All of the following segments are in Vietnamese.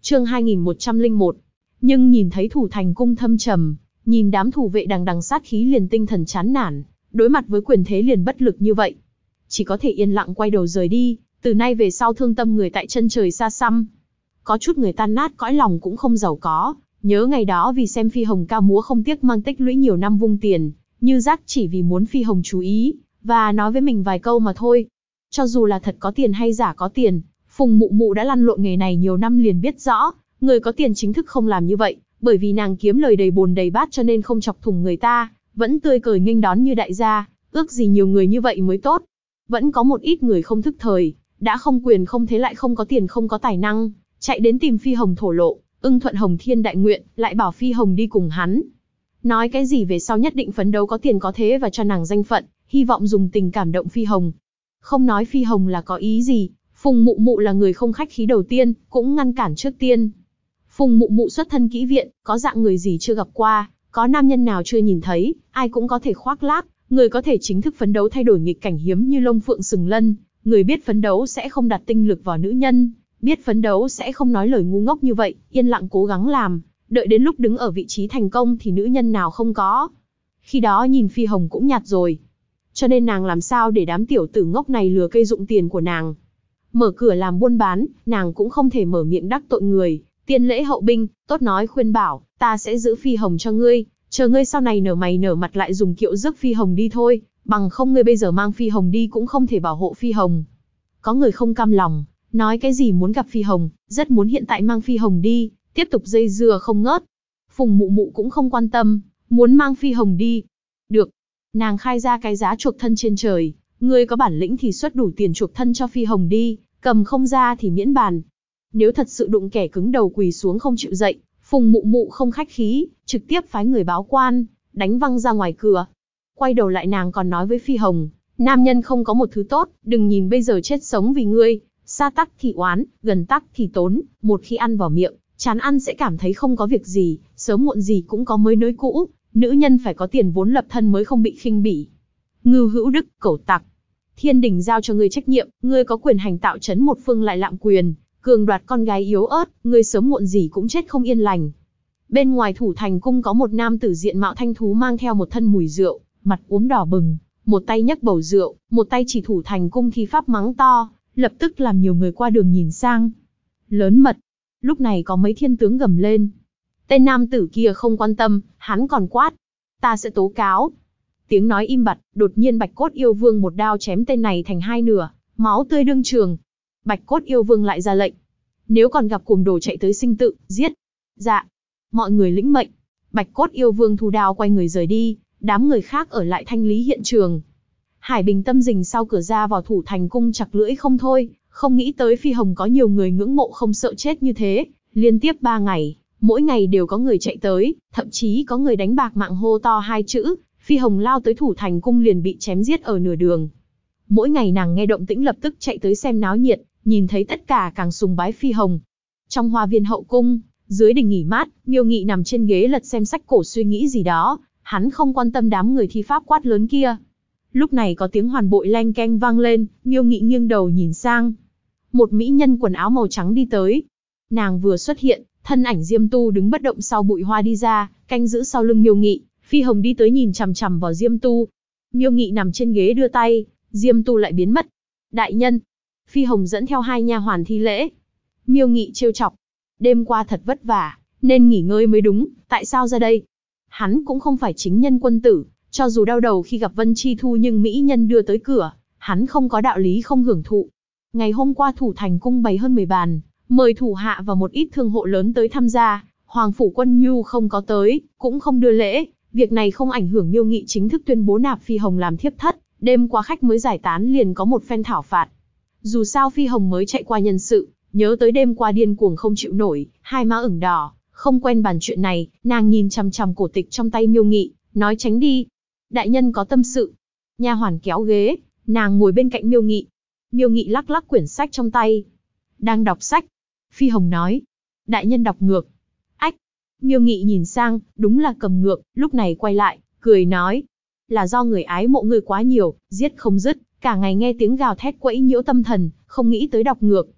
Chương 2101. Nhưng nhìn thấy thủ thành cung thâm trầm, nhìn đám thủ vệ đằng đằng sát khí liền tinh thần chán nản, đối mặt với quyền thế liền bất lực như vậy. Chỉ có thể yên lặng quay đầu rời đi, từ nay về sau thương tâm người tại chân trời xa xăm. Có chút người tan nát cõi lòng cũng không giàu có, nhớ ngày đó vì xem Phi Hồng ca múa không tiếc mang tích lũy nhiều năm vung tiền, như rác chỉ vì muốn Phi Hồng chú ý, và nói với mình vài câu mà thôi. Cho dù là thật có tiền hay giả có tiền, Phùng Mụ Mụ đã lăn lộn nghề này nhiều năm liền biết rõ, người có tiền chính thức không làm như vậy, bởi vì nàng kiếm lời đầy bồn đầy bát cho nên không chọc thủng người ta, vẫn tươi cười nghênh đón như đại gia, ước gì nhiều người như vậy mới tốt. Vẫn có một ít người không thức thời, đã không quyền không thế lại không có tiền không có tài năng, chạy đến tìm Phi Hồng thổ lộ, ưng thuận Hồng Thiên đại nguyện, lại bảo Phi Hồng đi cùng hắn. Nói cái gì về sau nhất định phấn đấu có tiền có thế và cho nàng danh phận, hy vọng dùng tình cảm động Phi Hồng. Không nói Phi Hồng là có ý gì, Phùng Mụ Mụ là người không khách khí đầu tiên, cũng ngăn cản trước tiên. Phùng Mụ Mụ xuất thân kỹ viện, có dạng người gì chưa gặp qua, có nam nhân nào chưa nhìn thấy, ai cũng có thể khoác lác, người có thể chính thức phấn đấu thay đổi nghịch cảnh hiếm như lông phượng sừng lân, người biết phấn đấu sẽ không đặt tinh lực vào nữ nhân, biết phấn đấu sẽ không nói lời ngu ngốc như vậy, yên lặng cố gắng làm, đợi đến lúc đứng ở vị trí thành công thì nữ nhân nào không có. Khi đó nhìn Phi Hồng cũng nhạt rồi. Cho nên nàng làm sao để đám tiểu tử ngốc này lừa cây dụng tiền của nàng. Mở cửa làm buôn bán, nàng cũng không thể mở miệng đắc tội người, tiên lễ hậu binh, tốt nói khuyên bảo, ta sẽ giữ Phi Hồng cho ngươi, chờ ngươi sau này nở mày nở mặt lại dùng kiệu rước Phi Hồng đi thôi, bằng không ngươi bây giờ mang Phi Hồng đi cũng không thể bảo hộ Phi Hồng. Có người không cam lòng, nói cái gì muốn gặp Phi Hồng, rất muốn hiện tại mang Phi Hồng đi, tiếp tục dây dưa không ngớt. Phùng Mụ Mụ cũng không quan tâm, muốn mang Phi Hồng đi. Được, nàng khai ra cái giá chuộc thân trên trời, ngươi có bản lĩnh thì xuất đủ tiền chuộc thân cho Phi Hồng đi, cầm không ra thì miễn bàn. Nếu thật sự đụng kẻ cứng đầu quỳ xuống không chịu dậy, Phùng Mụ Mụ không khách khí, trực tiếp phái người báo quan, đánh văng ra ngoài cửa. Quay đầu lại nàng còn nói với Phi Hồng, nam nhân không có một thứ tốt, đừng nhìn bây giờ chết sống vì ngươi, xa tắc thì oán, gần tắc thì tốn, một khi ăn vào miệng, chán ăn sẽ cảm thấy không có việc gì, sớm muộn gì cũng có mới nối cũ, nữ nhân phải có tiền vốn lập thân mới không bị khinh bỉ. Ngưu Hữu Đức, cẩu tặc. Thiên đình giao cho ngươi trách nhiệm, ngươi có quyền hành tạo trấn một phương lại lạm quyền, cường đoạt con gái yếu ớt, ngươi sớm muộn gì cũng chết không yên lành. Bên ngoài thủ thành cung có một nam tử diện mạo thanh thú mang theo một thân mùi rượu, mặt uống đỏ bừng, một tay nhấc bầu rượu, một tay chỉ thủ thành cung thi pháp mắng to, lập tức làm nhiều người qua đường nhìn sang. Lớn mật. Lúc này có mấy thiên tướng gầm lên. Tên nam tử kia không quan tâm, hắn còn quát. Ta sẽ tố cáo. Tiếng nói im bặt, đột nhiên Bạch Cốt Yêu Vương một đao chém tên này thành hai nửa, máu tươi đương trường. Bạch Cốt Yêu Vương lại ra lệnh. Nếu còn gặp cuồng đồ chạy tới sinh tự, giết. Dạ. Mọi người lĩnh mệnh. Bạch Cốt Yêu Vương thu đao quay người rời đi, đám người khác ở lại thanh lý hiện trường. Hải Bình Tâm Dình sau cửa ra vào thủ thành cung chặt lưỡi không thôi, không nghĩ tới Phi Hồng có nhiều người ngưỡng mộ không sợ chết như thế. Liên tiếp 3 ngày, mỗi ngày đều có người chạy tới, thậm chí có người đánh bạc mạng hô to 2 chữ, Phi Hồng lao tới thủ thành cung liền bị chém giết ở nửa đường. Mỗi ngày nàng nghe động tĩnh lập tức chạy tới xem náo nhiệt, nhìn thấy tất cả càng sùng bái Phi Hồng. Trong hoa viên hậu cung, dưới đình nghỉ mát, Miêu Nghị nằm trên ghế lật xem sách cổ suy nghĩ gì đó, hắn không quan tâm đám người thi pháp quát lớn kia. Lúc này có tiếng hoàn bội leng keng vang lên, Miêu Nghị nghiêng đầu nhìn sang. Một mỹ nhân quần áo màu trắng đi tới. Nàng vừa xuất hiện, thân ảnh Diêm Tu đứng bất động sau bụi hoa đi ra, canh giữ sau lưng Miêu Nghị. Phi Hồng đi tới nhìn chằm chằm vào Diêm Tu. Miêu Nghị nằm trên ghế đưa tay, Diêm Tu lại biến mất. Đại nhân. Phi Hồng dẫn theo 2 nha hoàn thi lễ. Miêu Nghị trêu chọc. Đêm qua thật vất vả, nên nghỉ ngơi mới đúng, tại sao ra đây? Hắn cũng không phải chính nhân quân tử, cho dù đau đầu khi gặp Vân Chi Thu nhưng mỹ nhân đưa tới cửa, hắn không có đạo lý không hưởng thụ. Ngày hôm qua thủ thành cung bày hơn 10 bàn, mời thủ hạ và một ít thương hộ lớn tới tham gia, Hoàng phủ Quân Nhu không có tới, cũng không đưa lễ, việc này không ảnh hưởng Miêu Nghị chính thức tuyên bố nạp Phi Hồng làm thiếp thất, đêm qua khách mới giải tán liền có một phen thảo phạt. Dù sao Phi Hồng mới chạy qua nhân sự, nhớ tới đêm qua điên cuồng không chịu nổi, hai má ửng đỏ, không quen bàn chuyện này, nàng nhìn chằm chằm cổ tịch trong tay Miêu Nghị, nói tránh đi. Đại nhân có tâm sự. Nha hoàn kéo ghế, nàng ngồi bên cạnh Miêu Nghị. Miêu Nghị lắc lắc quyển sách trong tay. Đang đọc sách. Phi Hồng nói. Đại nhân đọc ngược. Ách. Miêu Nghị nhìn sang, đúng là cầm ngược, lúc này quay lại, cười nói. Là do người ái mộ ngươi quá nhiều, giết không dứt, cả ngày nghe tiếng gào thét quẫy nhiễu tâm thần, không nghĩ tới đọc ngược.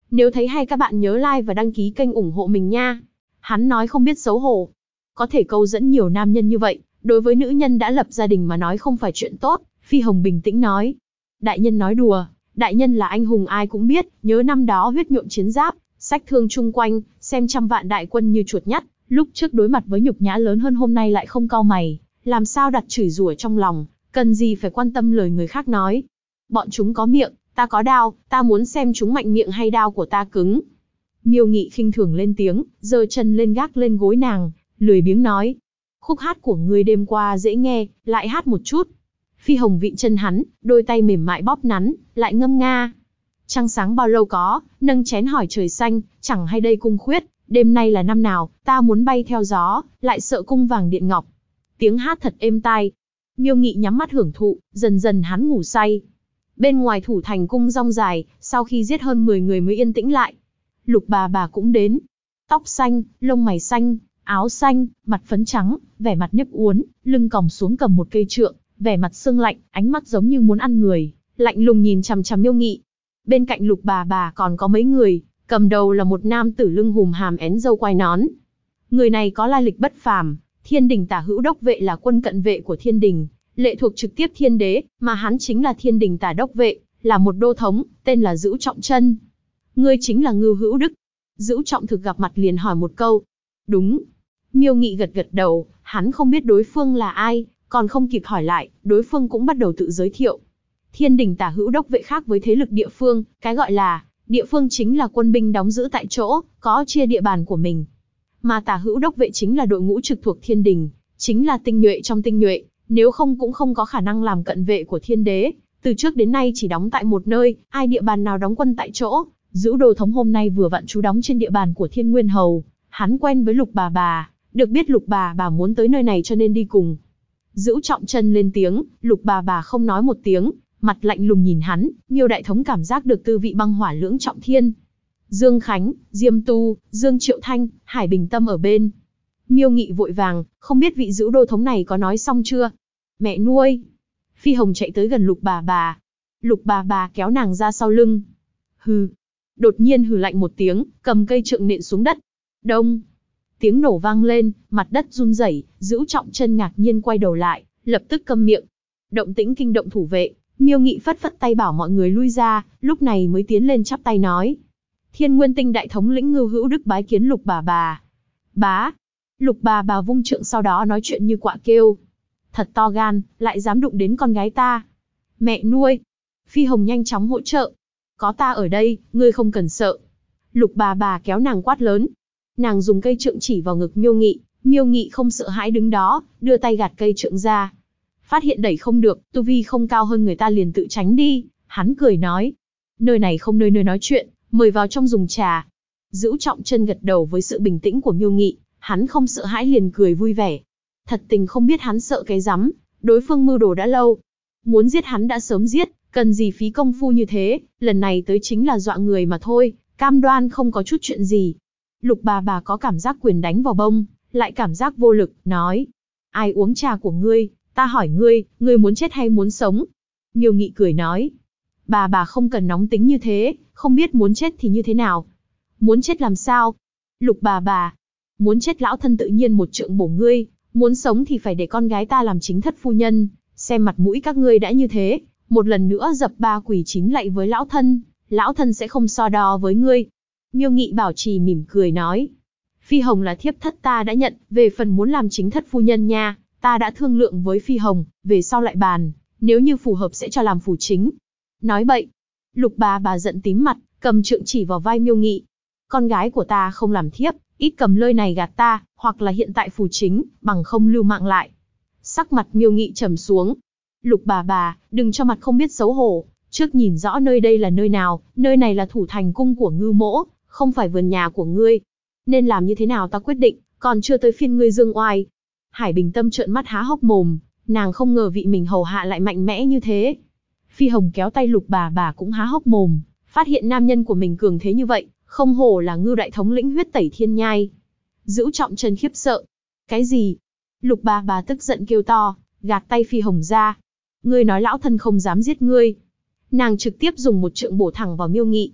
Nếu thấy hay các bạn nhớ like và đăng ký kênh ủng hộ mình nha. Hắn nói không biết xấu hổ. Có thể câu dẫn nhiều nam nhân như vậy, đối với nữ nhân đã lập gia đình mà nói không phải chuyện tốt. Phi Hồng bình tĩnh nói. Đại nhân nói đùa, đại nhân là anh hùng ai cũng biết, nhớ năm đó huyết nhuộm chiến giáp, sách thương chung quanh, xem trăm vạn đại quân như chuột nhắt, lúc trước đối mặt với nhục nhã lớn hơn hôm nay lại không cau mày, làm sao đặt chửi rủa trong lòng, cần gì phải quan tâm lời người khác nói. Bọn chúng có miệng, ta có đao, ta muốn xem chúng mạnh miệng hay đao của ta cứng. Miêu Nghị khinh thường lên tiếng, giơ chân lên gác lên gối nàng, lười biếng nói. Khúc hát của ngươi đêm qua dễ nghe, lại hát một chút. Phi Hồng vịn chân hắn, đôi tay mềm mại bóp nắn, lại ngâm nga. Trăng sáng bao lâu có, nâng chén hỏi trời xanh, chẳng hay đây cung khuyết, đêm nay là năm nào, ta muốn bay theo gió, lại sợ cung vàng điện ngọc. Tiếng hát thật êm tai. Miêu Nghị nhắm mắt hưởng thụ, dần dần hắn ngủ say. Bên ngoài thủ thành cung rong dài, sau khi giết hơn 10 người mới yên tĩnh lại. Lục bà cũng đến. Tóc xanh, lông mày xanh, áo xanh, mặt phấn trắng, vẻ mặt nếp uốn, lưng còng xuống cầm một cây trượng, vẻ mặt sưng lạnh, ánh mắt giống như muốn ăn người, lạnh lùng nhìn chằm chằm Miêu Nghị. Bên cạnh Lục bà còn có mấy người, cầm đầu là một nam tử lưng hùm hàm én râu quai nón. Người này có lai lịch bất phàm, Thiên Đình Tả Hữu Đốc Vệ là quân cận vệ của Thiên Đình, lệ thuộc trực tiếp Thiên Đế, mà hắn chính là Thiên Đình Tả Đốc Vệ, là một đô thống, tên là Dữu Trọng Chân. Ngươi chính là Ngưu Hữu Đức. Dữu Trọng Thực gặp mặt liền hỏi một câu. Đúng. Miêu Nghị gật gật đầu, hắn không biết đối phương là ai, còn không kịp hỏi lại, đối phương cũng bắt đầu tự giới thiệu. Thiên Đình Tả Hữu Đốc Vệ khác với thế lực địa phương, cái gọi là địa phương chính là quân binh đóng giữ tại chỗ, có chia địa bàn của mình. Mà Tả Hữu Đốc Vệ chính là đội ngũ trực thuộc Thiên Đình, chính là tinh nhuệ trong tinh nhuệ, nếu không cũng không có khả năng làm cận vệ của Thiên Đế. Từ trước đến nay chỉ đóng tại một nơi, ai địa bàn nào đóng quân tại chỗ. Dữu Đô thống hôm nay vừa vặn trú đóng trên địa bàn của Thiên Nguyên Hầu, hắn quen với Lục bà, được biết Lục bà muốn tới nơi này cho nên đi cùng. Dữu Trọng Chân lên tiếng, Lục bà không nói một tiếng, mặt lạnh lùng nhìn hắn, Miêu đại thống cảm giác được tư vị băng hỏa lưỡng trọng thiên. Dương Khánh, Diêm Tu, Dương Triệu Thanh, Hải Bình Tâm ở bên. Miêu Nghị vội vàng, không biết vị Dữu Đô thống này có nói xong chưa? Mẹ nuôi. Phi Hồng chạy tới gần Lục bà. Lục bà kéo nàng ra sau lưng. Hừ. Đột nhiên hừ lạnh một tiếng, cầm cây trượng nện xuống đất. Đông. Tiếng nổ vang lên, mặt đất run rẩy, Dữu Trọng Chân ngạc nhiên quay đầu lại, lập tức câm miệng. Động tĩnh kinh động thủ vệ, Miêu Nghị phất phất tay bảo mọi người lui ra, lúc này mới tiến lên chắp tay nói. Thiên Nguyên Tinh đại thống lĩnh Ngưu Hữu Đức bái kiến Lục bà. Bá. Lục bà vung trượng sau đó nói chuyện như quạ kêu. Thật to gan, lại dám đụng đến con gái ta. Mẹ nuôi. Phi Hồng nhanh chóng hỗ trợ. Có ta ở đây, ngươi không cần sợ. Lục bà kéo nàng quát lớn. Nàng dùng cây trượng chỉ vào ngực Miêu Nghị không sợ hãi đứng đó, đưa tay gạt cây trượng ra. Phát hiện đẩy không được, tu vi không cao hơn người ta liền tự tránh đi. Hắn cười nói. Nơi này không nơi nói chuyện, mời vào trong dùng trà. Dữu Trọng Chân gật đầu với sự bình tĩnh của Miêu Nghị, hắn không sợ hãi liền cười vui vẻ. Thật tình không biết hắn sợ cái rắm, đối phương mưu đồ đã lâu. Muốn giết hắn đã sớm giết, cần gì phí công phu như thế, lần này tới chính là dọa người mà thôi, cam đoan không có chút chuyện gì. Lục bà có cảm giác quyền đánh vào bông, lại cảm giác vô lực, nói. Ai uống trà của ngươi, ta hỏi ngươi muốn chết hay muốn sống? Miêu Nghị cười nói. Bà không cần nóng tính như thế, không biết muốn chết thì như thế nào. Muốn chết làm sao? Lục bà. Muốn chết lão thân tự nhiên một trượng bổ ngươi, muốn sống thì phải để con gái ta làm chính thất phu nhân, xem mặt mũi các ngươi đã như thế, một lần nữa dập 3 quỷ 9 lạy với lão thân sẽ không so đo với ngươi. Miêu Nghị bảo trì mỉm cười nói. Phi Hồng là thiếp thất ta đã nhận, về phần muốn làm chính thất phu nhân nha, ta đã thương lượng với Phi Hồng, về sau lại bàn, nếu như phù hợp sẽ cho làm phủ chính. Nói bậy. Lục bà giận tím mặt, cầm trượng chỉ vào vai Miêu Nghị. Con gái của ta không làm thiếp, ít cầm lơi này gạt ta, hoặc là hiện tại phủ chính, bằng không lưu mạng lại. Sắc mặt Miêu Nghị trầm xuống. Lục bà, đừng cho mặt không biết xấu hổ, trước nhìn rõ nơi đây là nơi nào, nơi này là thủ thành cung của Ngưu Mỗ, không phải vườn nhà của ngươi. Nên làm như thế nào ta quyết định, còn chưa tới phiên ngươi dương oai. Hải Bình Tâm trợn mắt há hốc mồm, nàng không ngờ vị mình hầu hạ lại mạnh mẽ như thế. Phi Hồng kéo tay Lục bà cũng há hốc mồm, phát hiện nam nhân của mình cường thế như vậy, không hổ là Ngưu đại thống lĩnh huyết tẩy thiên nhai. Dữu Trọng Chân khiếp sợ. Cái gì? Lục bà tức giận kêu to, gạt tay Phi Hồng ra. Ngươi nói lão thân không dám giết ngươi. Nàng trực tiếp dùng một trượng bổ thẳng vào Miêu Nghị.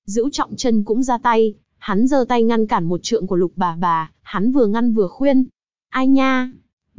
Dữu Trọng Chân cũng ra tay, hắn giơ tay ngăn cản một trượng của Lục bà, hắn vừa ngăn vừa khuyên. Ai nha,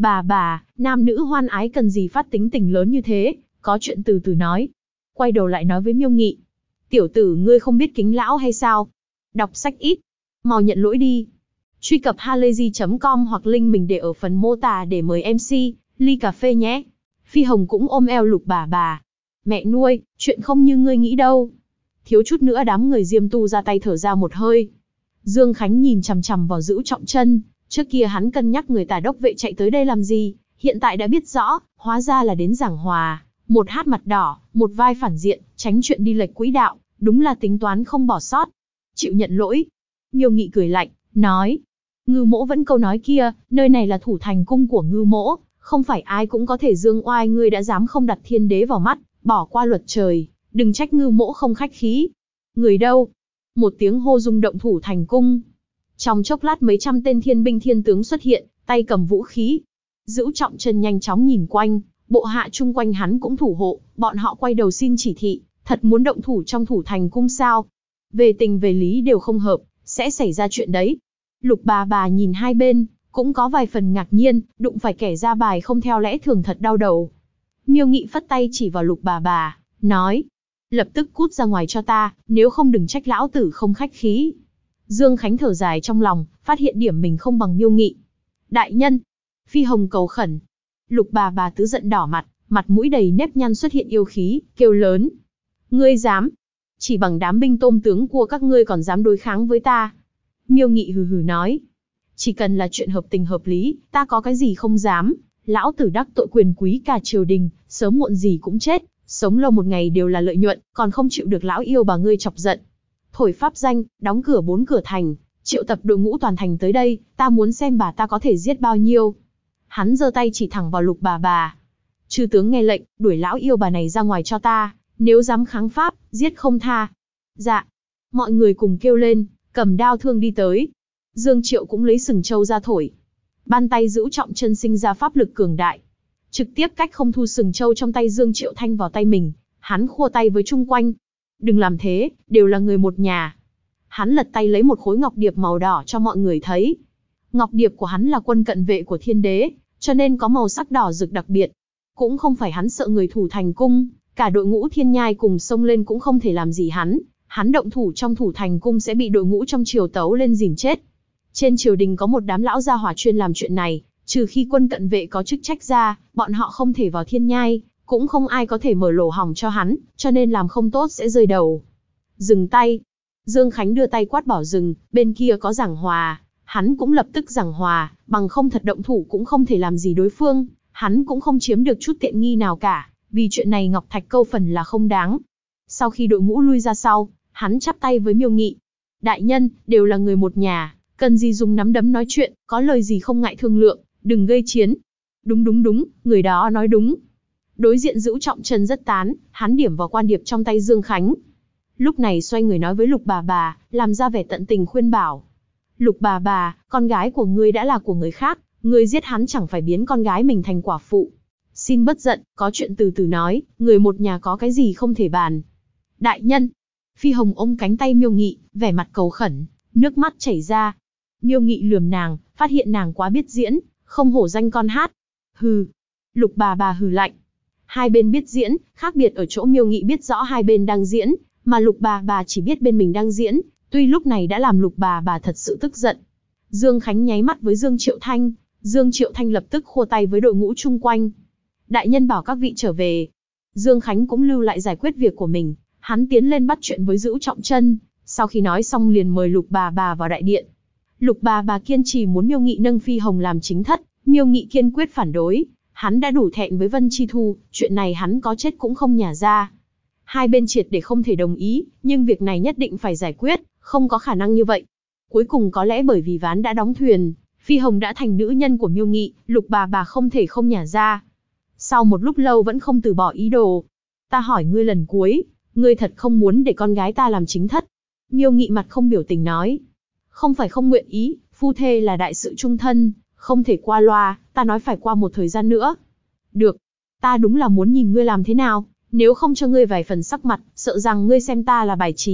bà, nam nữ hoan ái cần gì phát tính tình lớn như thế, có chuyện từ từ nói. Quay đầu lại nói với Miêu Nghị. Tiểu tử ngươi không biết kính lão hay sao? Đọc sách ít, mau nhận lỗi đi. Truy cập halayzi.com hoặc link mình để ở phần mô tả để mời MC, ly cà phê nhé. Phi Hồng cũng ôm eo Lục bà. Mẹ nuôi, chuyện không như ngươi nghĩ đâu. Thiếu chút nữa đám người Diêm Tu ra tay thở ra một hơi. Dương Khánh nhìn chằm chằm vào Dữu Trọng Chân, trước kia hắn cân nhắc người Tả Đốc vệ chạy tới đây làm gì, hiện tại đã biết rõ, hóa ra là đến giảng hòa, một hát mặt đỏ, một vai phản diện, tránh chuyện đi lệch quỹ đạo, đúng là tính toán không bỏ sót. Chịu nhận lỗi. Miêu Nghị cười lạnh, nói. Ngưu Mỗ vẫn câu nói kia, nơi này là thủ thành cung của Ngưu Mỗ, không phải ai cũng có thể dương oai, ngươi đã dám không đặt thiên đế vào mắt, bỏ qua luật trời, đừng trách Ngưu Mỗ không khách khí. Người đâu? Một tiếng hô rung động thủ thành cung. Trong chốc lát mấy trăm tên thiên binh thiên tướng xuất hiện, tay cầm vũ khí. Dữu Trọng Chân nhanh chóng nhìn quanh, bộ hạ chung quanh hắn cũng thủ hộ, bọn họ quay đầu xin chỉ thị, thật muốn động thủ trong thủ thành cung sao? Về tình về lý đều không hợp, sẽ xảy ra chuyện đấy. Lục bà nhìn hai bên, cũng có vài phần ngạc nhiên, đụng phải kẻ ra bài không theo lẽ thường thật đau đầu. Miêu Nghị phất tay chỉ vào Lục bà, nói. Lập tức cút ra ngoài cho ta, nếu không đừng trách lão tử không khách khí. Dương Khánh thở dài trong lòng, phát hiện điểm mình không bằng Miêu Nghị. Đại nhân, Phi Hồng cầu khẩn. Lục bà tứ giận đỏ mặt, mặt mũi đầy nếp nhăn xuất hiện yêu khí, kêu lớn. Ngươi dám? Chỉ bằng đám binh tôm tướng của các ngươi còn dám đối kháng với ta? Miêu Nghị hừ nói. Chỉ cần là chuyện hợp tình hợp lý, ta có cái gì không dám. Lão tử đắc tội quyền quý cả triều đình, sớm muộn gì cũng chết. Sống lâu một ngày đều là lợi nhuận, còn không chịu được lão yêu bà ngươi chọc giận. Thổi pháp danh, đóng cửa 4 cửa thành, triệu tập đội ngũ toàn thành tới đây, ta muốn xem bà ta có thể giết bao nhiêu. Hắn giơ tay chỉ thẳng vào Lục bà. Chư tướng nghe lệnh, đuổi lão yêu bà này ra ngoài cho ta, nếu dám kháng pháp, giết không tha. Dạ. Mọi người cùng kêu lên, cầm đao thương đi tới. Dương Triệu cũng lấy sừng trâu ra thổi. Bàn tay Dữu Trọng Chân sinh ra pháp lực cường đại, trực tiếp cách không thu sừng trâu trong tay Dương Triệu Thanh vào tay mình, hắn khua tay với chung quanh. Đừng làm thế, đều là người một nhà. Hắn lật tay lấy một khối ngọc điệp màu đỏ cho mọi người thấy. Ngọc điệp của hắn là quân cận vệ của thiên đế, cho nên có màu sắc đỏ rực đặc biệt. Cũng không phải hắn sợ người thủ thành cung, cả đội ngũ thiên nhai cùng xông lên cũng không thể làm gì hắn. Hắn động thủ trong thủ thành cung sẽ bị đội ngũ trong triều tấu lên dìm chết. Trên triều đình có một đám lão gia hỏa chuyên làm chuyện này, trừ khi quân cận vệ có chức trách ra, bọn họ không thể vào thiên nhai, cũng không ai có thể mở lỗ hỏng cho hắn, cho nên làm không tốt sẽ rơi đầu. Dừng tay. Dương Khánh đưa tay quát bảo dừng, bên kia có giảng hòa, hắn cũng lập tức giảng hòa, bằng không thật động thủ cũng không thể làm gì đối phương, hắn cũng không chiếm được chút tiện nghi nào cả, vì chuyện này Ngọc Thạch câu phần là không đáng. Sau khi đội ngũ lui ra sau, hắn chắp tay với Miêu Nghị. Đại nhân, đều là người một nhà, cần gì dùng nắm đấm nói chuyện, có lời gì không ngại thương lượng, đừng gây chiến. Đúng, người đó nói đúng. Đối diện Dữu Trọng Chân rất tán, hắn điểm vào quan điệp trong tay Dương Khánh. Lúc này xoay người nói với Lục bà, làm ra vẻ tận tình khuyên bảo. Lục bà, con gái của ngươi đã là của người khác, ngươi giết hắn chẳng phải biến con gái mình thành quả phụ. Xin bất giận, có chuyện từ từ nói, người một nhà có cái gì không thể bàn. Đại nhân. Phi Hồng ôm cánh tay Miêu Nghị, vẻ mặt cầu khẩn, nước mắt chảy ra. Miêu Nghị lườm nàng, phát hiện nàng quá biết diễn, không hổ danh con hát. Hừ. Lục bà hừ lạnh. Hai bên biết diễn, khác biệt ở chỗ Miêu Nghị biết rõ hai bên đang diễn, mà Lục bà chỉ biết bên mình đang diễn, tuy lúc này đã làm Lục bà thật sự tức giận. Dương Khánh nháy mắt với Dương Triệu Thanh, Dương Triệu Thanh lập tức khua tay với đội ngũ chung quanh. Đại nhân bảo các vị trở về. Dương Khánh cũng lưu lại giải quyết việc của mình, hắn tiến lên bắt chuyện với Dữu Trọng Chân, sau khi nói xong liền mời Lục bà vào đại điện. Lục bà kiên trì muốn Miêu Nghị nâng Phi Hồng làm chính thất, Miêu Nghị kiên quyết phản đối, hắn đã đủ thẹn với Vân Chi Thu, chuyện này hắn có chết cũng không nhả ra. Hai bên triệt để không thể đồng ý, nhưng việc này nhất định phải giải quyết, không có khả năng như vậy. Cuối cùng có lẽ bởi vì ván đã đóng thuyền, Phi Hồng đã thành nữ nhân của Miêu Nghị, Lục bà không thể không nhả ra. Sau một lúc lâu vẫn không từ bỏ ý đồ. Ta hỏi ngươi lần cuối, ngươi thật không muốn để con gái ta làm chính thất? Miêu Nghị mặt không biểu tình nói. Không phải không nguyện ý, phu thê là đại sự chung thân, không thể qua loa, ta nói phải qua một thời gian nữa. Được, ta đúng là muốn nhìn ngươi làm thế nào, nếu không cho ngươi vài phần sắc mặt, sợ rằng ngươi xem ta là bài trí,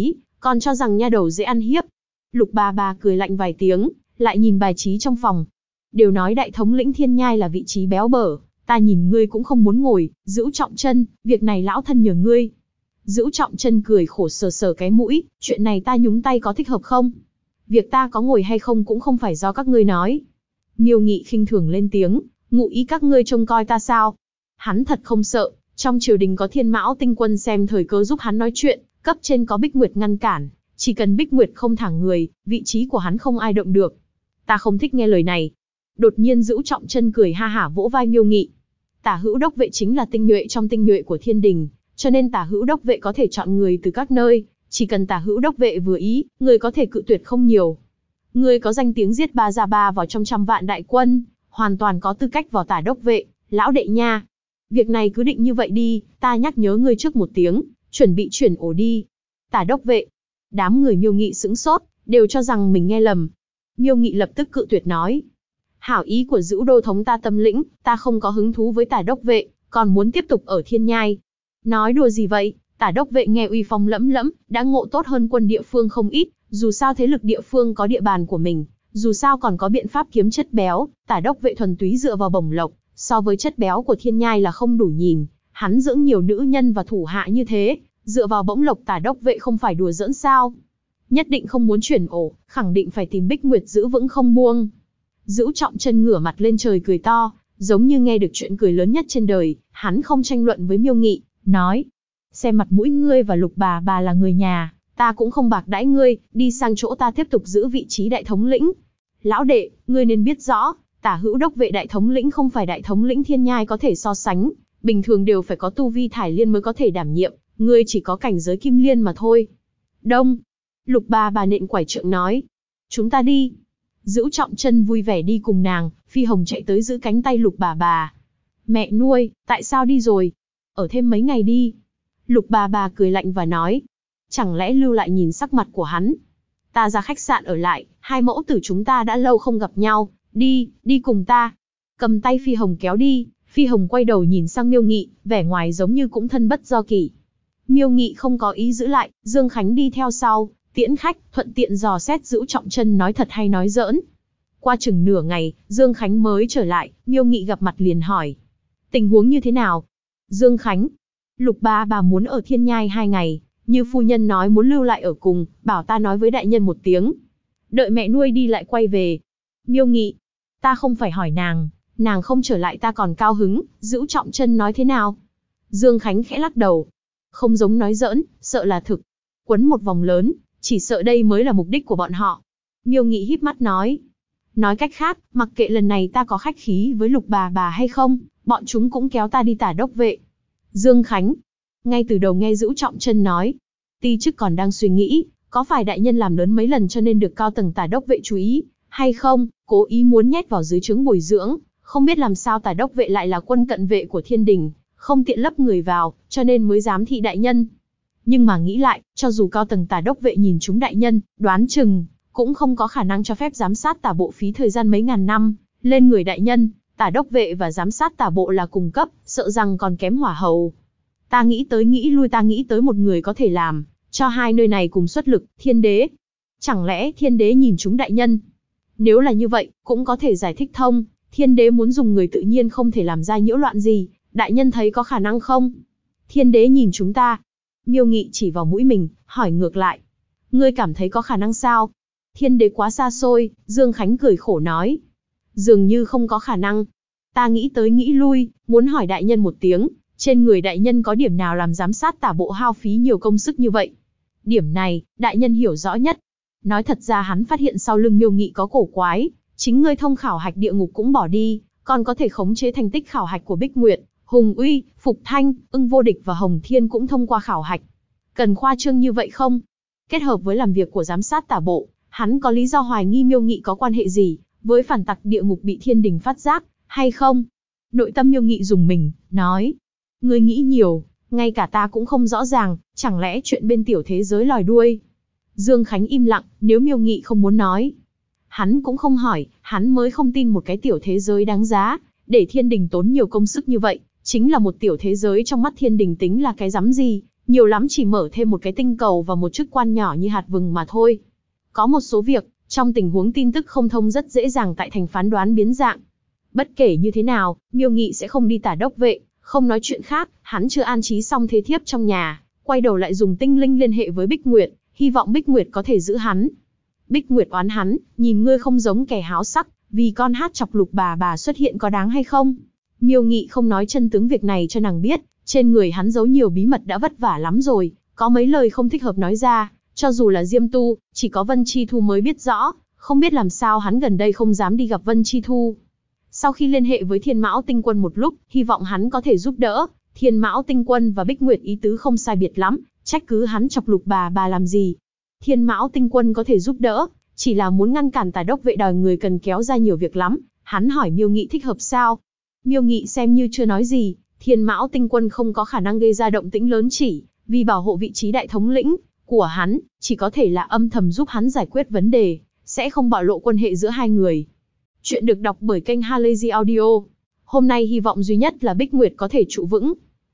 còn cho rằng nha đầu dễ ăn hiếp. Lục Bà Bà cười lạnh vài tiếng, lại nhìn bài trí trong phòng. Đều nói đại thống lĩnh Thiên Nhai là vị trí béo bở, ta nhìn ngươi cũng không muốn ngồi. Dữu Trọng Chân, việc này lão thân nhờ ngươi. Dữu Trọng Chân cười khổ sờ sờ cái mũi, chuyện này ta nhúng tay có thích hợp không? Việc ta có ngồi hay không cũng không phải do các ngươi nói. Miêu Nghị khinh thường lên tiếng, ngụ ý các ngươi trông coi ta sao? Hắn thật không sợ, trong triều đình có Thiên Mão tinh quân xem thời cơ giúp hắn nói chuyện, cấp trên có Bích Nguyệt ngăn cản, chỉ cần Bích Nguyệt không thả người, vị trí của hắn không ai động được. Ta không thích nghe lời này. Đột nhiên Dữu Trọng Chân cười ha hả vỗ vai Miêu Nghị. Tả hữu đốc vệ chính là tinh nhuệ trong tinh nhuệ của thiên đình, cho nên tả hữu đốc vệ có thể chọn người từ các nơi, chỉ cần tả hữu đốc vệ vừa ý, người có thể cự tuyệt không nhiều. Người có danh tiếng giết 3 ra 3 vào trong trăm vạn đại quân, hoàn toàn có tư cách vào tả đốc vệ, lão đệ nha. Việc này cứ định như vậy đi, ta nhắc nhớ ngươi trước một tiếng, chuẩn bị chuyển ổ đi. Tả đốc vệ. Đám người Miêu Nghị sững sốt, đều cho rằng mình nghe lầm. Miêu Nghị lập tức cự tuyệt nói. Hảo ý của Dữu đô thống ta tâm lĩnh, ta không có hứng thú với tả đốc vệ, còn muốn tiếp tục ở Thiên Nhai. Nói đùa gì vậy, tả đốc vệ nghe uy phong lẫm lẫm, đã ngộ tốt hơn quân địa phương không ít, dù sao thế lực địa phương có địa bàn của mình, dù sao còn có biện pháp kiếm chất béo, tả đốc vệ thuần túy dựa vào bổng lộc, so với chất béo của Thiên Nhai là không đủ nhìn, hắn dưỡng nhiều nữ nhân và thủ hạ như thế, dựa vào bổng lộc tả đốc vệ không phải đùa giỡn sao? Nhất định không muốn chuyển ổ, khẳng định phải tìm Bích Nguyệt giữ vững không buông. Dữu Trọng Chân ngửa mặt lên trời cười to, giống như nghe được chuyện cười lớn nhất trên đời, hắn không tranh luận với Miêu Nghị, nói: xem mặt mũi ngươi và Lục Bà Bà là người nhà, ta cũng không bạc đãi ngươi, đi sang chỗ ta tiếp tục giữ vị trí đại thống lĩnh. Lão đệ, ngươi nên biết rõ, tả hữu đốc vệ đại thống lĩnh không phải đại thống lĩnh Thiên Nhai có thể so sánh, bình thường đều phải có tu vi thải liên mới có thể đảm nhiệm, ngươi chỉ có cảnh giới kim liên mà thôi. Đông. Lục Bà Bà nện quải trượng nói: chúng ta đi. Dữu Trọng Chân vui vẻ đi cùng nàng, Phi Hồng chạy tới giữ cánh tay Lục Bà Bà. Mẹ nuôi, tại sao đi rồi? Ở thêm mấy ngày đi. Lục Bà Bà cười lạnh và nói. Chẳng lẽ lưu lại nhìn sắc mặt của hắn? Ta ra khách sạn ở lại, hai mẫu tử chúng ta đã lâu không gặp nhau, đi cùng ta. Cầm tay Phi Hồng kéo đi, Phi Hồng quay đầu nhìn sang Miêu Nghị, vẻ ngoài giống như cũng thân bất do kỷ. Miêu Nghị không có ý giữ lại, Dương Khánh đi theo sau, tiễn khách, thuận tiện dò xét Dữu Trọng Chân nói thật hay nói giỡn. Qua chừng nửa ngày, Dương Khánh mới trở lại, Miêu Nghị gặp mặt liền hỏi. Tình huống như thế nào? Dương Khánh. Lục Bà Bà muốn ở Thiên Nhai 2 ngày, như phu nhân nói muốn lưu lại ở cùng, bảo ta nói với đại nhân một tiếng. Đợi mẹ nuôi đi lại quay về. Miêu Nghị. Ta không phải hỏi nàng không trở lại ta còn cao hứng, Dữu Trọng Chân nói thế nào? Dương Khánh khẽ lắc đầu. Không giống nói giỡn, sợ là thực. Quấn một vòng lớn, chỉ sợ đây mới là mục đích của bọn họ. Miêu Nghị híp mắt nói. Nói cách khác, mặc kệ lần này ta có khách khí với Lục Bà Bà hay không, bọn chúng cũng kéo ta đi tả đốc vệ. Dương Khánh. Ngay từ đầu nghe Dữu Trọng Chân nói, ti chức còn đang suy nghĩ, có phải đại nhân làm lớn mấy lần cho nên được cao tầng tả đốc vệ chú ý, hay không, cố ý muốn nhét vào dưới trướng bồi dưỡng, không biết làm sao tả đốc vệ lại là quân cận vệ của thiên đình, không tiện lấp người vào, cho nên mới giám thị đại nhân. Nhưng mà nghĩ lại, cho dù cao tầng tả đốc vệ nhìn chúng đại nhân, đoán chừng cũng không có khả năng cho phép giám sát tả bộ phí thời gian mấy ngàn năm lên người đại nhân, tả đốc vệ và giám sát tả bộ là cùng cấp, sợ rằng còn kém hỏa hầu. Ta nghĩ tới nghĩ lui, ta nghĩ tới một người có thể làm cho hai nơi này cùng xuất lực, Thiên Đế. Chẳng lẽ Thiên Đế nhìn chúng đại nhân? Nếu là như vậy, cũng có thể giải thích thông, Thiên Đế muốn dùng người tự nhiên không thể làm ra nhiễu loạn gì, đại nhân thấy có khả năng không? Thiên Đế nhìn chúng ta. Miêu Nghị chỉ vào mũi mình, hỏi ngược lại. Ngươi cảm thấy có khả năng sao? Thiên Đế quá xa xôi, Dương Khánh cười khổ nói. Dường như không có khả năng. Ta nghĩ tới nghĩ lui, muốn hỏi đại nhân một tiếng, trên người đại nhân có điểm nào làm giám sát tả bộ hao phí nhiều công sức như vậy? Điểm này, đại nhân hiểu rõ nhất. Nói thật ra hắn phát hiện sau lưng Miêu Nghị có cổ quái, chính ngươi thông khảo hạch địa ngục cũng bỏ đi, còn có thể khống chế thành tích khảo hạch của Bích Nguyệt, Hùng Uy, Phục Thanh, Ưng Vô Địch và Hồng Thiên cũng thông qua khảo hạch. Cần khoa trương như vậy không? Kết hợp với làm việc của giám sát tả bộ, hắn có lý do hoài nghi Miêu Nghị có quan hệ gì với phản tặc địa ngục bị thiên đình phát giác, hay không? Nội tâm Miêu Nghị rùng mình, nói. Ngươi nghĩ nhiều, ngay cả ta cũng không rõ ràng, chẳng lẽ chuyện bên tiểu thế giới lòi đuôi? Dương Khánh im lặng, nếu Miêu Nghị không muốn nói. Hắn cũng không hỏi, hắn mới không tin một cái tiểu thế giới đáng giá, để thiên đình tốn nhiều công sức như vậy, chính là một tiểu thế giới trong mắt thiên đình tính là cái rắm gì, Nhiều lắm chỉ mở thêm một cái tinh cầu và một chức quan nhỏ như hạt vừng mà thôi. Có một số việc, trong tình huống tin tức không thông rất dễ dàng tại thành phán đoán biến dạng. Bất kể như thế nào, Miêu Nghị sẽ không đi tả đốc vệ, không nói chuyện khác, hắn chưa an trí xong thế thiếp trong nhà, quay đầu lại dùng tinh linh liên hệ với Bích Nguyệt, hy vọng Bích Nguyệt có thể giữ hắn. Bích Nguyệt oán hắn, nhìn ngươi không giống kẻ háo sắc, vì con hát chọc Lục bà xuất hiện có đáng hay không? Miêu Nghị không nói chân tướng việc này cho nàng biết, trên người hắn giấu nhiều bí mật đã vất vả lắm rồi, có mấy lời không thích hợp nói ra, cho dù là Diêm Tu, chỉ có Vân Chi Thu mới biết rõ, không biết làm sao hắn gần đây không dám đi gặp Vân Chi Thu. Sau khi liên hệ với Thiên Mão Tinh Quân một lúc, hy vọng hắn có thể giúp đỡ, Thiên Mão Tinh Quân và Bích Nguyệt ý tứ không sai biệt lắm, trách cứ hắn chọc Lục bà làm gì. Thiên Mão Tinh Quân có thể giúp đỡ, chỉ là muốn ngăn cản Tả đốc vệ đòi người cần kéo ra nhiều việc lắm, hắn hỏi Miêu Nghị thích hợp sao. Miêu Nghị xem như chưa nói gì, Thiên Mão Tinh Quân không có khả năng gây ra động tĩnh lớn chỉ, vì bảo hộ vị trí đại thống lĩnh của hắn, chỉ có thể là âm thầm giúp hắn giải quyết vấn đề, sẽ không bạo lộ quan hệ giữa hai người. Chuyện được đọc bởi kênh Halazy Audio. Hôm nay hy vọng duy nhất là Bích Nguyệt có thể trụ vững.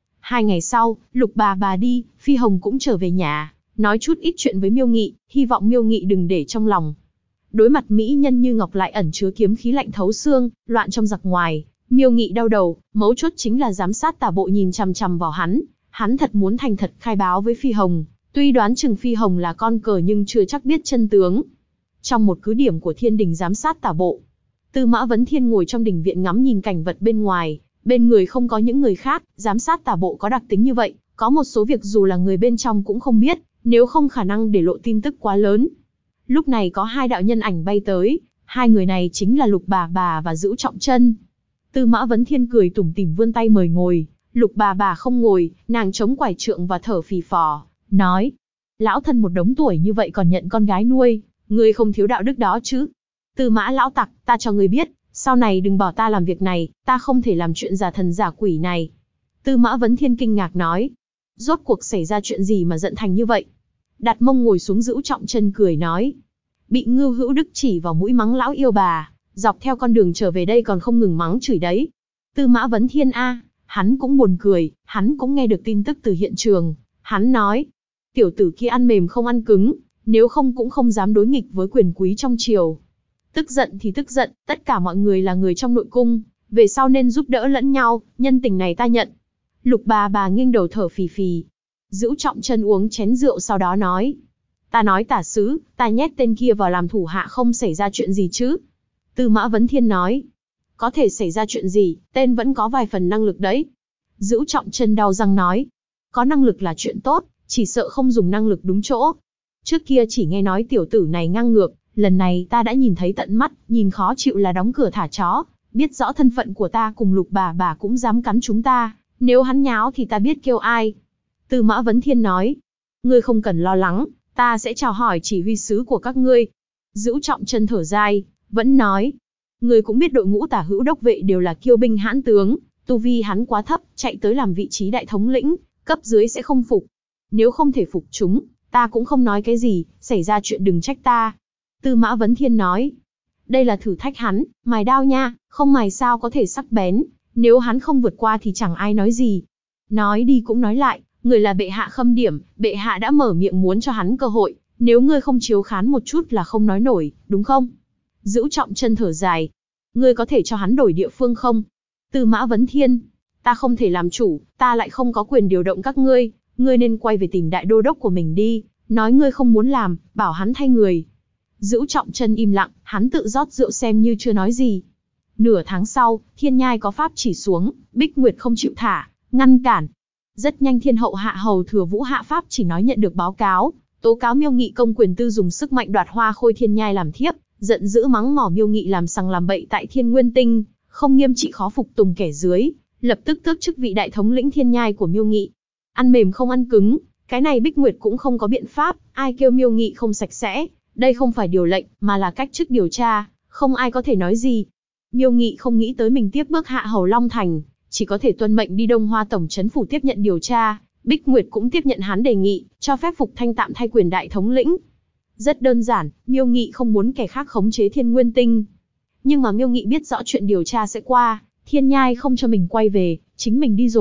2 ngày sau, Lục bà đi, Phi Hồng cũng trở về nhà, nói chút ít chuyện với Miêu Nghị, hy vọng Miêu Nghị đừng để trong lòng. Đối mặt mỹ nhân như ngọc lại ẩn chứa kiếm khí lạnh thấu xương, loạn trong giặc ngoài, Miêu Nghị đau đầu, mấu chốt chính là giám sát Tả bộ nhìn chằm chằm vào hắn thật muốn thành thật khai báo với Phi Hồng, tuy đoán chừng Phi Hồng là con cờ nhưng chưa chắc biết chân tướng. Trong một cứ điểm của Thiên Đình giám sát Tả bộ, Tư Mã Vấn Thiên ngồi trong đình viện ngắm nhìn cảnh vật bên ngoài, bên người không có những người khác, giám sát Tả bộ có đặc tính như vậy, có một số việc dù là người bên trong cũng không biết, nếu không khả năng để lộ tin tức quá lớn. Lúc này có 2 đạo nhân ảnh bay tới, 2 người này chính là Lục bà và Dữu Trọng Chân. Tư Mã Vấn Thiên cười tủm tỉm vươn tay mời ngồi, Lục bà không ngồi, nàng chống quải trượng và thở phì phò, nói: lão thân một đống tuổi như vậy còn nhận con gái nuôi, ngươi không thiếu đạo đức đó chứ? Tư Mã lão tặc, ta cho ngươi biết, sau này đừng bảo ta làm việc này, ta không thể làm chuyện giả thần giả quỷ này. Tư Mã Vấn Thiên kinh ngạc nói: rốt cuộc xảy ra chuyện gì mà giận thành như vậy? Đặt mông ngồi xuống Dữu Trọng Chân cười nói: bị Ngưu Hữu Đức chỉ vào mũi mắng lão yêu bà, dọc theo con đường trở về đây còn không ngừng mắng chửi đấy. Tư Mã Vấn Thiên hắn cũng buồn cười, hắn cũng nghe được tin tức từ hiện trường, hắn nói: tiểu tử kia ăn mềm không ăn cứng, nếu không cũng không dám đối nghịch với quyền quý trong triều. Tức giận thì tức giận, tất cả mọi người là người trong nội cung, về sau nên giúp đỡ lẫn nhau, nhân tình này ta nhận. Lục bà nghiêng đầu thở phì phì. Dữu Trọng Chân uống chén rượu sau đó nói: ta nói tả sứ, ta nhét tên kia vào làm thủ hạ không xảy ra chuyện gì chứ? Tư Mã Vấn Thiên nói: có thể xảy ra chuyện gì, tên vẫn có vài phần năng lực đấy. Dữu Trọng Chân đau răng nói: có năng lực là chuyện tốt, chỉ sợ không dùng năng lực đúng chỗ. Trước kia chỉ nghe nói tiểu tử này ngang ngược, lần này ta đã nhìn thấy tận mắt, nhìn khó chịu là đóng cửa thả chó, biết rõ thân phận của ta cùng Lục bà cũng dám cắn chúng ta, nếu hắn nháo thì ta biết kêu ai. Tư Mã Vấn Thiên nói: ngươi không cần lo lắng, ta sẽ chào hỏi chỉ huy sứ của các ngươi. Dữu Trọng Chân thở dài, vẫn nói: ngươi cũng biết đội ngũ Tả Hữu đốc vệ đều là kiêu binh hãn tướng, tu vi hắn quá thấp, chạy tới làm vị trí đại thống lĩnh, cấp dưới sẽ không phục. Nếu không thể phục chúng, ta cũng không nói cái gì, xảy ra chuyện đừng trách ta. Tư Mã Vấn Thiên nói: đây là thử thách hắn, mài đao nha, không mài sao có thể sắc bén, nếu hắn không vượt qua thì chẳng ai nói gì. Nói đi cũng nói lại, người là bệ hạ khâm điểm, bệ hạ đã mở miệng muốn cho hắn cơ hội, nếu ngươi không chiếu khán một chút là không nói nổi, đúng không? Dữu Trọng Chân thở dài: ngươi có thể cho hắn đổi địa phương không? Tư Mã Vấn Thiên: ta không thể làm chủ, ta lại không có quyền điều động các ngươi, ngươi nên quay về tìm đại đô đốc của mình đi, nói ngươi không muốn làm, bảo hắn thay người. Dữu Trọng Chân im lặng, hắn tự rót rượu xem như chưa nói gì. Nửa tháng sau, Thiên Nhai có pháp chỉ xuống, Bích Nguyệt không chịu thả, ngăn cản. Rất nhanh Thiên Hậu Hạ Hầu Thừa Vũ hạ pháp chỉ nói nhận được báo cáo, tố cáo Miêu Nghị công quyền tư dùng sức mạnh đoạt Hoa Khôi Thiên Nhai làm thiếp, giận dữ mắng mỏ Miêu Nghị làm sằng làm bậy tại Thiên Nguyên Tinh, không nghiêm trị khó phục tùng kẻ dưới, lập tức tước chức vị đại thống lĩnh Thiên Nhai của Miêu Nghị. Ăn mềm không ăn cứng, cái này Bích Nguyệt cũng không có biện pháp, ai kêu Miêu Nghị không sạch sẽ, đây không phải điều lệnh, mà là cách chức điều tra, không ai có thể nói gì. Miêu Nghị không nghĩ tới mình tiếp bước hạ hầu Long Thành, chỉ có thể tuân mệnh đi Đông Hoa Tổng trấn phủ tiếp nhận điều tra. Bích Nguyệt cũng tiếp nhận hắn đề nghị, cho phép Phục Thanh tạm thay quyền đại thống lĩnh. Rất đơn giản, Miêu Nghị không muốn kẻ khác khống chế Thiên Nguyên Tinh. Nhưng mà Miêu Nghị biết rõ chuyện điều tra sẽ qua, Thiên Nhai không cho mình quay về, chính mình đi rồi,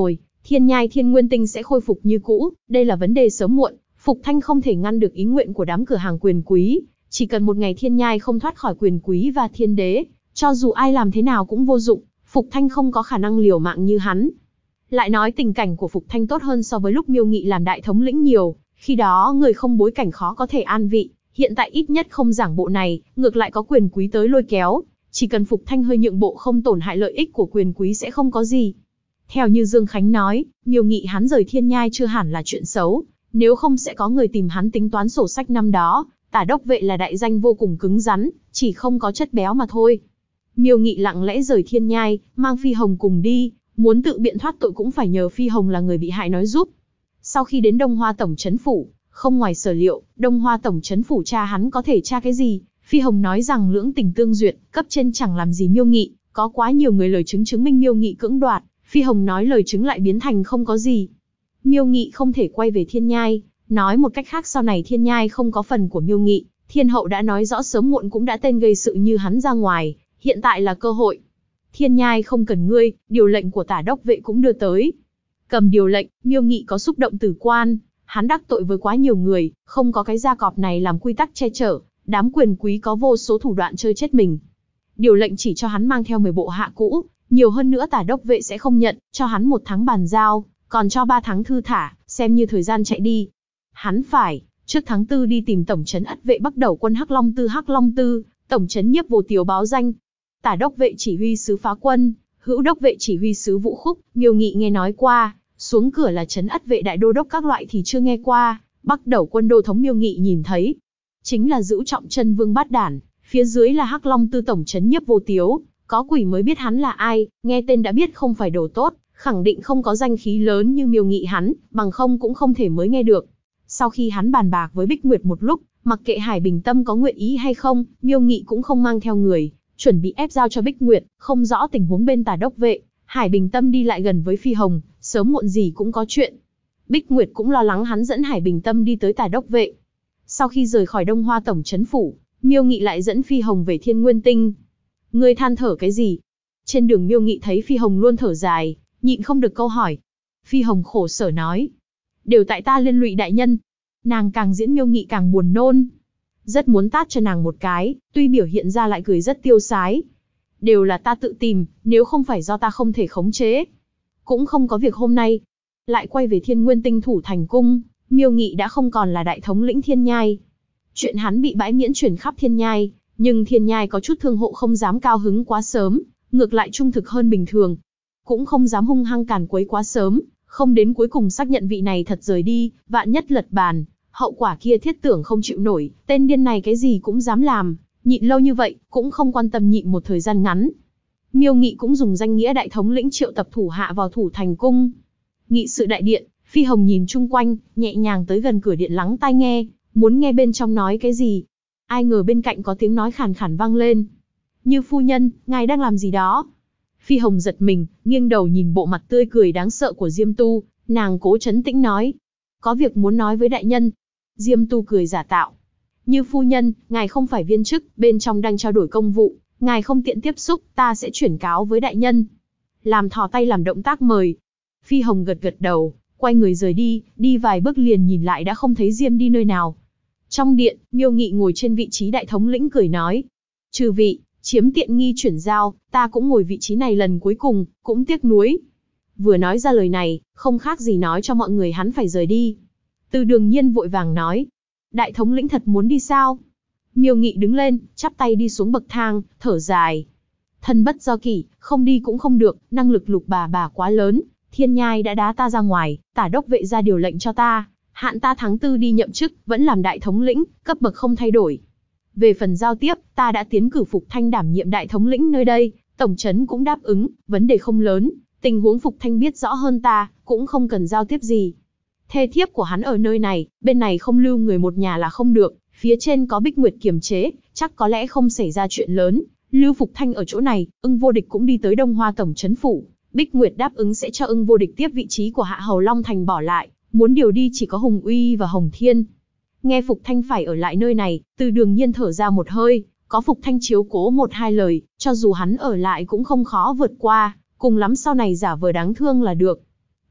Thiên nhai Thiên Nguyên Tinh sẽ khôi phục như cũ, đây là vấn đề sớm muộn. Phục Thanh không thể ngăn được ý nguyện của đám cửa hàng quyền quý, chỉ cần một ngày thiên nhai không thoát khỏi quyền quý và thiên đế, cho dù ai làm thế nào cũng vô dụng, Phục Thanh không có khả năng liều mạng như hắn. Lại nói tình cảnh của Phục Thanh tốt hơn so với lúc Miêu Nghị làm đại thống lĩnh nhiều, khi đó người không bối cảnh khó có thể an vị, hiện tại ít nhất không giảng bộ này, ngược lại có quyền quý tới lôi kéo, chỉ cần Phục Thanh hơi nhượng bộ không tổn hại lợi ích của quyền quý sẽ không có gì. Theo như Dương Khánh nói, Miêu Nghị hắn rời thiên nhai chưa hẳn là chuyện xấu, nếu không sẽ có người tìm hắn tính toán sổ sách năm đó, Tả đốc vệ là đại danh vô cùng cứng rắn, chỉ không có chất béo mà thôi. Miêu Nghị lặng lẽ rời thiên nhai, mang Phi Hồng cùng đi, muốn tự biện thoát tội cũng phải nhờ Phi Hồng là người bị hại nói giúp. Sau khi đến Đông Hoa Tổng Trấn Phủ, không ngoài sở liệu, Đông Hoa Tổng Trấn Phủ tra hắn có thể tra cái gì, Phi Hồng nói rằng lưỡng tình tương duyệt, cấp trên chẳng làm gì Miêu Nghị, có quá nhiều người lời chứng chứng minh Miêu Nghị cưỡng đoạt, Phi Hồng nói lời chứng lại biến thành không có gì. Miêu Nghị không thể quay về thiên nhai, nói một cách khác sau này thiên nhai không có phần của Miêu Nghị, thiên hậu đã nói rõ sớm muộn cũng đã tên gây sự như hắn ra ngoài, hiện tại là cơ hội. Thiên nhai không cần ngươi, điều lệnh của Tả đốc vệ cũng đưa tới. Cầm điều lệnh, Miêu Nghị có xúc động tử quan, hắn đắc tội với quá nhiều người, không có cái gia cọp này làm quy tắc che chở, đám quyền quý có vô số thủ đoạn chơi chết mình. Điều lệnh chỉ cho hắn mang theo 10 bộ hạ cũ, nhiều hơn nữa Tả đốc vệ sẽ không nhận, cho hắn 1 tháng bàn giao, còn cho 3 tháng thư thả, xem như thời gian chạy đi. Hắn phải, trước tháng 4 đi tìm tổng trấn ất vệ Bắc Đầu quân Hắc Long Tư, tổng trấn Nhiếp Vô Tiếu báo danh. Tả đốc vệ chỉ huy sứ phá quân, hữu đốc vệ chỉ huy sứ Vũ Khúc, Miêu Nghị nghe nói qua, xuống cửa là trấn ất vệ đại đô đốc các loại thì chưa nghe qua, Bắc Đầu quân đô thống Miêu Nghị nhìn thấy. Chính là Dữu Trọng Chân Vương Bát Đản, phía dưới là Hắc Long Tư tổng trấn Nhiếp Vô Tiếu, có quỷ mới biết hắn là ai, nghe tên đã biết không phải đồ tốt, khẳng định không có danh khí lớn như Miêu Nghị hắn, bằng không cũng không thể mới nghe được. Sau khi hắn bàn bạc với Bích Nguyệt một lúc, mặc kệ Hải Bình Tâm có nguyện ý hay không, Miêu Nghị cũng không mang theo người, chuẩn bị ép giao cho Bích Nguyệt, không rõ tình huống bên Tả đốc vệ, Hải Bình Tâm đi lại gần với Phi Hồng, sớm muộn gì cũng có chuyện. Bích Nguyệt cũng lo lắng hắn dẫn Hải Bình Tâm đi tới Tả đốc vệ. Sau khi rời khỏi Đông Hoa Tổng Trấn Phủ, Miêu Nghị lại dẫn Phi Hồng về Thiên Nguyên Tinh. Ngươi than thở cái gì? Trên đường Miêu Nghị thấy Phi Hồng luôn thở dài, nhịn không được câu hỏi. Phi Hồng khổ sở nói, đều tại ta liên lụy đại nhân. Nàng càng diễn Miêu Nghị càng buồn nôn. Rất muốn tát cho nàng một cái, tuy biểu hiện ra lại cười rất tiêu sái. Đều là ta tự tìm, nếu không phải do ta không thể khống chế, cũng không có việc hôm nay. Lại quay về Thiên Nguyên Tinh thủ thành cung, Miêu Nghị đã không còn là đại thống lĩnh thiên nhai. Chuyện hắn bị bãi miễn truyền khắp thiên nhai, nhưng thiên nhai có chút thương hộ không dám cao hứng quá sớm, ngược lại trung thực hơn bình thường. Cũng không dám hung hăng càn quấy quá sớm, không đến cuối cùng xác nhận vị này thật rời đi, vạn nhất lật bàn, hậu quả kia thiết tưởng không chịu nổi, tên điên này cái gì cũng dám làm, nhịn lâu như vậy, cũng không quan tâm nhịn một thời gian ngắn. Miêu Nghị cũng dùng danh nghĩa đại thống lĩnh triệu tập thủ hạ vào thủ thành cung. Nghị sự đại điện, Phi Hồng nhìn chung quanh, nhẹ nhàng tới gần cửa điện lắng tai nghe, muốn nghe bên trong nói cái gì. Ai ngờ bên cạnh có tiếng nói khàn khàn vang lên. Như phu nhân, ngài đang làm gì đó? Phi Hồng giật mình, nghiêng đầu nhìn bộ mặt tươi cười đáng sợ của Diêm Tu, nàng cố trấn tĩnh nói. Có việc muốn nói với đại nhân. Diêm Tu cười giả tạo. Như phu nhân, ngài không phải viên chức, bên trong đang trao đổi công vụ, ngài không tiện tiếp xúc, ta sẽ chuyển cáo với đại nhân. Làm thò tay làm động tác mời. Phi Hồng gật gật đầu, quay người rời đi, đi vài bước liền nhìn lại đã không thấy Diêm đi nơi nào. Trong điện, Miêu Nghị ngồi trên vị trí đại thống lĩnh cười nói. Chư vị, chiếm tiện nghi chuyển giao, ta cũng ngồi vị trí này lần cuối cùng, cũng tiếc nuối. Vừa nói ra lời này, không khác gì nói cho mọi người hắn phải rời đi. Từ Đường Nhiên vội vàng nói. Đại thống lĩnh thật muốn đi sao? Miêu Nghị đứng lên, chắp tay đi xuống bậc thang, thở dài. Thân bất do kỷ, không đi cũng không được, năng lực lục bà quá lớn, thiên nhai đã đá ta ra ngoài, Tả đốc vệ ra điều lệnh cho ta, hạn ta tháng 4 đi nhậm chức, vẫn làm đại thống lĩnh, cấp bậc không thay đổi. Về phần giao tiếp, ta đã tiến cử Phục Thanh đảm nhiệm đại thống lĩnh nơi đây, tổng trấn cũng đáp ứng, vấn đề không lớn, tình huống Phục Thanh biết rõ hơn ta, cũng không cần giao tiếp gì. Thê thiếp của hắn ở nơi này, bên này không lưu người một nhà là không được, phía trên có Bích Nguyệt kiềm chế, chắc có lẽ không xảy ra chuyện lớn. Lưu Phục Thanh ở chỗ này, Ưng Vô Địch cũng đi tới Đông Hoa Tổng Trấn Phủ, Bích Nguyệt đáp ứng sẽ cho Ưng Vô Địch tiếp vị trí của Hạ Hầu Long Thành bỏ lại, muốn điều đi chỉ có Hùng Uy và Hồng Thiên. Nghe Phục Thanh phải ở lại nơi này, Từ Đường Nhiên thở ra một hơi, có Phục Thanh chiếu cố 1-2 lời, cho dù hắn ở lại cũng không khó vượt qua, cùng lắm sau này giả vờ đáng thương là được.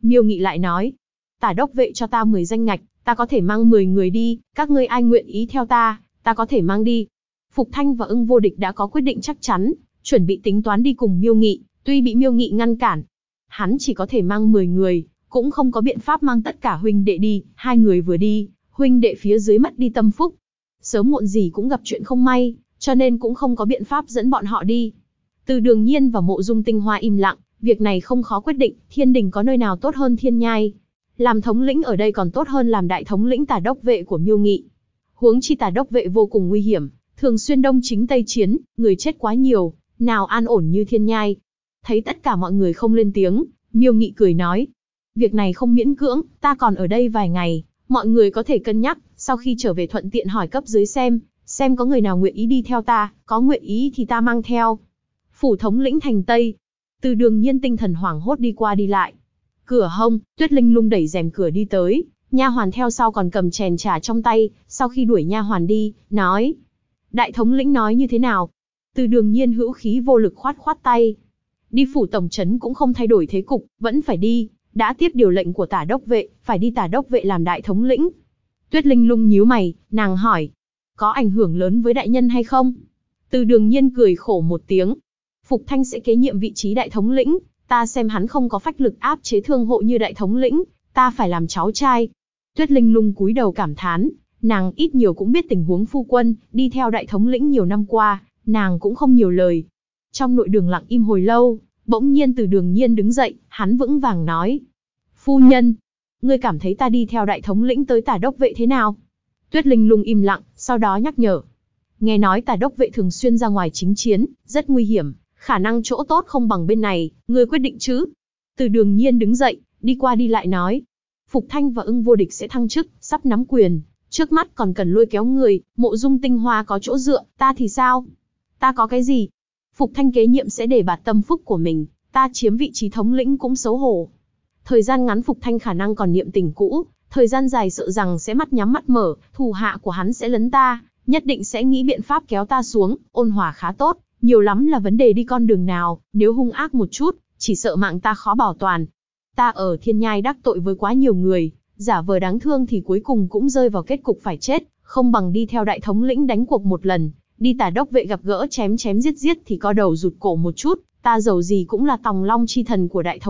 Miêu Nghị lại nói, Tả đốc vệ cho ta 10 danh ngạch, ta có thể mang 10 người đi, các ngươi ai nguyện ý theo ta có thể mang đi. Phục Thanh và Ưng Vô Địch đã có quyết định chắc chắn, chuẩn bị tính toán đi cùng Miêu Nghị, tuy bị Miêu Nghị ngăn cản. Hắn chỉ có thể mang 10 người, cũng không có biện pháp mang tất cả huynh đệ đi, hai người vừa đi, huynh đệ phía dưới mất đi tâm phúc. Sớm muộn gì cũng gặp chuyện không may, cho nên cũng không có biện pháp dẫn bọn họ đi. Từ Đường Nhiên và Mộ Dung Tinh Hoa im lặng, việc này không khó quyết định, Thiên Đình có nơi nào tốt hơn Thiên Nhai. Làm thống lĩnh ở đây còn tốt hơn làm đại thống lĩnh Tả đốc vệ của Miêu Nghị. Huống chi Tả đốc vệ vô cùng nguy hiểm, thường xuyên đông chính tây chiến, người chết quá nhiều, nào an ổn như Thiên Nhai. Thấy tất cả mọi người không lên tiếng, Miêu Nghị cười nói, việc này không miễn cưỡng, ta còn ở đây vài ngày, mọi người có thể cân nhắc, sau khi trở về thuận tiện hỏi cấp dưới xem có người nào nguyện ý đi theo ta, có nguyện ý thì ta mang theo. Phủ thống lĩnh thành Tây. Từ Đường Nhiên tinh thần hoảng hốt đi qua đi lại. Cửa hông, Tuyết Linh Lung đẩy rèm cửa đi tới, nha hoàn theo sau còn cầm chén trà trong tay, sau khi đuổi nha hoàn đi, nói, đại thống lĩnh nói như thế nào? Từ Đường Nhiên hữu khí vô lực khoát khoát tay. Đi phủ tổng trấn cũng không thay đổi thế cục, vẫn phải đi, đã tiếp điều lệnh của Tả đốc vệ, phải đi Tả đốc vệ làm đại thống lĩnh. Tuyết Linh Lung nhíu mày, nàng hỏi, có ảnh hưởng lớn với đại nhân hay không? Từ Đường Nhiên cười khổ một tiếng. Phục Thanh sẽ kế nhiệm vị trí đại thống lĩnh, ta xem hắn không có phách lực áp chế thương hộ như đại thống lĩnh, ta phải làm cháu trai. Tuyết Linh Lung cúi đầu cảm thán, nàng ít nhiều cũng biết tình huống phu quân, đi theo đại thống lĩnh nhiều năm qua, nàng cũng không nhiều lời. Trong nội đường lặng im hồi lâu, bỗng nhiên Từ Đường Nhiên đứng dậy, hắn vững vàng nói, phu nhân, ngươi cảm thấy ta đi theo đại thống lĩnh tới Tả đốc vệ thế nào? Tuyết Linh Lung im lặng, sau đó nhắc nhở, nghe nói Tả đốc vệ thường xuyên ra ngoài chính chiến, rất nguy hiểm, khả năng chỗ tốt không bằng bên này, ngươi quyết định chứ? Từ Đường Nhiên đứng dậy, đi qua đi lại nói, Phục Thanh và Ưng Vô Địch sẽ thăng chức, sắp nắm quyền, trước mắt còn cần lôi kéo người, Mộ Dung Tinh Hoa có chỗ dựa, ta thì sao? Ta có cái gì? Phục Thanh kế nhiệm sẽ để bạt tâm phúc của mình, ta chiếm vị trí thống lĩnh cũng xấu hổ. Thời gian ngắn Phục Thanh khả năng còn niệm tình cũ, thời gian dài sợ rằng sẽ mắt nhắm mắt mở, thủ hạ của hắn sẽ lấn ta, nhất định sẽ nghĩ biện pháp kéo ta xuống, ôn hòa khá tốt, nhiều lắm là vấn đề đi con đường nào, nếu hung ác một chút, chỉ sợ mạng ta khó bảo toàn. Ta ở Thiên Nhai đắc tội với quá nhiều người, giả vờ đáng thương thì cuối cùng cũng rơi vào kết cục phải chết, không bằng đi theo đại thống lĩnh đánh cuộc một lần, đi Tả đốc vệ gặp gỡ chém chém giết giết thì co đầu rụt cổ một chút, ta dầu gì cũng là tòng long chi thần của đại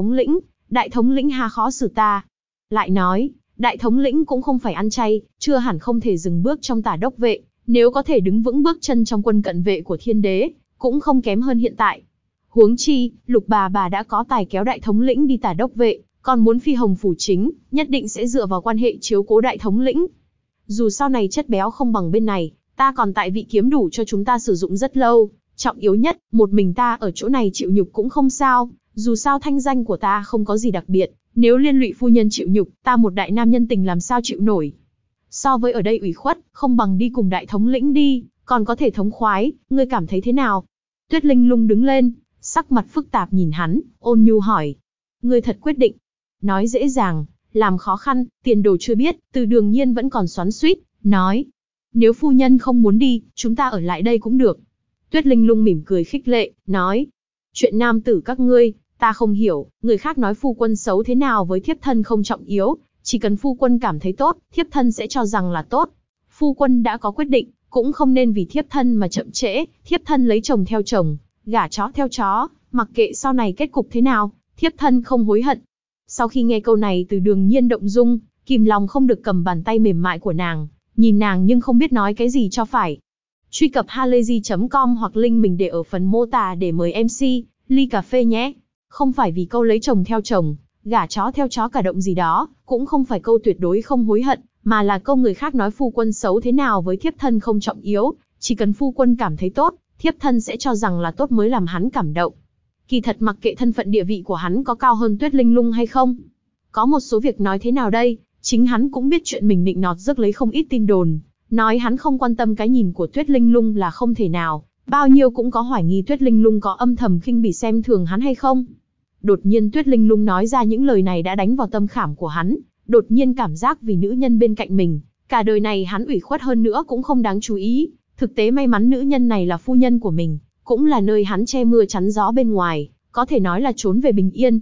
thống lĩnh ha khó xử ta. Lại nói, đại thống lĩnh cũng không phải ăn chay, chưa hẳn không thể dừng bước trong Tả đốc vệ, nếu có thể đứng vững bước chân trong quân cận vệ của thiên đế, cũng không kém hơn hiện tại. Huống chi, Lục bà đã có tài kéo đại thống lĩnh đi Tả đốc vệ, còn muốn phi hồng phủ chính, nhất định sẽ dựa vào quan hệ chiếu cố đại thống lĩnh. Dù sau này chất béo không bằng bên này, ta còn tại vị kiếm đủ cho chúng ta sử dụng rất lâu, trọng yếu nhất, một mình ta ở chỗ này chịu nhục cũng không sao, dù sao thanh danh của ta không có gì đặc biệt, nếu liên lụy phu nhân chịu nhục, ta một đại nam nhân tình làm sao chịu nổi. So với ở đây ủy khuất, không bằng đi cùng đại thống lĩnh đi, còn có thể thống khoái, ngươi cảm thấy thế nào? Tuyết Linh Lung đứng lên, sắc mặt phức tạp nhìn hắn, ôn nhu hỏi. Ngươi thật quyết định. Nói dễ dàng, làm khó khăn, tiền đồ chưa biết, Từ Đường Nhiên vẫn còn xoắn xuýt, nói. Nếu phu nhân không muốn đi, chúng ta ở lại đây cũng được. Tuyết Linh Lung mỉm cười khích lệ, nói. Chuyện nam tử các ngươi, ta không hiểu, người khác nói phu quân xấu thế nào với thiếp thân không trọng yếu, chỉ cần phu quân cảm thấy tốt, thiếp thân sẽ cho rằng là tốt. Phu quân đã có quyết định, cũng không nên vì thiếp thân mà chậm trễ, thiếp thân lấy chồng theo chồng, gả chó theo chó, mặc kệ sau này kết cục thế nào, thiếp thân không hối hận. Sau khi nghe câu này Từ Đường Nhiên động dung, kìm lòng không được cầm bàn tay mềm mại của nàng, nhìn nàng nhưng không biết nói cái gì cho phải. Truy cập halayzi.com hoặc link mình để ở phần mô tả để mời MC, ly cà phê nhé. Không phải vì câu lấy chồng theo chồng, gả chó theo chó cả động gì đó, cũng không phải câu tuyệt đối không hối hận, mà là câu người khác nói phu quân xấu thế nào với thiếp thân không trọng yếu, chỉ cần phu quân cảm thấy tốt, thiếp thân sẽ cho rằng là tốt mới làm hắn cảm động. Kỳ thật mặc kệ thân phận địa vị của hắn có cao hơn Tuyết Linh Lung hay không, có một số việc nói thế nào đây, chính hắn cũng biết chuyện mình nịnh nọt rước lấy không ít tin đồn, nói hắn không quan tâm cái nhìn của Tuyết Linh Lung là không thể nào, bao nhiêu cũng có hoài nghi Tuyết Linh Lung có âm thầm khinh bỉ xem thường hắn hay không. Đột nhiên Tuyết Linh Lung nói ra những lời này đã đánh vào tâm khảm của hắn, đột nhiên cảm giác vì nữ nhân bên cạnh mình, cả đời này hắn ủy khuất hơn nữa cũng không đáng chú ý, thực tế may mắn nữ nhân này là phu nhân của mình, cũng là nơi hắn che mưa chắn gió bên ngoài, có thể nói là trốn về bình yên.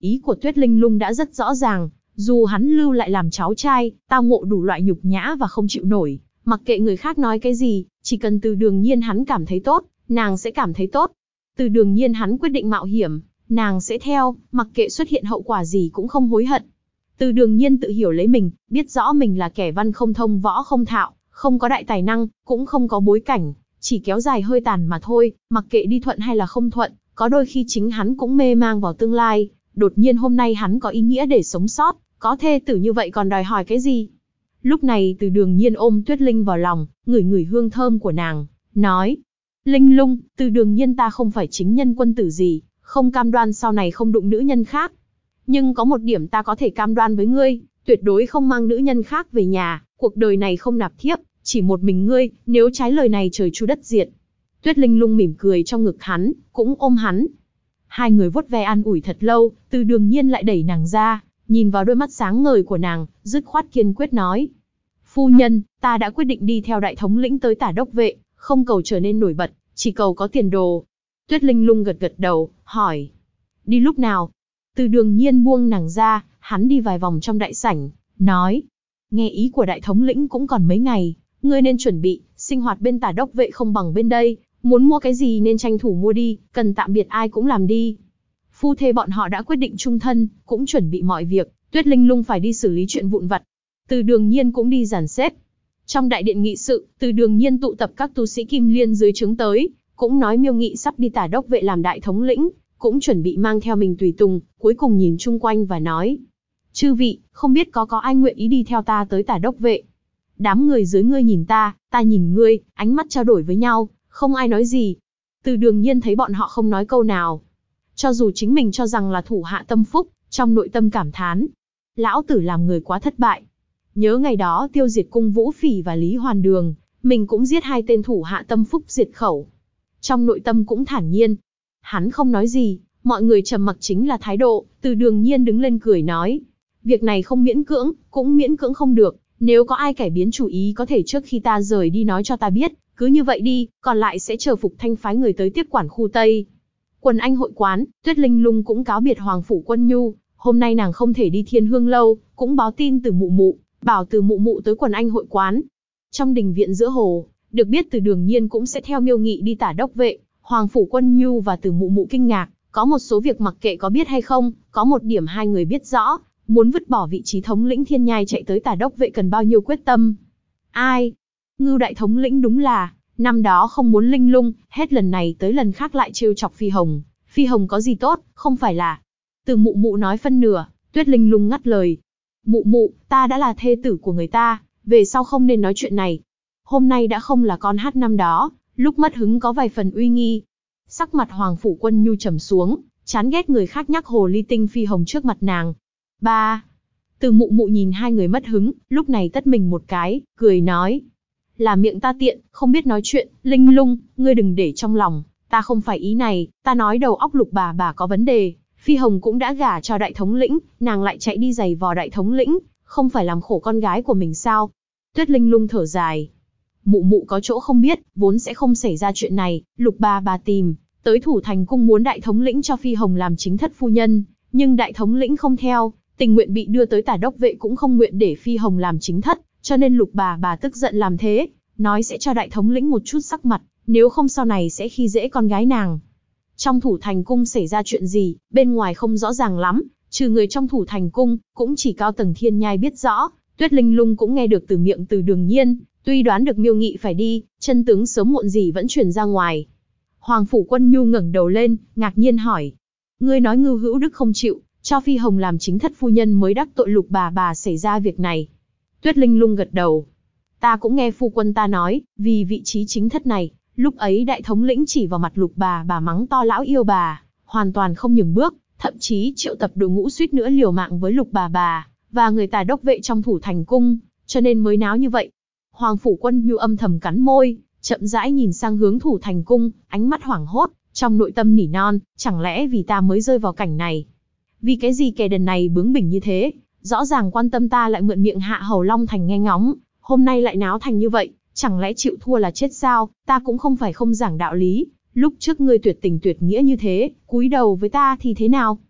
Ý của Tuyết Linh Lung đã rất rõ ràng, dù hắn lưu lại làm cháu trai, tao ngộ đủ loại nhục nhã và không chịu nổi, mặc kệ người khác nói cái gì, chỉ cần Từ Đường Nhiên hắn cảm thấy tốt, nàng sẽ cảm thấy tốt. Từ Đường Nhiên hắn quyết định mạo hiểm, nàng sẽ theo, mặc kệ xuất hiện hậu quả gì cũng không hối hận. Từ Đường Nhiên tự hiểu lấy mình, biết rõ mình là kẻ văn không thông võ không thạo, không có đại tài năng, cũng không có bối cảnh, chỉ kéo dài hơi tàn mà thôi, mặc kệ đi thuận hay là không thuận, có đôi khi chính hắn cũng mê mang vào tương lai. Đột nhiên hôm nay hắn có ý nghĩa để sống sót, có thê tử như vậy còn đòi hỏi cái gì? Lúc này Từ Đường Nhiên ôm Tuyết Linh vào lòng, ngửi ngửi hương thơm của nàng, nói: Linh Lung, Từ Đường Nhiên ta không phải chính nhân quân tử gì, không cam đoan sau này không đụng nữ nhân khác. Nhưng có một điểm ta có thể cam đoan với ngươi, tuyệt đối không mang nữ nhân khác về nhà, cuộc đời này không nạp thiếp, chỉ một mình ngươi, nếu trái lời này trời chu đất diệt. Tuyết Linh Lung mỉm cười trong ngực hắn, cũng ôm hắn. Hai người vuốt ve an ủi thật lâu, Từ Đường Nhiên lại đẩy nàng ra, nhìn vào đôi mắt sáng ngời của nàng, dứt khoát kiên quyết nói: Phu nhân, ta đã quyết định đi theo đại thống lĩnh tới Tả Đốc Vệ, không cầu trở nên nổi bật, chỉ cầu có tiền đồ. Tuyết Linh Lung gật gật đầu, hỏi: Đi lúc nào? Từ Đường Nhiên buông nàng ra, hắn đi vài vòng trong đại sảnh, nói: Nghe ý của đại thống lĩnh cũng còn mấy ngày, ngươi nên chuẩn bị, sinh hoạt bên Tả Đốc Vệ không bằng bên đây, muốn mua cái gì nên tranh thủ mua đi, cần tạm biệt ai cũng làm đi. Phu thê bọn họ đã quyết định chung thân, cũng chuẩn bị mọi việc, Tuyết Linh Lung phải đi xử lý chuyện vụn vặt. Từ Đường Nhiên cũng đi dàn xếp. Trong đại điện nghị sự, Từ Đường Nhiên tụ tập các tu sĩ Kim Liên dưới trướng tới, cũng nói Miêu Nghị sắp đi Tả Đốc Vệ làm đại thống lĩnh, cũng chuẩn bị mang theo mình tùy tùng, cuối cùng nhìn chung quanh và nói: Chư vị, không biết có ai nguyện ý đi theo ta tới Tả Đốc Vệ? Đám người dưới ngươi nhìn ta nhìn ngươi, ánh mắt trao đổi với nhau, không ai nói gì. Từ Đường Nhiên thấy bọn họ không nói câu nào. Cho dù chính mình cho rằng là thủ hạ tâm phúc, trong nội tâm cảm thán: Lão tử làm người quá thất bại. Nhớ ngày đó tiêu diệt cung Vũ Phỉ và Lý Hoàn Đường, mình cũng giết hai tên thủ hạ tâm phúc diệt khẩu. Trong nội tâm cũng thản nhiên. Hắn không nói gì, mọi người trầm mặc chính là thái độ. Từ Đường Nhiên đứng lên cười nói: Việc này không miễn cưỡng, cũng miễn cưỡng không được. Nếu có ai cải biến chủ ý có thể trước khi ta rời đi nói cho ta biết, cứ như vậy đi, còn lại sẽ chờ Phục Thanh phái người tới tiếp quản khu Tây. Quần Anh hội quán, Tuyết Linh Lung cũng cáo biệt Hoàng phủ Quân Nhu, hôm nay nàng không thể đi Thiên Hương lâu, cũng báo tin từ mụ mụ, bảo từ mụ mụ tới Quần Anh hội quán. Trong đình viện giữa hồ, được biết Từ Đường Nhiên cũng sẽ theo Miêu Nghị đi Tả Đốc Vệ. Hoàng phủ Quân Nhu và từ mụ mụ kinh ngạc, có một số việc mặc kệ có biết hay không, có một điểm hai người biết rõ, muốn vứt bỏ vị trí thống lĩnh Thiên Nhai chạy tới Tả Đốc Vệ cần bao nhiêu quyết tâm. Ai? Ngưu đại thống lĩnh đúng là, năm đó không muốn Linh Lung, hết lần này tới lần khác lại trêu chọc Phi Hồng. Phi Hồng có gì tốt, không phải là... Từ mụ mụ nói phân nửa, Tuyết Linh Lung ngắt lời: Mụ mụ, ta đã là thê tử của người ta, về sau không nên nói chuyện này. Hôm nay đã không là con hát năm đó, lúc mất hứng có vài phần uy nghi. Sắc mặt Hoàng phủ Quân Nhu trầm xuống, chán ghét người khác nhắc hồ ly tinh Phi Hồng trước mặt nàng. Ba. Từ mụ mụ nhìn hai người mất hứng, lúc này tất mình một cái, cười nói: Là miệng ta tiện, không biết nói chuyện, Linh Lung, ngươi đừng để trong lòng, ta không phải ý này, ta nói đầu óc Lục bà có vấn đề. Phi Hồng cũng đã gả cho đại thống lĩnh, nàng lại chạy đi giày vò đại thống lĩnh, không phải làm khổ con gái của mình sao? Tuyết Linh Lung thở dài: Mụ mụ có chỗ không biết, vốn sẽ không xảy ra chuyện này. Lục bà tìm tới Thủ Thành cung muốn đại thống lĩnh cho Phi Hồng làm chính thất phu nhân, nhưng đại thống lĩnh không theo, tình nguyện bị đưa tới Tả Đốc Vệ cũng không nguyện để Phi Hồng làm chính thất, cho nên Lục bà tức giận làm thế, nói sẽ cho đại thống lĩnh một chút sắc mặt, nếu không sau này sẽ khi dễ con gái nàng. Trong Thủ Thành cung xảy ra chuyện gì, bên ngoài không rõ ràng lắm, trừ người trong Thủ Thành cung, cũng chỉ cao tầng Thiên Nhai biết rõ. Tuyết Linh Lung cũng nghe được từ miệng Từ Đường Nhiên, tuy đoán được Miêu Nghị phải đi, chân tướng sớm muộn gì vẫn truyền ra ngoài. Hoàng phủ Quân Nhu ngẩng đầu lên, ngạc nhiên hỏi: Ngươi nói Ngưu Hữu Đức không chịu cho Phi Hồng làm chính thất phu nhân mới đắc tội Lục bà xảy ra việc này? Tuyết Linh Lung gật đầu: Ta cũng nghe phu quân ta nói, vì vị trí chính thất này, lúc ấy đại thống lĩnh chỉ vào mặt Lục bà mắng to lão yêu bà, hoàn toàn không nhường bước, thậm chí triệu tập đội ngũ suýt nữa liều mạng với Lục bà và người Tả Đốc Vệ trong Thủ Thành cung, cho nên mới náo như vậy. Hoàng phủ Quân Nhu âm thầm cắn môi, chậm rãi nhìn sang hướng Thủ Thành cung, ánh mắt hoảng hốt, trong nội tâm nỉ non: Chẳng lẽ vì ta mới rơi vào cảnh này? Vì cái gì kẻ đần này bướng bỉnh như thế? Rõ ràng quan tâm ta lại mượn miệng hạ hầu Long Thành nghe ngóng, hôm nay lại náo thành như vậy, chẳng lẽ chịu thua là chết sao? Ta cũng không phải không giảng đạo lý, lúc trước ngươi tuyệt tình tuyệt nghĩa như thế, cúi đầu với ta thì thế nào?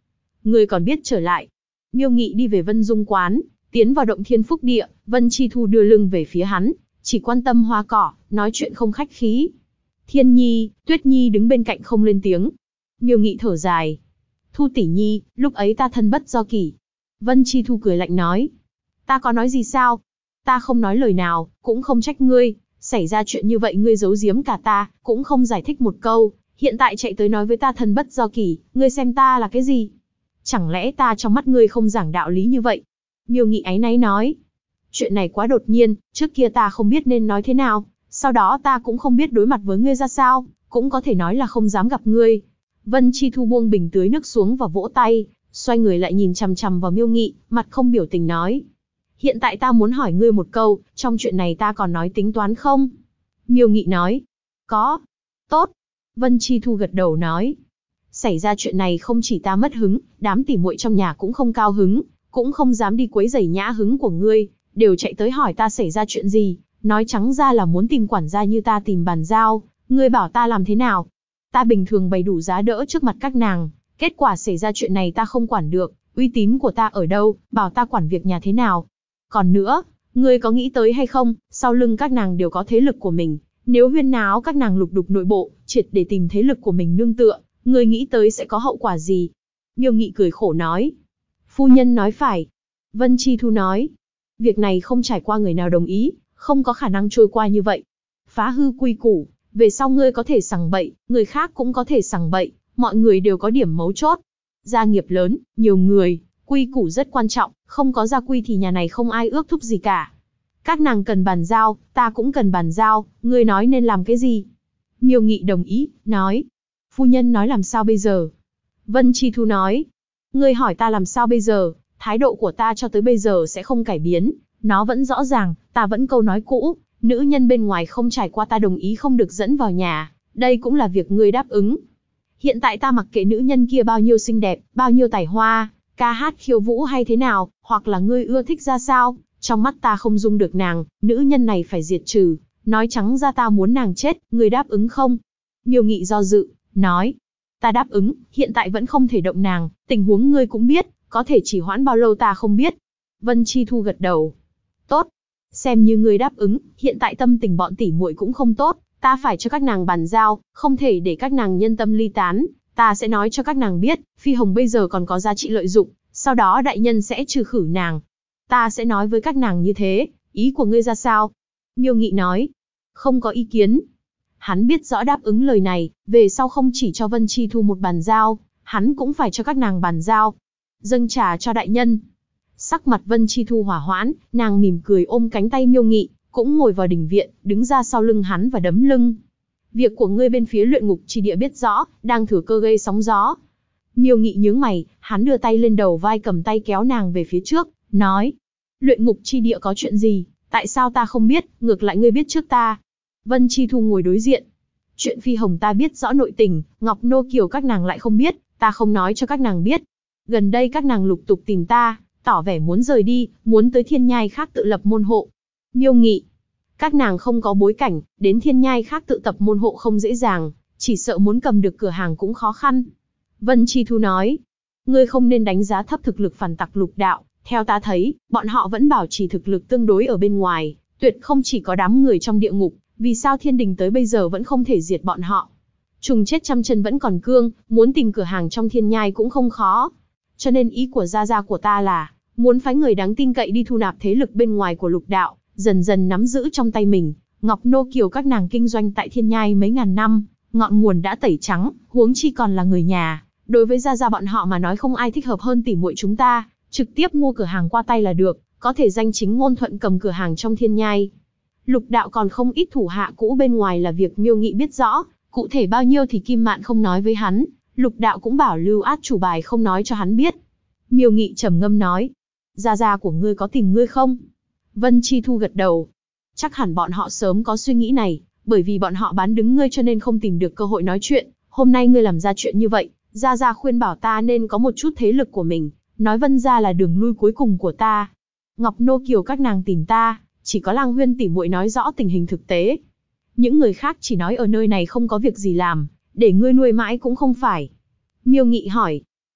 ngươi còn biết trở lại. Miêu Nghị đi về Vân Dung quán, tiến vào động Thiên Phúc Địa, Vân Chi Thu đưa lưng về phía hắn, chỉ quan tâm hoa cỏ, nói chuyện không khách khí. Thiên Nhi, Tuyết Nhi đứng bên cạnh không lên tiếng. Miêu Nghị thở dài. Thu tỷ nhi, lúc ấy ta thân bất do kỷ. Vân Chi Thu cười lạnh nói. Ta có nói gì sao? Ta không nói lời nào, cũng không trách ngươi. Xảy ra chuyện như vậy ngươi giấu giếm cả ta, cũng không giải thích một câu. Hiện tại chạy tới nói với ta thân bất do kỷ, ngươi xem ta là cái gì? Chẳng lẽ ta trong mắt ngươi không giảng đạo lý như vậy? Miêu Nghị áy náy nói. Chuyện này quá đột nhiên, trước kia ta không biết nên nói thế nào. Sau đó ta cũng không biết đối mặt với ngươi ra sao, cũng có thể nói là không dám gặp ngươi. Vân Chi Thu buông bình tưới nước xuống và vỗ tay, xoay người lại nhìn chằm chằm vào Miêu Nghị, mặt không biểu tình nói. Hiện tại ta muốn hỏi ngươi một câu, trong chuyện này ta còn nói tính toán không? Miêu Nghị nói. Có. Tốt. Vân Chi Thu gật đầu nói. Xảy ra chuyện này không chỉ ta mất hứng, đám tỉ muội trong nhà cũng không cao hứng, cũng không dám đi quấy rầy nhã hứng của ngươi, đều chạy tới hỏi ta xảy ra chuyện gì, nói trắng ra là muốn tìm quản gia như ta tìm bàn giao, ngươi bảo ta làm thế nào? Ta bình thường bày đủ giá đỡ trước mặt các nàng, kết quả xảy ra chuyện này ta không quản được, uy tín của ta ở đâu, bảo ta quản việc nhà thế nào? Còn nữa, ngươi có nghĩ tới hay không, sau lưng các nàng đều có thế lực của mình, nếu huyên náo các nàng lục đục nội bộ, triệt để tìm thế lực của mình nương tựa, ngươi nghĩ tới sẽ có hậu quả gì? Miêu Nghị cười khổ nói. Phu nhân nói phải. Vân Chi Thu nói. Việc này không trải qua người nào đồng ý, không có khả năng trôi qua như vậy. Phá hư quy củ, về sau ngươi có thể sằng bậy, người khác cũng có thể sằng bậy, mọi người đều có điểm mấu chốt. Gia nghiệp lớn, nhiều người, quy củ rất quan trọng, không có gia quy thì nhà này không ai ước thúc gì cả. Các nàng cần bàn giao, ta cũng cần bàn giao, ngươi nói nên làm cái gì? Miêu Nghị đồng ý, nói. Phu nhân nói làm sao bây giờ? Vân Chi Thu nói. Ngươi hỏi ta làm sao bây giờ, thái độ của ta cho tới bây giờ sẽ không cải biến, nó vẫn rõ ràng, ta vẫn câu nói cũ, nữ nhân bên ngoài không trải qua ta đồng ý không được dẫn vào nhà, đây cũng là việc ngươi đáp ứng. Hiện tại ta mặc kệ nữ nhân kia bao nhiêu xinh đẹp, bao nhiêu tài hoa, ca hát khiêu vũ hay thế nào, hoặc là ngươi ưa thích ra sao, trong mắt ta không dung được nàng, nữ nhân này phải diệt trừ, nói trắng ra ta muốn nàng chết, ngươi đáp ứng không? Miêu Nghị do dự, nói. Ta đáp ứng, hiện tại vẫn không thể động nàng, tình huống ngươi cũng biết, có thể chỉ hoãn bao lâu ta không biết. Vân Chi Thu gật đầu. Tốt, xem như ngươi đáp ứng, hiện tại tâm tình bọn tỉ muội cũng không tốt, ta phải cho các nàng bàn giao, không thể để các nàng nhân tâm ly tán, ta sẽ nói cho các nàng biết, Phi Hồng bây giờ còn có giá trị lợi dụng, sau đó đại nhân sẽ trừ khử nàng. Ta sẽ nói với các nàng như thế, ý của ngươi ra sao? Miêu Nghị nói. Không có ý kiến. Hắn biết rõ đáp ứng lời này, về sau không chỉ cho Vân Chi Thu một bàn giao, hắn cũng phải cho các nàng bàn giao. Dâng trà cho đại nhân. Sắc mặt Vân Chi Thu hỏa hoãn, nàng mỉm cười ôm cánh tay Miêu Nghị, cũng ngồi vào đình viện, đứng ra sau lưng hắn và đấm lưng. Việc của ngươi bên phía luyện ngục chi địa biết rõ, đang thừa cơ gây sóng gió. Miêu Nghị nhướng mày, hắn đưa tay lên đầu vai cầm tay kéo nàng về phía trước, nói. Luyện ngục chi địa có chuyện gì, tại sao ta không biết, ngược lại ngươi biết trước ta. Vân Chi Thu ngồi đối diện. Chuyện Phi Hồng ta biết rõ nội tình, Ngọc Nô Kiều các nàng lại không biết, ta không nói cho các nàng biết. Gần đây các nàng lục tục tìm ta, tỏ vẻ muốn rời đi, muốn tới thiên nhai khác tự lập môn hộ. Miêu Nghị. Các nàng không có bối cảnh, đến thiên nhai khác tự tập môn hộ không dễ dàng, chỉ sợ muốn cầm được cửa hàng cũng khó khăn. Vân Chi Thu nói. Ngươi không nên đánh giá thấp thực lực phản tặc lục đạo, theo ta thấy, bọn họ vẫn bảo trì thực lực tương đối ở bên ngoài, tuyệt không chỉ có đám người trong địa ngục, vì sao thiên đình tới bây giờ vẫn không thể diệt bọn họ. Trùng chết trăm chân vẫn còn cương, muốn tìm cửa hàng trong thiên nhai cũng không khó. Cho nên ý của gia gia của ta là, muốn phái người đáng tin cậy đi thu nạp thế lực bên ngoài của lục đạo, dần dần nắm giữ trong tay mình. Ngọc Nô Kiều các nàng kinh doanh tại thiên nhai mấy ngàn năm, ngọn nguồn đã tẩy trắng, huống chi còn là người nhà. Đối với gia gia bọn họ mà nói không ai thích hợp hơn tỉ muội chúng ta, trực tiếp mua cửa hàng qua tay là được, có thể danh chính ngôn thuận cầm cửa hàng trong thiên nhai. Lục đạo còn không ít thủ hạ cũ bên ngoài là việc Miêu Nghị biết rõ, cụ thể bao nhiêu thì Kim Mạn không nói với hắn, lục đạo cũng bảo lưu át chủ bài không nói cho hắn biết. Miêu Nghị trầm ngâm nói, gia gia của ngươi có tìm ngươi không? Vân Chi Thu gật đầu. Chắc hẳn bọn họ sớm có suy nghĩ này, bởi vì bọn họ bán đứng ngươi cho nên không tìm được cơ hội nói chuyện, hôm nay ngươi làm ra chuyện như vậy, gia gia khuyên bảo ta nên có một chút thế lực của mình, nói Vân gia là đường lui cuối cùng của ta. Ngọc Nô Kiều các nàng tìm ta, chỉ có Lang Huyên tỉ muội nói rõ tình hình thực tế. Những người khác chỉ nói ở nơi này không có việc gì làm, để ngươi nuôi mãi cũng không phải. Miêu Nghị hỏi,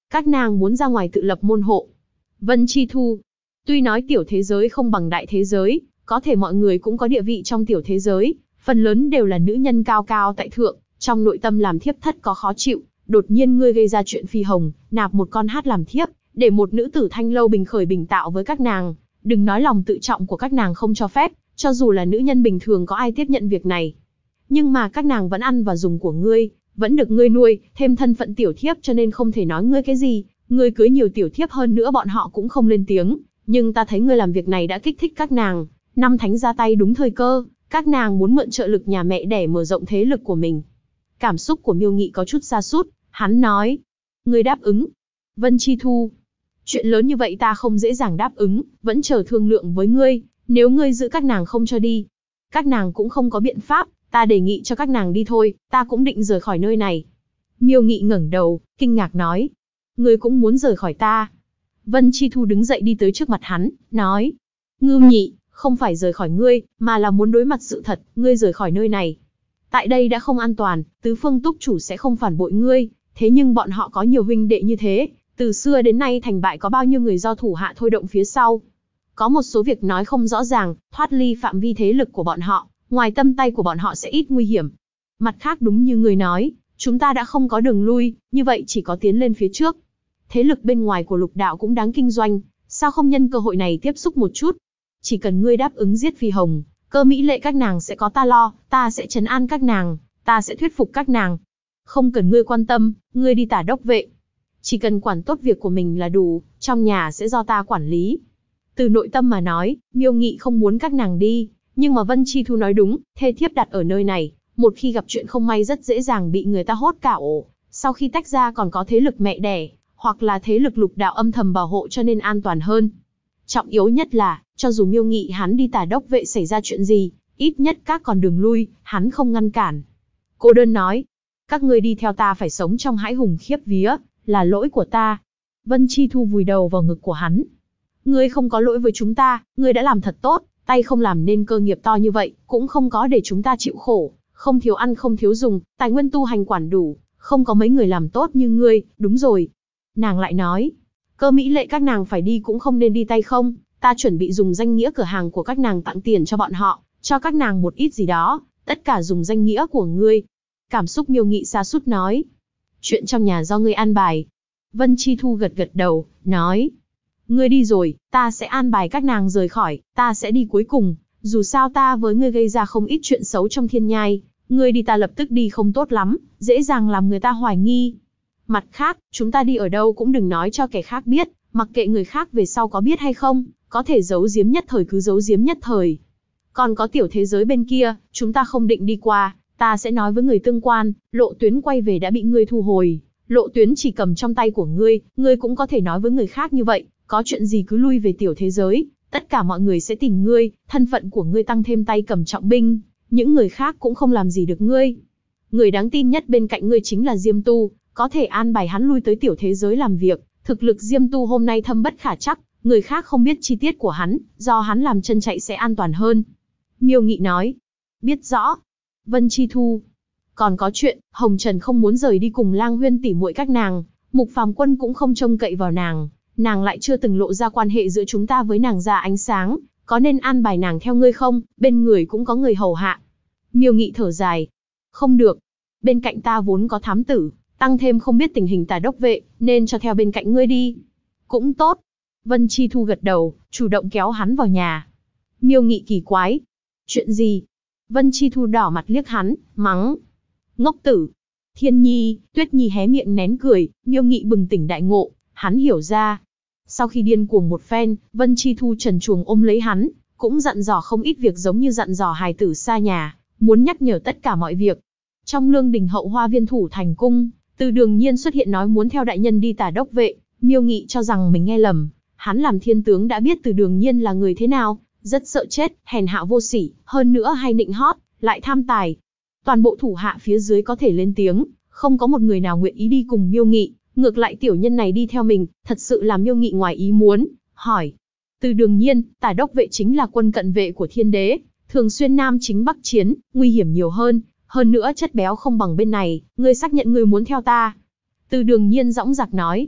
Các nàng muốn ra ngoài tự lập môn hộ. Vân Chi Thu. Tuy nói tiểu thế giới không bằng đại thế giới, có thể mọi người cũng có địa vị trong tiểu thế giới, phần lớn đều là nữ nhân cao cao tại thượng, trong nội tâm làm thiếp thất có khó chịu, đột nhiên ngươi gây ra chuyện phi hồng, nạp một con hát làm thiếp, để một nữ tử thanh lâu bình khởi bình tạo với các nàng, đừng nói lòng tự trọng của các nàng không cho phép, cho dù là nữ nhân bình thường có ai tiếp nhận việc này. Nhưng mà các nàng vẫn ăn và dùng của ngươi, vẫn được ngươi nuôi, thêm thân phận tiểu thiếp cho nên không thể nói ngươi cái gì, ngươi cưới nhiều tiểu thiếp hơn nữa bọn họ cũng không lên tiếng, nhưng ta thấy ngươi làm việc này đã kích thích các nàng, năm thánh ra tay đúng thời cơ, các nàng muốn mượn trợ lực nhà mẹ để mở rộng thế lực của mình. Cảm xúc của Miêu Nghị có chút sa sút, hắn nói, ngươi đáp ứng. Vân Chi Thu, chuyện lớn như vậy ta không dễ dàng đáp ứng, vẫn chờ thương lượng với ngươi, nếu ngươi giữ các nàng không cho đi. Các nàng cũng không có biện pháp, ta đề nghị cho các nàng đi thôi, ta cũng định rời khỏi nơi này. Miêu Nghị ngẩng đầu, kinh ngạc nói, ngươi cũng muốn rời khỏi ta. Vân Chi Thu đứng dậy đi tới trước mặt hắn, nói, Ngưu Nhị, không phải rời khỏi ngươi, mà là muốn đối mặt sự thật, ngươi rời khỏi nơi này. Tại đây đã không an toàn, tứ phương túc chủ sẽ không phản bội ngươi, thế nhưng bọn họ có nhiều huynh đệ như thế, từ xưa đến nay thành bại có bao nhiêu người do thủ hạ thôi động phía sau. Có một số việc nói không rõ ràng, thoát ly phạm vi thế lực của bọn họ, ngoài tâm tay của bọn họ sẽ ít nguy hiểm. Mặt khác đúng như người nói, chúng ta đã không có đường lui, như vậy chỉ có tiến lên phía trước. Thế lực bên ngoài của Lục đạo cũng đáng kinh doanh, sao không nhân cơ hội này tiếp xúc một chút? Chỉ cần ngươi đáp ứng giết Phi Hồng, Cơ Mỹ Lệ các nàng sẽ có ta lo, ta sẽ trấn an các nàng, ta sẽ thuyết phục các nàng. Không cần ngươi quan tâm, ngươi đi tả đốc vệ. Chỉ cần quản tốt việc của mình là đủ, trong nhà sẽ do ta quản lý. Từ nội tâm mà nói, Miêu Nghị không muốn các nàng đi, nhưng mà Vân Chi Thu nói đúng, thê thiếp đặt ở nơi này, một khi gặp chuyện không may rất dễ dàng bị người ta hốt cả ổ. Sau khi tách ra còn có thế lực mẹ đẻ, hoặc là thế lực Lục đạo âm thầm bảo hộ cho nên an toàn hơn. Trọng yếu nhất là, cho dù Miêu Nghị hắn đi tả đốc vệ xảy ra chuyện gì, ít nhất các còn đường lui, hắn không ngăn cản. Cô đơn nói, các ngươi đi theo ta phải sống trong hãi hùng khiếp vía, là lỗi của ta. Vân Chi Thu vùi đầu vào ngực của hắn. Ngươi không có lỗi với chúng ta, ngươi đã làm thật tốt, tay không làm nên cơ nghiệp to như vậy, cũng không có để chúng ta chịu khổ, không thiếu ăn không thiếu dùng, tài nguyên tu hành quản đủ, không có mấy người làm tốt như ngươi, đúng rồi. Nàng lại nói, Cơ Mỹ Lệ các nàng phải đi cũng không nên đi tay không, ta chuẩn bị dùng danh nghĩa cửa hàng của các nàng tặng tiền cho bọn họ, cho các nàng một ít gì đó, tất cả dùng danh nghĩa của ngươi. Cảm xúc Miêu Nghị sa sút nói, chuyện trong nhà do ngươi an bài. Vân Chi Thu gật gật đầu, nói, ngươi đi rồi, ta sẽ an bài các nàng rời khỏi, ta sẽ đi cuối cùng, dù sao ta với ngươi gây ra không ít chuyện xấu trong thiên nhai, ngươi đi ta lập tức đi không tốt lắm, dễ dàng làm người ta hoài nghi. Mặt khác, chúng ta đi ở đâu cũng đừng nói cho kẻ khác biết, mặc kệ người khác về sau có biết hay không, có thể giấu giếm nhất thời cứ giấu giếm nhất thời. Còn có tiểu thế giới bên kia, chúng ta không định đi qua, ta sẽ nói với người tương quan, lộ tuyến quay về đã bị ngươi thu hồi, lộ tuyến chỉ cầm trong tay của ngươi cũng có thể nói với người khác như vậy, có chuyện gì cứ lui về tiểu thế giới, tất cả mọi người sẽ tìm ngươi, thân phận của ngươi tăng thêm tay cầm trọng binh, những người khác cũng không làm gì được ngươi. Người đáng tin nhất bên cạnh ngươi chính là Diêm Tu, có thể an bài hắn lui tới tiểu thế giới làm việc, thực lực Diêm Tu hôm nay thâm bất khả trắc, người khác không biết chi tiết của hắn, do hắn làm chân chạy sẽ an toàn hơn. Miêu Nghị nói, biết rõ. Vân Chi Thu, còn có chuyện, Hồng Trần không muốn rời đi cùng Lang Huyên tỉ muội các nàng, Mục Phàm Quân cũng không trông cậy vào nàng lại chưa từng lộ ra quan hệ giữa chúng ta với nàng ra ánh sáng, có nên an bài nàng theo ngươi không, bên người cũng có người hầu hạ. Miêu Nghị thở dài, không được, bên cạnh ta vốn có thám tử, tăng thêm không biết tình hình tả đốc vệ, nên cho theo bên cạnh ngươi đi. Cũng tốt. Vân Chi Thu gật đầu, chủ động kéo hắn vào nhà. Miêu Nghị kỳ quái. Chuyện gì? Vân Chi Thu đỏ mặt liếc hắn, mắng. Ngốc tử. Thiên Nhi, Tuyết Nhi hé miệng nén cười, Miêu Nghị bừng tỉnh đại ngộ, hắn hiểu ra. Sau khi điên cuồng một phen, Vân Chi Thu trần truồng ôm lấy hắn, cũng dặn dò không ít việc giống như dặn dò hài tử xa nhà, muốn nhắc nhở tất cả mọi việc. Trong Lương Đình Hậu Hoa Viên Thủ Thành Cung, Từ Đường Nhiên xuất hiện nói muốn theo đại nhân đi tả đốc vệ, Miêu Nghị cho rằng mình nghe lầm, hắn làm thiên tướng đã biết Từ Đường Nhiên là người thế nào, rất sợ chết, hèn hạ vô sỉ, hơn nữa hay nịnh hót, lại tham tài. Toàn bộ thủ hạ phía dưới có thể lên tiếng, không có một người nào nguyện ý đi cùng Miêu Nghị, ngược lại tiểu nhân này đi theo mình, thật sự làm Miêu Nghị ngoài ý muốn, hỏi. Từ Đường Nhiên, tả đốc vệ chính là quân cận vệ của thiên đế, thường xuyên nam chính bắc chiến, nguy hiểm nhiều hơn nữa chất béo không bằng bên này, ngươi xác nhận ngươi muốn theo ta. Từ Đường Nhiên dõng dạc nói.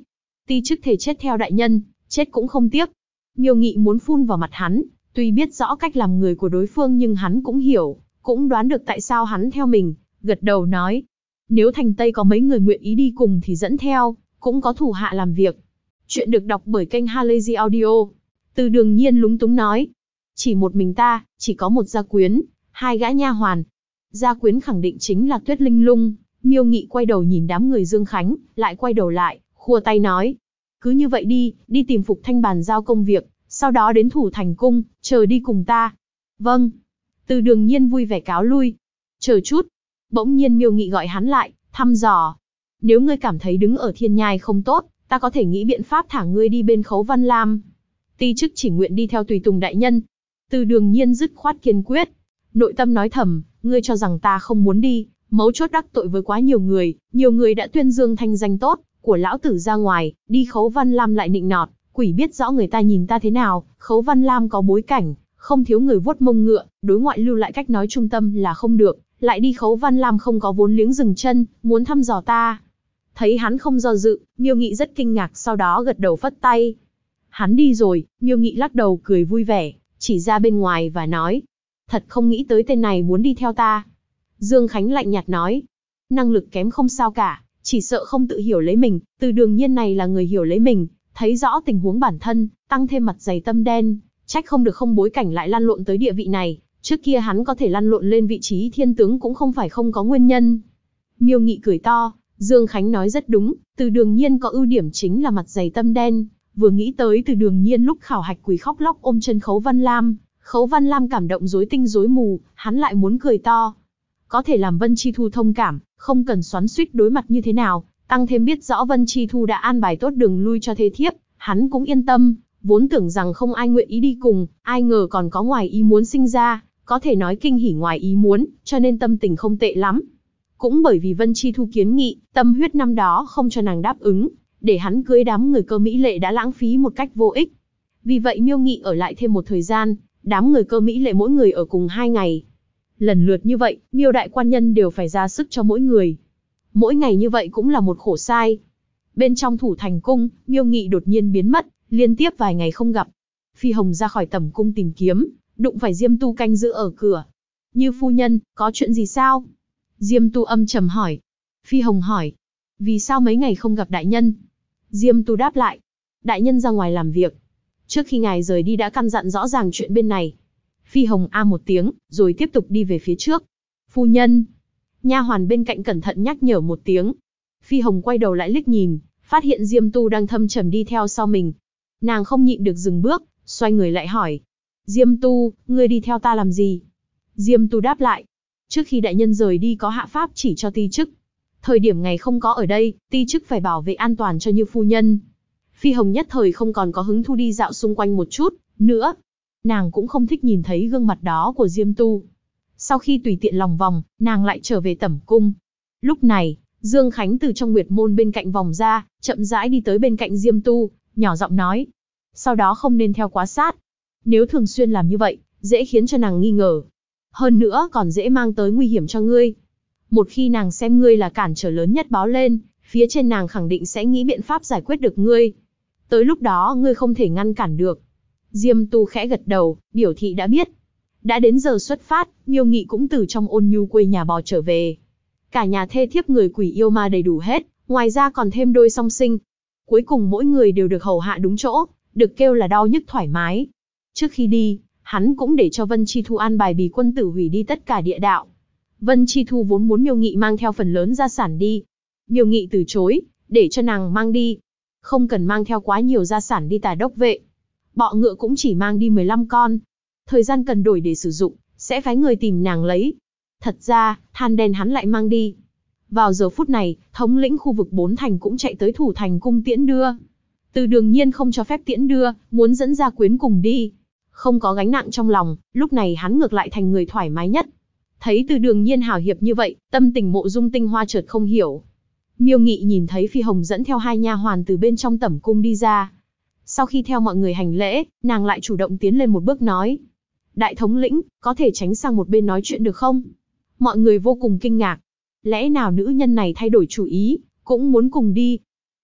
Ti chức thề chết theo đại nhân, chết cũng không tiếc. Miêu Nghị muốn phun vào mặt hắn, tuy biết rõ cách làm người của đối phương nhưng hắn cũng hiểu, cũng đoán được tại sao hắn theo mình, gật đầu nói. Nếu thành Tây có mấy người nguyện ý đi cùng thì dẫn theo, cũng có thủ hạ làm việc. Chuyện được đọc bởi kênh Halazy Audio. Từ Đường Nhiên lúng túng nói. Chỉ một mình ta, chỉ có một gia quyến, 2 gã nha hoàn. Gia quyến khẳng định chính là Tuyết Linh Lung. Miêu Nghị quay đầu nhìn đám người Dương Khánh, lại quay đầu lại, khua tay nói. Cứ như vậy đi, đi tìm Phục Thanh bàn giao công việc, sau đó đến Thủ Thành Cung, chờ đi cùng ta. Vâng. Từ Đường Nhiên vui vẻ cáo lui. Chờ chút. Bỗng nhiên Miêu Nghị gọi hắn lại, thăm dò. Nếu ngươi cảm thấy đứng ở Thiên Nhai không tốt, ta có thể nghĩ biện pháp thả ngươi đi bên Khấu Văn Lam. Ti chức chỉ nguyện đi theo tùy tùng đại nhân. Từ Đường Nhiên dứt khoát kiên quyết. Nội tâm nói thầm, ngươi cho rằng ta không muốn đi, mấu chốt đắc tội với quá nhiều người đã tuyên dương thanh danh tốt của lão tử ra ngoài, đi Khấu Văn Lam lại nịnh nọt, quỷ biết rõ người ta nhìn ta thế nào. Khấu Văn Lam có bối cảnh, không thiếu người vuốt mông ngựa, đối ngoại lưu lại cách nói trung tâm là không được, lại đi Khấu Văn Lam không có vốn liếng dừng chân, muốn thăm dò ta. Thấy hắn không do dự, Miêu Nghị rất kinh ngạc, sau đó gật đầu phất tay. Hắn đi rồi, Miêu Nghị lắc đầu cười vui vẻ, chỉ ra bên ngoài và nói. Thật không nghĩ tới tên này muốn đi theo ta. Dương Khánh lạnh nhạt nói. Năng lực kém không sao cả, chỉ sợ không tự hiểu lấy mình. Từ Đường Nhiên này là người hiểu lấy mình, thấy rõ tình huống bản thân, tăng thêm mặt dày tâm đen, trách không được không bối cảnh lại lăn lộn tới địa vị này. Trước kia hắn có thể lăn lộn lên vị trí thiên tướng cũng không phải không có nguyên nhân. Miêu Nghị cười to, Dương Khánh nói rất đúng, Từ Đường Nhiên có ưu điểm chính là mặt dày tâm đen. Vừa nghĩ tới Từ Đường Nhiên lúc khảo hạch quỳ khóc lóc ôm chân Khấu Văn Lam, Khấu Văn Lam cảm động rối tinh rối mù, hắn lại muốn cười to. Có thể làm Vân Chi Thu thông cảm, không cần xoắn xuýt đối mặt như thế nào, tăng thêm biết rõ Vân Chi Thu đã an bài tốt đường lui cho thê thiếp, hắn cũng yên tâm, vốn tưởng rằng không ai nguyện ý đi cùng, ai ngờ còn có ngoài ý muốn sinh ra, có thể nói kinh hỉ ngoài ý muốn, cho nên tâm tình không tệ lắm. Cũng bởi vì Vân Chi Thu kiến nghị, tâm huyết năm đó không cho nàng đáp ứng, để hắn cưới đám người Cơ Mỹ Lệ đã lãng phí một cách vô ích. Vì vậy Miêu Nghị ở lại thêm một thời gian, đám người Cơ Mỹ Lệ mỗi người ở cùng 2 ngày. Lần lượt như vậy, Miêu đại quan nhân đều phải ra sức cho mỗi người. Mỗi ngày như vậy cũng là một khổ sai. Bên trong Thủ Thành Cung, Miêu Nghị đột nhiên biến mất, liên tiếp vài ngày không gặp. Phi Hồng ra khỏi tẩm cung tìm kiếm, đụng phải Diêm Tu canh giữ ở cửa. Như phu nhân, có chuyện gì sao? Diêm Tu âm trầm hỏi. Phi Hồng hỏi. Vì sao mấy ngày không gặp đại nhân? Diêm Tu đáp lại. Đại nhân ra ngoài làm việc. Trước khi ngài rời đi đã căn dặn rõ ràng chuyện bên này. Phi Hồng a một tiếng, rồi tiếp tục đi về phía trước. Phu nhân. Nha hoàn bên cạnh cẩn thận nhắc nhở một tiếng. Phi Hồng quay đầu lại liếc nhìn, phát hiện Diêm Tu đang thâm trầm đi theo sau mình. Nàng không nhịn được dừng bước, xoay người lại hỏi. Diêm Tu, ngươi đi theo ta làm gì? Diêm Tu đáp lại. Trước khi đại nhân rời đi có hạ pháp chỉ cho ti chức. Thời điểm ngày không có ở đây, ti chức phải bảo vệ an toàn cho Như phu nhân. Phi Hồng nhất thời không còn có hứng thú đi dạo xung quanh một chút nữa. Nàng cũng không thích nhìn thấy gương mặt đó của Diêm Tu. Sau khi tùy tiện lòng vòng, nàng lại trở về tẩm cung. Lúc này, Dương Khánh từ trong nguyệt môn bên cạnh vòng ra, chậm rãi đi tới bên cạnh Diêm Tu, nhỏ giọng nói. Sau đó không nên theo quá sát. Nếu thường xuyên làm như vậy, dễ khiến cho nàng nghi ngờ. Hơn nữa còn dễ mang tới nguy hiểm cho ngươi. Một khi nàng xem ngươi là cản trở lớn nhất báo lên, phía trên nàng khẳng định sẽ nghĩ biện pháp giải quyết được ngươi. Tới lúc đó ngươi không thể ngăn cản được. Diêm Tu khẽ gật đầu, biểu thị đã biết. Đã đến giờ xuất phát, Miêu Nghị cũng từ trong Ôn Nhu quê nhà bò trở về. Cả nhà thê thiếp người quỷ yêu ma đầy đủ hết, ngoài ra còn thêm đôi song sinh. Cuối cùng mỗi người đều được hầu hạ đúng chỗ, được kêu là đau nhức thoải mái. Trước khi đi, hắn cũng để cho Vân Chi Thu an bài bì quân tử hủy đi tất cả địa đạo. Vân Chi Thu vốn muốn Miêu Nghị mang theo phần lớn gia sản đi. Miêu Nghị từ chối, để cho nàng mang đi. Không cần mang theo quá nhiều gia sản đi Tà Đốc vệ. Bọ ngựa cũng chỉ mang đi 15 con. Thời gian cần đổi để sử dụng, sẽ phái người tìm nàng lấy. Thật ra, than đen hắn lại mang đi. Vào giờ phút này, thống lĩnh khu vực 4 thành cũng chạy tới Thủ Thành Cung tiễn đưa. Từ Đường Nhiên không cho phép tiễn đưa, muốn dẫn gia quyến cùng đi. Không có gánh nặng trong lòng, lúc này hắn ngược lại thành người thoải mái nhất. Thấy Từ Đường Nhiên hào hiệp như vậy, tâm tình Mộ Dung Tinh Hoa chợt không hiểu. Miêu Nghị nhìn thấy Phi Hồng dẫn theo 2 nha hoàn từ bên trong tẩm cung đi ra. Sau khi theo mọi người hành lễ, nàng lại chủ động tiến lên một bước nói. Đại thống lĩnh, có thể tránh sang một bên nói chuyện được không? Mọi người vô cùng kinh ngạc. Lẽ nào nữ nhân này thay đổi chủ ý, cũng muốn cùng đi?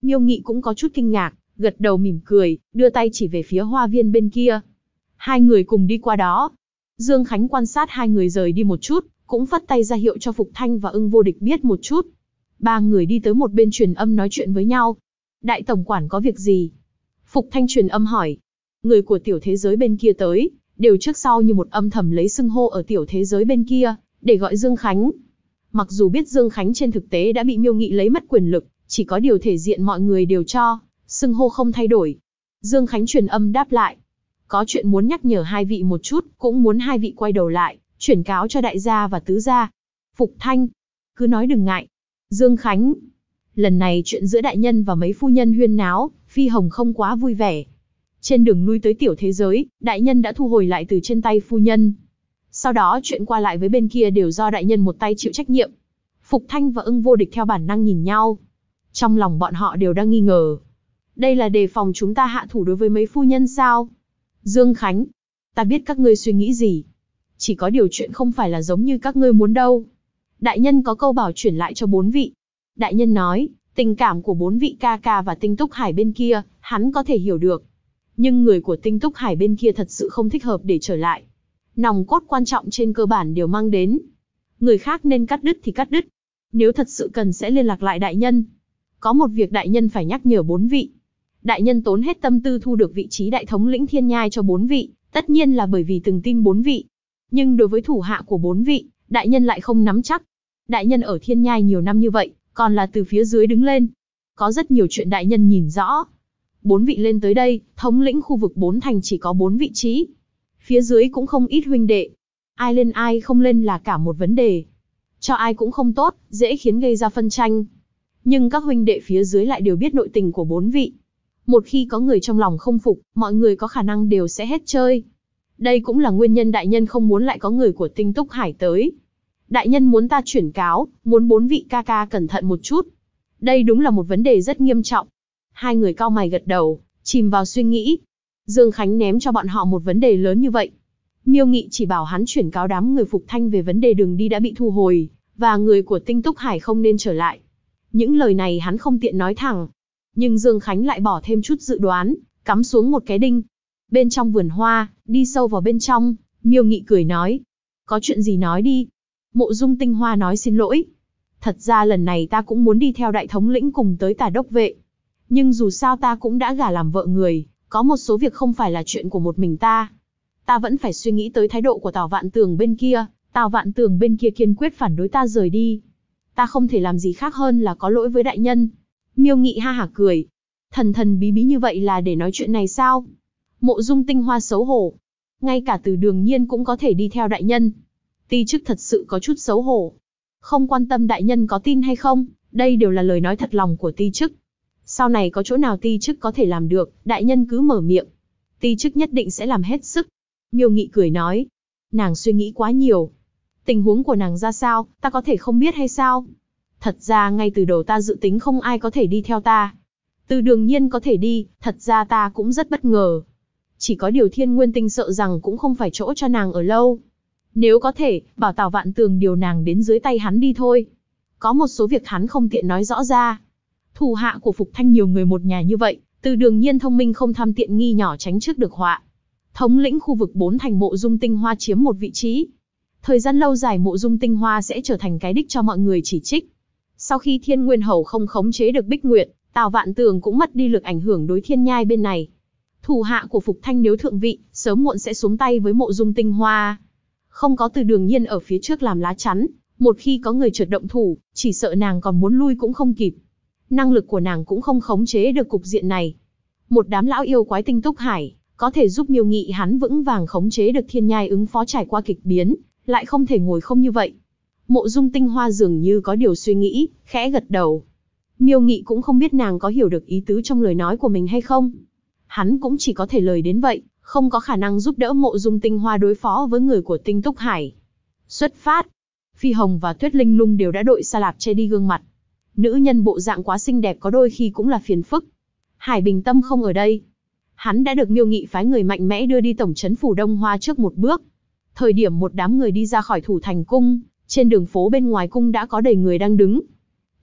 Miêu Nghị cũng có chút kinh ngạc, gật đầu mỉm cười, đưa tay chỉ về phía hoa viên bên kia. Hai người cùng đi qua đó. Dương Khánh quan sát hai người rời đi một chút, cũng phất tay ra hiệu cho Phục Thanh và Ưng Vô Địch biết một chút. Ba người đi tới một bên truyền âm nói chuyện với nhau. Đại tổng quản có việc gì? Phục Thanh truyền âm hỏi. Người của tiểu thế giới bên kia tới, đều trước sau như một âm thầm lấy xưng hô ở tiểu thế giới bên kia, để gọi Dương Khánh. Mặc dù biết Dương Khánh trên thực tế đã bị Miêu Nghị lấy mất quyền lực, chỉ có điều thể diện mọi người đều cho, xưng hô không thay đổi. Dương Khánh truyền âm đáp lại. Có chuyện muốn nhắc nhở hai vị một chút, cũng muốn hai vị quay đầu lại, chuyển cáo cho đại gia và tứ gia. Phục Thanh. Cứ nói đừng ngại. Dương Khánh. Lần này chuyện giữa đại nhân và mấy phu nhân huyên náo, Phi Hồng không quá vui vẻ. Trên đường lui tới tiểu thế giới, đại nhân đã thu hồi lại từ trên tay phu nhân. Sau đó chuyện qua lại với bên kia đều do đại nhân một tay chịu trách nhiệm. Phục Thanh và Ưng Vô Địch theo bản năng nhìn nhau. Trong lòng bọn họ đều đang nghi ngờ. Đây là đề phòng chúng ta hạ thủ đối với mấy phu nhân sao? Dương Khánh. Ta biết các ngươi suy nghĩ gì. Chỉ có điều chuyện không phải là giống như các ngươi muốn đâu. Đại nhân có câu bảo chuyển lại cho bốn vị. Đại nhân nói, tình cảm của bốn vị ca ca và Tinh Túc Hải bên kia, hắn có thể hiểu được. Nhưng người của Tinh Túc Hải bên kia thật sự không thích hợp để trở lại. Nòng cốt quan trọng trên cơ bản đều mang đến. Người khác nên cắt đứt thì cắt đứt. Nếu thật sự cần sẽ liên lạc lại đại nhân. Có một việc đại nhân phải nhắc nhở bốn vị. Đại nhân tốn hết tâm tư thu được vị trí đại thống lĩnh Thiên Nhai cho bốn vị, tất nhiên là bởi vì từng tin bốn vị. Nhưng đối với thủ hạ của bốn vị, đại nhân lại không nắm chắc. Đại nhân ở Thiên Nhai nhiều năm như vậy, còn là từ phía dưới đứng lên. Có rất nhiều chuyện đại nhân nhìn rõ. Bốn vị lên tới đây, thống lĩnh khu vực 4 thành chỉ có 4 vị trí. Phía dưới cũng không ít huynh đệ. Ai lên ai không lên là cả một vấn đề. Cho ai cũng không tốt, dễ khiến gây ra phân tranh. Nhưng các huynh đệ phía dưới lại đều biết nội tình của bốn vị. Một khi có người trong lòng không phục, mọi người có khả năng đều sẽ hết chơi. Đây cũng là nguyên nhân đại nhân không muốn lại có người của Tinh Túc Hải tới. Đại nhân muốn ta chuyển cáo, muốn bốn vị ca ca cẩn thận một chút. Đây đúng là một vấn đề rất nghiêm trọng. Hai người cau mày gật đầu, chìm vào suy nghĩ. Dương Khánh ném cho bọn họ một vấn đề lớn như vậy. Miêu Nghị chỉ bảo hắn chuyển cáo đám người Phục Thanh về vấn đề đường đi đã bị thu hồi, và người của Tinh Túc Hải không nên trở lại. Những lời này hắn không tiện nói thẳng. Nhưng Dương Khánh lại bỏ thêm chút dự đoán, cắm xuống một cái đinh. Bên trong vườn hoa, đi sâu vào bên trong, Miêu Nghị cười nói. Có chuyện gì nói đi. Mộ Dung Tinh Hoa nói xin lỗi. Thật ra lần này ta cũng muốn đi theo đại thống lĩnh cùng tới Tả Đốc Vệ. Nhưng dù sao ta cũng đã gả làm vợ người, có một số việc không phải là chuyện của một mình ta. Ta vẫn phải suy nghĩ tới thái độ của Tào Vạn Tường bên kia, Tào Vạn Tường bên kia kiên quyết phản đối ta rời đi. Ta không thể làm gì khác hơn là có lỗi với đại nhân. Miêu Nghị ha hả cười. Thần thần bí bí như vậy là để nói chuyện này sao? Mộ Dung Tinh Hoa xấu hổ. Ngay cả Từ Đường Nhiên cũng có thể đi theo đại nhân. Ti chức thật sự có chút xấu hổ. Không quan tâm đại nhân có tin hay không, đây đều là lời nói thật lòng của ti chức. Sau này có chỗ nào ti chức có thể làm được, đại nhân cứ mở miệng. Ti chức nhất định sẽ làm hết sức. Miêu Nghị cười nói. Nàng suy nghĩ quá nhiều. Tình huống của nàng ra sao, ta có thể không biết hay sao? Thật ra ngay từ đầu ta dự tính không ai có thể đi theo ta. Từ Đường Nhiên có thể đi, thật ra ta cũng rất bất ngờ. Chỉ có điều Thiên Nguyên Tinh sợ rằng cũng không phải chỗ cho nàng ở lâu. Nếu có thể, bảo Tào Vạn Tường điều nàng đến dưới tay hắn đi thôi. Có một số việc hắn không tiện nói rõ ra. Thủ hạ của Phục Thanh nhiều người một nhà như vậy, Từ Đường Nhiên thông minh không tham tiện nghi nhỏ tránh trước được họa. Thống lĩnh khu vực 4 thành Mộ Dung Tinh Hoa chiếm một vị trí. Thời gian lâu dài Mộ Dung Tinh Hoa sẽ trở thành cái đích cho mọi người chỉ trích. Sau khi Thiên Nguyên Hầu không khống chế được Bích Nguyệt, Tào Vạn Tường cũng mất đi lực ảnh hưởng đối Thiên Nhai bên này. Thủ hạ của Phục Thanh nếu thượng vị, sớm muộn sẽ xuống tay với Mộ Dung Tinh Hoa. Không có Từ Đường Nhiên ở phía trước làm lá chắn, một khi có người chợt động thủ, chỉ sợ nàng còn muốn lui cũng không kịp. Năng lực của nàng cũng không khống chế được cục diện này. Một đám lão yêu quái Tinh Túc Hải, có thể giúp Miêu Nghị hắn vững vàng khống chế được Thiên Nhai ứng phó trải qua kịch biến, lại không thể ngồi không như vậy. Mộ Dung Tinh Hoa dường như có điều suy nghĩ, khẽ gật đầu. Miêu Nghị cũng không biết nàng có hiểu được ý tứ trong lời nói của mình hay không. Hắn cũng chỉ có thể lời đến vậy, không có khả năng giúp đỡ Mộ Dung Tinh Hoa đối phó với người của Tinh Túc Hải. Xuất phát. Phi Hồng và Tuyết Linh Lung đều đã đội sa lạp che đi gương mặt. Nữ nhân bộ dạng quá xinh đẹp có đôi khi cũng là phiền phức. Hải Bình Tâm không ở đây. Hắn đã được Miêu Nghị phái người mạnh mẽ đưa đi tổng trấn phủ Đông Hoa trước một bước. Thời điểm một đám người đi ra khỏi thủ thành cung, trên đường phố bên ngoài cung đã có đầy người đang đứng.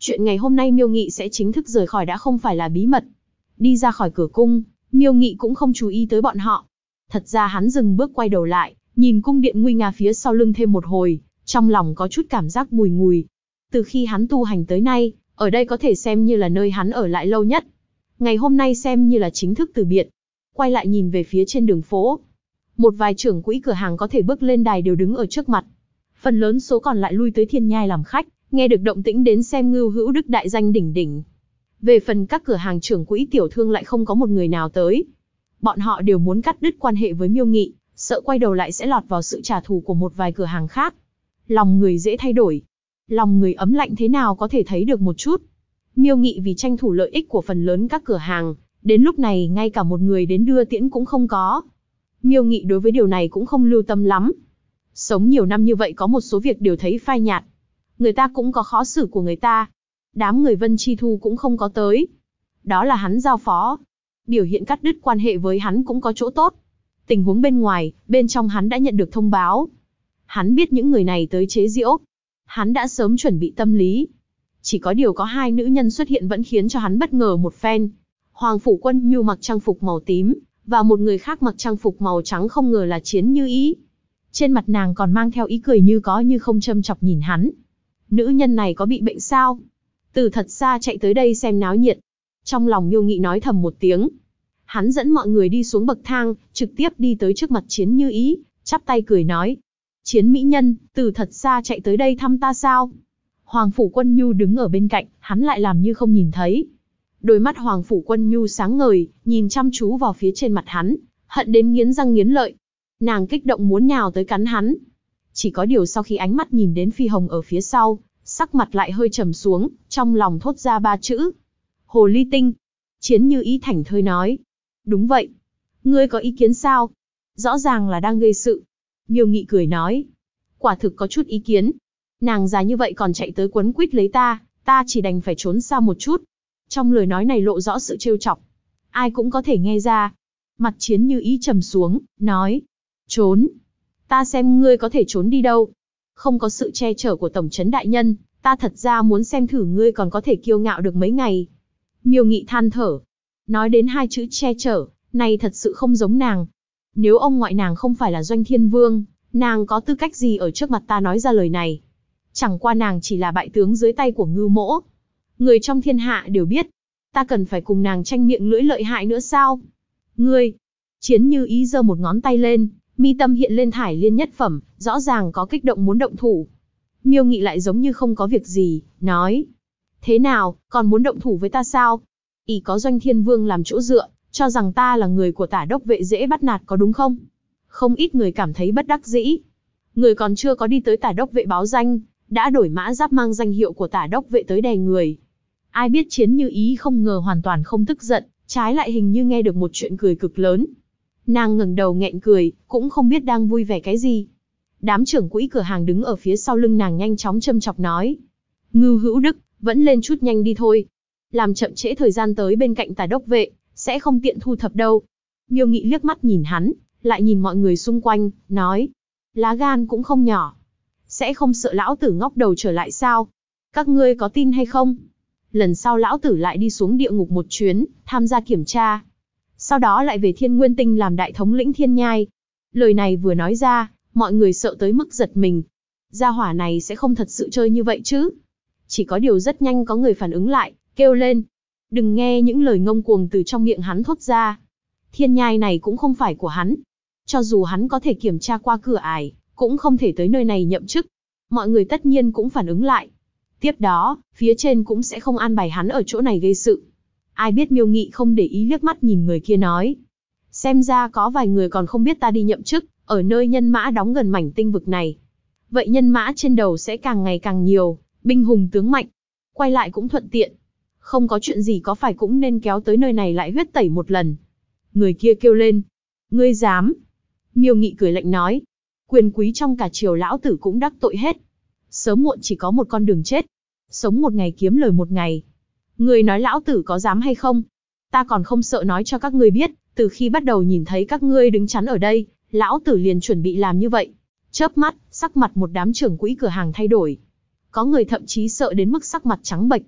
Chuyện ngày hôm nay Miêu Nghị sẽ chính thức rời khỏi đã không phải là bí mật. Đi ra khỏi cửa cung, Miêu Nghị cũng không chú ý tới bọn họ. Thật ra hắn dừng bước quay đầu lại, nhìn cung điện nguy nga phía sau lưng thêm một hồi, trong lòng có chút cảm giác bùi ngùi. Từ khi hắn tu hành tới nay, ở đây có thể xem như là nơi hắn ở lại lâu nhất. Ngày hôm nay xem như là chính thức từ biệt. Quay lại nhìn về phía trên đường phố. Một vài trưởng quỹ cửa hàng có thể bước lên đài đều đứng ở trước mặt. Phần lớn số còn lại lui tới Thiên Nhai làm khách, nghe được động tĩnh đến xem Ngưu Hữu Đức đại danh đỉnh đỉnh. Về phần các cửa hàng trưởng quỹ tiểu thương lại không có một người nào tới. Bọn họ đều muốn cắt đứt quan hệ với Miêu Nghị, sợ quay đầu lại sẽ lọt vào sự trả thù của một vài cửa hàng khác. Lòng người dễ thay đổi. Lòng người ấm lạnh thế nào có thể thấy được một chút. Miêu Nghị vì tranh thủ lợi ích của phần lớn các cửa hàng, đến lúc này ngay cả một người đến đưa tiễn cũng không có. Miêu Nghị đối với điều này cũng không lưu tâm lắm. Sống nhiều năm như vậy có một số việc đều thấy phai nhạt. Người ta cũng có khó xử của người ta. Đám người Vân Chi Thu cũng không có tới. Đó là hắn giao phó. Biểu hiện cắt đứt quan hệ với hắn cũng có chỗ tốt. Tình huống bên ngoài, bên trong hắn đã nhận được thông báo. Hắn biết những người này tới chế giễu. Hắn đã sớm chuẩn bị tâm lý. Chỉ có điều có hai nữ nhân xuất hiện vẫn khiến cho hắn bất ngờ một phen. Hoàng Phủ Quân Nhu mặc trang phục màu tím, và một người khác mặc trang phục màu trắng không ngờ là Chiến Như Ý. Trên mặt nàng còn mang theo ý cười như có như không châm chọc nhìn hắn. Nữ nhân này có bị bệnh sao? Từ thật xa chạy tới đây xem náo nhiệt. Trong lòng Miêu Nghị nói thầm một tiếng. Hắn dẫn mọi người đi xuống bậc thang, trực tiếp đi tới trước mặt Chiến Như Ý, chắp tay cười nói. Chiến mỹ nhân, từ thật xa chạy tới đây thăm ta sao? Hoàng Phủ Quân Nhu đứng ở bên cạnh, hắn lại làm như không nhìn thấy. Đôi mắt Hoàng Phủ Quân Nhu sáng ngời, nhìn chăm chú vào phía trên mặt hắn, hận đến nghiến răng nghiến lợi. Nàng kích động muốn nhào tới cắn hắn. Chỉ có điều sau khi ánh mắt nhìn đến Phi Hồng ở phía sau, sắc mặt lại hơi trầm xuống, trong lòng thốt ra ba chữ. Hồ ly tinh. Chiến Như Ý thảnh thơi nói. Đúng vậy. Ngươi có ý kiến sao? Rõ ràng là đang gây sự. Miêu Nghị cười nói. Quả thực có chút ý kiến. Nàng già như vậy còn chạy tới quấn quýt lấy ta, ta chỉ đành phải trốn xa một chút. Trong lời nói này lộ rõ sự trêu chọc. Ai cũng có thể nghe ra. Mặt Chiến Như Ý trầm xuống, nói. Trốn. Ta xem ngươi có thể trốn đi đâu. Không có sự che chở của Tổng trấn đại nhân, ta thật ra muốn xem thử ngươi còn có thể kiêu ngạo được mấy ngày. Miêu Nghị than thở. Nói đến hai chữ che chở, này thật sự không giống nàng. Nếu ông ngoại nàng không phải là Doanh Thiên Vương, nàng có tư cách gì ở trước mặt ta nói ra lời này. Chẳng qua nàng chỉ là bại tướng dưới tay của Ngưu Mỗ. Người trong thiên hạ đều biết. Ta cần phải cùng nàng tranh miệng lưỡi lợi hại nữa sao? Ngươi. Chiến Như Ý giơ một ngón tay lên, mi tâm hiện lên thải liên nhất phẩm, rõ ràng có kích động muốn động thủ. Miêu Nghị lại giống như không có việc gì, nói. Thế nào, còn muốn động thủ với ta sao? Ỷ có Doanh Thiên Vương làm chỗ dựa, cho rằng ta là người của Tả Đốc Vệ dễ bắt nạt có đúng không? Không ít người cảm thấy bất đắc dĩ. Người còn chưa có đi tới Tả Đốc Vệ báo danh, đã đổi mã giáp mang danh hiệu của Tả Đốc Vệ tới đè người. Ai biết Chiến Như Ý không ngờ hoàn toàn không tức giận, trái lại hình như nghe được một chuyện cười cực lớn. Nàng ngẩng đầu nghẹn cười, cũng không biết đang vui vẻ cái gì. Đám trưởng quỹ cửa hàng đứng ở phía sau lưng nàng nhanh chóng châm chọc nói. Ngưu Hữu Đức, vẫn lên chút nhanh đi thôi. Làm chậm trễ thời gian tới bên cạnh Tả Đốc Vệ, sẽ không tiện thu thập đâu. Miêu Nghị liếc mắt nhìn hắn, lại nhìn mọi người xung quanh, nói. Lá gan cũng không nhỏ. Sẽ không sợ lão tử ngóc đầu trở lại sao? Các ngươi có tin hay không? Lần sau lão tử lại đi xuống địa ngục một chuyến, tham gia kiểm tra. Sau đó lại về Thiên Nguyên Tinh làm đại thống lĩnh Thiên Nhai. Lời này vừa nói ra, mọi người sợ tới mức giật mình. Gia hỏa này sẽ không thật sự chơi như vậy chứ? Chỉ có điều rất nhanh có người phản ứng lại, kêu lên. Đừng nghe những lời ngông cuồng từ trong miệng hắn thốt ra. Thiên Nhai này cũng không phải của hắn. Cho dù hắn có thể kiểm tra qua cửa ải, cũng không thể tới nơi này nhậm chức. Mọi người tất nhiên cũng phản ứng lại. Tiếp đó, phía trên cũng sẽ không an bài hắn ở chỗ này gây sự. Ai biết Miêu Nghị không để ý liếc mắt nhìn người kia nói. Xem ra có vài người còn không biết ta đi nhậm chức, ở nơi nhân mã đóng gần mảnh tinh vực này. Vậy nhân mã trên đầu sẽ càng ngày càng nhiều, binh hùng tướng mạnh. Quay lại cũng thuận tiện. Không có chuyện gì có phải cũng nên kéo tới nơi này lại huyết tẩy một lần. Người kia kêu lên. Ngươi dám. Miêu Nghị cười lạnh nói. Quyền quý trong cả triều lão tử cũng đắc tội hết. Sớm muộn chỉ có một con đường chết. Sống một ngày kiếm lời một ngày. Người nói lão tử có dám hay không? Ta còn không sợ nói cho các ngươi biết, từ khi bắt đầu nhìn thấy các ngươi đứng chắn ở đây, lão tử liền chuẩn bị làm như vậy. Chớp mắt, sắc mặt một đám trưởng quỹ cửa hàng thay đổi. Có người thậm chí sợ đến mức sắc mặt trắng bệch.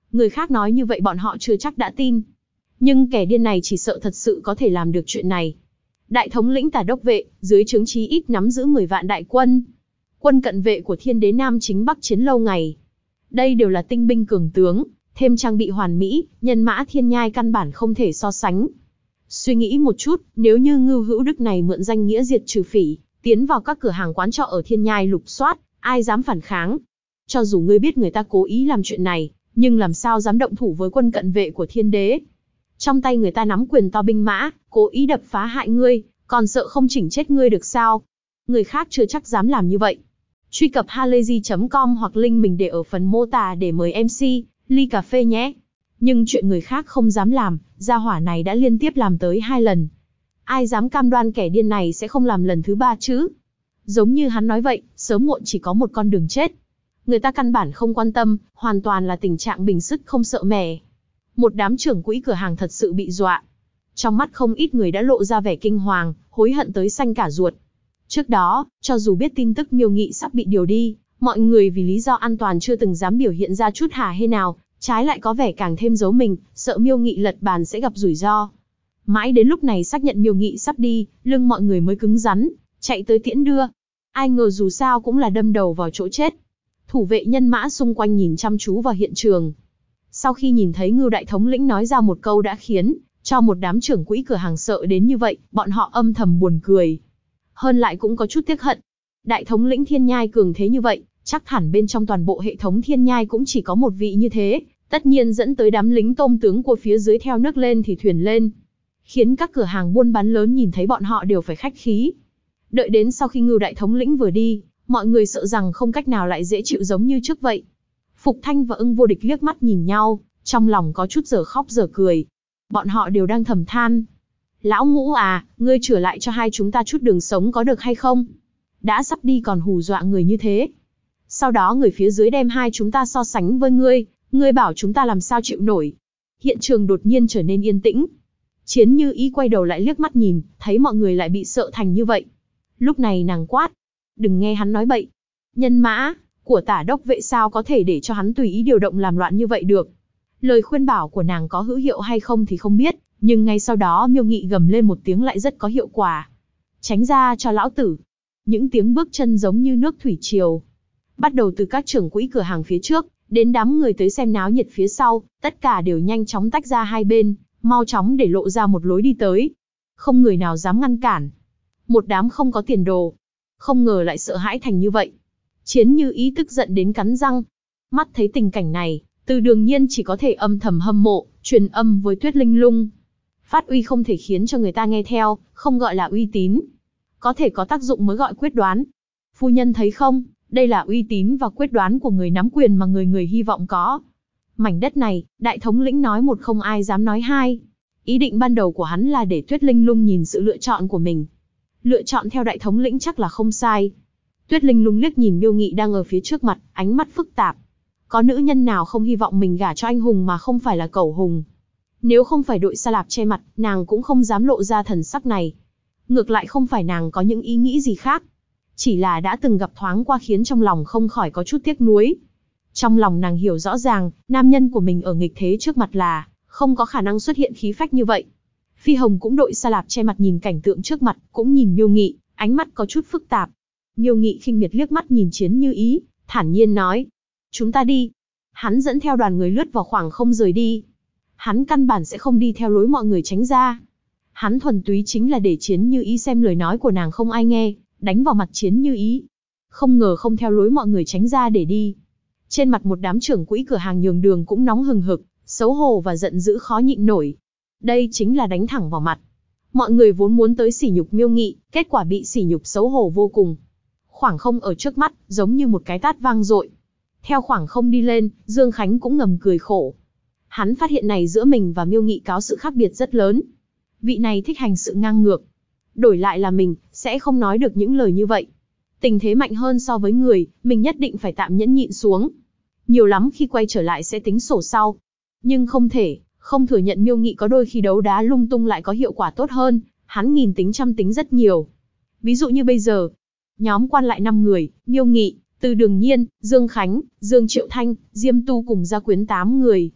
Người khác nói như vậy bọn họ chưa chắc đã tin. Nhưng kẻ điên này chỉ sợ thật sự có thể làm được chuyện này. Đại thống lĩnh Tả Đốc vệ, dưới trướng chí ít nắm giữ 10 vạn đại quân. Quân cận vệ của Thiên Đế Nam chính bắc chiến lâu ngày. Đây đều là tinh binh cường tướng, thêm trang bị hoàn mỹ, nhân mã thiên nhai căn bản không thể so sánh. Suy nghĩ một chút, nếu như Ngưu Hữu Đức này mượn danh nghĩa diệt trừ phỉ, tiến vào các cửa hàng quán trọ ở thiên nhai lục soát, ai dám phản kháng? Cho dù ngươi biết người ta cố ý làm chuyện này, nhưng làm sao dám động thủ với quân cận vệ của Thiên Đế? Trong tay người ta nắm quyền to binh mã, cố ý đập phá hại ngươi, còn sợ không chỉnh chết ngươi được sao? Người khác chưa chắc dám làm như vậy. Truy cập halayzi.com hoặc link mình để ở phần mô tả để mời MC, ly cà phê nhé. Nhưng chuyện người khác không dám làm, gia hỏa này đã liên tiếp làm tới 2 lần. Ai dám cam đoan kẻ điên này sẽ không làm lần thứ 3 chứ? Giống như hắn nói vậy, sớm muộn chỉ có một con đường chết. Người ta căn bản không quan tâm, hoàn toàn là tình trạng bình sức không sợ mẻ. Một đám trưởng quỹ cửa hàng thật sự bị dọa. Trong mắt không ít người đã lộ ra vẻ kinh hoàng, hối hận tới xanh cả ruột. Trước đó, cho dù biết tin tức Miêu Nghị sắp bị điều đi, mọi người vì lý do an toàn chưa từng dám biểu hiện ra chút hả hê nào, trái lại có vẻ càng thêm giấu mình, sợ Miêu Nghị lật bàn sẽ gặp rủi ro. Mãi đến lúc này xác nhận Miêu Nghị sắp đi, lưng mọi người mới cứng rắn, chạy tới tiễn đưa. Ai ngờ dù sao cũng là đâm đầu vào chỗ chết. Thủ vệ nhân mã xung quanh nhìn chăm chú vào hiện trường. Sau khi nhìn thấy Ngưu đại thống lĩnh nói ra một câu đã khiến cho một đám trưởng quỹ cửa hàng sợ đến như vậy, bọn họ âm thầm buồn cười. Hơn lại cũng có chút tiếc hận. Đại thống lĩnh Thiên Nhai cường thế như vậy, chắc hẳn bên trong toàn bộ hệ thống Thiên Nhai cũng chỉ có một vị như thế, tất nhiên dẫn tới đám lính tôm tướng của phía dưới theo nước lên thì thuyền lên. Khiến các cửa hàng buôn bán lớn nhìn thấy bọn họ đều phải khách khí. Đợi đến sau khi Ngưu đại thống lĩnh vừa đi, mọi người sợ rằng không cách nào lại dễ chịu giống như trước vậy. Phục Thanh và Ưng Vô Địch liếc mắt nhìn nhau, trong lòng có chút giờ khóc giờ cười. Bọn họ đều đang thầm than. Lão Ngũ à, ngươi trở lại cho hai chúng ta chút đường sống có được hay không? Đã sắp đi còn hù dọa người như thế. Sau đó người phía dưới đem hai chúng ta so sánh với ngươi bảo chúng ta làm sao chịu nổi. Hiện trường đột nhiên trở nên yên tĩnh. Chiến Như Ý quay đầu lại liếc mắt nhìn, thấy mọi người lại bị sợ thành như vậy. Lúc này nàng quát. Đừng nghe hắn nói bậy. Nhân mã của Tả Đốc vệ sao có thể để cho hắn tùy ý điều động làm loạn như vậy được. Lời khuyên bảo của nàng có hữu hiệu hay không thì không biết, nhưng ngay sau đó Miêu Nghị gầm lên một tiếng lại rất có hiệu quả. Tránh ra cho lão tử. Những tiếng bước chân giống như nước thủy triều. Bắt đầu từ các trưởng quỹ cửa hàng phía trước, đến đám người tới xem náo nhiệt phía sau, tất cả đều nhanh chóng tách ra hai bên, mau chóng để lộ ra một lối đi tới. Không người nào dám ngăn cản. Một đám không có tiền đồ. Không ngờ lại sợ hãi thành như vậy. Chiến Như Ý tức giận đến cắn răng. Mắt thấy tình cảnh này, Từ Đường Nhiên chỉ có thể âm thầm hâm mộ, truyền âm với Tuyết Linh Lung. Phát uy không thể khiến cho người ta nghe theo, không gọi là uy tín. Có thể có tác dụng mới gọi quyết đoán. Phu nhân thấy không, đây là uy tín và quyết đoán của người nắm quyền mà người người hy vọng có. Mảnh đất này, đại thống lĩnh nói một không ai dám nói hai. Ý định ban đầu của hắn là để Tuyết Linh Lung nhìn sự lựa chọn của mình. Lựa chọn theo đại thống lĩnh chắc là không sai. Tuyết Linh Lung liếc nhìn Miêu Nghị đang ở phía trước mặt, ánh mắt phức tạp. Có nữ nhân nào không hy vọng mình gả cho anh hùng mà không phải là cẩu hùng. Nếu không phải đội Sa Lạp che mặt, nàng cũng không dám lộ ra thần sắc này. Ngược lại không phải nàng có những ý nghĩ gì khác. Chỉ là đã từng gặp thoáng qua khiến trong lòng không khỏi có chút tiếc nuối. Trong lòng nàng hiểu rõ ràng, nam nhân của mình ở nghịch thế trước mặt là không có khả năng xuất hiện khí phách như vậy. Phi Hồng cũng đội Sa Lạp che mặt nhìn cảnh tượng trước mặt, cũng nhìn Miêu Nghị, ánh mắt có chút phức tạp. Miêu Nghị khinh miệt liếc mắt nhìn Chiến Như Ý, thản nhiên nói. Chúng ta đi. Hắn dẫn theo đoàn người lướt vào khoảng không rời đi. Hắn căn bản sẽ không đi theo lối mọi người tránh ra. Hắn thuần túy chính là để Chiến Như Ý xem lời nói của nàng không ai nghe, đánh vào mặt Chiến Như Ý. Không ngờ không theo lối mọi người tránh ra để đi. Trên mặt một đám trưởng quỹ cửa hàng nhường đường cũng nóng hừng hực, xấu hổ và giận dữ khó nhịn nổi. Đây chính là đánh thẳng vào mặt. Mọi người vốn muốn tới sỉ nhục Miêu Nghị, kết quả bị sỉ nhục xấu hổ vô cùng. Khoảng không ở trước mắt, giống như một cái tát vang dội. Theo khoảng không đi lên, Dương Khánh cũng ngầm cười khổ. Hắn phát hiện này giữa mình và Miêu Nghị có sự khác biệt rất lớn. Vị này thích hành sự ngang ngược. Đổi lại là mình, sẽ không nói được những lời như vậy. Tình thế mạnh hơn so với người, mình nhất định phải tạm nhẫn nhịn xuống. Nhiều lắm khi quay trở lại sẽ tính sổ sau. Nhưng không thể, không thừa nhận Miêu Nghị có đôi khi đấu đá lung tung lại có hiệu quả tốt hơn, hắn nghìn tính trăm tính rất nhiều. Ví dụ như bây giờ, nhóm quan lại 5 người, Miêu Nghị, Từ Đường Nhiên, Dương Khánh, Dương Triệu Thanh, Diêm Tu cùng gia quyến 8 người.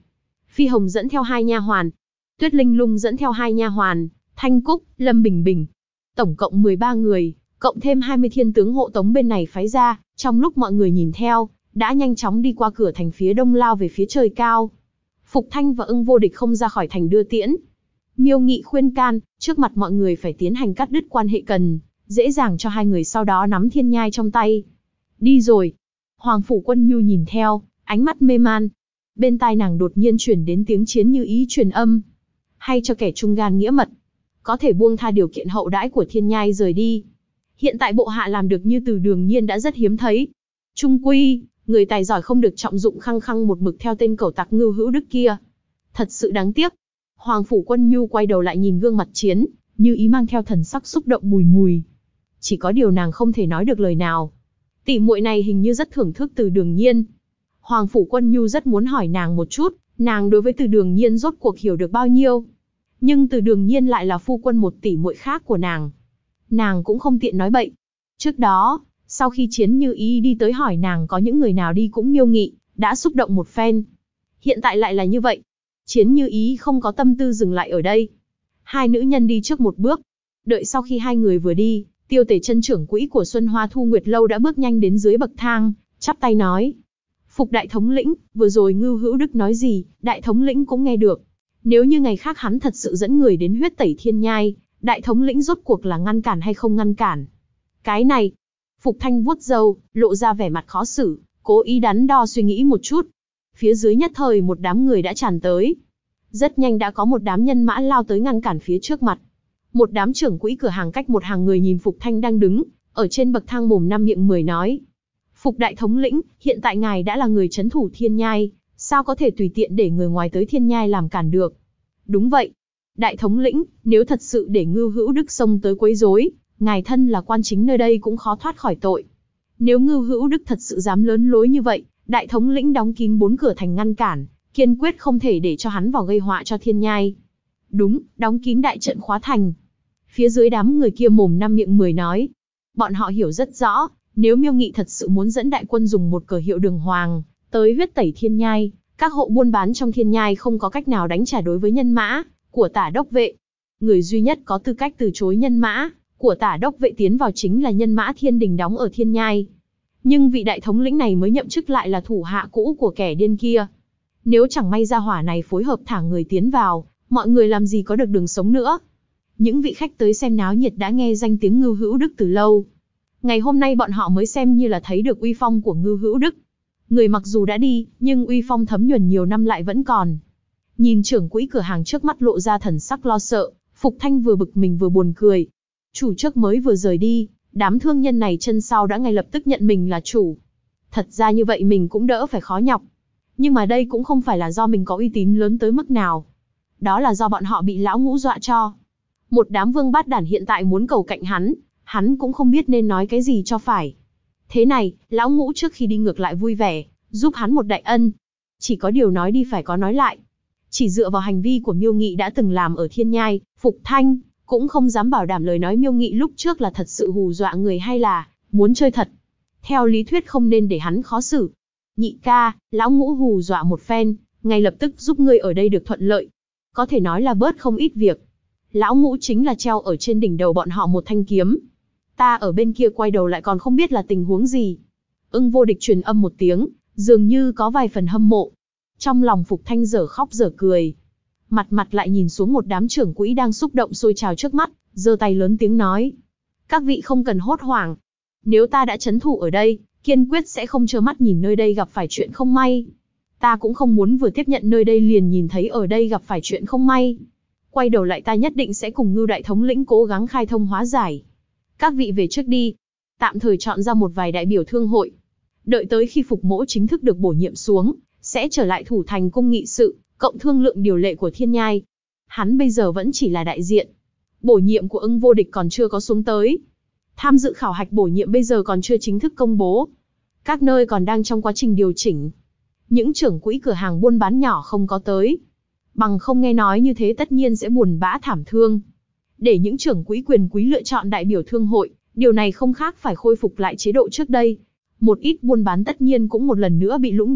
Phi Hồng dẫn theo 2 nha hoàn, Tuyết Linh Lung dẫn theo 2 nha hoàn, Thanh Cúc, Lâm Bình Bình. Tổng cộng 13 người, cộng thêm 20 thiên tướng hộ tống bên này phái ra, trong lúc mọi người nhìn theo, đã nhanh chóng đi qua cửa thành phía đông lao về phía trời cao. Phục Thanh và Ưng Vô Địch không ra khỏi thành đưa tiễn. Miêu Nghị khuyên can, trước mặt mọi người phải tiến hành cắt đứt quan hệ cần, dễ dàng cho hai người sau đó nắm thiên nhai trong tay. Đi rồi. Hoàng Phủ Quân Nhu nhìn theo, ánh mắt mê man. Bên tai nàng đột nhiên chuyển đến tiếng chiến như ý truyền âm. Hay cho kẻ trung gan nghĩa mật, có thể buông tha điều kiện hậu đãi của thiên nhai rời đi. Hiện tại bộ hạ làm được như Từ Đường Nhiên đã rất hiếm thấy. Trung quy, người tài giỏi không được trọng dụng, khăng khăng một mực theo tên cẩu tặc Ngưu Hữu Đức kia. Thật sự đáng tiếc. Hoàng Phủ Quân Nhu quay đầu lại nhìn gương mặt chiến, như ý mang theo thần sắc xúc động bùi ngùi. Chỉ có điều nàng không thể nói được lời nào. Tỷ muội này hình như rất thưởng thức Từ Đường Nhiên. Hoàng Phủ Quân Nhu rất muốn hỏi nàng một chút, nàng đối với Từ Đường Nhiên rốt cuộc hiểu được bao nhiêu. Nhưng Từ Đường Nhiên lại là phu quân một tỷ muội khác của nàng. Nàng cũng không tiện nói bậy. Trước đó, sau khi Chiến Như Ý đi tới hỏi nàng có những người nào đi cũng Miêu Nghị, đã xúc động một phen. Hiện tại lại là như vậy. Chiến Như Ý không có tâm tư dừng lại ở đây. Hai nữ nhân đi trước một bước. Đợi sau khi hai người vừa đi, Tiêu Tề Chân trưởng quỹ của Xuân Hoa Thu Nguyệt Lâu đã bước nhanh đến dưới bậc thang, chắp tay nói. Phục đại thống lĩnh, vừa rồi Ngưu Hữu Đức nói gì, đại thống lĩnh cũng nghe được. Nếu như ngày khác hắn thật sự dẫn người đến huyết tẩy thiên nhai, đại thống lĩnh rốt cuộc là ngăn cản hay không ngăn cản? Cái này, Phục Thanh vuốt râu, lộ ra vẻ mặt khó xử, cố ý đắn đo suy nghĩ một chút. Phía dưới nhất thời một đám người đã tràn tới. Rất nhanh đã có một đám nhân mã lao tới ngăn cản phía trước mặt. Một đám trưởng quỹ cửa hàng cách một hàng người nhìn Phục Thanh đang đứng, ở trên bậc thang mồm năm miệng mười nói. Phục đại thống lĩnh, hiện tại ngài đã là người trấn thủ thiên nhai, sao có thể tùy tiện để người ngoài tới thiên nhai làm cản được? Đúng vậy. Đại thống lĩnh, nếu thật sự để Ngưu Hữu Đức xông tới quấy rối, ngài thân là quan chính nơi đây cũng khó thoát khỏi tội. Nếu Ngưu Hữu Đức thật sự dám lớn lối như vậy, đại thống lĩnh đóng kín 4 cửa thành ngăn cản, kiên quyết không thể để cho hắn vào gây họa cho thiên nhai. Đúng, đóng kín đại trận khóa thành. Phía dưới đám người kia mồm năm miệng mười nói. Bọn họ hiểu rất rõ, nếu Miêu Nghị thật sự muốn dẫn đại quân dùng một cờ hiệu đường hoàng, tới huyết tẩy thiên nhai, các hộ buôn bán trong thiên nhai không có cách nào đánh trả đối với nhân mã của Tả đốc vệ. Người duy nhất có tư cách từ chối nhân mã của Tả đốc vệ tiến vào chính là nhân mã Thiên Đình đóng ở thiên nhai. Nhưng vị đại thống lĩnh này mới nhậm chức lại là thủ hạ cũ của kẻ điên kia. Nếu chẳng may gia hỏa này phối hợp thả người tiến vào, mọi người làm gì có được đường sống nữa. Những vị khách tới xem náo nhiệt đã nghe danh tiếng Ngưu Hữu Đức từ lâu. Ngày hôm nay bọn họ mới xem như là thấy được uy phong của Ngưu Hữu Đức. Người mặc dù đã đi, nhưng uy phong thấm nhuần nhiều năm lại vẫn còn. Nhìn trưởng quỹ cửa hàng trước mắt lộ ra thần sắc lo sợ, Phục Thanh vừa bực mình vừa buồn cười. Chủ trước mới vừa rời đi, đám thương nhân này chân sau đã ngay lập tức nhận mình là chủ. Thật ra như vậy mình cũng đỡ phải khó nhọc. Nhưng mà đây cũng không phải là do mình có uy tín lớn tới mức nào. Đó là do bọn họ bị lão ngũ dọa cho. Một đám vương bát đản hiện tại muốn cầu cạnh hắn cũng không biết nên nói cái gì cho phải. Thế này, lão ngũ trước khi đi ngược lại vui vẻ, giúp hắn một đại ân. Chỉ có điều nói đi phải có nói lại. Chỉ dựa vào hành vi của Miêu Nghị đã từng làm ở thiên nhai, Phục Thanh cũng không dám bảo đảm lời nói Miêu Nghị lúc trước là thật sự hù dọa người hay là muốn chơi thật. Theo lý thuyết không nên để hắn khó xử. Nhị ca, lão ngũ hù dọa một phen, ngay lập tức giúp ngươi ở đây được thuận lợi. Có thể nói là bớt không ít việc. Lão ngũ chính là treo ở trên đỉnh đầu bọn họ một thanh kiếm. Ta ở bên kia quay đầu lại còn không biết là tình huống gì. Ưng Vô Địch truyền âm một tiếng, dường như có vài phần hâm mộ. Trong lòng Phục Thanh dở khóc dở cười. Mặt lại nhìn xuống một đám trưởng quỹ đang xúc động sôi trào trước mắt, giơ tay lớn tiếng nói. Các vị không cần hốt hoảng. Nếu ta đã trấn thủ ở đây, kiên quyết sẽ không trơ mắt nhìn nơi đây gặp phải chuyện không may. Ta cũng không muốn vừa tiếp nhận nơi đây liền nhìn thấy ở đây gặp phải chuyện không may. Quay đầu lại ta nhất định sẽ cùng Ngưu đại thống lĩnh cố gắng khai thông hóa giải. Các vị về trước đi. Tạm thời chọn ra một vài đại biểu thương hội. Đợi tới khi Phục mỗ chính thức được bổ nhiệm xuống, sẽ trở lại thủ thành cung nghị sự, cộng thương lượng điều lệ của thiên nhai. Hắn bây giờ vẫn chỉ là đại diện. Bổ nhiệm của Ưng Vô Địch còn chưa có xuống tới. Tham dự khảo hạch bổ nhiệm bây giờ còn chưa chính thức công bố. Các nơi còn đang trong quá trình điều chỉnh. Những trưởng quỹ cửa hàng buôn bán nhỏ không có tới. Bằng không nghe nói như thế tất nhiên sẽ buồn bã thảm thương. Để những trưởng quỹ quyền quý lựa chọn đại biểu thương hội, điều này không khác phải khôi phục lại chế độ trước đây. Một ít buôn bán tất nhiên cũng một lần nữa bị lũng đoạn,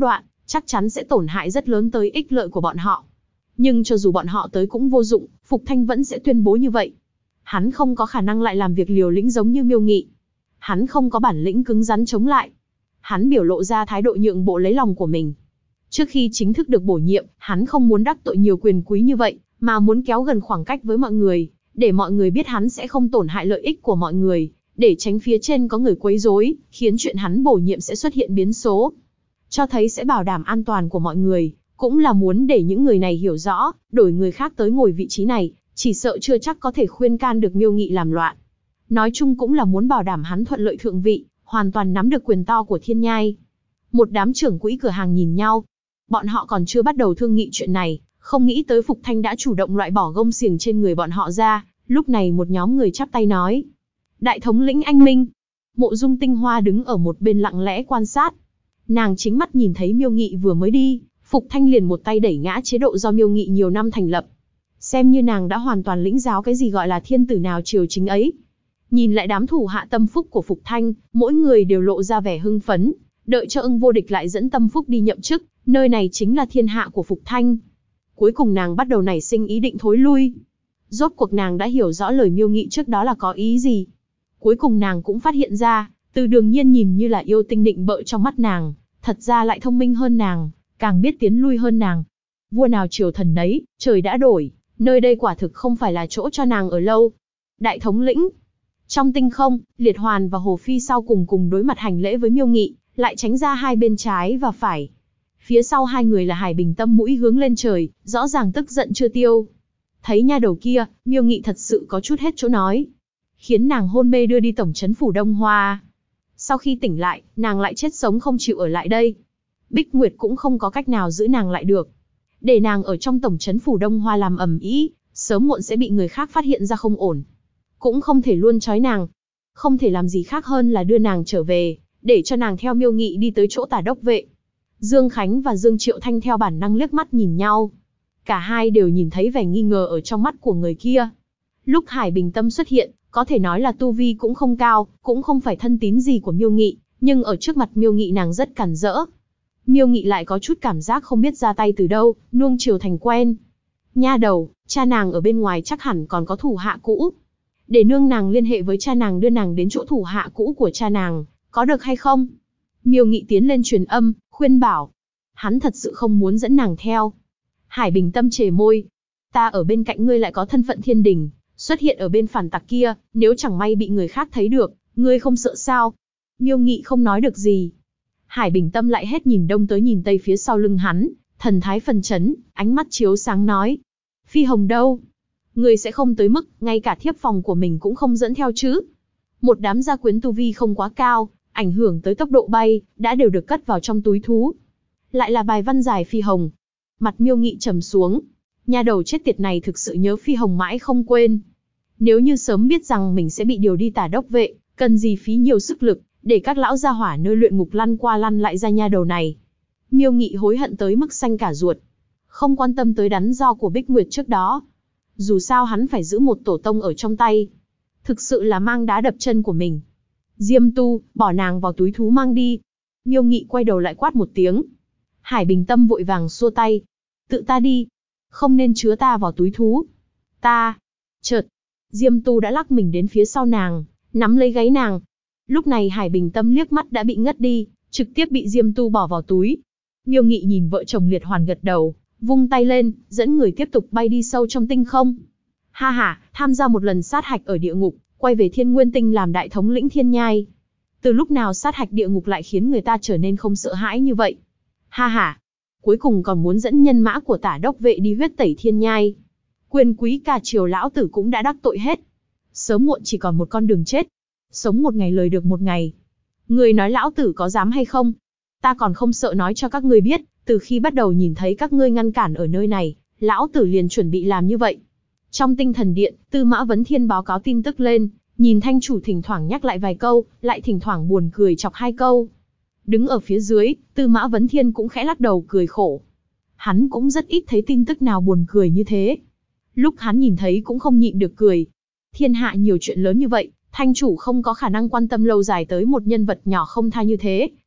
chắc chắn sẽ tổn hại rất lớn tới ích lợi của bọn họ. Nhưng cho dù bọn họ tới cũng vô dụng, Phục Thanh vẫn sẽ tuyên bố như vậy. Hắn không có khả năng lại làm việc liều lĩnh giống như Miêu Nghị. Hắn không có bản lĩnh cứng rắn chống lại. Hắn biểu lộ ra thái độ nhượng bộ lấy lòng của mình. Trước khi chính thức được bổ nhiệm, hắn không muốn đắc tội nhiều quyền quý như vậy, mà muốn kéo gần khoảng cách với mọi người, để mọi người biết hắn sẽ không tổn hại lợi ích của mọi người, để tránh phía trên có người quấy rối, khiến chuyện hắn bổ nhiệm sẽ xuất hiện biến số. Cho thấy sẽ bảo đảm an toàn của mọi người, cũng là muốn để những người này hiểu rõ, đổi người khác tới ngồi vị trí này, chỉ sợ chưa chắc có thể khuyên can được Miêu Nghị làm loạn. Nói chung cũng là muốn bảo đảm hắn thuận lợi thượng vị, hoàn toàn nắm được quyền to của Thiên Nhai. Một đám trưởng quỹ cửa hàng nhìn nhau. Bọn họ còn chưa bắt đầu thương nghị chuyện này, không nghĩ tới Phục Thanh đã chủ động loại bỏ gông xiềng trên người bọn họ ra. Lúc này một nhóm người chắp tay nói: Đại thống lĩnh anh minh. Mộ Dung Tinh Hoa đứng ở một bên lặng lẽ quan sát. Nàng chính mắt nhìn thấy Miêu Nghị vừa mới đi, Phục Thanh liền một tay đẩy ngã chế độ do Miêu Nghị nhiều năm thành lập. Xem như nàng đã hoàn toàn lĩnh giáo cái gì gọi là thiên tử nào triều chính ấy. Nhìn lại đám thủ hạ tâm phúc của Phục Thanh, mỗi người đều lộ ra vẻ hưng phấn, đợi cho Ưng Vô Địch lại dẫn tâm phúc đi nhậm chức, nơi này chính là thiên hạ của Phục Thanh. Cuối cùng nàng bắt đầu nảy sinh ý định thối lui. Rốt cuộc nàng đã hiểu rõ lời Miêu Nghị trước đó là có ý gì. Cuối cùng nàng cũng phát hiện ra, Từ Đường Nhiên nhìn như là yêu tinh định bợ trong mắt nàng, thật ra lại thông minh hơn nàng, càng biết tiến lui hơn nàng. Vua nào triều thần nấy, trời đã đổi, nơi đây quả thực không phải là chỗ cho nàng ở lâu. Đại thống lĩnh. Trong tinh không, Liệt Hoàn và Hồ Phi sau cùng đối mặt hành lễ với Miêu Nghị, lại tránh ra hai bên trái và phải. Phía sau hai người là Hải Bình Tâm mũi hướng lên trời, rõ ràng tức giận chưa tiêu. Thấy nha đầu kia, Miêu Nghị thật sự có chút hết chỗ nói. Khiến nàng hôn mê đưa đi tổng trấn phủ Đông Hoa. Sau khi tỉnh lại, nàng lại chết sống không chịu ở lại đây. Bích Nguyệt cũng không có cách nào giữ nàng lại được. Để nàng ở trong tổng trấn phủ Đông Hoa làm ầm ĩ, sớm muộn sẽ bị người khác phát hiện ra không ổn. Cũng không thể luôn trói nàng. Không thể làm gì khác hơn là đưa nàng trở về, để cho nàng theo Miêu Nghị đi tới chỗ Tả đốc vệ. Dương Khánh và Dương Triệu Thanh theo bản năng liếc mắt nhìn nhau. Cả hai đều nhìn thấy vẻ nghi ngờ ở trong mắt của người kia. Lúc Hải Bình Tâm xuất hiện, có thể nói là tu vi cũng không cao, cũng không phải thân tín gì của Miêu Nghị, nhưng ở trước mặt Miêu Nghị nàng rất cản rỡ. Miêu Nghị lại có chút cảm giác không biết ra tay từ đâu, nuông chiều thành quen. Nha đầu, cha nàng ở bên ngoài chắc hẳn còn có thủ hạ cũ. Để nương nàng liên hệ với cha nàng đưa nàng đến chỗ thủ hạ cũ của cha nàng, có được hay không? Miêu Nghị tiến lên truyền âm, khuyên bảo. Hắn thật sự không muốn dẫn nàng theo. Hải Bình Tâm chề môi. Ta ở bên cạnh ngươi lại có thân phận thiên đình, xuất hiện ở bên phản tặc kia, nếu chẳng may bị người khác thấy được, ngươi không sợ sao? Miêu Nghị không nói được gì. Hải Bình Tâm lại hết nhìn đông tới nhìn tây phía sau lưng hắn, thần thái phấn chấn, ánh mắt chiếu sáng nói. Phi Hồng đâu? Ngươi sẽ không tới mức, ngay cả thiếp phòng của mình cũng không dẫn theo chứ? Một đám gia quyến tu vi không quá cao, ảnh hưởng tới tốc độ bay, đã đều được cất vào trong túi thú. Lại là bài văn dài Phi Hồng. Mặt Miêu Nghị trầm xuống. Nhà đầu chết tiệt này thực sự nhớ Phi Hồng mãi không quên. Nếu như sớm biết rằng mình sẽ bị điều đi Tả đốc vệ, cần gì phí nhiều sức lực, để các lão gia hỏa nơi luyện ngục lăn qua lăn lại ra nha đầu này. Miêu Nghị hối hận tới mức xanh cả ruột. Không quan tâm tới đắn do của Bích Nguyệt trước đó. Dù sao hắn phải giữ một tổ tông ở trong tay. Thực sự là mang đá đập chân của mình. Diêm Tu, bỏ nàng vào túi thú mang đi. Miêu Nghị quay đầu lại quát một tiếng. Hải Bình Tâm vội vàng xua tay. Tự ta đi. Không nên chứa ta vào túi thú. Ta. Chợt. Diêm Tu đã lắc mình đến phía sau nàng, nắm lấy gáy nàng. Lúc này Hải Bình Tâm liếc mắt đã bị ngất đi, trực tiếp bị Diêm Tu bỏ vào túi. Miêu Nghị nhìn vợ chồng Liệt Hoàn gật đầu, vung tay lên, dẫn người tiếp tục bay đi sâu trong tinh không. Ha ha, tham gia một lần sát hạch ở địa ngục, quay về Thiên Nguyên Tinh làm đại thống lĩnh Thiên Nhai. Từ lúc nào sát hạch địa ngục lại khiến người ta trở nên không sợ hãi như vậy? Ha ha, cuối cùng còn muốn dẫn nhân mã của Tả đốc vệ đi huyết tẩy Thiên Nhai. Quyền quý cả triều lão tử cũng đã đắc tội hết. Sớm muộn chỉ còn một con đường chết. Sống một ngày lời được một ngày. Người nói lão tử có dám hay không? Ta còn không sợ nói cho các ngươi biết, từ khi bắt đầu nhìn thấy các ngươi ngăn cản ở nơi này, lão tử liền chuẩn bị làm như vậy. Trong tinh thần điện, Tư Mã Vấn Thiên báo cáo tin tức lên, nhìn thanh chủ thỉnh thoảng nhắc lại vài câu, lại thỉnh thoảng buồn cười chọc hai câu. Đứng ở phía dưới, Tư Mã Vấn Thiên cũng khẽ lắc đầu cười khổ. Hắn cũng rất ít thấy tin tức nào buồn cười như thế. Lúc hắn nhìn thấy cũng không nhịn được cười. Thiên hạ nhiều chuyện lớn như vậy, thanh chủ không có khả năng quan tâm lâu dài tới một nhân vật nhỏ không tha như thế,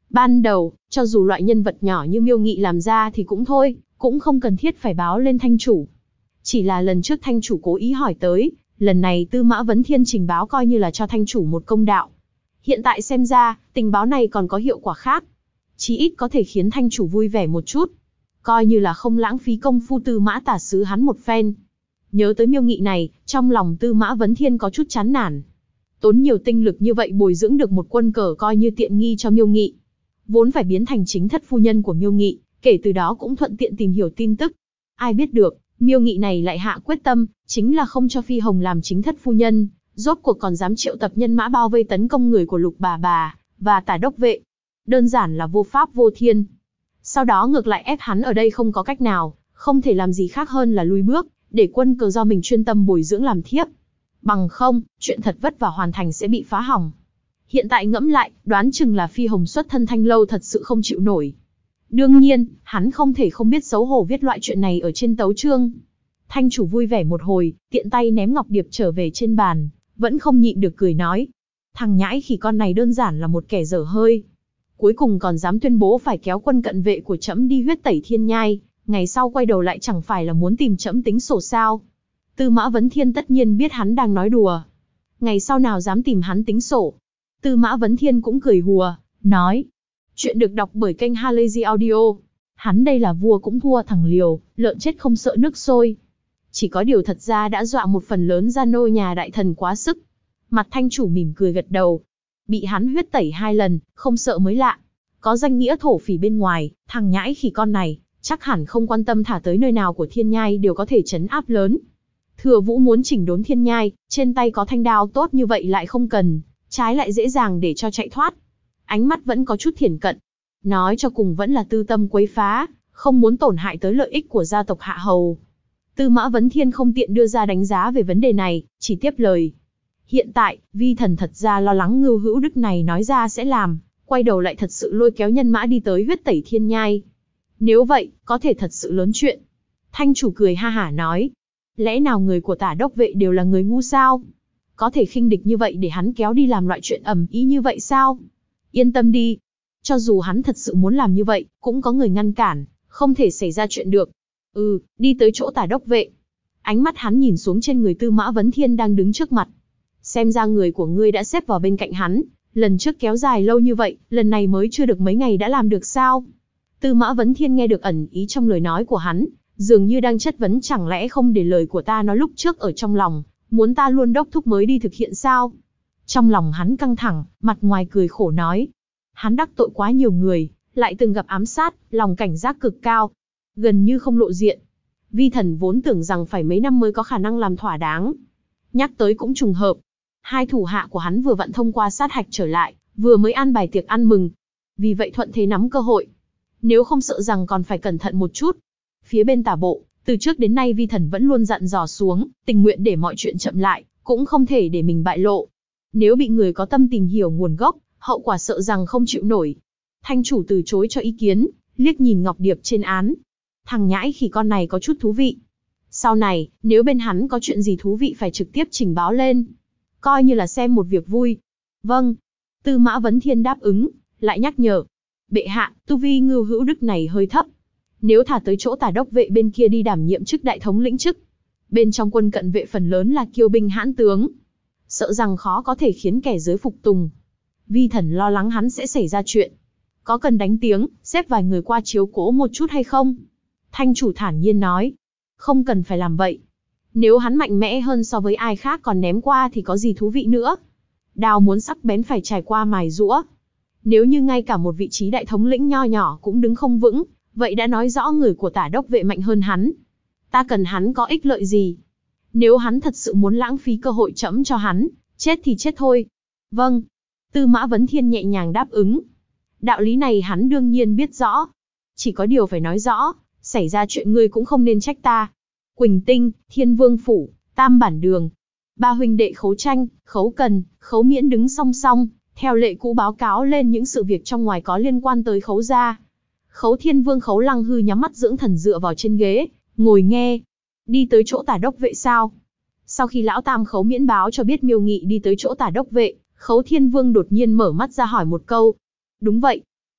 Ban đầu, cho dù loại nhân vật nhỏ như Miêu Nghị làm ra thì cũng thôi, cũng không cần thiết phải báo lên thanh chủ. Chỉ là lần trước thanh chủ cố ý hỏi tới, lần này Tư Mã Vấn Thiên trình báo coi như là cho thanh chủ một công đạo. Hiện tại xem ra, tình báo này còn có hiệu quả khác. Chí ít có thể khiến thanh chủ vui vẻ một chút. Coi như là không lãng phí công phu Tư Mã tả sứ hắn một phen. Nhớ tới Miêu Nghị này, trong lòng Tư Mã Vấn Thiên có chút chán nản. Tốn nhiều tinh lực như vậy bồi dưỡng được một quân cờ coi như tiện nghi cho Miêu Nghị. Vốn phải biến thành chính thất phu nhân của Miêu Nghị, kể từ đó cũng thuận tiện tìm hiểu tin tức. Ai biết được, Miêu Nghị này lại hạ quyết tâm, chính là không cho Phi Hồng làm chính thất phu nhân, rốt cuộc còn dám triệu tập nhân mã bao vây tấn công người của Lục bà và Tả đốc vệ. Đơn giản là vô pháp vô thiên. Sau đó ngược lại ép hắn ở đây không có cách nào, không thể làm gì khác hơn là lui bước, để quân cờ do mình chuyên tâm bồi dưỡng làm thiếp. Bằng không, chuyện thật vất vả hoàn thành sẽ bị phá hỏng. Hiện tại ngẫm lại, đoán chừng là Phi Hồng xuất thân Thanh Lâu thật sự không chịu nổi. Đương nhiên, hắn không thể không biết xấu hổ viết loại chuyện này ở trên tấu chương. Thanh chủ vui vẻ một hồi, tiện tay ném ngọc điệp trở về trên bàn, vẫn không nhịn được cười nói. Thằng nhãi khỉ con này đơn giản là một kẻ dở hơi. Cuối cùng còn dám tuyên bố phải kéo quân cận vệ của trẫm đi huyết tẩy thiên nhai, ngày sau quay đầu lại chẳng phải là muốn tìm trẫm tính sổ sao. Tư Mã Vấn Thiên tất nhiên biết hắn đang nói đùa. Ngày sau nào dám tìm hắn tính sổ. Tư Mã Vấn Thiên cũng cười hùa, nói. Chuyện được đọc bởi kênh Halazy Audio. Hắn đây là vua cũng thua thằng liều, lợn chết không sợ nước sôi. Chỉ có điều thật ra đã dọa một phần lớn gia nô nhà đại thần quá sức. Mặt thanh chủ mỉm cười gật đầu. Bị hắn huyết tẩy 2 lần, không sợ mới lạ. Có danh nghĩa thổ phỉ bên ngoài, thằng nhãi khỉ con này, chắc hẳn không quan tâm thả tới nơi nào của thiên nhai đều có thể trấn áp lớn. Thừa Vũ muốn chỉnh đốn thiên nhai, trên tay có thanh đao tốt như vậy lại không cần, trái lại dễ dàng để cho chạy thoát. Ánh mắt vẫn có chút thiển cận. Nói cho cùng vẫn là tư tâm quấy phá, không muốn tổn hại tới lợi ích của gia tộc Hạ Hầu. Tư Mã Vấn Thiên không tiện đưa ra đánh giá về vấn đề này, chỉ tiếp lời. Hiện tại, vi thần thật ra lo lắng Ngưu Hữu Đức này nói ra sẽ làm, quay đầu lại thật sự lôi kéo nhân mã đi tới huyết tẩy thiên nhai. Nếu vậy, có thể thật sự lớn chuyện. Thanh chủ cười ha hả nói. Lẽ nào người của Tả đốc vệ đều là người ngu sao? Có thể khinh địch như vậy để hắn kéo đi làm loại chuyện ầm ĩ như vậy sao? Yên tâm đi. Cho dù hắn thật sự muốn làm như vậy, cũng có người ngăn cản, không thể xảy ra chuyện được. Đi tới chỗ Tả đốc vệ. Ánh mắt hắn nhìn xuống trên người Tư Mã Vấn Thiên đang đứng trước mặt. Xem ra người của ngươi đã xếp vào bên cạnh hắn, lần trước kéo dài lâu như vậy, lần này mới chưa được mấy ngày đã làm được sao? Tư Mã Vấn Thiên nghe được ẩn ý trong lời nói của hắn, dường như đang chất vấn chẳng lẽ không để lời của ta nói lúc trước ở trong lòng, muốn ta luôn đốc thúc mới đi thực hiện sao? Trong lòng hắn căng thẳng, mặt ngoài cười khổ nói. Hắn đắc tội quá nhiều người, lại từng gặp ám sát, lòng cảnh giác cực cao, gần như không lộ diện. Vi thần vốn tưởng rằng phải mấy năm mới có khả năng làm thỏa đáng. Nhắc tới cũng trùng hợp. 2 thủ hạ của hắn vừa vặn thông qua sát hạch trở lại, vừa mới an bài tiệc ăn mừng. Vì vậy thuận thế nắm cơ hội. Nếu không sợ rằng còn phải cẩn thận một chút. Phía bên Tả bộ, từ trước đến nay vi thần vẫn luôn dặn dò xuống, tình nguyện để mọi chuyện chậm lại, cũng không thể để mình bại lộ. Nếu bị người có tâm tìm hiểu nguồn gốc, hậu quả sợ rằng không chịu nổi. Thanh chủ từ chối cho ý kiến, liếc nhìn ngọc điệp trên án. Thằng nhãi khỉ con này có chút thú vị. Sau này, nếu bên hắn có chuyện gì thú vị phải trực tiếp trình báo lên. Coi như là xem một việc vui. Vâng. Tư Mã Vấn Thiên đáp ứng, lại nhắc nhở. Bệ hạ, tu vi Ngưu Hữu Đức này hơi thấp. Nếu thả tới chỗ Tả đốc vệ bên kia đi đảm nhiệm chức đại thống lĩnh chức. Bên trong quân cận vệ phần lớn là kiêu binh hãn tướng. Sợ rằng khó có thể khiến kẻ dưới phục tùng. Vi thần lo lắng hắn sẽ xảy ra chuyện. Có cần đánh tiếng, xếp vài người qua chiếu cố một chút hay không? Thanh chủ thản nhiên nói. Không cần phải làm vậy. Nếu hắn mạnh mẽ hơn so với ai khác còn ném qua thì có gì thú vị nữa. Đao muốn sắc bén phải trải qua mài giũa. Nếu như ngay cả một vị trí đại thống lĩnh nho nhỏ cũng đứng không vững, vậy đã nói rõ người của Tả đốc vệ mạnh hơn hắn. Ta cần hắn có ích lợi gì? Nếu hắn thật sự muốn lãng phí cơ hội trẫm cho hắn, chết thì chết thôi. Vâng. Tư Mã Vấn Thiên nhẹ nhàng đáp ứng. Đạo lý này hắn đương nhiên biết rõ. Chỉ có điều phải nói rõ, xảy ra chuyện ngươi cũng không nên trách ta. Quỳnh Tinh, Thiên Vương Phủ, Tam Bản Đường. 3 huynh đệ Khấu Tranh, Khấu Cần, Khấu Miễn đứng song song, theo lệ cũ báo cáo lên những sự việc trong ngoài có liên quan tới Khấu gia. Khấu Thiên Vương Khấu Lăng Hư nhắm mắt dưỡng thần dựa vào trên ghế, ngồi nghe. Đi tới chỗ Tả đốc vệ sao? Sau khi lão tam Khấu Miễn báo cho biết Miêu Nghị đi tới chỗ Tả đốc vệ, Khấu Thiên Vương đột nhiên mở mắt ra hỏi một câu. Đúng vậy.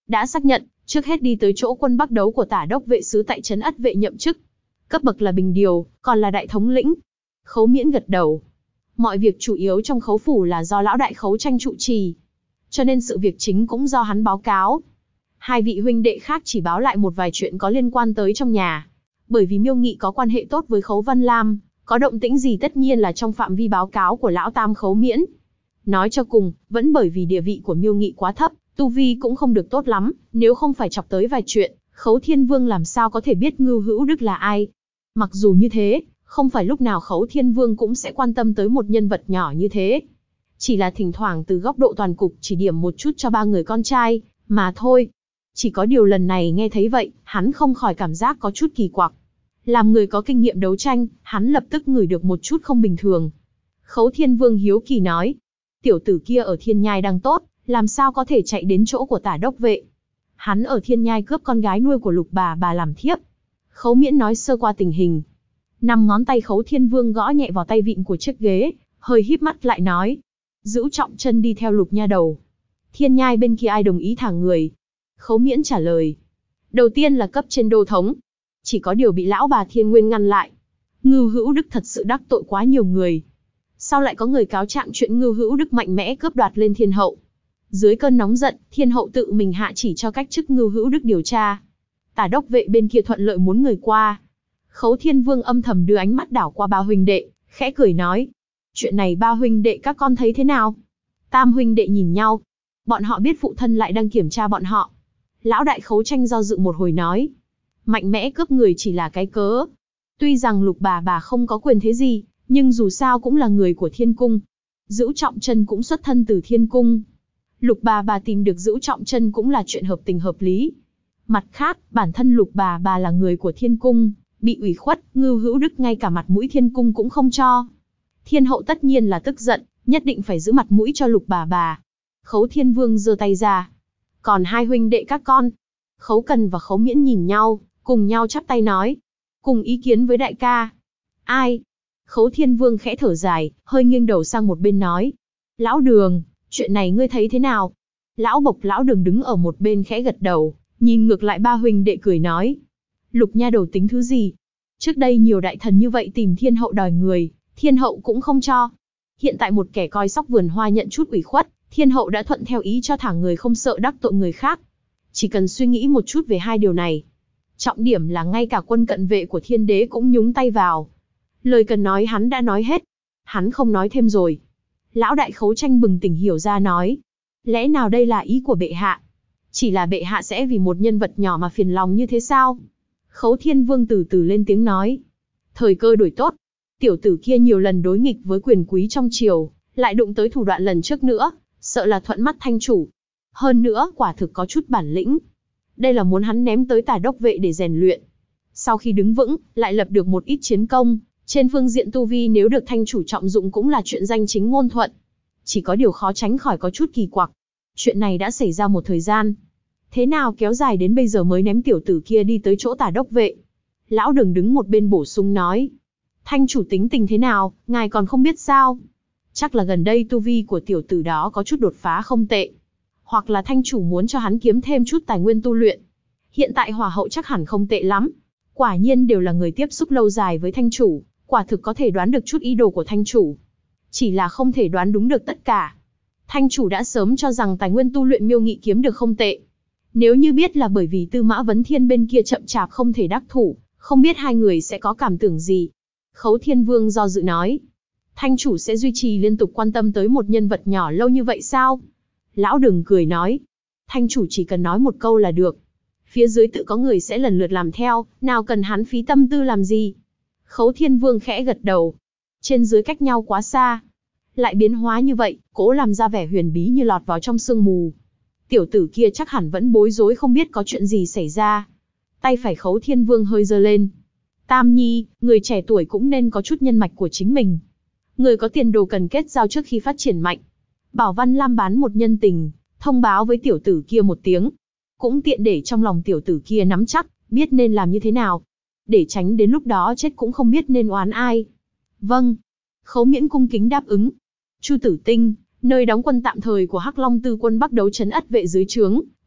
Đã xác nhận, trước hết đi tới chỗ quân Bắc Đấu của Tả đốc vệ sứ tại trấn Ất Vệ nhậm chức. Cấp bậc là bình điều, còn là đại thống lĩnh. Khấu Miễn gật đầu. Mọi việc chủ yếu trong khấu phủ là do lão đại Khấu Tranh trụ trì, cho nên sự việc chính cũng do hắn báo cáo. Hai vị huynh đệ khác chỉ báo lại một vài chuyện có liên quan tới trong nhà. Bởi vì Miêu Nghị có quan hệ tốt với Khấu Văn Lam, có động tĩnh gì tất nhiên là trong phạm vi báo cáo của lão tam Khấu Miễn. Nói cho cùng, vẫn bởi vì địa vị của Miêu Nghị quá thấp, tu vi cũng không được tốt lắm, nếu không phải chọc tới vài chuyện, Khấu Thiên Vương làm sao có thể biết Ngưu Hữu Đức là ai. Mặc dù như thế, không phải lúc nào Khấu Thiên Vương cũng sẽ quan tâm tới một nhân vật nhỏ như thế. Chỉ là thỉnh thoảng từ góc độ toàn cục chỉ điểm một chút cho ba người con trai, mà thôi. Chỉ có điều lần này nghe thấy vậy, hắn không khỏi cảm giác có chút kỳ quặc. Làm người có kinh nghiệm đấu tranh, hắn lập tức ngửi được một chút không bình thường. Khấu Thiên Vương hiếu kỳ nói, tiểu tử kia ở Thiên Nhai đang tốt, làm sao có thể chạy đến chỗ của Tả đốc vệ. Hắn ở Thiên Nhai cướp con gái nuôi của Lục bà làm thiếp. Khấu Miễn nói sơ qua tình hình. 5 ngón tay Khấu Thiên Vương gõ nhẹ vào tay vịn của chiếc ghế, hơi híp mắt lại nói, Dữu Trọng Chân đi theo Lục nha đầu. Thiên Nhai bên kia ai đồng ý thả người? Khấu Miễn trả lời, đầu tiên là cấp trên đô thống. Chỉ có điều bị lão bà Thiên Nguyên ngăn lại. Ngưu Hữu Đức thật sự đắc tội quá nhiều người. Sau lại có người cáo trạng chuyện Ngưu Hữu Đức mạnh mẽ cướp đoạt lên Thiên hậu. Dưới cơn nóng giận, Thiên hậu tự mình hạ chỉ cho cách chức Ngưu Hữu Đức điều tra. Tả đốc vệ bên kia thuận lợi muốn người qua. Khấu Thiên Vương âm thầm đưa ánh mắt đảo qua ba huynh đệ, khẽ cười nói, chuyện này ba huynh đệ các con thấy thế nào? Tam huynh đệ nhìn nhau. Bọn họ biết phụ thân lại đang kiểm tra bọn họ. Lão đại Khấu Tranh do dự một hồi nói, mạnh mẽ cướp người chỉ là cái cớ. Tuy rằng Lục bà không có quyền thế gì, nhưng dù sao cũng là người của Thiên cung. Dữu Trọng Chân cũng xuất thân từ Thiên cung. Lục bà tìm được Dữu Trọng Chân cũng là chuyện hợp tình hợp lý. Mặt khác, bản thân Lục bà là người của Thiên cung, bị ủy khuất, Ngưu Hữu Đức ngay cả mặt mũi Thiên cung cũng không cho. Thiên hậu tất nhiên là tức giận, nhất định phải giữ mặt mũi cho Lục bà. Khấu Thiên Vương giơ tay ra. Còn hai huynh đệ các con. Khấu Cần và Khấu Miễn nhìn nhau, cùng nhau chắp tay nói, cùng ý kiến với đại ca. Ai? Khấu Thiên Vương khẽ thở dài, hơi nghiêng đầu sang một bên nói, Lão Đường, chuyện này ngươi thấy thế nào? Lão Bộc Lão Đường đứng ở một bên khẽ gật đầu, nhìn ngược lại ba huynh đệ cười nói, Lục nha đầu tính thứ gì? Trước đây nhiều đại thần như vậy tìm Thiên hậu đòi người, Thiên hậu cũng không cho. Hiện tại một kẻ coi sóc vườn hoa nhận chút ủy khuất, Thiên hậu đã thuận theo ý cho thả người không sợ đắc tội người khác. Chỉ cần suy nghĩ một chút về hai điều này. Trọng điểm là ngay cả quân cận vệ của Thiên đế cũng nhúng tay vào. Lời cần nói hắn đã nói hết. Hắn không nói thêm rồi. Lão đại Khấu Tranh bừng tỉnh hiểu ra nói, lẽ nào đây là ý của bệ hạ? Chỉ là bệ hạ sẽ vì một nhân vật nhỏ mà phiền lòng như thế sao? Khấu Thiên Vương từ từ lên tiếng nói, thời cơ đổi tốt. Tiểu tử kia nhiều lần đối nghịch với quyền quý trong triều, lại đụng tới thủ đoạn lần trước nữa, sợ là thuận mắt thanh chủ. Hơn nữa, quả thực có chút bản lĩnh. Đây là muốn hắn ném tới Tả đốc vệ để rèn luyện. Sau khi đứng vững, lại lập được một ít chiến công. Trên phương diện tu vi nếu được thanh chủ trọng dụng cũng là chuyện danh chính ngôn thuận. Chỉ có điều khó tránh khỏi có chút kỳ quặc. Chuyện này đã xảy ra một thời gian. Thế nào kéo dài đến bây giờ mới ném tiểu tử kia đi tới chỗ Tả đốc vệ? Lão Đường đứng một bên bổ sung nói, thanh chủ tính tình thế nào, ngài còn không biết sao? Chắc là gần đây tu vi của tiểu tử đó có chút đột phá không tệ. Hoặc là thanh chủ muốn cho hắn kiếm thêm chút tài nguyên tu luyện. Hiện tại hỏa hậu chắc hẳn không tệ lắm. Quả nhiên đều là người tiếp xúc lâu dài với thanh chủ, quả thực có thể đoán được chút ý đồ của thanh chủ. Chỉ là không thể đoán đúng được tất cả. Thanh chủ đã sớm cho rằng tài nguyên tu luyện Miêu Nghị kiếm được không tệ. Nếu như biết là bởi vì Tư Mã Vấn Thiên bên kia chậm chạp không thể đắc thủ, không biết hai người sẽ có cảm tưởng gì. Khấu Thiên Vương do dự nói, thanh chủ sẽ duy trì liên tục quan tâm tới một nhân vật nhỏ lâu như vậy sao? Lão Đường cười nói, thanh chủ chỉ cần nói một câu là được. Phía dưới tự có người sẽ lần lượt làm theo, nào cần hắn phí tâm tư làm gì. Khấu Thiên Vương khẽ gật đầu. Trên dưới cách nhau quá xa. Lại biến hóa như vậy, cố làm ra vẻ huyền bí như lọt vào trong sương mù. Tiểu tử kia chắc hẳn vẫn bối rối không biết có chuyện gì xảy ra. Tay phải Khấu Thiên Vương hơi giơ lên. Tam Nhi, người trẻ tuổi cũng nên có chút nhân mạch của chính mình. Người có tiền đồ cần kết giao trước khi phát triển mạnh. Bảo Văn Lam bán một nhân tình, thông báo với tiểu tử kia một tiếng. Cũng tiện để trong lòng tiểu tử kia nắm chắc, biết nên làm như thế nào. Để tránh đến lúc đó chết cũng không biết nên oán ai. Vâng. Khấu Miễn cung kính đáp ứng. Chu Tử Tinh, nơi đóng quân tạm thời của Hắc Long Tư quân Bắc Đấu trấn Ất Vệ dưới trướng,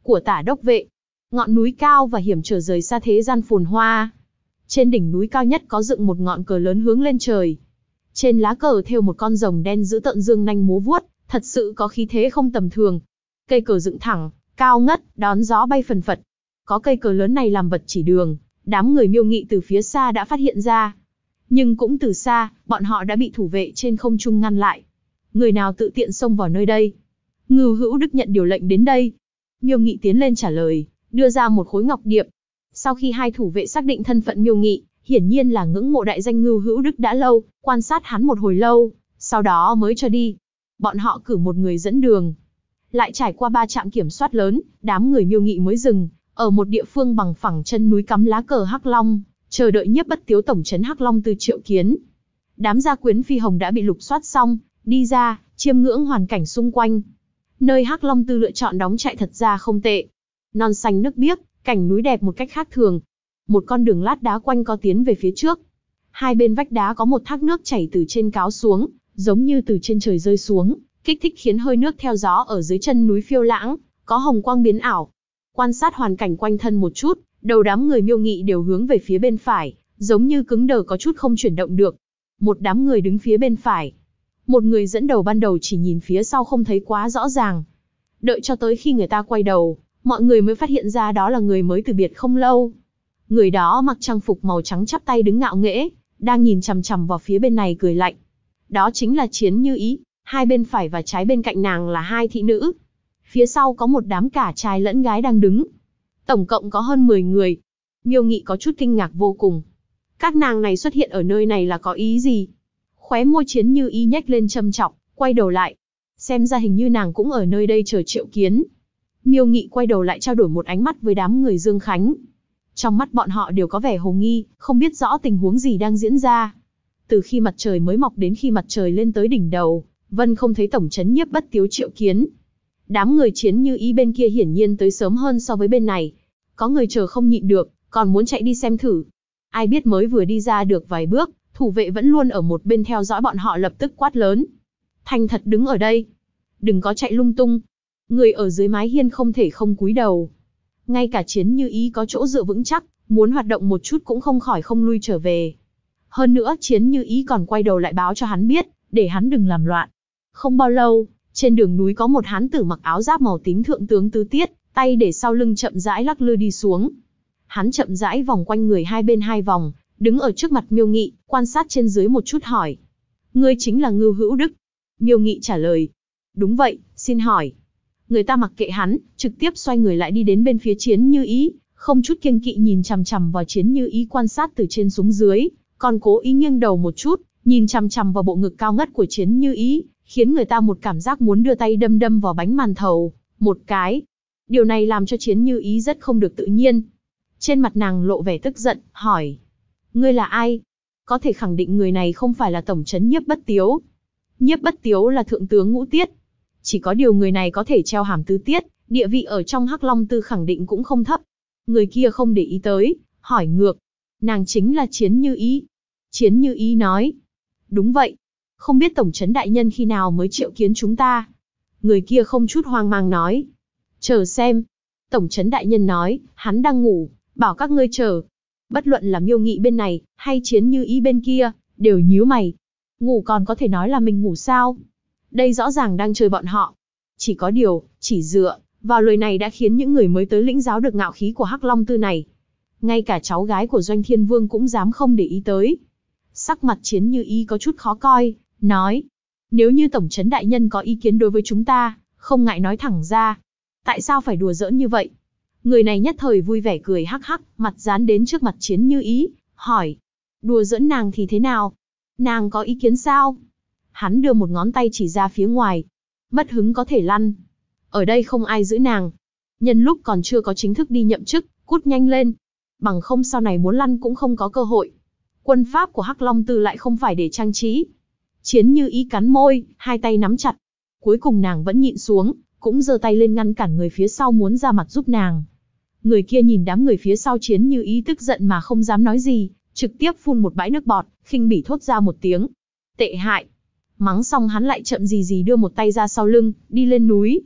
của Tả đốc vệ. Ngọn núi cao và hiểm trở rời xa thế gian phồn hoa. Trên đỉnh núi cao nhất có dựng một ngọn cờ lớn hướng lên trời. Trên lá cờ thêu một con rồng đen dữ tợn dương nanh múa vuốt, thật sự có khí thế không tầm thường. Cây cờ dựng thẳng, cao ngất, đón gió bay phần phật. Có cây cờ lớn này làm vật chỉ đường, đám người Miêu Nghị từ phía xa đã phát hiện ra. Nhưng cũng từ xa, bọn họ đã bị thủ vệ trên không trung ngăn lại. Người nào tự tiện xông vào nơi đây? Ngưu Hữu Đức nhận điều lệnh đến đây. Miêu Nghị tiến lên trả lời, đưa ra một khối ngọc điệp. Sau khi hai thủ vệ xác định thân phận Miêu Nghị, hiển nhiên là ngưỡng mộ đại danh Ngưu Hữu Đức đã lâu, quan sát hắn một hồi lâu, sau đó mới cho đi. Bọn họ cử một người dẫn đường. Lại trải qua 3 trạm kiểm soát lớn, đám người Miêu Nghị mới dừng, ở một địa phương bằng phẳng chân núi cắm lá cờ Hắc Long, chờ đợi Nhiếp Bất Tiếu tổng trấn Hắc Long Tư triệu kiến. Đám gia quyến phi hồng đã bị lục soát xong, đi ra, chiêm ngưỡng hoàn cảnh xung quanh. Nơi Hắc Long Tư lựa chọn đóng trại thật ra không tệ. Non xanh nước biếc, cảnh núi đẹp một cách khác thường. Một con đường lát đá quanh co tiến về phía trước. Hai bên vách đá có một thác nước chảy từ trên cao xuống, giống như từ trên trời rơi xuống, kích thích khiến hơi nước theo gió ở dưới chân núi phiêu lãng, có hồng quang biến ảo. Quan sát hoàn cảnh quanh thân một chút, đầu đám người Miêu Nghị đều hướng về phía bên phải, giống như cứng đờ có chút không chuyển động được. Một đám người đứng phía bên phải. Một người dẫn đầu ban đầu chỉ nhìn phía sau không thấy quá rõ ràng. Đợi cho tới khi người ta quay đầu, mọi người mới phát hiện ra đó là người mới từ biệt không lâu. Người đó mặc trang phục màu trắng chắp tay đứng ngạo nghễ, đang nhìn chằm chằm vào phía bên này cười lạnh. Đó chính là Chiến Như Ý, hai bên phải và trái bên cạnh nàng là hai thị nữ. Phía sau có một đám cả trai lẫn gái đang đứng. Tổng cộng có hơn 10 người. Miêu Nghị có chút kinh ngạc vô cùng. Các nàng này xuất hiện ở nơi này là có ý gì? Khóe môi Chiến Như Ý nhếch lên châm chọc, quay đầu lại. Xem ra hình như nàng cũng ở nơi đây chờ triệu kiến. Miêu Nghị quay đầu lại trao đổi một ánh mắt với đám người Dương Khánh. Trong mắt bọn họ đều có vẻ hồ nghi, không biết rõ tình huống gì đang diễn ra. Từ khi mặt trời mới mọc đến khi mặt trời lên tới đỉnh đầu, Vân không thấy tổng trấn Nhiếp Bất Tiếu triệu kiến. Đám người Chiến Như Ý bên kia hiển nhiên tới sớm hơn so với bên này. Có người chờ không nhịn được, còn muốn chạy đi xem thử. Ai biết mới vừa đi ra được vài bước, thủ vệ vẫn luôn ở một bên theo dõi bọn họ lập tức quát lớn. Thành thật đứng ở đây. Đừng có chạy lung tung. Người ở dưới mái hiên không thể không cúi đầu. Ngay cả Chiến Như Ý có chỗ dựa vững chắc, muốn hoạt động một chút cũng không khỏi không lui trở về. Hơn nữa Chiến Như Ý còn quay đầu lại báo cho hắn biết, để hắn đừng làm loạn. Không bao lâu, trên đường núi có một hán tử mặc áo giáp màu tím thượng tướng Tứ Tiết, tay để sau lưng chậm rãi lắc lư đi xuống. Hắn chậm rãi vòng quanh người hai bên hai vòng, đứng ở trước mặt Miêu Nghị, quan sát trên dưới một chút hỏi. Ngươi chính là Ngưu Hữu Đức? Miêu Nghị trả lời. Đúng vậy, xin hỏi. Người ta mặc kệ hắn, trực tiếp xoay người lại đi đến bên phía Chiến Như Ý, không chút kiêng kỵ nhìn chằm chằm vào Chiến Như Ý quan sát từ trên xuống dưới, còn cố ý nghiêng đầu một chút, nhìn chằm chằm vào bộ ngực cao ngất của Chiến Như Ý, khiến người ta một cảm giác muốn đưa tay đâm đâm vào bánh màn thầu, một cái. Điều này làm cho Chiến Như Ý rất không được tự nhiên. Trên mặt nàng lộ vẻ tức giận, hỏi. Ngươi là ai? Có thể khẳng định người này không phải là tổng trấn Nhiếp Bất Tiếu. Nhiếp Bất Tiếu là thượng tướng Ngũ Tiết. Chỉ có điều người này có thể treo hàm Tứ Tiết, địa vị ở trong Hắc Long Tư khẳng định cũng không thấp. Người kia không để ý tới, hỏi ngược. Nàng chính là Chiến Như Ý. Chiến Như Ý nói. Đúng vậy. Không biết tổng trấn đại nhân khi nào mới triệu kiến chúng ta. Người kia không chút hoang mang nói. Chờ xem. Tổng trấn đại nhân nói, hắn đang ngủ, bảo các ngươi chờ. Bất luận là Miêu Nghị bên này, hay Chiến Như Ý bên kia, đều nhíu mày. Ngủ còn có thể nói là mình ngủ sao? Đây rõ ràng đang chơi bọn họ. Chỉ có điều, chỉ dựa vào lời này đã khiến những người mới tới lĩnh giáo được ngạo khí của Hắc Long Tư này. Ngay cả cháu gái của Doanh Thiên Vương cũng dám không để ý tới. Sắc mặt Chiến Như Ý có chút khó coi, nói. Nếu như tổng trấn đại nhân có ý kiến đối với chúng ta, không ngại nói thẳng ra. Tại sao phải đùa giỡn như vậy? Người này nhất thời vui vẻ cười hắc hắc, mặt dán đến trước mặt Chiến Như Ý, hỏi. Đùa giỡn nàng thì thế nào? Nàng có ý kiến sao? Hắn đưa một ngón tay chỉ ra phía ngoài. Mất hứng có thể lăn. Ở đây không ai giữ nàng. Nhân lúc còn chưa có chính thức đi nhậm chức, cút nhanh lên. Bằng không sau này muốn lăn cũng không có cơ hội. Quân pháp của Hắc Long Tư lại không phải để trang trí. Chiến Như Ý cắn môi, hai tay nắm chặt. Cuối cùng nàng vẫn nhịn xuống, cũng giơ tay lên ngăn cản người phía sau muốn ra mặt giúp nàng. Người kia nhìn đám người phía sau Chiến Như Ý tức giận mà không dám nói gì, trực tiếp phun một bãi nước bọt, khinh bỉ thốt ra một tiếng. Tệ hại. Mắng xong hắn lại chậm gì gì đưa một tay ra sau lưng, đi lên núi.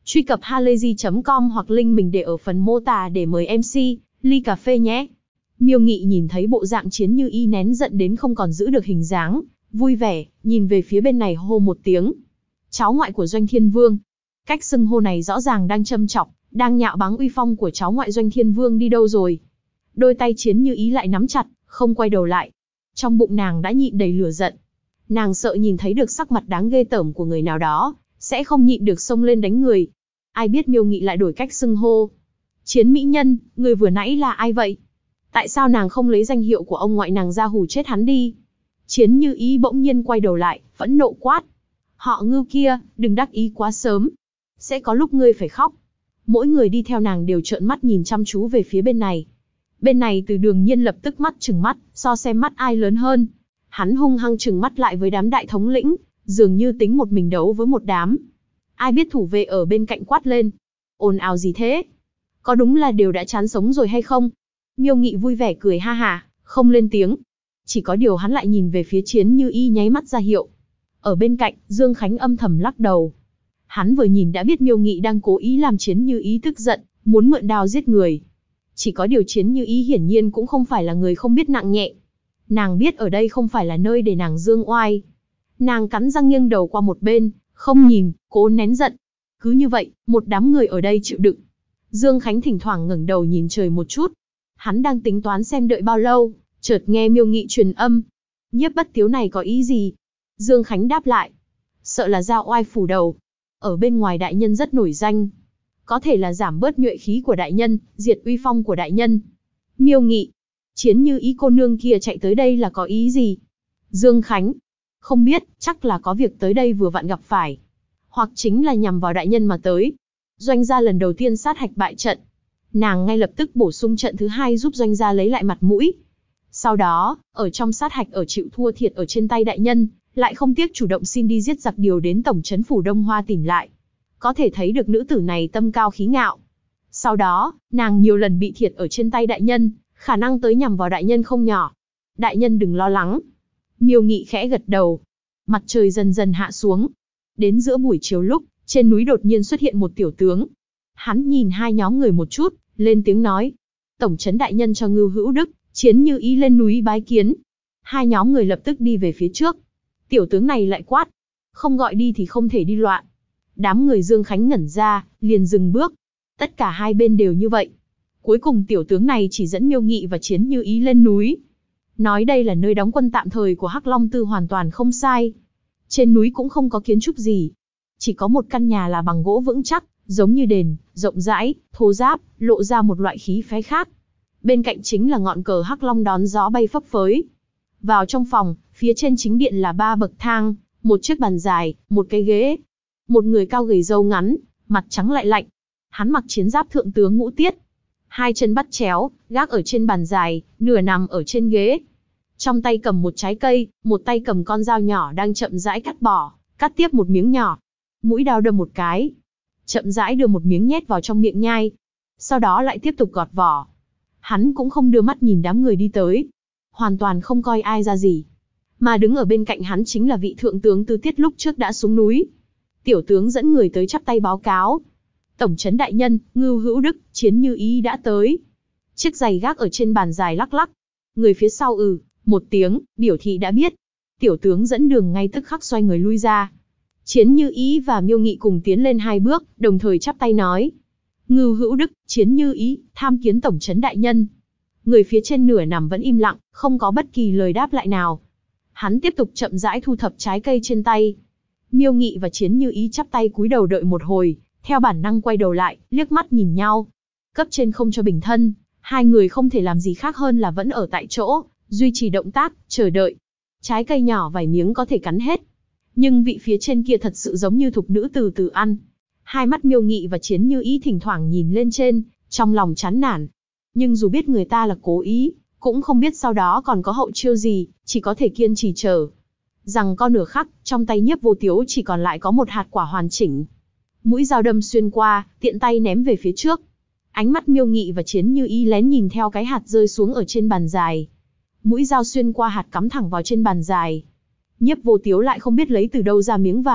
Truy cập halayzi.com hoặc link mình để ở phần mô tả để mời MC, ly cà phê nhé. Miêu Nghị nhìn thấy bộ dạng Chiến Như Ý nén giận đến không còn giữ được hình dáng, vui vẻ, nhìn về phía bên này hô một tiếng. Cháu ngoại của Doanh Thiên Vương. Cách xưng hô này rõ ràng đang châm chọc, đang nhạo báng uy phong của cháu ngoại Doanh Thiên Vương đi đâu rồi. Đôi tay Chiến Như Ý lại nắm chặt, không quay đầu lại. Trong bụng nàng đã nhịn đầy lửa giận. Nàng sợ nhìn thấy được sắc mặt đáng ghê tởm của người nào đó, sẽ không nhịn được xông lên đánh người. Ai biết Miêu Nghị lại đổi cách xưng hô. Chiến mỹ nhân, người vừa nãy là ai vậy? Tại sao nàng không lấy danh hiệu của ông ngoại nàng ra hù chết hắn đi? Chiến Như Ý bỗng nhiên quay đầu lại, phẫn nộ quát. Họ Ngưu kia, đừng đắc ý quá sớm. Sẽ có lúc ngươi phải khóc. Mỗi người đi theo nàng đều trợn mắt nhìn chăm chú về phía bên này. Bên này Từ Đường Nhiên lập tức mắt trừng mắt, so xem mắt ai lớn hơn. Hắn hung hăng trừng mắt lại với đám đại thống lĩnh, dường như tính một mình đấu với một đám. Ai biết thủ vệ ở bên cạnh quát lên. Ồn ào gì thế? Có đúng là đều đã chán sống rồi hay không? Miêu Nghị vui vẻ cười ha hả, không lên tiếng. Chỉ có điều hắn lại nhìn về phía Chiến Như Ý nháy mắt ra hiệu. Ở bên cạnh, Dương Khánh âm thầm lắc đầu. Hắn vừa nhìn đã biết Miêu Nghị đang cố ý làm Chiến Như Ý tức giận, muốn mượn đao giết người. Chỉ có điều Chiến Như Ý hiển nhiên cũng không phải là người không biết nặng nhẹ. Nàng biết ở đây không phải là nơi để nàng dương oai. Nàng cắn răng nghiêng đầu qua một bên, không nhìn, cố nén giận. Cứ như vậy, một đám người ở đây chịu đựng. Dương Khánh thỉnh thoảng ngẩng đầu nhìn trời một chút. Hắn đang tính toán xem đợi bao lâu, chợt nghe Miêu Nghị truyền âm. Nhiếp Bất Tiếu này có ý gì? Dương Khánh đáp lại. Sợ là ra oai phủ đầu. Ở bên ngoài đại nhân rất nổi danh. Có thể là giảm bớt nhuệ khí của đại nhân, diệt uy phong của đại nhân. Miêu Nghị. Chiến Như Ý cô nương kia chạy tới đây là có ý gì? Dương Khánh. Không biết, chắc là có việc tới đây vừa vặn gặp phải. Hoặc chính là nhằm vào đại nhân mà tới. Doanh gia lần đầu tiên sát hạch bại trận. Nàng ngay lập tức bổ sung trận thứ hai giúp Doanh gia lấy lại mặt mũi. Sau đó, ở trong sát hạch ở chịu thua thiệt ở trên tay đại nhân, lại không tiếc chủ động xin đi giết giặc điều đến tổng trấn phủ Đông Hoa tìm lại. Có thể thấy được nữ tử này tâm cao khí ngạo. Sau đó, nàng nhiều lần bị thiệt ở trên tay đại nhân, khả năng tới nhằm vào đại nhân không nhỏ. Đại nhân đừng lo lắng. Miêu Nghị khẽ gật đầu. Mặt trời dần dần hạ xuống. Đến giữa buổi chiều lúc, trên núi đột nhiên xuất hiện một tiểu tướng. Hắn nhìn hai nhóm người một chút, lên tiếng nói. Tổng trấn đại nhân cho Ngưu Hữu Đức, Chiến Như Ý lên núi bái kiến. Hai nhóm người lập tức đi về phía trước. Tiểu tướng này lại quát. Không gọi đi thì không thể đi loạn. Đám người Dương Khánh ngẩn ra, liền dừng bước. Tất cả hai bên đều như vậy. Cuối cùng tiểu tướng này chỉ dẫn Miêu Nghị và Chiến Như Ý lên núi. Nói đây là nơi đóng quân tạm thời của Hắc Long Tư hoàn toàn không sai. Trên núi cũng không có kiến trúc gì. Chỉ có một căn nhà là bằng gỗ vững chắc, giống như đền, rộng rãi, thô ráp, lộ ra một loại khí phái khác. Bên cạnh chính là ngọn cờ Hắc Long đón gió bay phấp phới. Vào trong phòng, phía trên chính điện là 3 bậc thang, một chiếc bàn dài, một cái ghế. Một người cao gầy râu ngắn, mặt trắng lại lạnh. Hắn mặc chiến giáp thượng tướng ngũ tiết. Hai chân bắt chéo, gác ở trên bàn dài, nửa nằm ở trên ghế. Trong tay cầm một trái cây, một tay cầm con dao nhỏ đang chậm rãi cắt bỏ, cắt tiếp một miếng nhỏ. Mũi dao đâm một cái. Chậm rãi đưa một miếng nhét vào trong miệng nhai. Sau đó lại tiếp tục gọt vỏ. Hắn cũng không đưa mắt nhìn đám người đi tới. Hoàn toàn không coi ai ra gì. Mà đứng ở bên cạnh hắn chính là vị thượng tướng Tư Tiết lúc trước đã xuống núi. Tiểu tướng dẫn người tới chắp tay báo cáo. Tổng trấn đại nhân, Ngưu Hữu Đức, Chiến Như Ý đã tới. Chiếc giày gác ở trên bàn dài lắc lắc. Người phía sau một tiếng, biểu thị đã biết. Tiểu tướng dẫn đường ngay tức khắc xoay người lui ra. Chiến Như Ý và Miêu Nghị cùng tiến lên 2 bước, đồng thời chắp tay nói. Ngưu Hữu Đức, Chiến Như Ý, tham kiến tổng trấn đại nhân. Người phía trên nửa nằm vẫn im lặng, không có bất kỳ lời đáp lại nào. Hắn tiếp tục chậm rãi thu thập trái cây trên tay. Miêu Nghị và Chiến Như Ý chắp tay cúi đầu đợi một hồi, theo bản năng quay đầu lại, liếc mắt nhìn nhau. Cấp trên không cho bình thân, hai người không thể làm gì khác hơn là vẫn ở tại chỗ, duy trì động tác, chờ đợi. Trái cây nhỏ vài miếng có thể cắn hết. Nhưng vị phía trên kia thật sự giống như thục nữ từ từ ăn. Hai mắt Miêu Nghị và Chiến Như Ý thỉnh thoảng nhìn lên trên, trong lòng chán nản. Nhưng dù biết người ta là cố ý, cũng không biết sau đó còn có hậu chiêu gì, chỉ có thể kiên trì chờ. Rằng con nửa khắc, trong tay Nhiếp Vô Tiếu chỉ còn lại có một hạt quả hoàn chỉnh. Mũi dao đâm xuyên qua, tiện tay ném về phía trước. Ánh mắt Miêu Nghị và Chiến Như Ý lén nhìn theo cái hạt rơi xuống ở trên bàn dài. Mũi dao xuyên qua hạt cắm thẳng vào trên bàn dài. Nhiếp Vô Tiếu lại không biết lấy từ đâu ra miếng vải,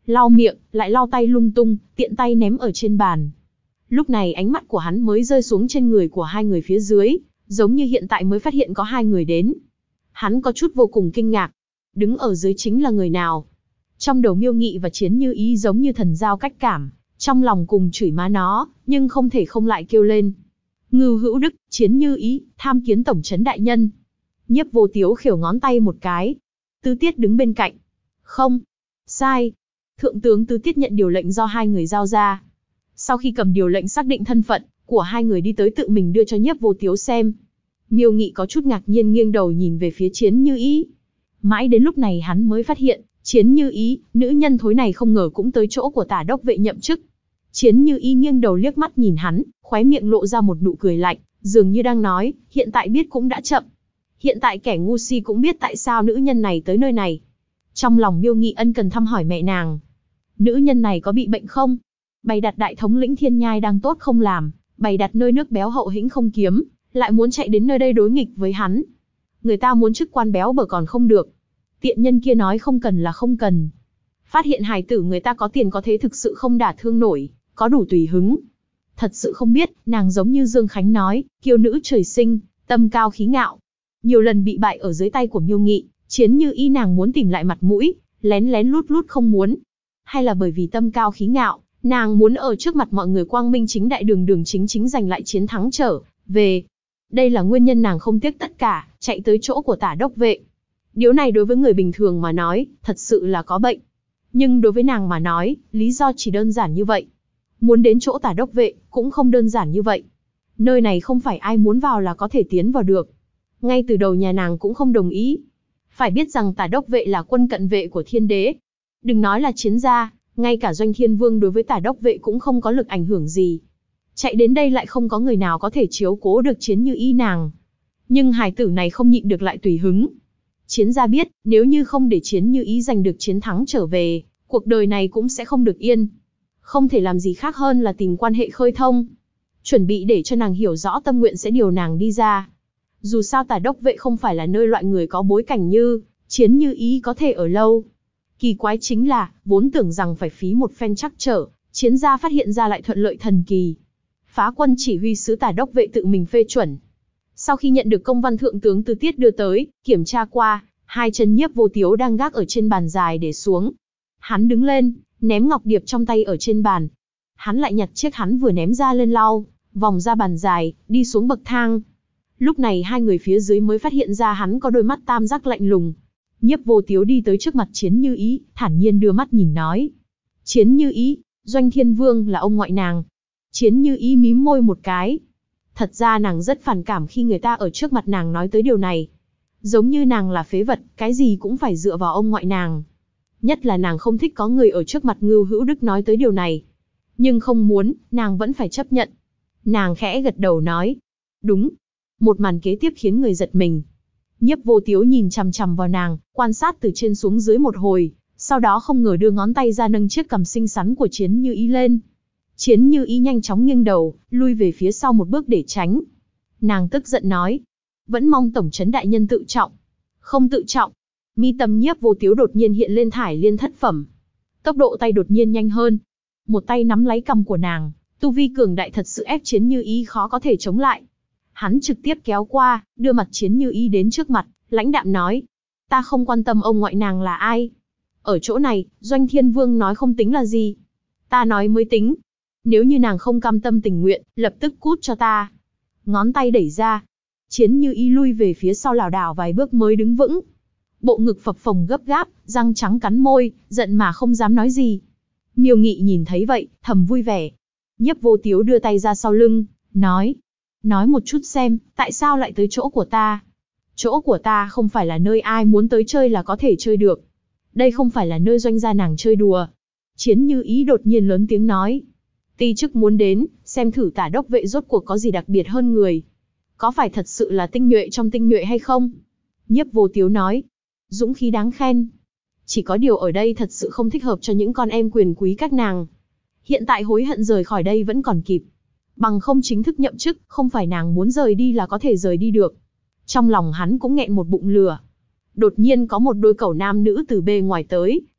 lau miệng, lại lau tay lung tung, tiện tay ném ở trên bàn. Lúc này ánh mắt của hắn mới rơi xuống trên người của hai người phía dưới, giống như hiện tại mới phát hiện có hai người đến. Hắn có chút vô cùng kinh ngạc. Đứng ở dưới chính là người nào? Trong đầu Miêu Nghị và Chiến Như Ý giống như thần giao cách cảm, trong lòng cùng chửi má nó, nhưng không thể không lại kêu lên. Ngưu Hữu Đức, Chiến Như Ý, tham kiến tổng trấn đại nhân. Nhiếp Vô Tiếu khều ngón tay một cái. Tứ Tiết đứng bên cạnh. Không. Sai. Thượng tướng Tứ Tiết nhận điều lệnh do hai người giao ra. Sau khi cầm điều lệnh xác định thân phận của hai người đi tới tự mình đưa cho Nhiếp Vô Tiếu xem. Miêu Nghị có chút ngạc nhiên nghiêng đầu nhìn về phía Chiến Như Ý. Mãi đến lúc này hắn mới phát hiện, Chiến Như Ý, nữ nhân thối này không ngờ cũng tới chỗ của Tả đốc vệ nhậm chức. Chiến Như Ý nghiêng đầu liếc mắt nhìn hắn, khóe miệng lộ ra một nụ cười lạnh, dường như đang nói, hiện tại biết cũng đã chậm. Hiện tại kẻ ngu si cũng biết tại sao nữ nhân này tới nơi này. Trong lòng Miêu Nghị ân cần thăm hỏi mẹ nàng. Nữ nhân này có bị bệnh không? Bày đặt đại thống lĩnh Thiên Nhai đang tốt không làm, bày đặt nơi nước béo hậu hĩnh không kiếm, lại muốn chạy đến nơi đây đối nghịch với hắn. Người ta muốn chức quan béo bở còn không được. Tiện nhân kia nói không cần là không cần. Phát hiện hài tử người ta có tiền có thế thực sự không đả thương nổi, có đủ tùy hứng. Thật sự không biết, nàng giống như Dương Khánh nói, kiêu nữ trời sinh, tâm cao khí ngạo. Nhiều lần bị bại ở dưới tay của Miêu Nghị, Chiến Như Ý nàng muốn tìm lại mặt mũi, lén lén lút lút không muốn. Hay là bởi vì tâm cao khí ngạo, nàng muốn ở trước mặt mọi người quang minh chính đại đường chính chính giành lại chiến thắng trở về. Đây là nguyên nhân nàng không tiếc tất cả, chạy tới chỗ của Tả đốc vệ. Điều này đối với người bình thường mà nói, thật sự là có bệnh. Nhưng đối với nàng mà nói, lý do chỉ đơn giản như vậy. Muốn đến chỗ Tả đốc vệ, cũng không đơn giản như vậy. Nơi này không phải ai muốn vào là có thể tiến vào được. Ngay từ đầu nhà nàng cũng không đồng ý. Phải biết rằng Tả đốc vệ là quân cận vệ của Thiên đế. Đừng nói là chiến gia, ngay cả Doanh Thiên Vương đối với Tả đốc vệ cũng không có lực ảnh hưởng gì. Chạy đến đây lại không có người nào có thể chiếu cố được Chiến Như Ý nàng. Nhưng hài tử này không nhịn được lại tùy hứng. Chiến gia biết, nếu như không để Chiến Như Ý giành được chiến thắng trở về, cuộc đời này cũng sẽ không được yên. Không thể làm gì khác hơn là tìm quan hệ khơi thông. Chuẩn bị để cho nàng hiểu rõ tâm nguyện sẽ điều nàng đi ra. Dù sao Tả đốc vệ không phải là nơi loại người có bối cảnh như Chiến Như Ý có thể ở lâu. Kỳ quái chính là, vốn tưởng rằng phải phí một phen trắc trở, chiến gia phát hiện ra lại thuận lợi thần kỳ. Phá quân chỉ huy sứ Tả đốc vệ tự mình phê chuẩn. Sau khi nhận được công văn thượng tướng Tứ Tiết đưa tới, kiểm tra qua, hai chân Nhiếp Vô Tiếu đang gác ở trên bàn dài để xuống. Hắn đứng lên, ném ngọc điệp trong tay ở trên bàn. Hắn lại nhặt chiếc hắn vừa ném ra lên lau, vòng ra bàn dài, đi xuống bậc thang. Lúc này hai người phía dưới mới phát hiện ra hắn có đôi mắt tam giác lạnh lùng. Nhiếp Vô Tiếu đi tới trước mặt Chiến Như Ý, thản nhiên đưa mắt nhìn nói. Chiến Như Ý, Doanh Thiên Vương là ông ngoại nàng. Chiến Như Ý mím môi một cái. Thật ra nàng rất phản cảm khi người ta ở trước mặt nàng nói tới điều này. Giống như nàng là phế vật, cái gì cũng phải dựa vào ông ngoại nàng. Nhất là nàng không thích có người ở trước mặt Ngưu Hữu Đức nói tới điều này. Nhưng không muốn, nàng vẫn phải chấp nhận. Nàng khẽ gật đầu nói. Đúng. Một màn kế tiếp khiến người giật mình. Nhiếp Vô Tiếu nhìn chằm chằm vào nàng, quan sát từ trên xuống dưới một hồi, sau đó không ngờ đưa ngón tay ra nâng chiếc cằm xinh xắn của Chiến Như Ý lên. Chiến Như Ý nhanh chóng nghiêng đầu, lui về phía sau một bước để tránh. Nàng tức giận nói, vẫn mong tổng trấn đại nhân tự trọng. Không tự trọng. Mi tâm Nhiếp Vô Tiếu đột nhiên hiện lên thải liên thất phẩm. Tốc độ tay đột nhiên nhanh hơn. Một tay nắm lấy cằm của nàng, tu vi cường đại thật sự ép Chiến Như Ý khó có thể chống lại. Hắn trực tiếp kéo qua, đưa mặt Chiến Như Ý đến trước mặt, lãnh đạm nói. Ta không quan tâm ông ngoại nàng là ai. Ở chỗ này, Doanh Thiên Vương nói không tính là gì. Ta nói mới tính. Nếu như nàng không cam tâm tình nguyện, lập tức cút cho ta. Ngón tay đẩy ra. Chiến Như Ý lui về phía sau lảo đảo vài bước mới đứng vững. Bộ ngực phập phồng gấp gáp, răng trắng cắn môi, giận mà không dám nói gì. Miêu Nghị nhìn thấy vậy, thầm vui vẻ. Nhiếp Vô Tiếu đưa tay ra sau lưng, nói. Nói một chút xem, tại sao lại tới chỗ của ta? Chỗ của ta không phải là nơi ai muốn tới chơi là có thể chơi được. Đây không phải là nơi Doanh gia nàng chơi đùa. Chiến Như Ý đột nhiên lớn tiếng nói. Ti chức muốn đến, xem thử Tả đốc vệ rốt cuộc có gì đặc biệt hơn người. Có phải thật sự là tinh nhuệ trong tinh nhuệ hay không? Nhiếp Vô Tiếu nói. Dũng khí đáng khen. Chỉ có điều ở đây thật sự không thích hợp cho những con em quyền quý các nàng. Hiện tại hối hận rời khỏi đây vẫn còn kịp. Bằng không chính thức nhậm chức, không phải nàng muốn rời đi là có thể rời đi được. Trong lòng hắn cũng nghẹn một bụng lửa. Đột nhiên có một đôi cẩu nam nữ từ bề ngoài tới,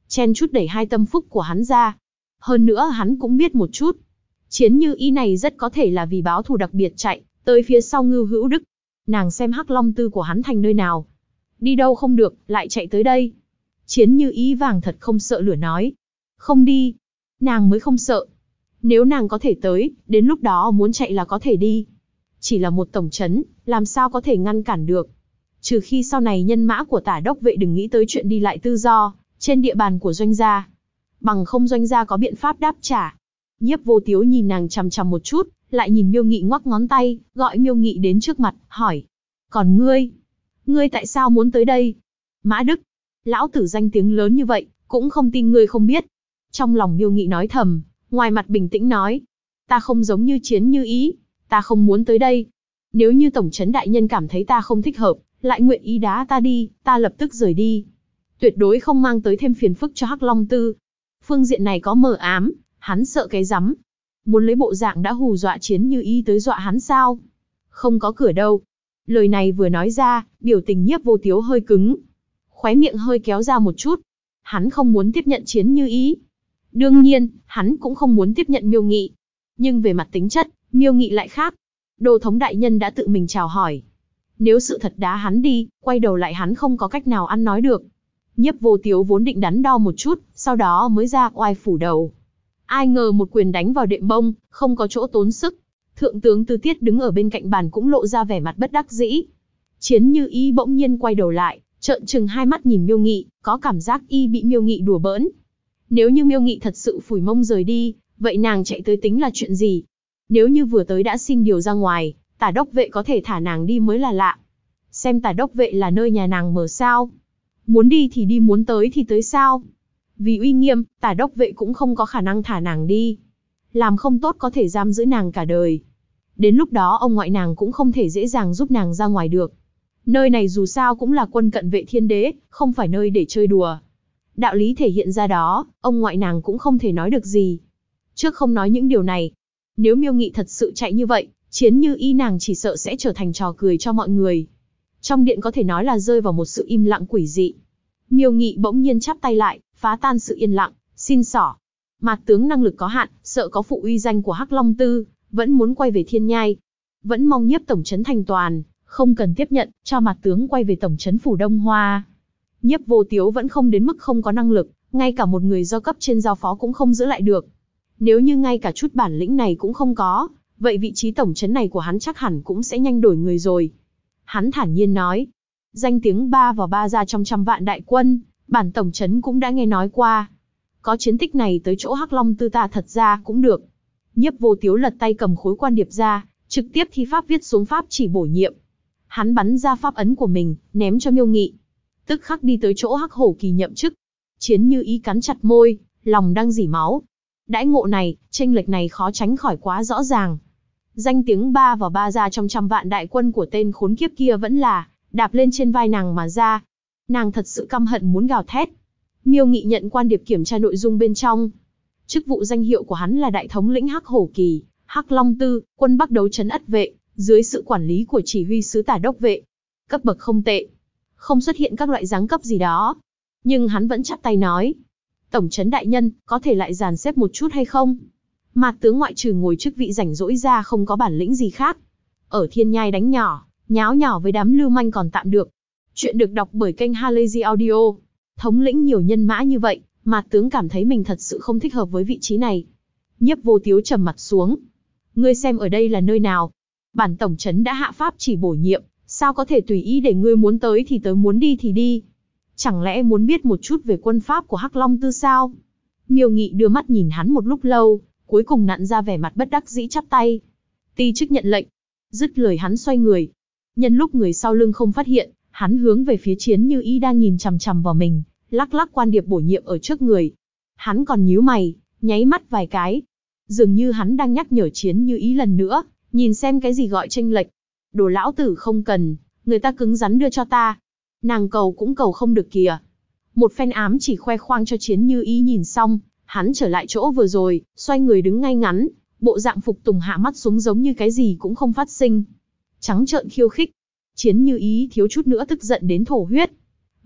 chen chút đẩy hai tâm phúc của hắn ra. Hơn nữa hắn cũng biết một chút. Chiến Như Ý này rất có thể là vì báo thù đặc biệt chạy tới phía sau Ngưu Hữu Đức. Nàng xem Hắc Long Tư của hắn thành nơi nào. Đi đâu không được, lại chạy tới đây. Chiến Như Ý vàng thật không sợ lửa nói. Không đi. Nàng mới không sợ. Nếu nàng có thể tới, đến lúc đó muốn chạy là có thể đi. Chỉ là một tổng trấn, làm sao có thể ngăn cản được. Trừ khi sau này nhân mã của Tả đốc vệ đừng nghĩ tới chuyện đi lại tự do, trên địa bàn của doanh gia. Bằng không doanh gia có biện pháp đáp trả. Nhiếp Vô Tiếu nhìn nàng chằm chằm một chút, lại nhìn Miêu Nghị ngoắc ngón tay, gọi Miêu Nghị đến trước mặt, hỏi. Còn ngươi? Ngươi tại sao muốn tới đây? Mã Đức, lão tử danh tiếng lớn như vậy, cũng không tin ngươi không biết. Trong lòng Miêu Nghị nói thầm, ngoài mặt bình tĩnh nói. Ta không giống như Chiến Như Ý, ta không muốn tới đây. Nếu như tổng trấn đại nhân cảm thấy ta không thích hợp, lại nguyện ý đá ta đi, ta lập tức rời đi. Tuyệt đối không mang tới thêm phiền phức cho Hắc Long Tư. Phương diện này có mờ ám, hắn sợ cái rắm. Muốn lấy bộ dạng đã hù dọa Chiến Như Ý tới dọa hắn sao? Không có cửa đâu. Lời này vừa nói ra, biểu tình Nhiếp Vô Tiếu hơi cứng. Khóe miệng hơi kéo ra một chút. Hắn không muốn tiếp nhận Chiến Như Ý. Đương nhiên, hắn cũng không muốn tiếp nhận Miêu Nghị. Nhưng về mặt tính chất, Miêu Nghị lại khác. Đô thống đại nhân đã tự mình chào hỏi. Nếu sự thật đá hắn đi, quay đầu lại hắn không có cách nào ăn nói được. Nhiếp Vô Tiếu vốn định đắn đo một chút, sau đó mới ra oai phủ đầu. Ai ngờ một quyền đánh vào đệm bông, không có chỗ tốn sức. Thượng tướng Tư Tiết đứng ở bên cạnh bàn cũng lộ ra vẻ mặt bất đắc dĩ. Chiến Như Ý bỗng nhiên quay đầu lại, trợn trừng hai mắt nhìn Miêu Nghị, có cảm giác y bị Miêu Nghị đùa bỡn. Nếu như Miêu Nghị thật sự phủi mông rời đi, vậy nàng chạy tới tính là chuyện gì? Nếu như vừa tới đã xin điều ra ngoài, Tả đốc vệ có thể thả nàng đi mới là lạ. Xem Tả đốc vệ là nơi nhà nàng mở sao? Muốn đi thì đi, muốn tới thì tới sao? Vì uy nghiêm, Tả đốc vệ cũng không có khả năng thả nàng đi. Làm không tốt có thể giam giữ nàng cả đời. Đến lúc đó ông ngoại nàng cũng không thể dễ dàng giúp nàng ra ngoài được. Nơi này dù sao cũng là quân cận vệ thiên đế, không phải nơi để chơi đùa. Đạo lý thể hiện ra đó, ông ngoại nàng cũng không thể nói được gì. Trước không nói những điều này, nếu Miêu Nghị thật sự chạy như vậy, Chiến Như Ý nàng chỉ sợ sẽ trở thành trò cười cho mọi người. Trong điện có thể nói là rơi vào một sự im lặng quỷ dị. Miêu Nghị bỗng nhiên chắp tay lại, phá tan sự yên lặng, xin xỏ. Mạt tướng năng lực có hạn, sợ có phụ uy danh của Hắc Long Tư, vẫn muốn quay về Thiên Nhai. Vẫn mong Nhiếp tổng trấn thành toàn, không cần tiếp nhận, cho Mạt tướng quay về tổng trấn phủ Đông Hoa. Nhiếp Vô Tiếu vẫn không đến mức không có năng lực, ngay cả một người do cấp trên giao phó cũng không giữ lại được. Nếu như ngay cả chút bản lĩnh này cũng không có, vậy vị trí tổng trấn này của hắn chắc hẳn cũng sẽ nhanh đổi người rồi. Hắn thản nhiên nói, danh tiếng ba vào ba ra trong 100 vạn đại quân, bản tổng trấn cũng đã nghe nói qua. Có chiến tích này tới chỗ Hắc Long Tư ta thật ra cũng được. Nhiếp Vô Tiếu lật tay cầm khối quan điệp ra, trực tiếp thi pháp viết xuống pháp chỉ bổ nhiệm. Hắn bắn ra pháp ấn của mình, ném cho Miêu Nghị. Tức khắc đi tới chỗ Hắc Hổ Kỳ nhậm chức. Chiến Như Ý cắn chặt môi, lòng đang rỉ máu. Đãi ngộ này, chênh lệch này khó tránh khỏi quá rõ ràng. Danh tiếng ba vào ba ra trong 100 vạn đại quân của tên khốn kiếp kia vẫn là đạp lên trên vai nàng mà ra. Nàng thật sự căm hận muốn gào thét. Miêu Nghị nhận quan điệp kiểm tra nội dung bên trong. Chức vụ danh hiệu của hắn là đại thống lĩnh Hắc Hổ Kỳ, Hắc Long Tư, quân Bắc đấu trấn Ất vệ, dưới sự quản lý của chỉ huy sứ Tả đốc vệ. Cấp bậc không tệ. Không xuất hiện các loại giáng cấp gì đó. Nhưng hắn vẫn chắp tay nói. Tổng trấn đại nhân, có thể lại dàn xếp một chút hay không? Mạt tướng ngoại trừ ngồi chức vị rảnh rỗi ra không có bản lĩnh gì khác. Ở Thiên Nhai đánh nhỏ, nháo nhỏ với đám lưu manh còn tạm được. Chuyện được đọc bởi kênh Halazy Audio. Thống lĩnh nhiều nhân mã như vậy, Mạt tướng cảm thấy mình thật sự không thích hợp với vị trí này. Nhiếp Vô Tiếu trầm mặt xuống. Ngươi xem ở đây là nơi nào? Bản tổng trấn đã hạ pháp chỉ bổ nhiệm, sao có thể tùy ý để ngươi muốn tới thì tới, muốn đi thì đi? Chẳng lẽ muốn biết một chút về quân pháp của Hắc Long Tư sao? Miêu Nghị đưa mắt nhìn hắn một lúc lâu, cuối cùng nặn ra vẻ mặt bất đắc dĩ chắp tay. Ti chức nhận lệnh. Dứt lời hắn xoay người. Nhân lúc người sau lưng không phát hiện, hắn hướng về phía Chiến Như Ý đang nhìn chằm chằm vào mình, lắc lắc quan điệp bổ nhiệm ở trước người. Hắn còn nhíu mày, nháy mắt vài cái. Dường như hắn đang nhắc nhở Chiến Như Ý lần nữa, nhìn xem cái gì gọi chênh lệch. Đồ lão tử không cần, người ta cứng rắn đưa cho ta. Nàng cầu cũng cầu không được kìa. Một phen ám chỉ khoe khoang cho Chiến Như Ý nhìn xong, hắn trở lại chỗ vừa rồi, xoay người đứng ngay ngắn, bộ dạng phục tùng hạ mắt xuống giống như cái gì cũng không phát sinh. Trắng trợn khiêu khích. Chiến Như Ý thiếu chút nữa tức giận đến thổ huyết.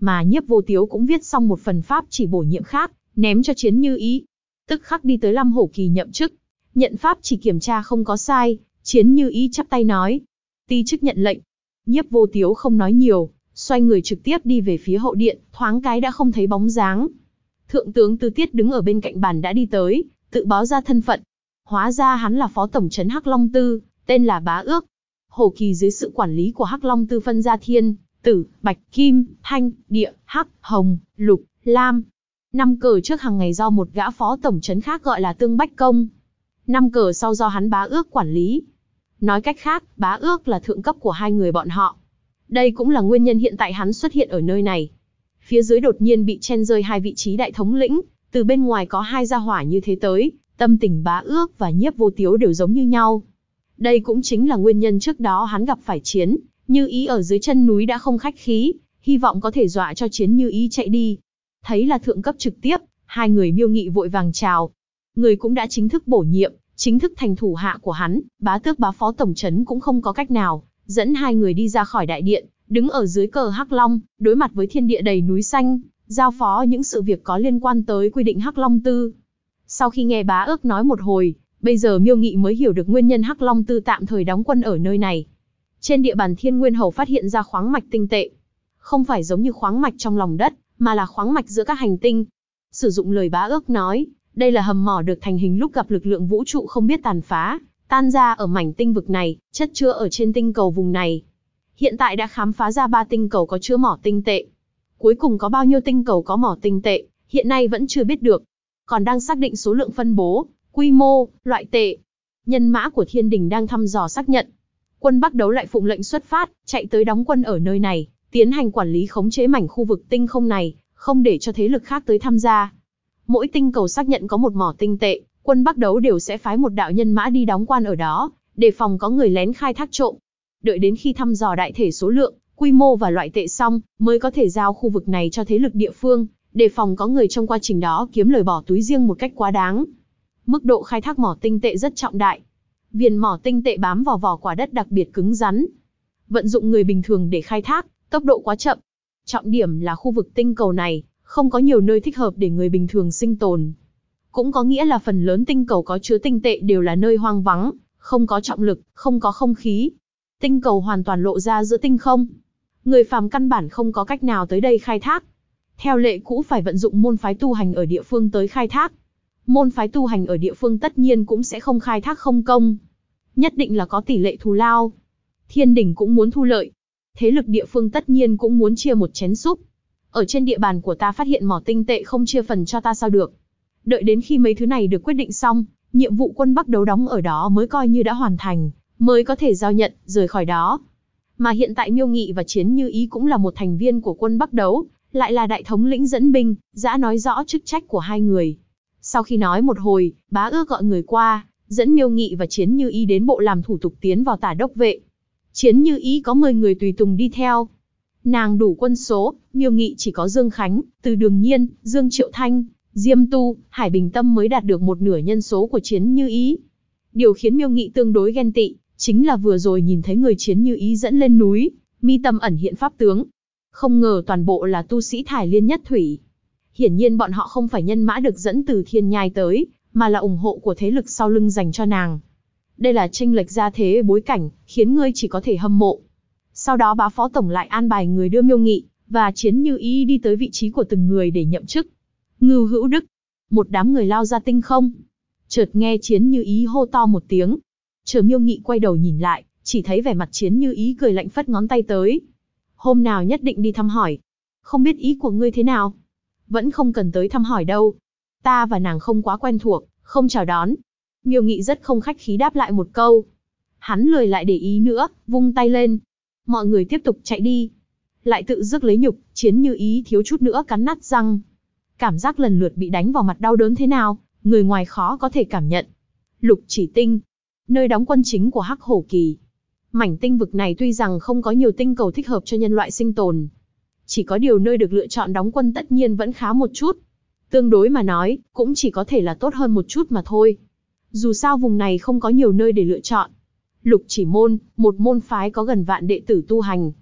mà Nhiếp Vô Tiếu cũng viết xong một phần pháp chỉ bổ nhiệm khác, ném cho Chiến Như Ý. Tức khắc đi tới Lam Hổ Kỳ nhậm chức. Nhận pháp chỉ kiểm tra không có sai, Chiến Như Ý chắp tay nói. Ti chức nhận lệnh. Nhiếp Vô Tiếu không nói nhiều, xoay người trực tiếp đi về phía hậu điện, thoáng cái đã không thấy bóng dáng. Thượng tướng Tư Tiết đứng ở bên cạnh bàn đã đi tới, tự báo ra thân phận. Hóa ra hắn là phó tổng trấn Hắc Long Tư, tên là Bá Ước. Hổ Kỳ dưới sự quản lý của Hắc Long Tư phân ra thiên, tử, bạch, kim, thanh, địa, hắc, hồng, lục, lam. 5 cờ trước hàng ngày do một gã phó tổng trấn khác gọi là Tương Bách Công. 5 cờ sau do hắn Bá Ước quản lý. Nói cách khác, Bá Ước là thượng cấp của hai người bọn họ. Đây cũng là nguyên nhân hiện tại hắn xuất hiện ở nơi này. Phía dưới đột nhiên bị chen rơi hai vị trí đại thống lĩnh, từ bên ngoài có hai gia hỏa như thế tới, tâm tình Bá Ước và Nhiếp Vô Tiếu đều giống như nhau. Đây cũng chính là nguyên nhân trước đó hắn gặp phải Chiến Như Ý ở dưới chân núi đã không khách khí, hy vọng có thể dọa cho Chiến Như Ý chạy đi. Thấy là thượng cấp trực tiếp, hai người Miêu Nghị vội vàng chào. Người cũng đã chính thức bổ nhiệm, chính thức thành thủ hạ của hắn, Bá Tước Bá Phó tổng trấn cũng không có cách nào, dẫn hai người đi ra khỏi đại điện, đứng ở dưới cờ Hắc Long, đối mặt với thiên địa đầy núi xanh, giao phó những sự việc có liên quan tới quy định Hắc Long Tư. Sau khi nghe Bá Ước nói một hồi, bây giờ Miêu Nghị mới hiểu được nguyên nhân Hắc Long Tư tạm thời đóng quân ở nơi này. Trên địa bàn Thiên Nguyên Hầu phát hiện ra khoáng mạch tinh tệ. Không phải giống như khoáng mạch trong lòng đất, mà là khoáng mạch giữa các hành tinh. Sử dụng lời Bá Ước nói, đây là hầm mỏ được thành hình lúc gặp lực lượng vũ trụ không biết tàn phá, tan ra ở mảnh tinh vực này, chất chứa ở trên tinh cầu vùng này. Hiện tại đã khám phá ra 3 tinh cầu có chứa mỏ tinh tệ. Cuối cùng có bao nhiêu tinh cầu có mỏ tinh tệ, hiện nay vẫn chưa biết được. Còn đang xác định số lượng phân bố, quy mô, loại tệ. Nhân mã của Thiên Đình đang thăm dò xác nhận. Quân Bắc Đấu lại phụng lệnh xuất phát, chạy tới đóng quân ở nơi này, tiến hành quản lý khống chế mảnh khu vực tinh không này, không để cho thế lực khác tới tham gia. Mỗi tinh cầu xác nhận có một mỏ tinh tệ, Quân Bắc Đấu đều sẽ phái một đạo nhân mã đi đóng quan ở đó, đề phòng có người lén khai thác trộm. Đợi đến khi thăm dò đại thể số lượng, quy mô và loại tệ xong, mới có thể giao khu vực này cho thế lực địa phương, đề phòng có người trong quá trình đó kiếm lời bỏ túi riêng một cách quá đáng. Mức độ khai thác mỏ tinh tệ rất trọng đại. Viền mỏ tinh tệ bám vào vỏ quả đất đặc biệt cứng rắn. Vận dụng người bình thường để khai thác, tốc độ quá chậm. Trọng điểm là khu vực tinh cầu này, không có nhiều nơi thích hợp để người bình thường sinh tồn. Cũng có nghĩa là phần lớn tinh cầu có chứa tinh tệ đều là nơi hoang vắng, không có trọng lực, không có không khí. Tinh cầu hoàn toàn lộ ra giữa tinh không. Người phàm căn bản không có cách nào tới đây khai thác. Theo lệ cũ phải vận dụng môn phái tu hành ở địa phương tới khai thác. Môn phái tu hành ở địa phương tất nhiên cũng sẽ không khai thác không công. Nhất định là có tỷ lệ thù lao. Thiên Đình cũng muốn thu lợi. Thế lực địa phương tất nhiên cũng muốn chia một chén súp. Ở trên địa bàn của ta phát hiện mỏ tinh tệ không chia phần cho ta sao được. Đợi đến khi mấy thứ này được quyết định xong, nhiệm vụ Quân Bắc Đấu đóng ở đó mới coi như đã hoàn thành, mới có thể giao nhận, rời khỏi đó. Mà hiện tại Miêu Nghị và Chiến Như Ý cũng là một thành viên của Quân Bắc Đấu, lại là đại thống lĩnh dẫn binh, đã nói rõ chức trách của hai người. Sau khi nói một hồi, Bá Ước gọi người qua, dẫn Miêu Nghị và Chiến Như Ý đến bộ làm thủ tục tiến vào Tả Đốc vệ. Chiến Như Ý có 10 người tùy tùng đi theo. Nàng đủ quân số, Miêu Nghị chỉ có Dương Khánh, Từ Đường Nhiên, Dương Triệu Thanh, Diêm Tu, Hải Bình Tâm mới đạt được một nửa nhân số của Chiến Như Ý. Điều khiến Miêu Nghị tương đối ghen tị, chính là vừa rồi nhìn thấy người Chiến Như Ý dẫn lên núi, mi tâm ẩn hiện pháp tướng. Không ngờ toàn bộ là tu sĩ Thải Liên Nhất Thủy. Hiển nhiên bọn họ không phải nhân mã được dẫn từ thiên nhai tới, mà là ủng hộ của thế lực sau lưng dành cho nàng. Đây là chênh lệch gia thế bối cảnh, khiến ngươi chỉ có thể hâm mộ. Sau đó Bá Phó Tổng lại an bài người đưa Miêu Nghị và Chiến Như Ý đi tới vị trí của từng người để nhậm chức. Ngưu Hữu Đức, một đám người lao ra tinh không. Chợt nghe Chiến Như Ý hô to một tiếng. Chờ Miêu Nghị quay đầu nhìn lại, chỉ thấy vẻ mặt Chiến Như Ý cười lạnh phất ngón tay tới. Hôm nào nhất định đi thăm hỏi. Không biết ý của ngươi thế nào? Vẫn không cần tới thăm hỏi đâu. Ta và nàng không quá quen thuộc, không chào đón. Miêu Nghị rất không khách khí đáp lại một câu. Hắn lười lại để ý nữa, vung tay lên. Mọi người tiếp tục chạy đi. Lại tự dứt lấy nhục, Chiến Như Ý thiếu chút nữa cắn nát răng. Cảm giác lần lượt bị đánh vào mặt đau đớn thế nào, người ngoài khó có thể cảm nhận. Lục Chỉ Tinh, nơi đóng quân chính của Hắc Hổ Kỳ. Mảnh tinh vực này tuy rằng không có nhiều tinh cầu thích hợp cho nhân loại sinh tồn. Chỉ có điều nơi được lựa chọn đóng quân tất nhiên vẫn khá một chút. Tương đối mà nói, cũng chỉ có thể là tốt hơn một chút mà thôi. Dù sao vùng này không có nhiều nơi để lựa chọn. Lục Chỉ Môn, một môn phái có gần vạn đệ tử tu hành.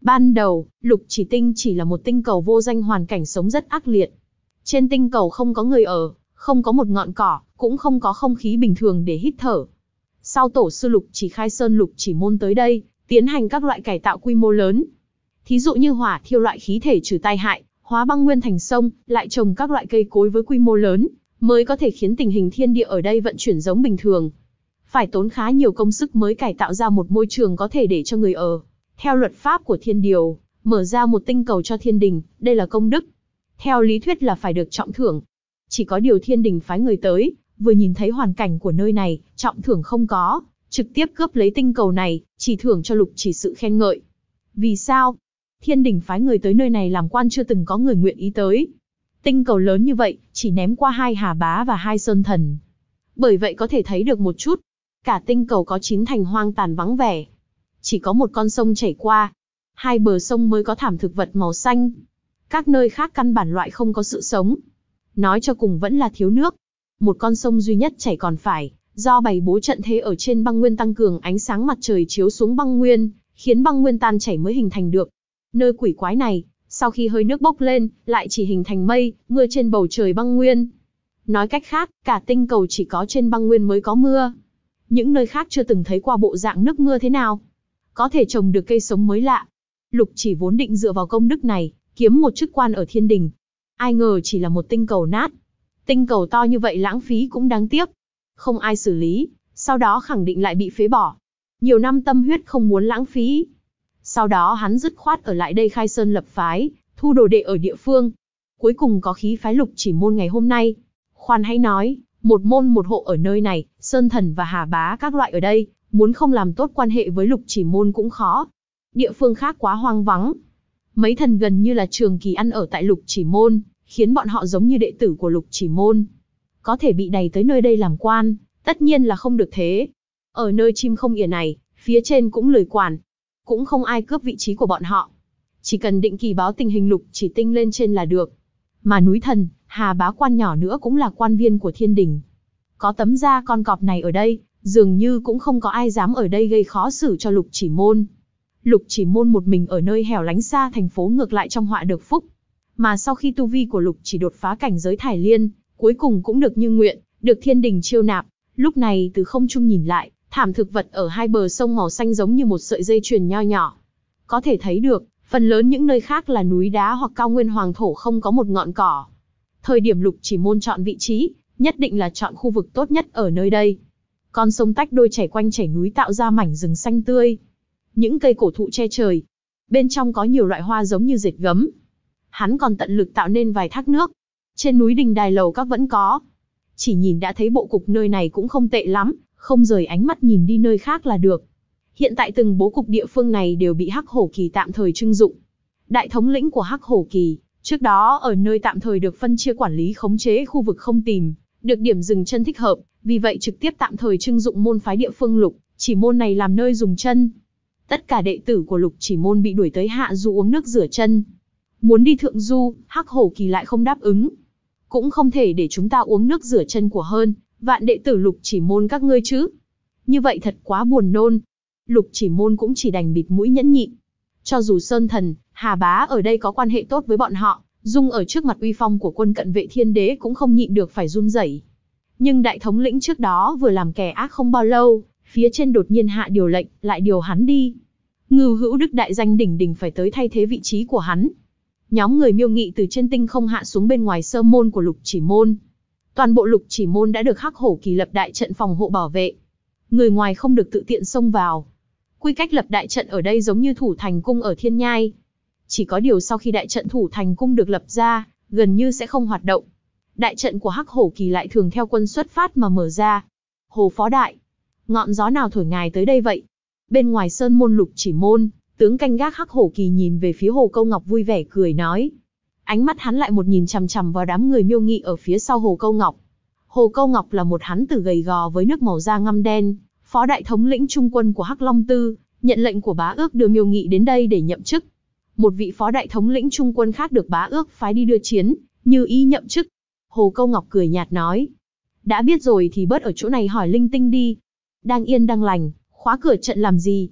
Ban đầu, Lục Chỉ Tinh chỉ là một tinh cầu vô danh, hoàn cảnh sống rất ác liệt. Trên tinh cầu không có người ở, không có một ngọn cỏ, cũng không có không khí bình thường để hít thở. Sau tổ sư Lục Chỉ khai sơn Lục Chỉ môn tới đây, tiến hành các loại cải tạo quy mô lớn. Thí dụ như hỏa thiêu loại khí thể trừ tai hại, hóa băng nguyên thành sông, lại trồng các loại cây cối với quy mô lớn, mới có thể khiến tình hình thiên địa ở đây vận chuyển giống bình thường. Phải tốn khá nhiều công sức mới cải tạo ra một môi trường có thể để cho người ở. Theo luật pháp của thiên điều, mở ra một tinh cầu cho thiên đình, đây là công đức. Theo lý thuyết là phải được trọng thưởng. Chỉ có điều thiên đình phái người tới, vừa nhìn thấy hoàn cảnh của nơi này, trọng thưởng không có, trực tiếp cướp lấy tinh cầu này, chỉ thưởng cho Lục Chỉ sự khen ngợi. Vì sao? Thiên đình phái người tới nơi này làm quan chưa từng có người nguyện ý tới. Tinh cầu lớn như vậy, chỉ ném qua 2 Hà Bá và 2 Sơn Thần. Bởi vậy có thể thấy được một chút, cả tinh cầu có 9 thành hoang tàn vắng vẻ. Chỉ có một con sông chảy qua, 2 bờ sông mới có thảm thực vật màu xanh. Các nơi khác căn bản loại không có sự sống. Nói cho cùng vẫn là thiếu nước. Một con sông duy nhất chảy còn phải, do bày bố trận thế ở trên băng nguyên tăng cường ánh sáng mặt trời chiếu xuống băng nguyên, khiến băng nguyên tan chảy mới hình thành được. Nơi quỷ quái này, sau khi hơi nước bốc lên, lại chỉ hình thành mây, mưa trên bầu trời băng nguyên. Nói cách khác, cả tinh cầu chỉ có trên băng nguyên mới có mưa. Những nơi khác chưa từng thấy qua bộ dạng nước mưa thế nào. Có thể trồng được cây sống mới lạ. Lục Chỉ vốn định dựa vào công đức này, kiếm một chức quan ở thiên đình. Ai ngờ chỉ là một tinh cầu nát. Tinh cầu to như vậy lãng phí cũng đáng tiếc. Không ai xử lý, sau đó khẳng định lại bị phế bỏ. Nhiều năm tâm huyết không muốn lãng phí. Sau đó hắn dứt khoát ở lại đây khai sơn lập phái, thu đồ đệ ở địa phương. Cuối cùng có khí phái Lục Chỉ môn ngày hôm nay. Khoan hãy nói, một môn một hộ ở nơi này, Sơn Thần và Hà Bá các loại ở đây, muốn không làm tốt quan hệ với Lục Chỉ môn cũng khó. Địa phương khác quá hoang vắng. Mấy thần gần như là trường kỳ ăn ở tại Lục Chỉ môn, khiến bọn họ giống như đệ tử của Lục Chỉ môn. Có thể bị đày tới nơi đây làm quan, tất nhiên là không được thế. Ở nơi chim không ỉa này, phía trên cũng lười quản. Cũng không ai cướp vị trí của bọn họ. Chỉ cần định kỳ báo tình hình Lục Chỉ Tinh lên trên là được. Mà núi thần, Hà Bá quan nhỏ nữa cũng là quan viên của thiên đình. Có tấm da con cọp này ở đây, dường như cũng không có ai dám ở đây gây khó xử cho Lục Chỉ môn. Lục Chỉ môn một mình ở nơi hẻo lánh xa thành phố ngược lại trong họa được phúc. Mà sau khi tu vi của Lục Chỉ đột phá cảnh giới Thải Liên, cuối cùng cũng được như nguyện, được thiên đình chiêu nạp. Lúc này từ không trung nhìn lại, thảm thực vật ở 2 bờ sông màu xanh giống như một sợi dây chuyền nho nhỏ. Có thể thấy được, phần lớn những nơi khác là núi đá hoặc cao nguyên hoàng thổ không có một ngọn cỏ. Thời điểm Lục Chỉ môn chọn vị trí, nhất định là chọn khu vực tốt nhất ở nơi đây. Con sông tách đôi chảy quanh chảy núi tạo ra mảnh rừng xanh tươi. Những cây cổ thụ che trời. Bên trong có nhiều loại hoa giống như dệt gấm. Hắn còn tận lực tạo nên vài thác nước. Trên núi đình đài lầu các vẫn có. Chỉ nhìn đã thấy bộ cục nơi này cũng không tệ lắm, không rời ánh mắt nhìn đi nơi khác là được. Hiện tại từng bố cục địa phương này đều bị Hắc Hổ Kỳ tạm thời trưng dụng. Đại thống lĩnh của Hắc Hổ Kỳ, trước đó ở nơi tạm thời được phân chia quản lý khống chế khu vực không tìm, được điểm dừng chân thích hợp, vì vậy trực tiếp tạm thời trưng dụng môn phái địa phương Lục Chỉ môn này làm nơi dùng chân. Tất cả đệ tử của Lục Chỉ môn bị đuổi tới hạ du uống nước rửa chân. Muốn đi thượng du, Hắc Hổ Kỳ lại không đáp ứng. Cũng không thể để chúng ta uống nước rửa chân của hơn vạn đệ tử Lục Chỉ môn các ngươi chứ. Như vậy thật quá buồn nôn. Lục Chỉ môn cũng chỉ đành bịt mũi nhẫn nhịn. Cho dù Sơn Thần, Hà Bá ở đây có quan hệ tốt với bọn họ, dung ở trước mặt uy phong của quân cận vệ thiên đế cũng không nhịn được phải run rẩy. Nhưng đại thống lĩnh trước đó vừa làm kẻ ác không bao lâu, phía trên đột nhiên hạ điều lệnh, lại điều hắn đi. Ngưu Hữu Đức đại danh đỉnh đỉnh phải tới thay thế vị trí của hắn. Nhóm người Miêu Nghị từ trên tinh không hạ xuống bên ngoài sơ môn của Lục Chỉ môn. Toàn bộ Lục Chỉ môn đã được Hắc Hổ Kỳ lập đại trận phòng hộ bảo vệ. Người ngoài không được tự tiện xông vào. Quy cách lập đại trận ở đây giống như thủ thành cung ở Thiên Nhai. Chỉ có điều sau khi đại trận thủ thành cung được lập ra, gần như sẽ không hoạt động. Đại trận của Hắc Hổ Kỳ lại thường theo quân xuất phát mà mở ra. Hồ Phó Đại, ngọn gió nào thổi ngài tới đây vậy? Bên ngoài sơn môn Lục Chỉ môn, tướng canh gác Hắc Hổ Kỳ nhìn về phía Hồ Câu Ngọc vui vẻ cười nói. Ánh mắt hắn lại một nhìn chằm chằm vào đám người Miêu Nghị ở phía sau Hồ Câu Ngọc. Hồ Câu Ngọc là một hán tử gầy gò với nước màu da ngăm đen, phó đại thống lĩnh trung quân của Hắc Long Tư, nhận lệnh của bá ước đưa Miêu Nghị đến đây để nhậm chức. Một vị phó đại thống lĩnh trung quân khác được bá ước phái đi đưa chiến, như ý nhậm chức. Hồ Câu Ngọc cười nhạt nói. Đã biết rồi thì bớt ở chỗ này hỏi linh tinh đi. Đang yên đang lành, khóa cửa trận làm gì?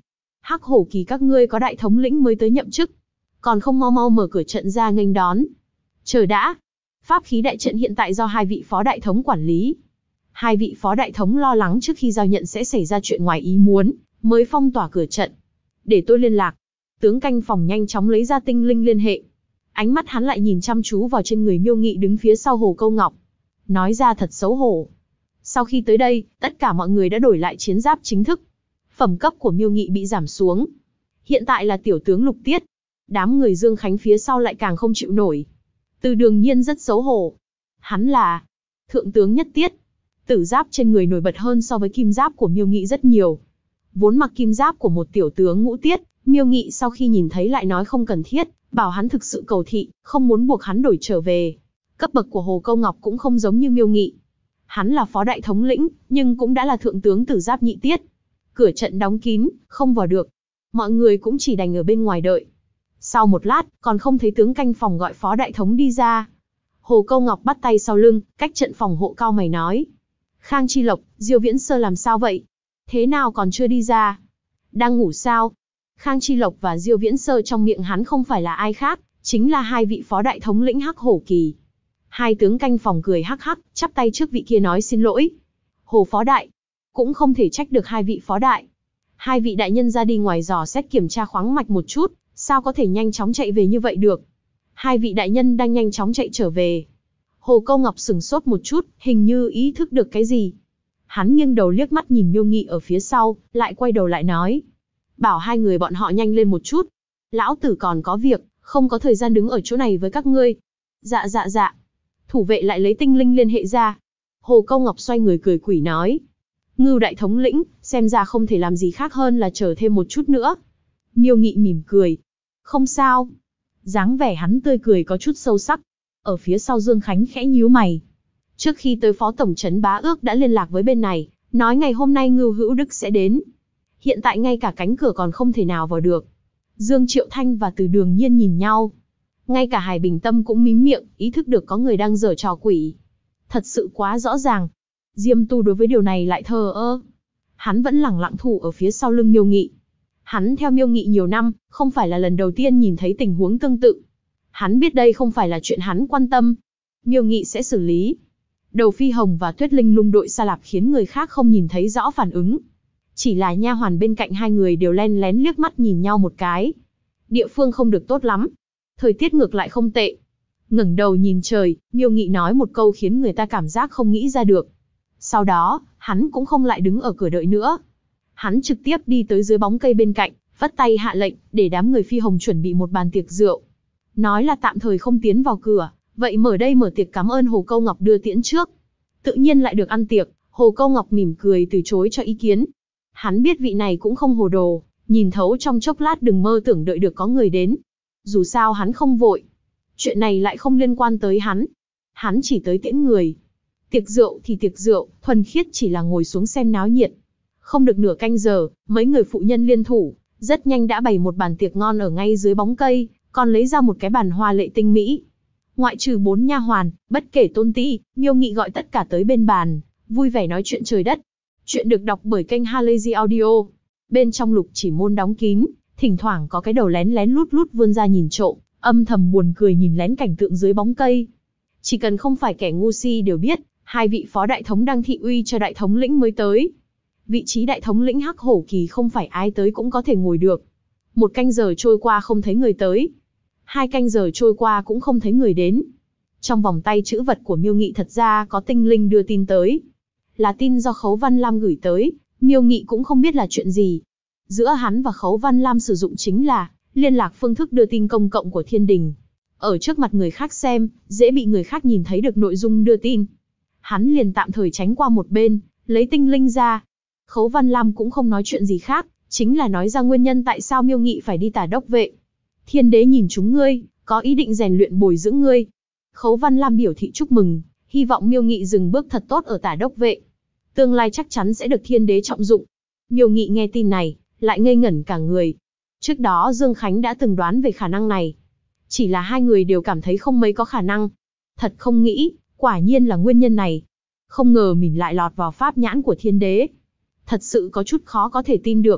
Hắc Hổ Kỳ các ngươi có đại thống lĩnh mới tới nhậm chức, còn không mau mau mở cửa trận ra nghênh đón. Chờ đã. Pháp khí đại trận hiện tại do hai vị phó đại thống quản lý. Hai vị phó đại thống lo lắng trước khi giao nhận sẽ xảy ra chuyện ngoài ý muốn, mới phong tỏa cửa trận. Để tôi liên lạc. Tướng canh phòng nhanh chóng lấy ra tinh linh liên hệ. Ánh mắt hắn lại nhìn chăm chú vào trên người Miêu Nghị đứng phía sau Hồ Câu Ngọc. Nói ra thật xấu hổ. Sau khi tới đây, tất cả mọi người đã đổi lại chiến giáp chính thức. Phẩm cấp của Miêu Nghị bị giảm xuống. Hiện tại là tiểu tướng Lục Tiết. Đám người Dương Khánh phía sau lại càng không chịu nổi. Từ Đường Nhiên rất xấu hổ. Hắn là thượng tướng Nhất Tiết. Tử giáp trên người nổi bật hơn so với kim giáp của Miêu Nghị rất nhiều. Vốn mặc kim giáp của một tiểu tướng Ngũ Tiết, Miêu Nghị sau khi nhìn thấy lại nói không cần thiết, bảo hắn thực sự cầu thị, không muốn buộc hắn đổi trở về. Cấp bậc của Hồ Câu Ngọc cũng không giống như Miêu Nghị. Hắn là phó đại thống lĩnh, nhưng cũng đã là thượng tướng Tử giáp Nhị Tiết. Cửa trận đóng kín, không vào được. Mọi người cũng chỉ đành ở bên ngoài đợi. Sau một lát, còn không thấy tướng canh phòng gọi phó đại thống đi ra. Hồ Câu Ngọc bắt tay sau lưng, cách trận phòng hộ cao mày nói. Khang Chi Lộc, Diêu Viễn Sơ làm sao vậy? Thế nào còn chưa đi ra? Đang ngủ sao? Khang Chi Lộc và Diêu Viễn Sơ trong miệng hắn không phải là ai khác, chính là hai vị phó đại thống lĩnh Hắc Hổ Kỳ. Hai tướng canh phòng cười hắc hắc, chắp tay trước vị kia nói xin lỗi. Hồ phó đại, cũng không thể trách được hai vị phó đại. Hai vị đại nhân ra đi ngoài dò xét kiểm tra khoáng mạch một chút, sao có thể nhanh chóng chạy về như vậy được? Hai vị đại nhân đang nhanh chóng chạy trở về. Hồ Câu Ngọc sừng sốt một chút, hình như ý thức được cái gì. Hắn nghiêng đầu liếc mắt nhìn Miêu Nghị ở phía sau, lại quay đầu lại nói. Bảo hai người bọn họ nhanh lên một chút. Lão tử còn có việc, không có thời gian đứng ở chỗ này với các ngươi. Dạ dạ dạ. Thủ vệ lại lấy tinh linh liên hệ ra. Hồ Câu Ngọc xoay người cười quỷ nói. Ngưu đại thống lĩnh, xem ra không thể làm gì khác hơn là chờ thêm một chút nữa. Miêu Nghị mỉm cười. Không sao. Dáng vẻ hắn tươi cười có chút sâu sắc. Ở phía sau Dương Khánh khẽ nhíu mày. Trước khi tới phó tổng trấn Bá Ước đã liên lạc với bên này, nói ngày hôm nay Ngưu Hữu Đức sẽ đến. Hiện tại ngay cả cánh cửa còn không thể nào vào được. Dương Triệu Thanh và Từ Đường Nhiên nhìn nhau. Ngay cả Hải Bình Tâm cũng mím miệng, ý thức được có người đang giở trò quỷ. Thật sự quá rõ ràng. Diêm Tu đối với điều này lại thờ ơ. Hắn vẫn lẳng lặng thủ ở phía sau lưng Miêu Nghị. Hắn theo Miêu Nghị nhiều năm, không phải là lần đầu tiên nhìn thấy tình huống tương tự. Hắn biết đây không phải là chuyện hắn quan tâm. Miêu Nghị sẽ xử lý. Đầu Phi Hồng và Tuyết Linh Lung đội Sa Lạp khiến người khác không nhìn thấy rõ phản ứng. Chỉ là nha hoàn bên cạnh hai người đều len lén liếc mắt nhìn nhau một cái. Địa phương không được tốt lắm. Thời tiết ngược lại không tệ. Ngẩng đầu nhìn trời, Miêu Nghị nói một câu khiến người ta cảm giác không nghĩ ra được. Sau đó, hắn cũng không lại đứng ở cửa đợi nữa. Hắn trực tiếp đi tới dưới bóng cây bên cạnh, vất tay hạ lệnh, để đám người Phi Hồng chuẩn bị một bàn tiệc rượu. Nói là tạm thời không tiến vào cửa, vậy mở đây mở tiệc cảm ơn Hồ Câu Ngọc đưa tiễn trước. Tự nhiên lại được ăn tiệc, Hồ Câu Ngọc mỉm cười từ chối cho ý kiến. Hắn biết vị này cũng không hồ đồ, nhìn thấu trong chốc lát đừng mơ tưởng đợi được có người đến. Dù sao hắn không vội. Chuyện này lại không liên quan tới hắn. Hắn chỉ tới tiễn người. Tiệc rượu thì tiệc rượu, thuần khiết chỉ là ngồi xuống xem náo nhiệt. Không được nửa canh giờ, mấy người phụ nhân liên thủ, rất nhanh đã bày một bàn tiệc ngon ở ngay dưới bóng cây, còn lấy ra một cái bàn hoa lệ tinh mỹ. Ngoại trừ 4 nha hoàn, bất kể Tôn Ti, Miêu Nghị gọi tất cả tới bên bàn, vui vẻ nói chuyện trời đất. Chuyện được đọc bởi kênh Halazy Audio. Bên trong Lục Chỉ Môn đóng kín, thỉnh thoảng có cái đầu lén lén lút lút vươn ra nhìn trộm, âm thầm buồn cười nhìn lén cảnh tượng dưới bóng cây. Chỉ cần không phải kẻ ngu si đều biết, hai vị phó đại thống đang thị uy cho đại thống lĩnh mới tới. Vị trí đại thống lĩnh Hắc Hổ Kỳ không phải ai tới cũng có thể ngồi được. 1 canh giờ trôi qua không thấy người tới. 2 canh giờ trôi qua cũng không thấy người đến. Trong vòng tay chữ vật của Miêu Nghị thật ra có tinh linh đưa tin tới. Là tin do Khấu Văn Lam gửi tới, Miêu Nghị cũng không biết là chuyện gì. Giữa hắn và Khấu Văn Lam sử dụng chính là liên lạc phương thức đưa tin công cộng của Thiên Đình. Ở trước mặt người khác xem, dễ bị người khác nhìn thấy được nội dung đưa tin. Hắn liền tạm thời tránh qua một bên, lấy tinh linh ra. Khấu Văn Lam cũng không nói chuyện gì khác, chính là nói ra nguyên nhân tại sao Miêu Nghị phải đi Tả Đốc Vệ. Thiên đế nhìn chúng ngươi, có ý định rèn luyện bồi dưỡng ngươi. Khấu Văn Lam biểu thị chúc mừng, hy vọng Miêu Nghị dừng bước thật tốt ở Tả Đốc Vệ. Tương lai chắc chắn sẽ được thiên đế trọng dụng. Miêu Nghị nghe tin này, lại ngây ngẩn cả người. Trước đó Dương Khánh đã từng đoán về khả năng này. Chỉ là hai người đều cảm thấy không mấy có khả năng. Thật không nghĩ, quả nhiên là nguyên nhân này. Không ngờ mình lại lọt vào pháp nhãn của thiên đế. Thật sự có chút khó có thể tin được.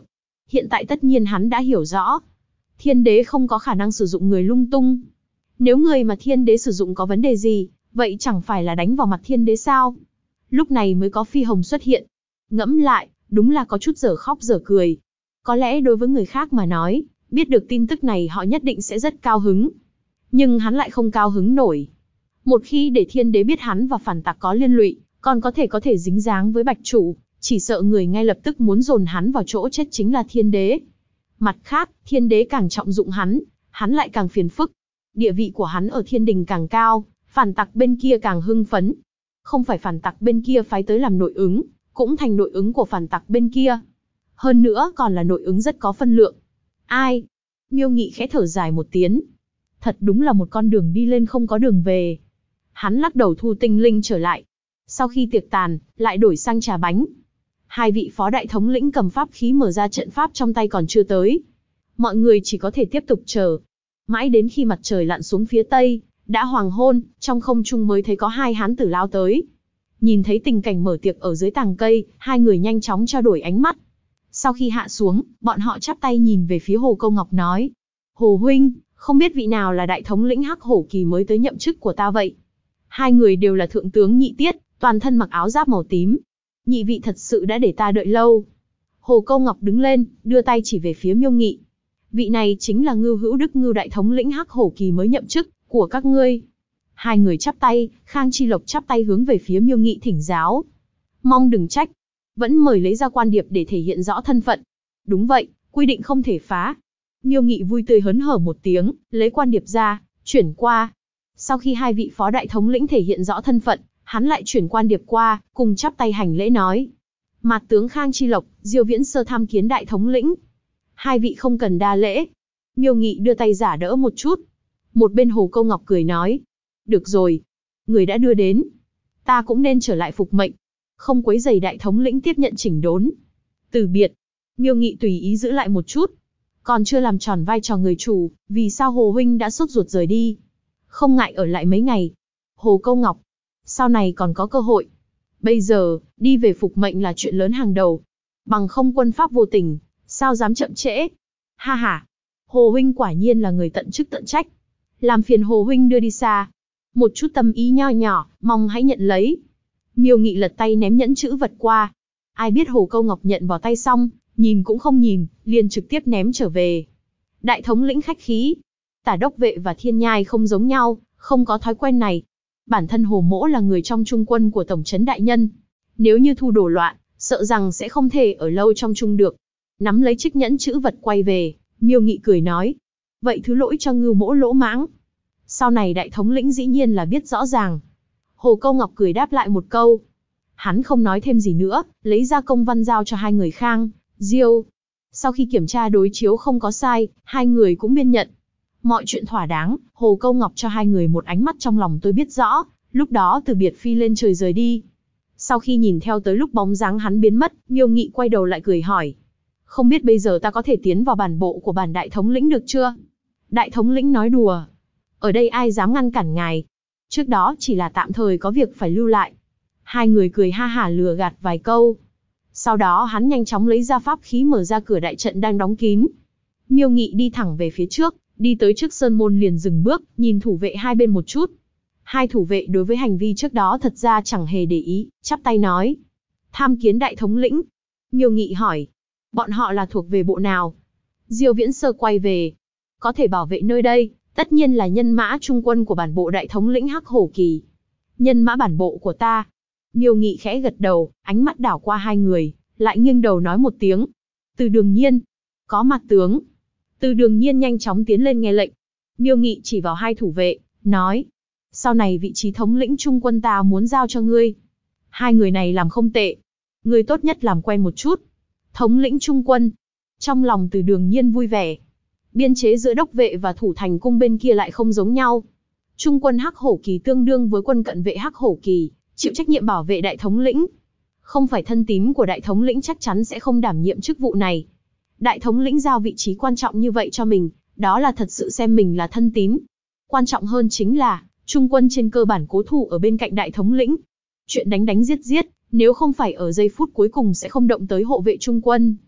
Hiện tại tất nhiên hắn đã hiểu rõ. Thiên đế không có khả năng sử dụng người lung tung. Nếu người mà thiên đế sử dụng có vấn đề gì, vậy chẳng phải là đánh vào mặt thiên đế sao? Lúc này mới có Phi Hồng xuất hiện. Ngẫm lại, đúng là có chút dở khóc dở cười. Có lẽ đối với người khác mà nói, biết được tin tức này họ nhất định sẽ rất cao hứng. Nhưng hắn lại không cao hứng nổi. Một khi để thiên đế biết hắn và phản tặc có liên lụy, còn có thể dính dáng với Bạch Chủ, chỉ sợ người ngay lập tức muốn dồn hắn vào chỗ chết chính là thiên đế. Mặt khác, thiên đế càng trọng dụng hắn lại càng phiền phức. Địa vị của hắn ở thiên đình càng cao, phản tặc bên kia càng hưng phấn. Không phải phản tặc bên kia phái tới làm nội ứng, cũng thành nội ứng của phản tặc bên kia. Hơn nữa còn là nội ứng rất có phân lượng. Ai? Miêu Nghị khẽ thở dài một tiếng. Thật đúng là một con đường đi lên không có đường về. Hắn lắc đầu thu tinh linh trở lại. Sau khi tiệc tàn, lại đổi sang trà bánh. Hai vị phó đại thống lĩnh cầm pháp khí mở ra trận pháp trong tay còn chưa tới. Mọi người chỉ có thể tiếp tục chờ. Mãi đến khi mặt trời lặn xuống phía tây, đã hoàng hôn, trong không trung mới thấy có hai hán tử lao tới. Nhìn thấy tình cảnh mở tiệc ở dưới tàng cây, hai người nhanh chóng trao đổi ánh mắt. Sau khi hạ xuống, bọn họ chắp tay nhìn về phía Hồ Câu Ngọc nói. Hồ huynh, không biết vị nào là đại thống lĩnh Hắc Hổ Kỳ mới tới nhậm chức của ta vậy? Hai người đều là thượng tướng Nhị Tiết, toàn thân mặc áo giáp màu tím. Nhị vị thật sự đã để ta đợi lâu. Hồ Câu Ngọc đứng lên, đưa tay chỉ về phía Miêu Nghị. Vị này chính là Ngưu Hữu Đức Ngưu đại thống lĩnh Hắc Hổ Kỳ mới nhậm chức của các ngươi. Hai người chắp tay, Khang Chi Lộc chắp tay hướng về phía Miêu Nghị thỉnh giáo. Mong đừng trách, vẫn mời lấy ra quan điệp để thể hiện rõ thân phận. Đúng vậy, quy định không thể phá. Miêu Nghị vui tươi hớn hở một tiếng, lấy quan điệp ra, chuyển qua. Sau khi hai vị phó đại thống lĩnh thể hiện rõ thân phận, hắn lại chuyển quan điệp qua, cùng chắp tay hành lễ nói. Mạt tướng Khang Chi Lộc, Diêu Viễn Sơ tham kiến đại thống lĩnh. Hai vị không cần đa lễ. Miêu Nghị đưa tay giả đỡ một chút. Một bên Hồ Câu Ngọc cười nói. Được rồi, người đã đưa đến. Ta cũng nên trở lại phục mệnh. Không quấy rầy đại thống lĩnh tiếp nhận chỉnh đốn. Từ biệt. Miêu Nghị tùy ý giữ lại một chút. Còn chưa làm tròn vai trò người chủ, vì sao Hồ huynh đã sốt ruột rời đi? Không ngại ở lại mấy ngày. Hồ Câu Ngọc. Sau này còn có cơ hội. Bây giờ, đi về phục mệnh là chuyện lớn hàng đầu. Bằng không quân pháp vô tình, sao dám chậm trễ? Ha ha. Hồ huynh quả nhiên là người tận chức tận trách. Làm phiền Hồ huynh đưa đi xa. Một chút tâm ý nho nhỏ, mong hãy nhận lấy. Miêu Nghị lật tay ném nhẫn chữ vật qua. Ai biết Hồ Câu Ngọc nhận vào tay xong, nhìn cũng không nhìn, liền trực tiếp ném trở về. Đại thống lĩnh khách khí. Tả đốc vệ và thiên nhai không giống nhau, không có thói quen này. Bản thân Hồ Mỗ là người trong trung quân của tổng trấn đại nhân. Nếu như thu đổ loạn, sợ rằng sẽ không thể ở lâu trong trung được. Nắm lấy chiếc nhẫn chữ vật quay về, Miêu Nghị cười nói. Vậy thứ lỗi cho Ngưu Mỗ lỗ mãng. Sau này đại thống lĩnh dĩ nhiên là biết rõ ràng. Hồ Câu Ngọc cười đáp lại một câu. Hắn không nói thêm gì nữa, lấy ra công văn giao cho hai người Khang, Diêu. Sau khi kiểm tra đối chiếu không có sai, hai người cũng biên nhận. Mọi chuyện thỏa đáng, Hồ Câu Ngọc cho hai người một ánh mắt trong lòng tôi biết rõ, lúc đó từ biệt phi lên trời rời đi. Sau khi nhìn theo tới lúc bóng dáng hắn biến mất, Miêu Nghị quay đầu lại cười hỏi. Không biết bây giờ ta có thể tiến vào bản bộ của bản đại thống lĩnh được chưa? Đại thống lĩnh nói đùa. Ở đây ai dám ngăn cản ngài? Trước đó chỉ là tạm thời có việc phải lưu lại. Hai người cười ha hả lừa gạt vài câu. Sau đó hắn nhanh chóng lấy ra pháp khí mở ra cửa đại trận đang đóng kín. Miêu Nghị đi thẳng về phía trước, đi tới trước sơn môn liền dừng bước, nhìn thủ vệ hai bên một chút. Hai thủ vệ đối với hành vi trước đó thật ra chẳng hề để ý, chắp tay nói. Tham kiến đại thống lĩnh. Miêu Nghị hỏi. Bọn họ là thuộc về bộ nào? Diêu Viễn Sơ quay về. Có thể bảo vệ nơi đây, tất nhiên là nhân mã trung quân của bản bộ đại thống lĩnh Hắc Hổ Kỳ. Nhân mã bản bộ của ta. Miêu Nghị khẽ gật đầu, ánh mắt đảo qua hai người, lại nghiêng đầu nói một tiếng. Từ Đường Nhiên. Có mặt tướng. Từ Đường Nhiên nhanh chóng tiến lên nghe lệnh. Miêu Nghị chỉ vào hai thủ vệ, nói. Sau này vị trí thống lĩnh trung quân ta muốn giao cho ngươi. Hai người này làm không tệ. Ngươi tốt nhất làm quen một chút. Thống lĩnh trung quân. Trong lòng Từ Đường Nhiên vui vẻ. Biên chế giữa đốc vệ và thủ thành cung bên kia lại không giống nhau. Trung quân Hắc Hổ Kỳ tương đương với quân cận vệ Hắc Hổ Kỳ, chịu trách nhiệm bảo vệ đại thống lĩnh. Không phải thân tín của đại thống lĩnh chắc chắn sẽ không đảm nhiệm chức vụ này. Đại thống lĩnh giao vị trí quan trọng như vậy cho mình, đó là thật sự xem mình là thân tín. Quan trọng hơn chính là, trung quân trên cơ bản cố thủ ở bên cạnh đại thống lĩnh. Chuyện đánh đánh giết giết, nếu không phải ở giây phút cuối cùng sẽ không động tới hộ vệ trung quân.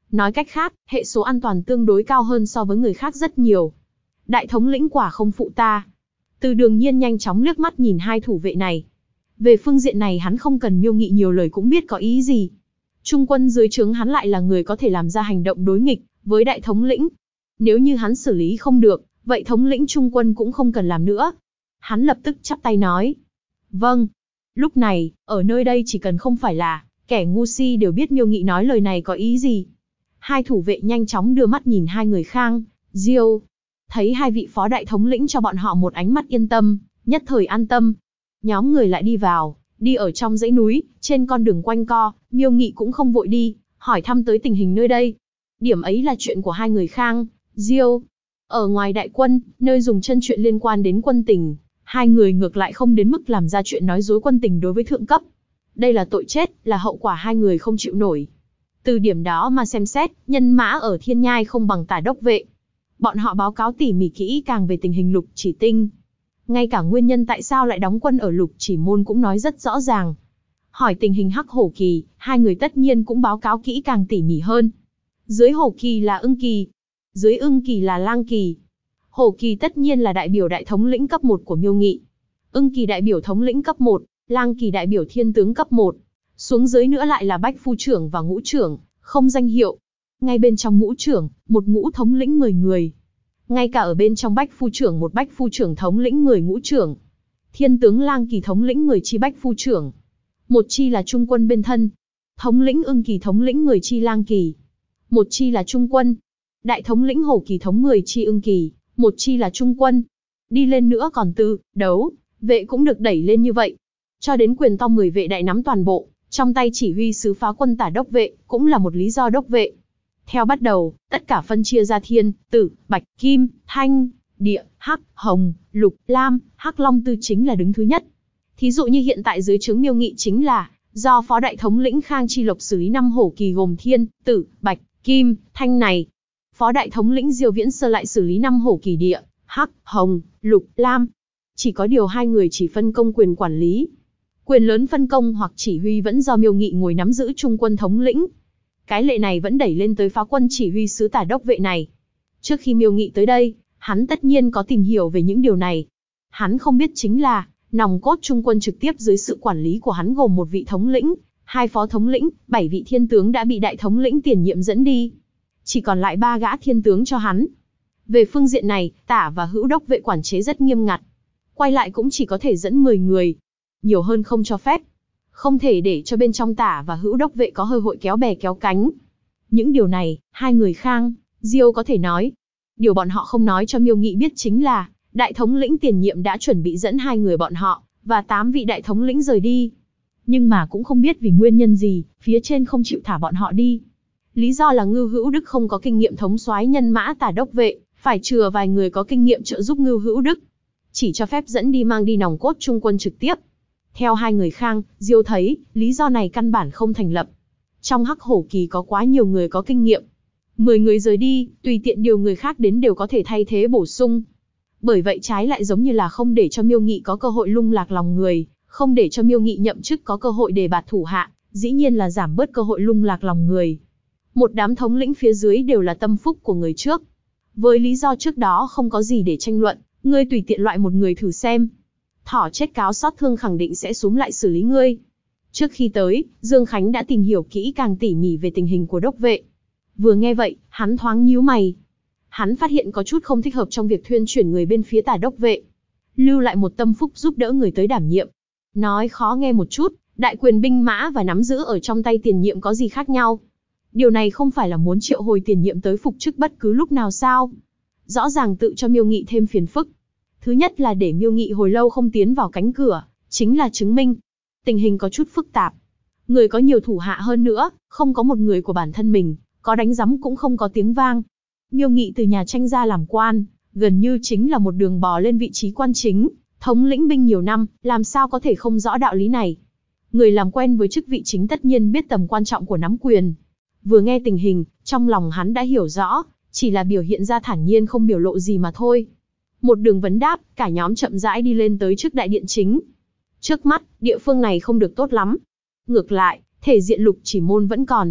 Nói cách khác, hệ số an toàn tương đối cao hơn so với người khác rất nhiều. Đại thống lĩnh quả không phụ ta. Từ Đường Nhiên nhanh chóng liếc mắt nhìn hai thủ vệ này. Về phương diện này hắn không cần Miêu Nghị nhiều lời cũng biết có ý gì. Trung quân dưới trướng hắn lại là người có thể làm ra hành động đối nghịch với đại thống lĩnh. Nếu như hắn xử lý không được, vậy thống lĩnh trung quân cũng không cần làm nữa. Hắn lập tức chắp tay nói. Vâng. Lúc này, ở nơi đây chỉ cần không phải là kẻ ngu si đều biết Miêu Nghị nói lời này có ý gì. Hai thủ vệ nhanh chóng đưa mắt nhìn hai người Khang, Diêu. Thấy hai vị phó đại thống lĩnh cho bọn họ một ánh mắt yên tâm, nhất thời an tâm. Nhóm người lại đi vào, đi ở trong dãy núi, trên con đường quanh co, Miêu Nghị cũng không vội đi, hỏi thăm tới tình hình nơi đây. Điểm ấy là chuyện của hai người Khang, Diêu. Ở ngoài đại quân, nơi dùng chân chuyện liên quan đến quân tình, hai người ngược lại không đến mức làm ra chuyện nói dối quân tình đối với thượng cấp. Đây là tội chết, là hậu quả hai người không chịu nổi. Từ điểm đó mà xem xét, nhân mã ở Thiên Nhai không bằng Tả đốc vệ. Bọn họ báo cáo tỉ mỉ kỹ càng về tình hình Lục Chỉ Tinh. Ngay cả nguyên nhân tại sao lại đóng quân ở Lục Chỉ Môn cũng nói rất rõ ràng. Hỏi tình hình Hắc Hổ Kỳ, hai người tất nhiên cũng báo cáo kỹ càng tỉ mỉ hơn. Dưới Hổ Kỳ là Ưng Kỳ, dưới Ưng Kỳ là Lang Kỳ. Hổ Kỳ tất nhiên là đại biểu đại thống lĩnh cấp 1 của Miêu Nghị. Ưng Kỳ đại biểu thống lĩnh cấp 1, Lang Kỳ đại biểu thiên tướng cấp 1. Xuống dưới nữa lại là Bách Phu trưởng và Ngũ trưởng, không danh hiệu. Ngay bên trong Ngũ trưởng, một ngũ thống lĩnh 10 người. Ngay cả ở bên trong Bách Phu trưởng một Bách Phu trưởng thống lĩnh 10 ngũ trưởng. Thiên tướng Lang Kỳ thống lĩnh 10 chi Bách Phu trưởng. Một chi là trung quân bên thân. Thống lĩnh Ưng Kỳ thống lĩnh 10 chi Lang Kỳ. Một chi là trung quân. Đại thống lĩnh Hổ Kỳ thống 10 chi Ưng Kỳ, một chi là trung quân. Đi lên nữa còn tư, đấu, vệ cũng được đẩy lên như vậy. Cho đến quyền to 10 vệ đại nắm toàn bộ, trong tay chỉ huy sứ phá quân Tả đốc vệ, cũng là một lý do đốc vệ. Theo bắt đầu, tất cả phân chia ra thiên, tử, bạch, kim, thanh, địa, hắc, hồng, lục, lam, hắc long tư chính là đứng thứ nhất. Thí dụ như hiện tại dưới trướng Miêu Nghị chính là, do phó đại thống lĩnh Khang Chi Lộc xử lý 5 hổ kỳ gồm thiên, tử, bạch, kim, thanh này. Phó đại thống lĩnh Diêu Viễn Sơ lại xử lý 5 hổ kỳ địa, hắc, hồng, lục, lam. Chỉ có điều hai người chỉ phân công quyền quản lý. Quyền lớn phân công hoặc chỉ huy vẫn do Miêu Nghị ngồi nắm giữ trung quân thống lĩnh. Cái lệ này vẫn đẩy lên tới phá quân chỉ huy sứ Tả đốc vệ này. Trước khi Miêu Nghị tới đây, hắn tất nhiên có tìm hiểu về những điều này. Hắn không biết chính là, nòng cốt trung quân trực tiếp dưới sự quản lý của hắn gồm một vị thống lĩnh, 2 phó thống lĩnh, 7 vị thiên tướng đã bị đại thống lĩnh tiền nhiệm dẫn đi. Chỉ còn lại 3 gã thiên tướng cho hắn. Về phương diện này, Tả và Hữu đốc vệ quản chế rất nghiêm ngặt. Quay lại cũng chỉ có thể dẫn 10 người. Nhiều hơn không cho phép. Không thể để cho bên trong Tả và Hữu đốc vệ có hơi hội kéo bè kéo cánh. Những điều này, hai người Khang, Diêu có thể nói. Điều bọn họ không nói cho Miêu Nghị biết chính là, đại thống lĩnh tiền nhiệm đã chuẩn bị dẫn 2 người bọn họ, và 8 vị đại thống lĩnh rời đi. Nhưng mà cũng không biết vì nguyên nhân gì, phía trên không chịu thả bọn họ đi. Lý do là Ngưu Hữu Đức không có kinh nghiệm thống soái nhân mã Tả đốc vệ, phải chừa vài người có kinh nghiệm trợ giúp Ngưu Hữu Đức. Chỉ cho phép dẫn đi mang đi nòng cốt trung quân trực tiếp. Theo hai người Khang, Diêu thấy, lý do này căn bản không thành lập. Trong Hắc Hổ Kỳ có quá nhiều người có kinh nghiệm. 10 người rời đi, tùy tiện điều người khác đến đều có thể thay thế bổ sung. Bởi vậy trái lại giống như là không để cho Miêu Nghị có cơ hội lung lạc lòng người, không để cho Miêu Nghị nhậm chức có cơ hội đề bạt thủ hạ, dĩ nhiên là giảm bớt cơ hội lung lạc lòng người. Một đám thống lĩnh phía dưới đều là tâm phúc của người trước. Với lý do trước đó không có gì để tranh luận, ngươi tùy tiện loại một người thử xem. Thỏ chết cáo sót thương khẳng định sẽ xúm lại xử lý ngươi. Trước khi tới, Dương Khánh đã tìm hiểu kỹ càng tỉ mỉ về tình hình của đốc vệ. Vừa nghe vậy, hắn thoáng nhíu mày. Hắn phát hiện có chút không thích hợp trong việc thuyên chuyển người bên phía Tả đốc vệ. Lưu lại một tâm phúc giúp đỡ người tới đảm nhiệm. Nói khó nghe một chút, đại quyền binh mã và nắm giữ ở trong tay tiền nhiệm có gì khác nhau. Điều này không phải là muốn triệu hồi tiền nhiệm tới phục chức bất cứ lúc nào sao. Rõ ràng tự cho Miêu Nghị thêm phiền phức. Thứ nhất là để Miêu Nghị hồi lâu không tiến vào cánh cửa, chính là chứng minh. Tình hình có chút phức tạp. Người có nhiều thủ hạ hơn nữa, không có một người của bản thân mình, có đánh giấm cũng không có tiếng vang. Miêu Nghị từ nhà tranh ra làm quan, gần như chính là một đường bò lên vị trí quan chính, thống lĩnh binh nhiều năm, làm sao có thể không rõ đạo lý này. Người làm quen với chức vị chính tất nhiên biết tầm quan trọng của nắm quyền. Vừa nghe tình hình, trong lòng hắn đã hiểu rõ, chỉ là biểu hiện ra thản nhiên không biểu lộ gì mà thôi. Một đường vấn đáp, cả nhóm chậm rãi đi lên tới trước đại điện chính. Trước mắt, địa phương này không được tốt lắm. Ngược lại, thể diện Lục Chỉ Môn vẫn còn.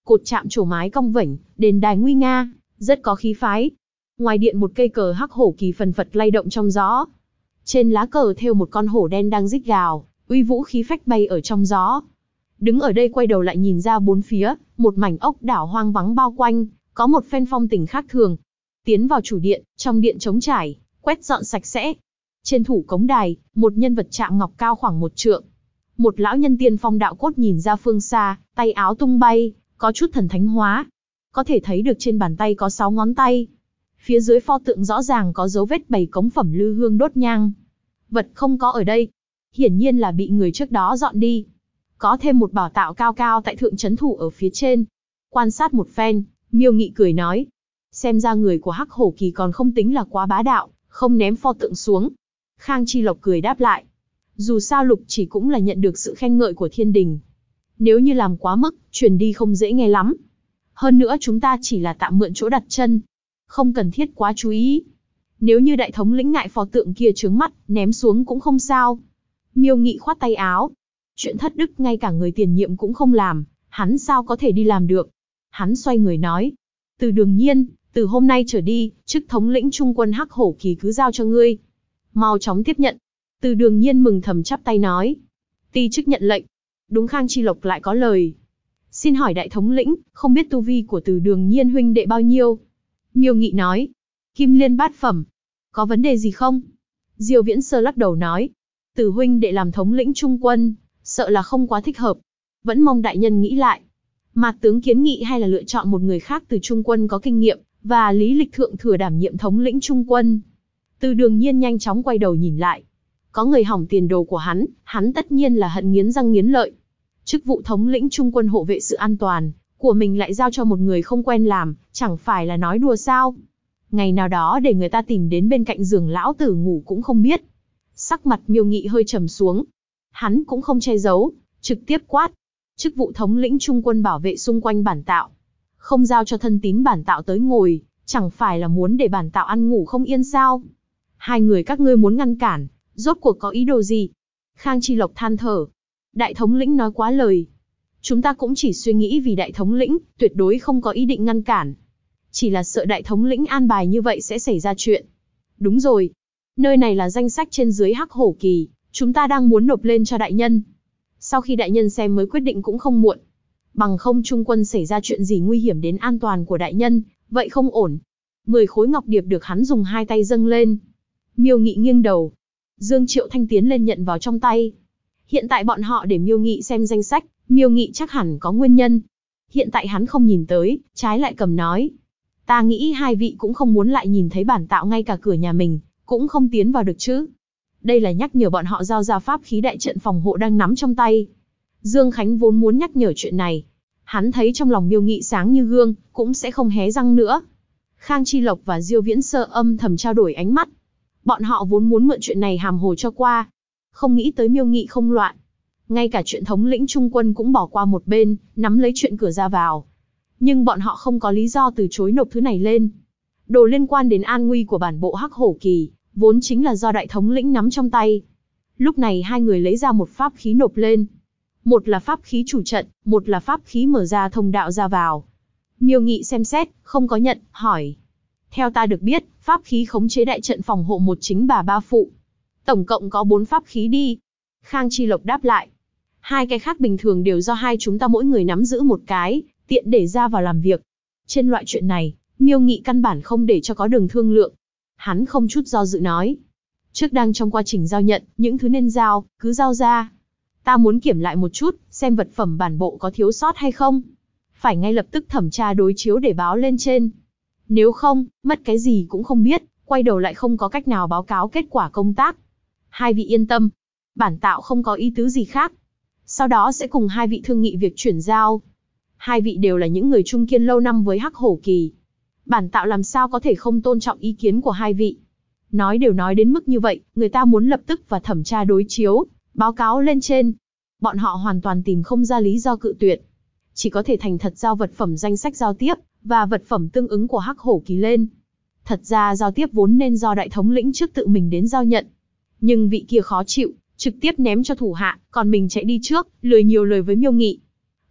Cột chạm trổ mái cong vểnh, đền đài nguy nga, rất có khí phái. Ngoài điện một cây cờ hắc hổ kỳ phần phật lay động trong gió. Trên lá cờ thêu một con hổ đen đang rít gào, uy vũ khí phách bay ở trong gió. Đứng ở đây quay đầu lại nhìn ra bốn phía, một mảnh ốc đảo hoang vắng bao quanh, có một phen phong tình khác thường. Tiến vào chủ điện, trong điện trống trải, quét dọn sạch sẽ. Trên thủ cống đài, một nhân vật chạm ngọc cao khoảng 1 trượng. Một lão nhân tiên phong đạo cốt nhìn ra phương xa, tay áo tung bay, có chút thần thánh hóa. Có thể thấy được trên bàn tay có 6 ngón tay. Phía dưới pho tượng rõ ràng có dấu vết bày cống phẩm lư hương đốt nhang. Vật không có ở đây. Hiển nhiên là bị người trước đó dọn đi. Có thêm một bảo tạo cao cao tại thượng trấn thủ ở phía trên. Quan sát một phen, Miêu Nghị cười nói. Xem ra người của Hắc Hổ Kỳ còn không tính là quá bá đạo, không ném pho tượng xuống. Khang Chi Lộc cười đáp lại. Dù sao Lục Chỉ cũng là nhận được sự khen ngợi của thiên đình. Nếu như làm quá mức, truyền đi không dễ nghe lắm. Hơn nữa chúng ta chỉ là tạm mượn chỗ đặt chân. Không cần thiết quá chú ý. Nếu như đại thống lĩnh ngại pho tượng kia chướng mắt, ném xuống cũng không sao. Miêu Nghị khoát tay áo. Chuyện thất đức ngay cả người tiền nhiệm cũng không làm, hắn sao có thể đi làm được. Hắn xoay người nói. Từ Đường Nhiên, từ hôm nay trở đi, chức thống lĩnh trung quân Hắc Hổ Kỳ cứ giao cho ngươi. Mau chóng tiếp nhận. Từ Đường Nhiên mừng thầm chắp tay nói. Ti chức nhận lệnh. Đúng, Khang Chi Lộc lại có lời. Xin hỏi đại thống lĩnh, không biết tu vi của Từ Đường Nhiên huynh đệ bao nhiêu? Miêu Nghị nói. Kim Liên bát phẩm. Có vấn đề gì không? Diêu Viễn Sơ lắc đầu nói. Từ huynh đệ làm thống lĩnh trung quân, sợ là không quá thích hợp. Vẫn mong đại nhân nghĩ lại. Mạc tướng kiến nghị hay là lựa chọn một người khác từ trung quân có kinh nghiệm, và lý lịch thượng thừa đảm nhiệm thống lĩnh trung quân. Từ Đường Nhiên nhanh chóng quay đầu nhìn lại. Có người hỏng tiền đồ của hắn tất nhiên là hận nghiến răng nghiến lợi. Chức vụ thống lĩnh trung quân hộ vệ sự an toàn của mình lại giao cho một người không quen làm, chẳng phải là nói đùa sao? Ngày nào đó để người ta tìm đến bên cạnh giường lão tử ngủ cũng không biết. Sắc mặt Miêu Nghị hơi trầm xuống. Hắn cũng không che giấu, trực tiếp quát. Chức vụ thống lĩnh trung quân bảo vệ xung quanh bản tạo. Không giao cho thân tín bản tạo tới ngồi, chẳng phải là muốn để bản tạo ăn ngủ không yên sao? Hai người các ngươi muốn ngăn cản, rốt cuộc có ý đồ gì? Khang Chi Lộc than thở. Đại thống lĩnh nói quá lời. Chúng ta cũng chỉ suy nghĩ vì đại thống lĩnh, tuyệt đối không có ý định ngăn cản. Chỉ là sợ đại thống lĩnh an bài như vậy sẽ xảy ra chuyện. Đúng rồi. Nơi này là danh sách trên dưới Hắc Hổ Kỳ, chúng ta đang muốn nộp lên cho đại nhân. Sau khi đại nhân xem mới quyết định cũng không muộn. Bằng không trung quân xảy ra chuyện gì nguy hiểm đến an toàn của đại nhân, vậy không ổn. 10 khối ngọc điệp được hắn dùng 2 tay dâng lên. Miêu Nghị nghiêng đầu. Dương Triệu Thanh tiến lên nhận vào trong tay. Hiện tại bọn họ để Miêu Nghị xem danh sách, Miêu Nghị chắc hẳn có nguyên nhân. Hiện tại hắn không nhìn tới, trái lại cầm nói. Ta nghĩ hai vị cũng không muốn lại nhìn thấy bản tạo ngay cả cửa nhà mình, cũng không tiến vào được chứ. Đây là nhắc nhở bọn họ giao ra pháp khí đại trận phòng hộ đang nắm trong tay. Dương Khánh vốn muốn nhắc nhở chuyện này. Hắn thấy trong lòng Miêu Nghị sáng như gương, cũng sẽ không hé răng nữa. Khang Chi Lộc và Diêu Viễn Sơ âm thầm trao đổi ánh mắt. Bọn họ vốn muốn mượn chuyện này hàm hồ cho qua. Không nghĩ tới Miêu Nghị không loạn. Ngay cả chuyện thống lĩnh trung quân cũng bỏ qua một bên, nắm lấy chuyện cửa ra vào. Nhưng bọn họ không có lý do từ chối nộp thứ này lên. Đồ liên quan đến an nguy của bản bộ Hắc Hổ Kỳ, vốn chính là do đại thống lĩnh nắm trong tay. Lúc này hai người lấy ra một pháp khí nộp lên. Một là pháp khí chủ trận, một là pháp khí mở ra thông đạo ra vào. Miêu Nghị xem xét, không có nhận, hỏi. Theo ta được biết, pháp khí khống chế đại trận phòng hộ một chính bà ba phụ. Tổng cộng có 4 pháp khí đi. Khang Chi Lộc đáp lại. 2 cái khác bình thường đều do hai chúng ta mỗi người nắm giữ một cái, tiện để ra vào làm việc. Trên loại chuyện này, Miêu Nghị căn bản không để cho có đường thương lượng. Hắn không chút do dự nói. Trước đang trong quá trình giao nhận, những thứ nên giao, cứ giao ra. Ta muốn kiểm lại một chút, xem vật phẩm bản bộ có thiếu sót hay không. Phải ngay lập tức thẩm tra đối chiếu để báo lên trên. Nếu không, mất cái gì cũng không biết, quay đầu lại không có cách nào báo cáo kết quả công tác. Hai vị yên tâm, bản tạo không có ý tứ gì khác. Sau đó sẽ cùng hai vị thương nghị việc chuyển giao. Hai vị đều là những người trung kiên lâu năm với Hắc Hổ Kỳ. Bản tạo làm sao có thể không tôn trọng ý kiến của hai vị. Nói đều nói đến mức như vậy, người ta muốn lập tức và thẩm tra đối chiếu, báo cáo lên trên. Bọn họ hoàn toàn tìm không ra lý do cự tuyệt. Chỉ có thể thành thật giao vật phẩm danh sách giao tiếp, và vật phẩm tương ứng của Hắc Hổ Kỳ lên. Thật ra giao tiếp vốn nên do đại thống lĩnh trước tự mình đến giao nhận. Nhưng vị kia khó chịu, trực tiếp ném cho thủ hạ, còn mình chạy đi trước, lười nhiều lời với Miêu Nghị.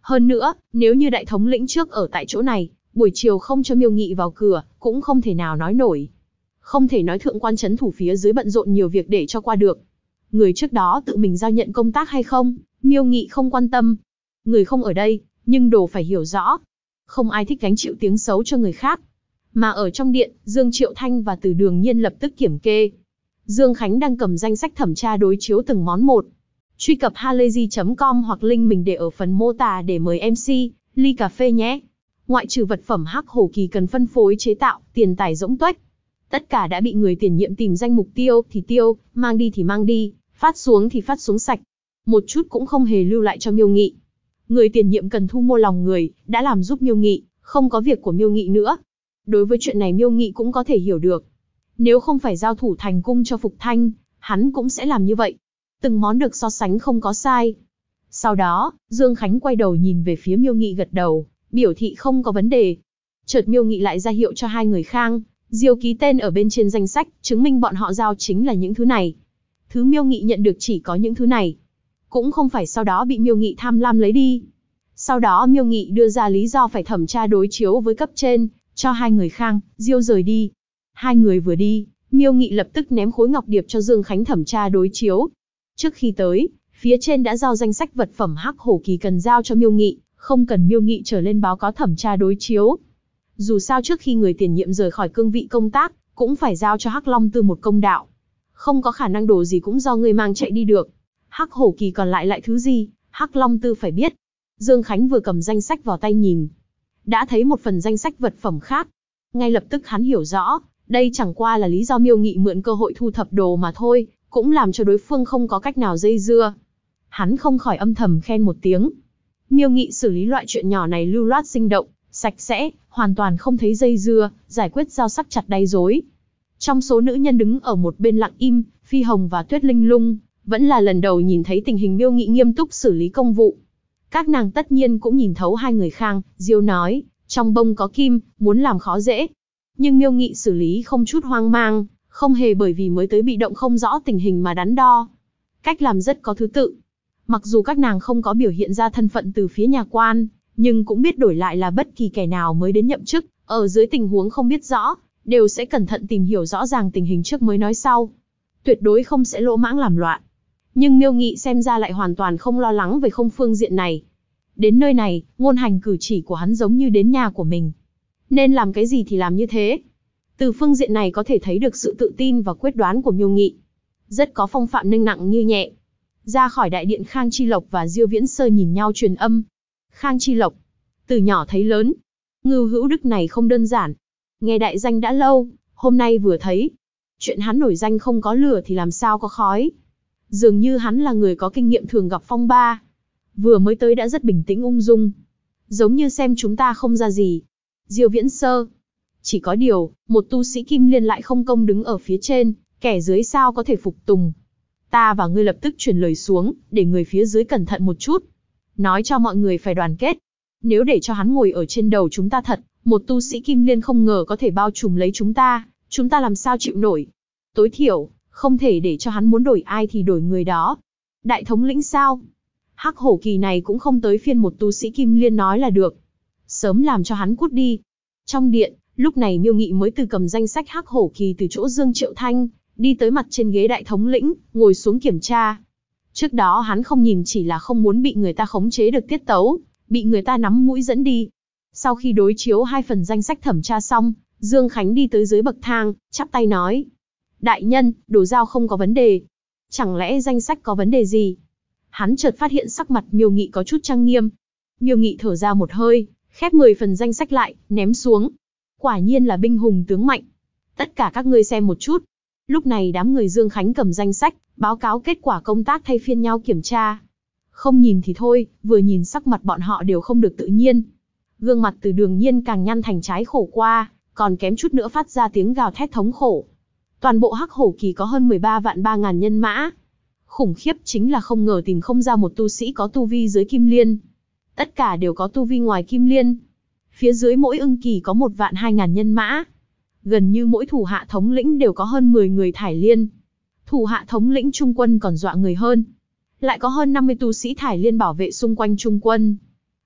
Hơn nữa, nếu như đại thống lĩnh trước ở tại chỗ này, buổi chiều không cho Miêu Nghị vào cửa, cũng không thể nào nói nổi. Không thể nói thượng quan trấn thủ phía dưới bận rộn nhiều việc để cho qua được. Người trước đó tự mình giao nhận công tác hay không, Miêu Nghị không quan tâm. Người không ở đây, nhưng đồ phải hiểu rõ. Không ai thích gánh chịu tiếng xấu cho người khác. Mà ở trong điện, Dương Triệu Thanh và Từ Đường Nhiên lập tức kiểm kê. Dương Khánh đang cầm danh sách thẩm tra đối chiếu từng món một. Truy cập halayzi.com hoặc link mình để ở phần mô tả để mời MC, ly cà phê nhé. Ngoại trừ vật phẩm hắc hổ kỳ cần phân phối chế tạo, tiền tài rỗng tuếch. Tất cả đã bị người tiền nhiệm tìm danh mục tiêu thì tiêu, mang đi thì mang đi, phát xuống thì phát xuống sạch. Một chút cũng không hề lưu lại cho Miêu Nghị. Người tiền nhiệm cần thu mua lòng người, đã làm giúp Miêu Nghị, không có việc của Miêu Nghị nữa. Đối với chuyện này Miêu Nghị cũng có thể hiểu được. Nếu không phải giao thủ thành cung cho Phục Thanh, hắn cũng sẽ làm như vậy. Từng món được so sánh không có sai. Sau đó, Dương Khánh quay đầu nhìn về phía Miêu Nghị gật đầu, biểu thị không có vấn đề. Chợt Miêu Nghị lại ra hiệu cho hai người Khang, Diêu ký tên ở bên trên danh sách, chứng minh bọn họ giao chính là những thứ này. Thứ Miêu Nghị nhận được chỉ có những thứ này. Cũng không phải sau đó bị Miêu Nghị tham lam lấy đi. Sau đó Miêu Nghị đưa ra lý do phải thẩm tra đối chiếu với cấp trên, cho hai người Khang, Diêu rời đi. Hai người vừa đi, Miêu Nghị lập tức ném khối ngọc điệp cho Dương Khánh thẩm tra đối chiếu. Trước khi tới, phía trên đã giao danh sách vật phẩm hắc hổ kỳ cần giao cho Miêu Nghị, không cần Miêu Nghị trở lên báo cáo thẩm tra đối chiếu. Dù sao trước khi người tiền nhiệm rời khỏi cương vị công tác, cũng phải giao cho Hắc Long Tư một công đạo. Không có khả năng đồ gì cũng do người mang chạy đi được. Hắc hổ kỳ còn lại thứ gì, Hắc Long Tư phải biết. Dương Khánh vừa cầm danh sách vào tay nhìn, đã thấy một phần danh sách vật phẩm khác. Ngay lập tức hắn hiểu rõ, đây chẳng qua là lý do Miêu Nghị mượn cơ hội thu thập đồ mà thôi, cũng làm cho đối phương không có cách nào dây dưa. Hắn không khỏi âm thầm khen một tiếng. Miêu Nghị xử lý loại chuyện nhỏ này lưu loát sinh động, sạch sẽ, hoàn toàn không thấy dây dưa, giải quyết giao sắc chặt đáy rối. Trong số nữ nhân đứng ở một bên lặng im, Phi Hồng và Tuyết Linh Lung, vẫn là lần đầu nhìn thấy tình hình Miêu Nghị nghiêm túc xử lý công vụ. Các nàng tất nhiên cũng nhìn thấu hai người Khang, Diêu nói, trong bông có kim, muốn làm khó dễ. Nhưng Miêu Nghị xử lý không chút hoang mang, không hề bởi vì mới tới bị động không rõ tình hình mà đắn đo. Cách làm rất có thứ tự. Mặc dù các nàng không có biểu hiện ra thân phận từ phía nhà quan, nhưng cũng biết đổi lại là bất kỳ kẻ nào mới đến nhậm chức, ở dưới tình huống không biết rõ, đều sẽ cẩn thận tìm hiểu rõ ràng tình hình trước mới nói sau. Tuyệt đối không sẽ lỗ mãng làm loạn. Nhưng Miêu Nghị xem ra lại hoàn toàn không lo lắng về không phương diện này. Đến nơi này, ngôn hành cử chỉ của hắn giống như đến nhà của mình. Nên làm cái gì thì làm như thế. Từ phương diện này có thể thấy được sự tự tin và quyết đoán của Miêu Nghị. Rất có phong phạm nâng nặng như nhẹ. Ra khỏi đại điện, Khang Chi Lộc và Diêu Viễn Sơ nhìn nhau truyền âm. Khang Chi Lộc, từ nhỏ thấy lớn, Ngưu Hữu Đức này không đơn giản. Nghe đại danh đã lâu, hôm nay vừa thấy. Chuyện hắn nổi danh không có lửa thì làm sao có khói. Dường như hắn là người có kinh nghiệm thường gặp phong ba. Vừa mới tới đã rất bình tĩnh ung dung. Giống như xem chúng ta không ra gì. Diêu Viễn Sơ. Chỉ có điều, một tu sĩ Kim Liên lại không công đứng ở phía trên, kẻ dưới sao có thể phục tùng. Ta và ngươi lập tức truyền lời xuống, để người phía dưới cẩn thận một chút. Nói cho mọi người phải đoàn kết. Nếu để cho hắn ngồi ở trên đầu chúng ta thật, một tu sĩ Kim Liên không ngờ có thể bao trùm lấy chúng ta làm sao chịu nổi. Tối thiểu, không thể để cho hắn muốn đổi ai thì đổi người đó. Đại thống lĩnh sao? Hắc hổ kỳ này cũng không tới phiên một tu sĩ Kim Liên nói là được. Sớm làm cho hắn cút đi. Trong điện, lúc này Miêu Nghị mới từ cầm danh sách hắc hổ kỳ từ chỗ Dương Triệu Thanh, đi tới mặt trên ghế đại thống lĩnh, ngồi xuống kiểm tra. Trước đó hắn không nhìn chỉ là không muốn bị người ta khống chế được tiết tấu, bị người ta nắm mũi dẫn đi. Sau khi đối chiếu hai phần danh sách thẩm tra xong, Dương Khánh đi tới dưới bậc thang, chắp tay nói. Đại nhân, đồ giao không có vấn đề. Chẳng lẽ danh sách có vấn đề gì? Hắn chợt phát hiện sắc mặt Miêu Nghị có chút trang nghiêm. Miêu Nghị thở ra một hơi, khép 10 phần danh sách lại, ném xuống. Quả nhiên là binh hùng tướng mạnh. Tất cả các ngươi xem một chút. Lúc này đám người Dương Khánh cầm danh sách, báo cáo kết quả công tác thay phiên nhau kiểm tra. Không nhìn thì thôi, vừa nhìn sắc mặt bọn họ đều không được tự nhiên. Gương mặt Từ Đường Nhiên càng nhăn thành trái khổ qua, còn kém chút nữa phát ra tiếng gào thét thống khổ. Toàn bộ hắc hổ kỳ có hơn 13 vạn 3.000 nhân mã. Khủng khiếp chính là không ngờ tìm không ra một tu sĩ có tu vi dưới Kim Liên. Tất cả đều có tu vi ngoài Kim Liên. Phía dưới mỗi ưng kỳ có 1 vạn 2.000 nhân mã. Gần như mỗi thủ hạ thống lĩnh đều có hơn 10 người thải liên. Thủ hạ thống lĩnh trung quân còn dọa người hơn. Lại có hơn 50 tu sĩ thải liên bảo vệ xung quanh trung quân.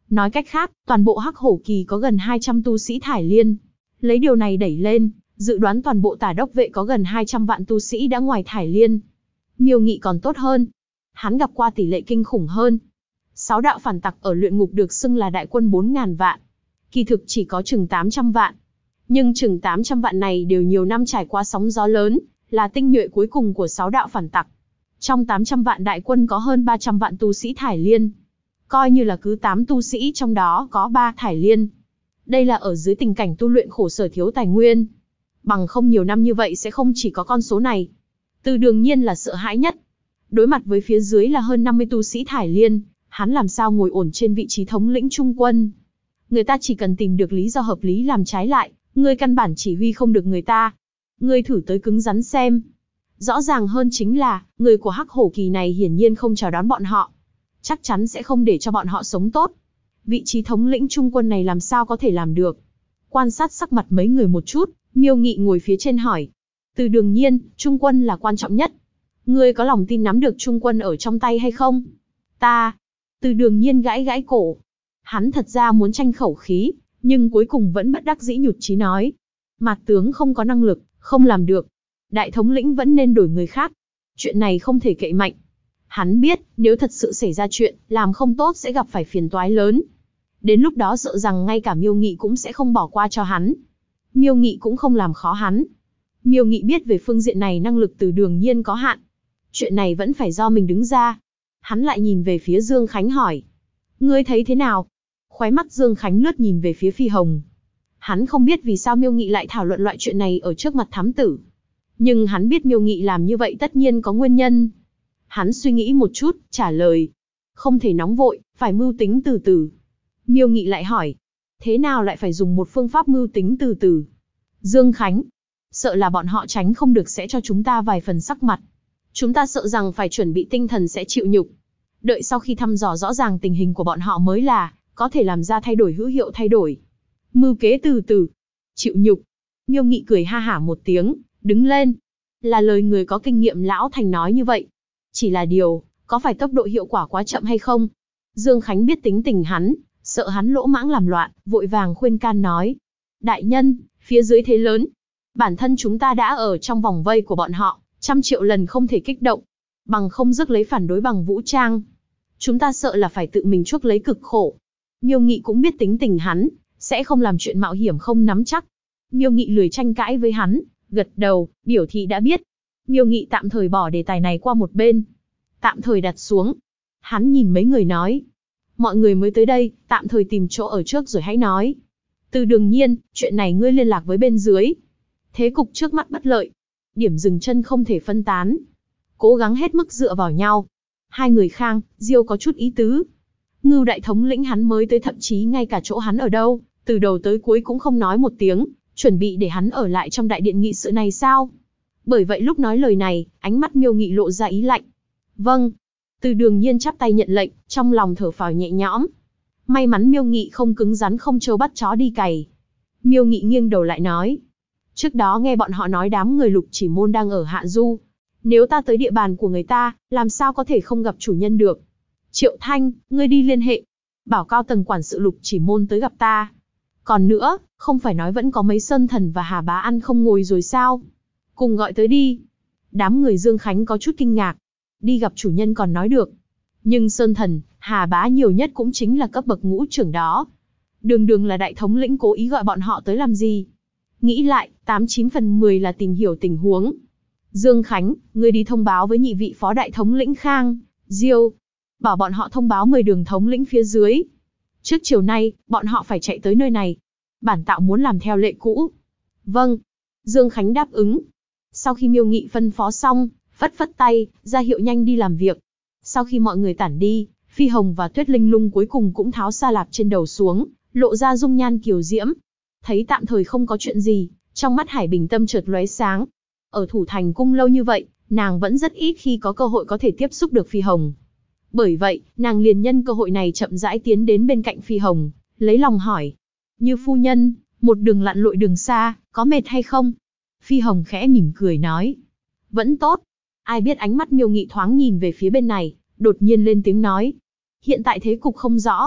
Nói cách khác, toàn bộ Hắc Hổ Kỳ có gần 200 tu sĩ thải liên. Lấy điều này đẩy lên, dự đoán toàn bộ Tả Đốc vệ có gần 200 vạn tu sĩ đã ngoài thải liên. Miêu Nghị còn tốt hơn. Hắn gặp qua tỷ lệ kinh khủng hơn. 6 đạo phản tặc ở luyện ngục được xưng là đại quân 4.000 vạn. Kỳ thực chỉ có chừng 800 vạn. Nhưng chừng 800 vạn này đều nhiều năm trải qua sóng gió lớn, là tinh nhuệ cuối cùng của 6 đạo phản tặc. Trong 800 vạn đại quân có hơn 300 vạn tu sĩ thải liên. Coi như là cứ 8 tu sĩ trong đó có 3 thải liên. Đây là ở dưới tình cảnh tu luyện khổ sở thiếu tài nguyên. Bằng không nhiều năm như vậy sẽ không chỉ có con số này. Từ Đường Nhiên là sợ hãi nhất. Đối mặt với phía dưới là hơn 50 tu sĩ thải liên, hắn làm sao ngồi ổn trên vị trí thống lĩnh trung quân. Người ta chỉ cần tìm được lý do hợp lý làm trái lại, ngươi căn bản chỉ huy không được người ta. Ngươi thử tới cứng rắn xem. Rõ ràng hơn chính là, người của Hắc Hổ Kỳ này hiển nhiên không chào đón bọn họ. Chắc chắn sẽ không để cho bọn họ sống tốt. Vị trí thống lĩnh trung quân này làm sao có thể làm được. Quan sát sắc mặt mấy người một chút, Miêu Nghị ngồi phía trên hỏi. Từ Đường Nhiên, trung quân là quan trọng nhất. Ngươi có lòng tin nắm được trung quân ở trong tay hay không? Ta. Từ Đường Nhiên gãi gãi cổ. Hắn thật ra muốn tranh khẩu khí, nhưng cuối cùng vẫn bất đắc dĩ nhụt chí nói. Mạt tướng không có năng lực, không làm được. Đại thống lĩnh vẫn nên đổi người khác. Chuyện này không thể cậy mạnh. Hắn biết, nếu thật sự xảy ra chuyện, làm không tốt sẽ gặp phải phiền toái lớn. Đến lúc đó sợ rằng ngay cả Miêu Nghị cũng sẽ không bỏ qua cho hắn. Miêu Nghị cũng không làm khó hắn. Miêu Nghị biết về phương diện này năng lực Từ Đường Nhiên có hạn. Chuyện này vẫn phải do mình đứng ra. Hắn lại nhìn về phía Dương Khánh hỏi. Ngươi thấy thế nào? Khóe mắt Dương Khánh lướt nhìn về phía Phi Hồng. Hắn không biết vì sao Miêu Nghị lại thảo luận loại chuyện này ở trước mặt thám tử. Nhưng hắn biết Miêu Nghị làm như vậy tất nhiên có nguyên nhân. Hắn suy nghĩ một chút, trả lời. Không thể nóng vội, phải mưu tính từ từ. Miêu Nghị lại hỏi. Thế nào lại phải dùng một phương pháp mưu tính từ từ? Dương Khánh. Sợ là bọn họ tránh không được sẽ cho chúng ta vài phần sắc mặt. Chúng ta sợ rằng phải chuẩn bị tinh thần sẽ chịu nhục. Đợi sau khi thăm dò rõ ràng tình hình của bọn họ mới là, có thể làm ra thay đổi hữu hiệu thay đổi. Mưu kế từ từ. Chịu nhục. Miêu Nghị cười ha hả một tiếng, đứng lên. Là lời người có kinh nghiệm lão thành nói như vậy. Chỉ là điều, có phải tốc độ hiệu quả quá chậm hay không? Dương Khánh biết tính tình hắn, sợ hắn lỗ mãng làm loạn, vội vàng khuyên can nói. Đại nhân, phía dưới thế lớn. Bản thân chúng ta đã ở trong vòng vây của bọn họ, 100 triệu lần không thể kích động. Bằng không rước lấy phản đối bằng vũ trang. Chúng ta sợ là phải tự mình chuốc lấy cực khổ. Miêu Nghị cũng biết tính tình hắn, sẽ không làm chuyện mạo hiểm không nắm chắc. Miêu Nghị lười tranh cãi với hắn, gật đầu, biểu thị đã biết. Miêu Nghị tạm thời bỏ đề tài này qua một bên. Tạm thời đặt xuống. Hắn nhìn mấy người nói. Mọi người mới tới đây, tạm thời tìm chỗ ở trước rồi hãy nói. Từ Đường Nhiên, chuyện này ngươi liên lạc với bên dưới. Thế cục trước mắt bất lợi. Điểm dừng chân không thể phân tán. Cố gắng hết mức dựa vào nhau. Hai người Khang, Diêu có chút ý tứ. Ngưu đại thống lĩnh hắn mới tới, thậm chí ngay cả chỗ hắn ở đâu, từ đầu tới cuối cũng không nói một tiếng, chuẩn bị để hắn ở lại trong đại điện nghị sự này sao? Bởi vậy lúc nói lời này, ánh mắt Miêu Nghị lộ ra ý lạnh. Vâng. Từ Đường Nhiên chắp tay nhận lệnh, trong lòng thở phào nhẹ nhõm. May mắn Miêu Nghị không cứng rắn không trâu bắt chó đi cày. Miêu Nghị nghiêng đầu lại nói. Trước đó nghe bọn họ nói đám người Lục Chỉ Môn đang ở Hạ Du. Nếu ta tới địa bàn của người ta, làm sao có thể không gặp chủ nhân được? Triệu Thanh, ngươi đi liên hệ. Bảo cao tầng quản sự Lục Chỉ Môn tới gặp ta. Còn nữa, không phải nói vẫn có mấy Sơn Thần và Hà Bá ăn không ngồi rồi sao? Cùng gọi tới đi. Đám người Dương Khánh có chút kinh ngạc. Đi gặp chủ nhân còn nói được. Nhưng Sơn Thần, Hà Bá nhiều nhất cũng chính là cấp bậc ngũ trưởng đó. Đường đường là đại thống lĩnh cố ý gọi bọn họ tới làm gì? Nghĩ lại, 89 phần 10 là tìm hiểu tình huống. Dương Khánh, ngươi đi thông báo với nhị vị phó đại thống lĩnh Khang, Diêu. Bảo bọn họ thông báo 10 đường thống lĩnh phía dưới. Trước chiều nay, bọn họ phải chạy tới nơi này. Bản tạo muốn làm theo lệ cũ. Vâng. Dương Khánh đáp ứng. Sau khi Miêu Nghị phân phó xong, phất phất tay, ra hiệu nhanh đi làm việc. Sau khi mọi người tản đi, Phi Hồng và Tuyết Linh Lung cuối cùng cũng tháo sa lạp trên đầu xuống, lộ ra dung nhan kiều diễm. Thấy tạm thời không có chuyện gì, trong mắt Hải Bình Tâm chợt lóe sáng. Ở Thủ Thành Cung lâu như vậy, nàng vẫn rất ít khi có cơ hội có thể tiếp xúc được Phi Hồng. Bởi vậy, nàng liền nhân cơ hội này chậm rãi tiến đến bên cạnh Phi Hồng, lấy lòng hỏi. Như phu nhân, một đường lặn lội đường xa, có mệt hay không? Phi Hồng khẽ mỉm cười nói. Vẫn tốt. Ai biết ánh mắt Miêu Nghị thoáng nhìn về phía bên này, đột nhiên lên tiếng nói. Hiện tại thế cục không rõ.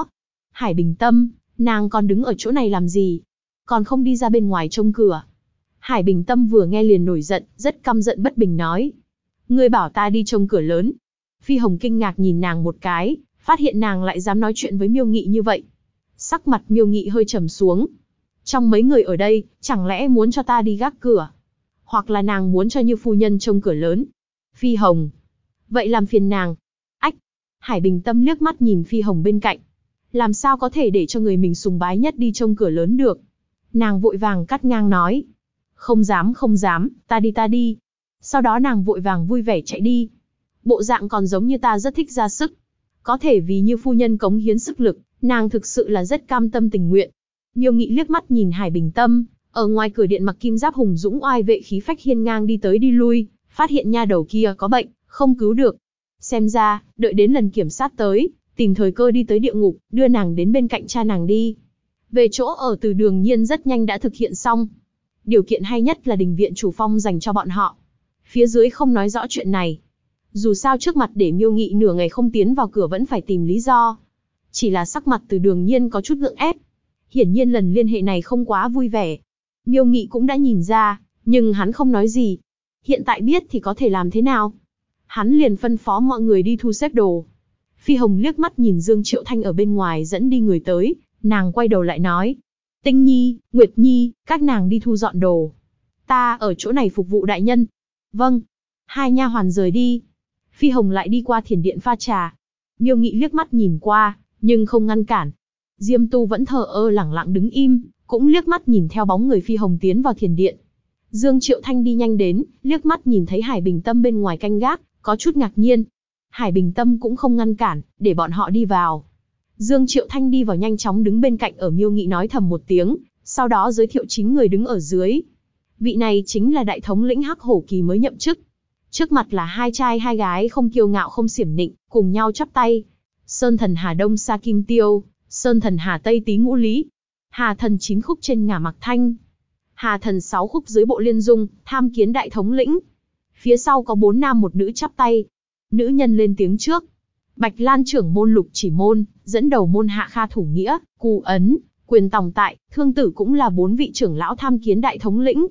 Hải Bình Tâm, nàng còn đứng ở chỗ này làm gì? Còn không đi ra bên ngoài trông cửa. Hải Bình Tâm vừa nghe liền nổi giận, rất căm giận bất bình nói. Ngươi bảo ta đi trông cửa lớn. Phi Hồng kinh ngạc nhìn nàng một cái, phát hiện nàng lại dám nói chuyện với Miêu Nghị như vậy. Sắc mặt Miêu Nghị hơi trầm xuống. Trong mấy người ở đây, chẳng lẽ muốn cho ta đi gác cửa? Hoặc là nàng muốn cho Như phu nhân trông cửa lớn? Phi Hồng. Vậy làm phiền nàng. Ách. Hải Bình Tâm liếc mắt nhìn Phi Hồng bên cạnh. Làm sao có thể để cho người mình sùng bái nhất đi trông cửa lớn được? Nàng vội vàng cắt ngang nói. Không dám, ta đi. Sau đó nàng vội vàng vui vẻ chạy đi. Bộ dạng còn giống như ta rất thích ra sức. Có thể vì Như phu nhân cống hiến sức lực, nàng thực sự là rất cam tâm tình nguyện. Miêu Nghị liếc mắt nhìn Hải Bình Tâm, ở ngoài cửa điện mặc kim giáp hùng dũng oai vệ khí phách hiên ngang đi tới đi lui, phát hiện nha đầu kia có bệnh, không cứu được. Xem ra, đợi đến lần kiểm sát tới, tìm thời cơ đi tới địa ngục, đưa nàng đến bên cạnh cha nàng đi. Về chỗ ở Từ Đường Nhiên rất nhanh đã thực hiện xong. Điều kiện hay nhất là đình viện chủ phong dành cho bọn họ. Phía dưới không nói rõ chuyện này. Dù sao trước mặt để Miêu Nghị nửa ngày không tiến vào cửa vẫn phải tìm lý do. Chỉ là sắc mặt Từ Đường Nhiên có chút gượng ép. Hiển nhiên lần liên hệ này không quá vui vẻ. Miêu Nghị cũng đã nhìn ra, nhưng hắn không nói gì. Hiện tại biết thì có thể làm thế nào? Hắn liền phân phó mọi người đi thu xếp đồ. Phi Hồng liếc mắt nhìn Dương Triệu Thanh ở bên ngoài dẫn đi người tới, nàng quay đầu lại nói. Tinh Nhi, Nguyệt Nhi, các nàng đi thu dọn đồ. Ta ở chỗ này phục vụ đại nhân. Vâng. Hai nha hoàn rời đi. Phi Hồng lại đi qua thiền điện pha trà. Miêu Nghị liếc mắt nhìn qua, nhưng không ngăn cản. Diêm Tu vẫn thờ ơ lẳng lặng đứng im, cũng liếc mắt nhìn theo bóng người Phi Hồng tiến vào thiền điện. Dương Triệu Thanh đi nhanh đến, liếc mắt nhìn thấy Hải Bình Tâm bên ngoài canh gác, có chút ngạc nhiên. Hải Bình Tâm cũng không ngăn cản, để bọn họ đi vào. Dương Triệu Thanh đi vào nhanh chóng đứng bên cạnh ở Miêu Nghị nói thầm một tiếng, sau đó giới thiệu chính người đứng ở dưới. Vị này chính là đại thống lĩnh Hắc Hổ Kỳ mới nhậm chức. Trước mặt là hai trai hai gái không kiêu ngạo không xiểm nịnh, cùng nhau chắp tay. Sơn thần Hà Đông Sa Kim Tiêu, Sơn thần Hà Tây Tý Ngũ Lý, Hà thần 9 khúc trên ngả Mặc Thanh, Hà thần 6 khúc dưới bộ Liên Dung, tham kiến đại thống lĩnh. Phía sau có 4 nam một nữ chắp tay. Nữ nhân lên tiếng trước. Bạch Lan trưởng môn Lục Chỉ Môn, dẫn đầu môn hạ Kha Thủ Nghĩa, Cù Ấn, Quyền Tòng Tại, Thương Tử cũng là 4 vị trưởng lão tham kiến đại thống lĩnh.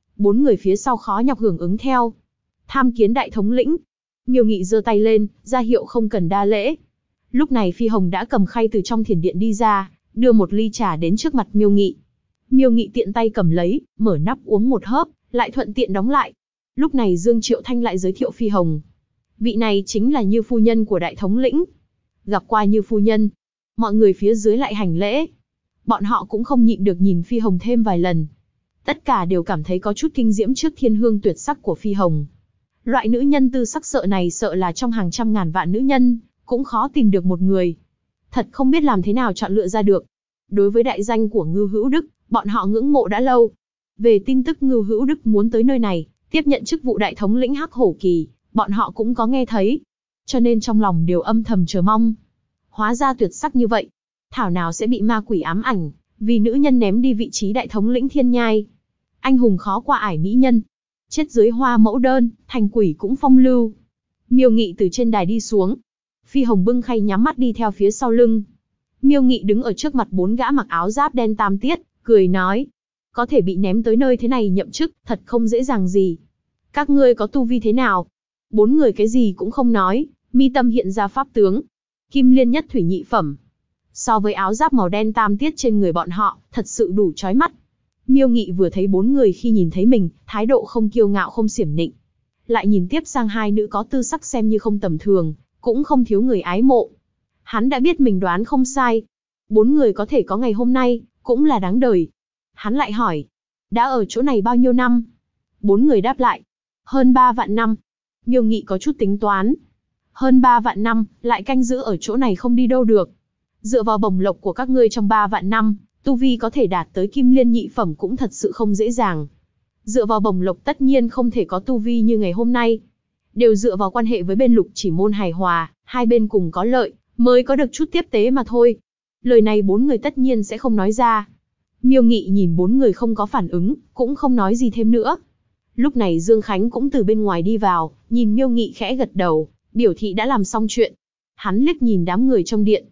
4 người phía sau khó nhọc hưởng ứng theo. Tham kiến đại thống lĩnh. Miêu Nghị giơ tay lên, ra hiệu không cần đa lễ. Lúc này Phi Hồng đã cầm khay từ trong thiền điện đi ra, đưa một ly trà đến trước mặt Miêu Nghị. Miêu Nghị tiện tay cầm lấy, mở nắp uống một hớp, lại thuận tiện đóng lại. Lúc này Dương Triệu Thanh lại giới thiệu Phi Hồng. Vị này chính là Như phu nhân của đại thống lĩnh. Gặp qua Như phu nhân. Mọi người phía dưới lại hành lễ. Bọn họ cũng không nhịn được nhìn Phi Hồng thêm vài lần. Tất cả đều cảm thấy có chút kinh diễm trước thiên hương tuyệt sắc của Phi Hồng. Loại nữ nhân tư sắc sợ này sợ là trong hàng trăm ngàn vạn nữ nhân, cũng khó tìm được một người. Thật không biết làm thế nào chọn lựa ra được. Đối với đại danh của Ngưu Hữu Đức, bọn họ ngưỡng mộ đã lâu. Về tin tức Ngưu Hữu Đức muốn tới nơi này, tiếp nhận chức vụ đại thống lĩnh Hắc Hổ Kỳ, bọn họ cũng có nghe thấy. Cho nên trong lòng đều âm thầm chờ mong. Hóa ra tuyệt sắc như vậy, thảo nào sẽ bị ma quỷ ám ảnh, vì nữ nhân ném đi vị trí đại thống lĩnh Thiên Nhai. Anh hùng khó qua ải mỹ nhân. Chết dưới hoa mẫu đơn, thành quỷ cũng phong lưu. Miêu Nghị từ trên đài đi xuống. Phi Hồng bưng khay nhắm mắt đi theo phía sau lưng. Miêu Nghị đứng ở trước mặt 4 gã mặc áo giáp đen tam tiết, cười nói. Có thể bị ném tới nơi thế này nhậm chức, thật không dễ dàng gì. Các ngươi có tu vi thế nào? 4 người cái gì cũng không nói, mi tâm hiện ra pháp tướng. Kim liên nhất thủy nhị phẩm. So với áo giáp màu đen tam tiết trên người bọn họ, thật sự đủ chói mắt. Miêu Nghị vừa thấy 4 người khi nhìn thấy mình, thái độ không kiêu ngạo không xiểm nịnh. Lại nhìn tiếp sang 2 nữ có tư sắc xem như không tầm thường, cũng không thiếu người ái mộ. Hắn đã biết mình đoán không sai. 4 người có thể có ngày hôm nay, cũng là đáng đời. Hắn lại hỏi, đã ở chỗ này bao nhiêu năm? 4 người đáp lại, hơn 3 vạn năm. Miêu Nghị có chút tính toán. Hơn 3 vạn năm, lại canh giữ ở chỗ này không đi đâu được. Dựa vào bổng lộc của các ngươi trong 3 vạn năm, tu vi có thể đạt tới kim liên nhị phẩm cũng thật sự không dễ dàng. Dựa vào bổng lộc tất nhiên không thể có tu vi như ngày hôm nay. Đều dựa vào quan hệ với bên Lục Chỉ Môn hài hòa, hai bên cùng có lợi, mới có được chút tiếp tế mà thôi. Lời này 4 người tất nhiên sẽ không nói ra. Miêu Nghị nhìn 4 người không có phản ứng, cũng không nói gì thêm nữa. Lúc này Dương Khánh cũng từ bên ngoài đi vào, nhìn Miêu Nghị khẽ gật đầu, biểu thị đã làm xong chuyện. Hắn liếc nhìn đám người trong điện.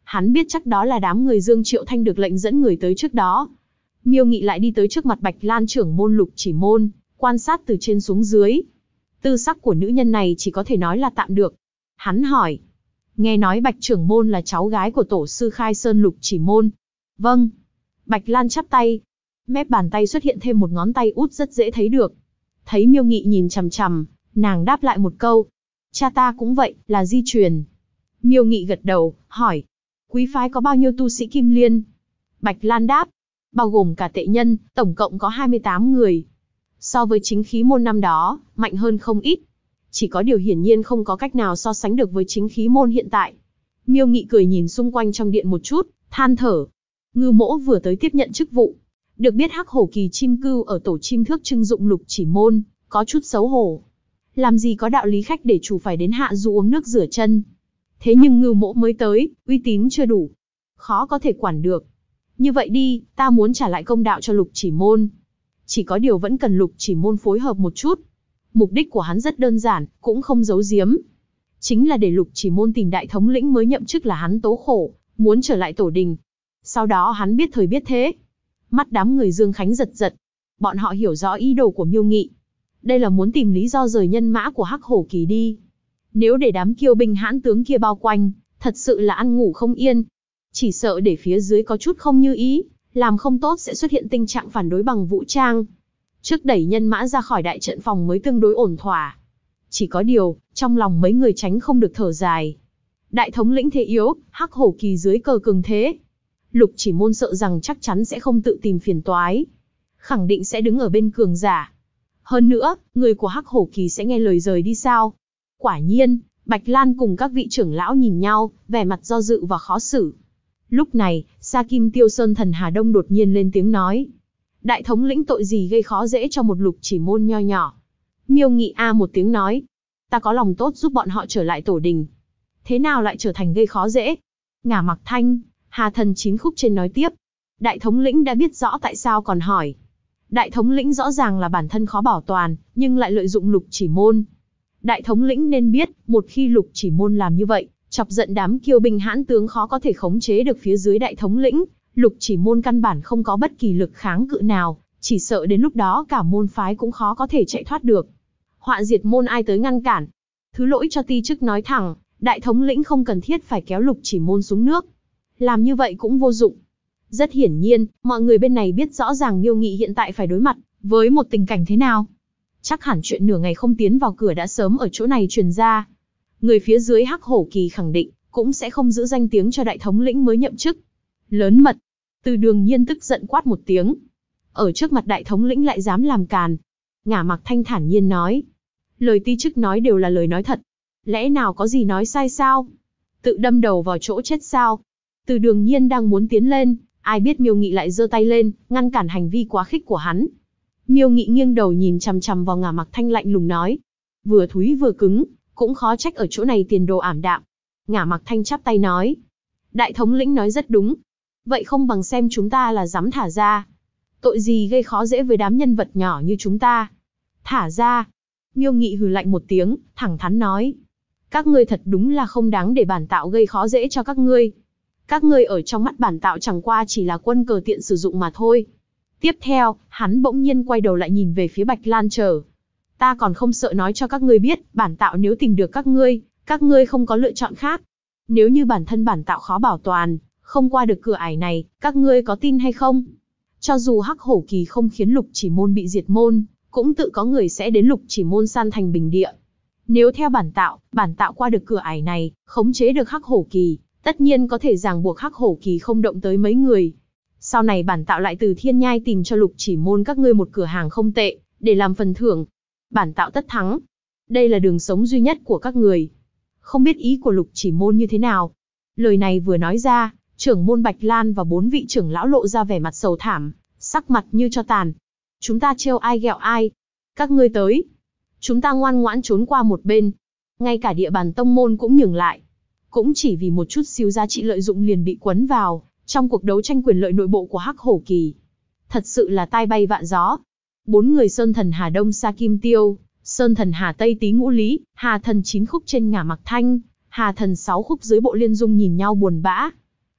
Hắn biết chắc đó là đám người Dương Triệu Thanh được lệnh dẫn người tới trước đó. Miêu Nghị lại đi tới trước mặt Bạch Lan trưởng môn Lục Chỉ Môn, quan sát từ trên xuống dưới. Tư sắc của nữ nhân này chỉ có thể nói là tạm được. Hắn hỏi, nghe nói Bạch trưởng môn là cháu gái của tổ sư Khai Sơn Lục Chỉ Môn. Vâng. Bạch Lan chắp tay. Mép bàn tay xuất hiện thêm một ngón tay út rất dễ thấy được. Thấy Miêu Nghị nhìn chằm chằm, nàng đáp lại một câu. Cha ta cũng vậy, là di truyền. Miêu Nghị gật đầu, hỏi. Quý phái có bao nhiêu tu sĩ Kim Liên? Bạch Lan đáp. Bao gồm cả tệ nhân, tổng cộng có 28 người. So với chính khí môn năm đó, mạnh hơn không ít. Chỉ có điều hiển nhiên không có cách nào so sánh được với chính khí môn hiện tại. Miêu Nghị cười nhìn xung quanh trong điện một chút, than thở. Ngưu Mỗ vừa tới tiếp nhận chức vụ. Được biết Hắc Hổ Kỳ chim cưu ở tổ chim thước trưng dụng Lục Chỉ Môn, có chút xấu hổ. Làm gì có đạo lý khách để chủ phải đến hạ du uống nước rửa chân. Thế nhưng Ngưu Mỗ mới tới, uy tín chưa đủ. Khó có thể quản được. Như vậy đi, ta muốn trả lại công đạo cho Lục Chỉ Môn. Chỉ có điều vẫn cần Lục Chỉ Môn phối hợp một chút. Mục đích của hắn rất đơn giản, cũng không giấu giếm. Chính là để Lục Chỉ Môn tìm đại thống lĩnh mới nhậm chức là hắn tố khổ, muốn trở lại tổ đình. Sau đó hắn biết thời biết thế. Mắt đám người Dương Khánh giật giật. Bọn họ hiểu rõ ý đồ của Miêu Nghị. Đây là muốn tìm lý do rời nhân mã của Hắc Hổ Kỳ đi. Nếu để đám kiêu binh hãn tướng kia bao quanh, thật sự là ăn ngủ không yên. Chỉ sợ để phía dưới có chút không như ý, làm không tốt sẽ xuất hiện tình trạng phản đối bằng vũ trang. Trước đẩy nhân mã ra khỏi đại trận phòng mới tương đối ổn thỏa. Chỉ có điều, trong lòng mấy người tránh không được thở dài. Đại thống lĩnh thế yếu, Hắc Hổ Kỳ dưới cờ cường thế. Lục Chỉ Môn sợ rằng chắc chắn sẽ không tự tìm phiền toái. Khẳng định sẽ đứng ở bên cường giả. Hơn nữa, người của Hắc Hổ Kỳ sẽ nghe lời rời đi sao? Quả nhiên, Bạch Lan cùng các vị trưởng lão nhìn nhau, vẻ mặt do dự và khó xử. Lúc này, Sa Kim Tiêu Sơn Thần Hà Đông đột nhiên lên tiếng nói. Đại thống lĩnh tội gì gây khó dễ cho một Lục Chỉ Môn nho nhỏ? Miêu Nghị a một tiếng nói. Ta có lòng tốt giúp bọn họ trở lại tổ đình. Thế nào lại trở thành gây khó dễ? Ngả Mặc Thanh, Hà Thần Chín Khúc trên nói tiếp. Đại thống lĩnh đã biết rõ tại sao còn hỏi. Đại thống lĩnh rõ ràng là bản thân khó bảo toàn, nhưng lại lợi dụng Lục Chỉ Môn. Đại thống lĩnh nên biết, một khi Lục Chỉ Môn làm như vậy, chọc giận đám kiêu binh hãn tướng khó có thể khống chế được phía dưới đại thống lĩnh. Lục Chỉ Môn căn bản không có bất kỳ lực kháng cự nào, chỉ sợ đến lúc đó cả môn phái cũng khó có thể chạy thoát được. Họa diệt môn ai tới ngăn cản? Thứ lỗi cho ti chức nói thẳng, đại thống lĩnh không cần thiết phải kéo Lục Chỉ Môn xuống nước. Làm như vậy cũng vô dụng. Rất hiển nhiên, mọi người bên này biết rõ ràng Miêu Nghị hiện tại phải đối mặt với một tình cảnh thế nào. Chắc hẳn chuyện nửa ngày không tiến vào cửa đã sớm ở chỗ này truyền ra. Người phía dưới Hắc Hổ Kỳ khẳng định cũng sẽ không giữ danh tiếng cho đại thống lĩnh mới nhậm chức. Lớn mật. Từ Đường Nhiên tức giận quát một tiếng. Ở trước mặt đại thống lĩnh lại dám làm càn. Ngả Mặc Thanh thản nhiên nói. Lời ti chức nói đều là lời nói thật. Lẽ nào có gì nói sai sao? Tự đâm đầu vào chỗ chết sao? Từ Đường Nhiên đang muốn tiến lên, ai biết Miêu Nghị lại giơ tay lên, ngăn cản hành vi quá khích của hắn. Miêu Nghị nghiêng đầu nhìn chằm chằm vào Ngả Mặc Thanh lạnh lùng nói. Vừa thúi vừa cứng, cũng khó trách ở chỗ này tiền đồ ảm đạm. Ngả Mặc Thanh chắp tay nói. Đại thống lĩnh nói rất đúng. Vậy không bằng xem chúng ta là dám thả ra. Tội gì gây khó dễ với đám nhân vật nhỏ như chúng ta. Thả ra. Miêu Nghị hừ lạnh một tiếng, thẳng thắn nói. Các ngươi thật đúng là không đáng để bản tạo gây khó dễ cho các ngươi. Các ngươi ở trong mắt bản tạo chẳng qua chỉ là quân cờ tiện sử dụng mà thôi. Tiếp theo, hắn bỗng nhiên quay đầu lại nhìn về phía Bạch Lan Trở. Ta còn không sợ nói cho các ngươi biết, bản tạo nếu tìm được các ngươi không có lựa chọn khác. Nếu như bản thân bản tạo khó bảo toàn, không qua được cửa ải này, các ngươi có tin hay không? Cho dù Hắc Hổ Kỳ không khiến Lục Chỉ Môn bị diệt môn, cũng tự có người sẽ đến Lục Chỉ Môn san thành bình địa. Nếu theo bản tạo qua được cửa ải này, khống chế được Hắc Hổ Kỳ, tất nhiên có thể ràng buộc Hắc Hổ Kỳ không động tới mấy người. Sau này bản tạo lại từ Thiên Nhai tìm cho Lục Chỉ Môn các ngươi một cửa hàng không tệ, để làm phần thưởng. Bản tạo tất thắng. Đây là đường sống duy nhất của các người. Không biết ý của Lục Chỉ Môn như thế nào. Lời này vừa nói ra, trưởng môn Bạch Lan và 4 vị trưởng lão lộ ra vẻ mặt sầu thảm, sắc mặt như tro tàn. Chúng ta trêu ai ghẹo ai? Các ngươi tới. Chúng ta ngoan ngoãn trốn qua một bên. Ngay cả địa bàn tông môn cũng nhường lại. Cũng chỉ vì một chút xíu giá trị lợi dụng liền bị quấn vào trong cuộc đấu tranh quyền lợi nội bộ của Hắc Hổ Kỳ. Thật sự là tai bay vạ gió. 4 người Sơn Thần Hà Đông Sa Kim Tiêu, Sơn Thần Hà Tây Tý Ngũ Lý, Hà Thần 9 khúc trên Ngả Mặc Thanh, Hà Thần 6 khúc dưới Bộ Liên Dung nhìn nhau buồn bã.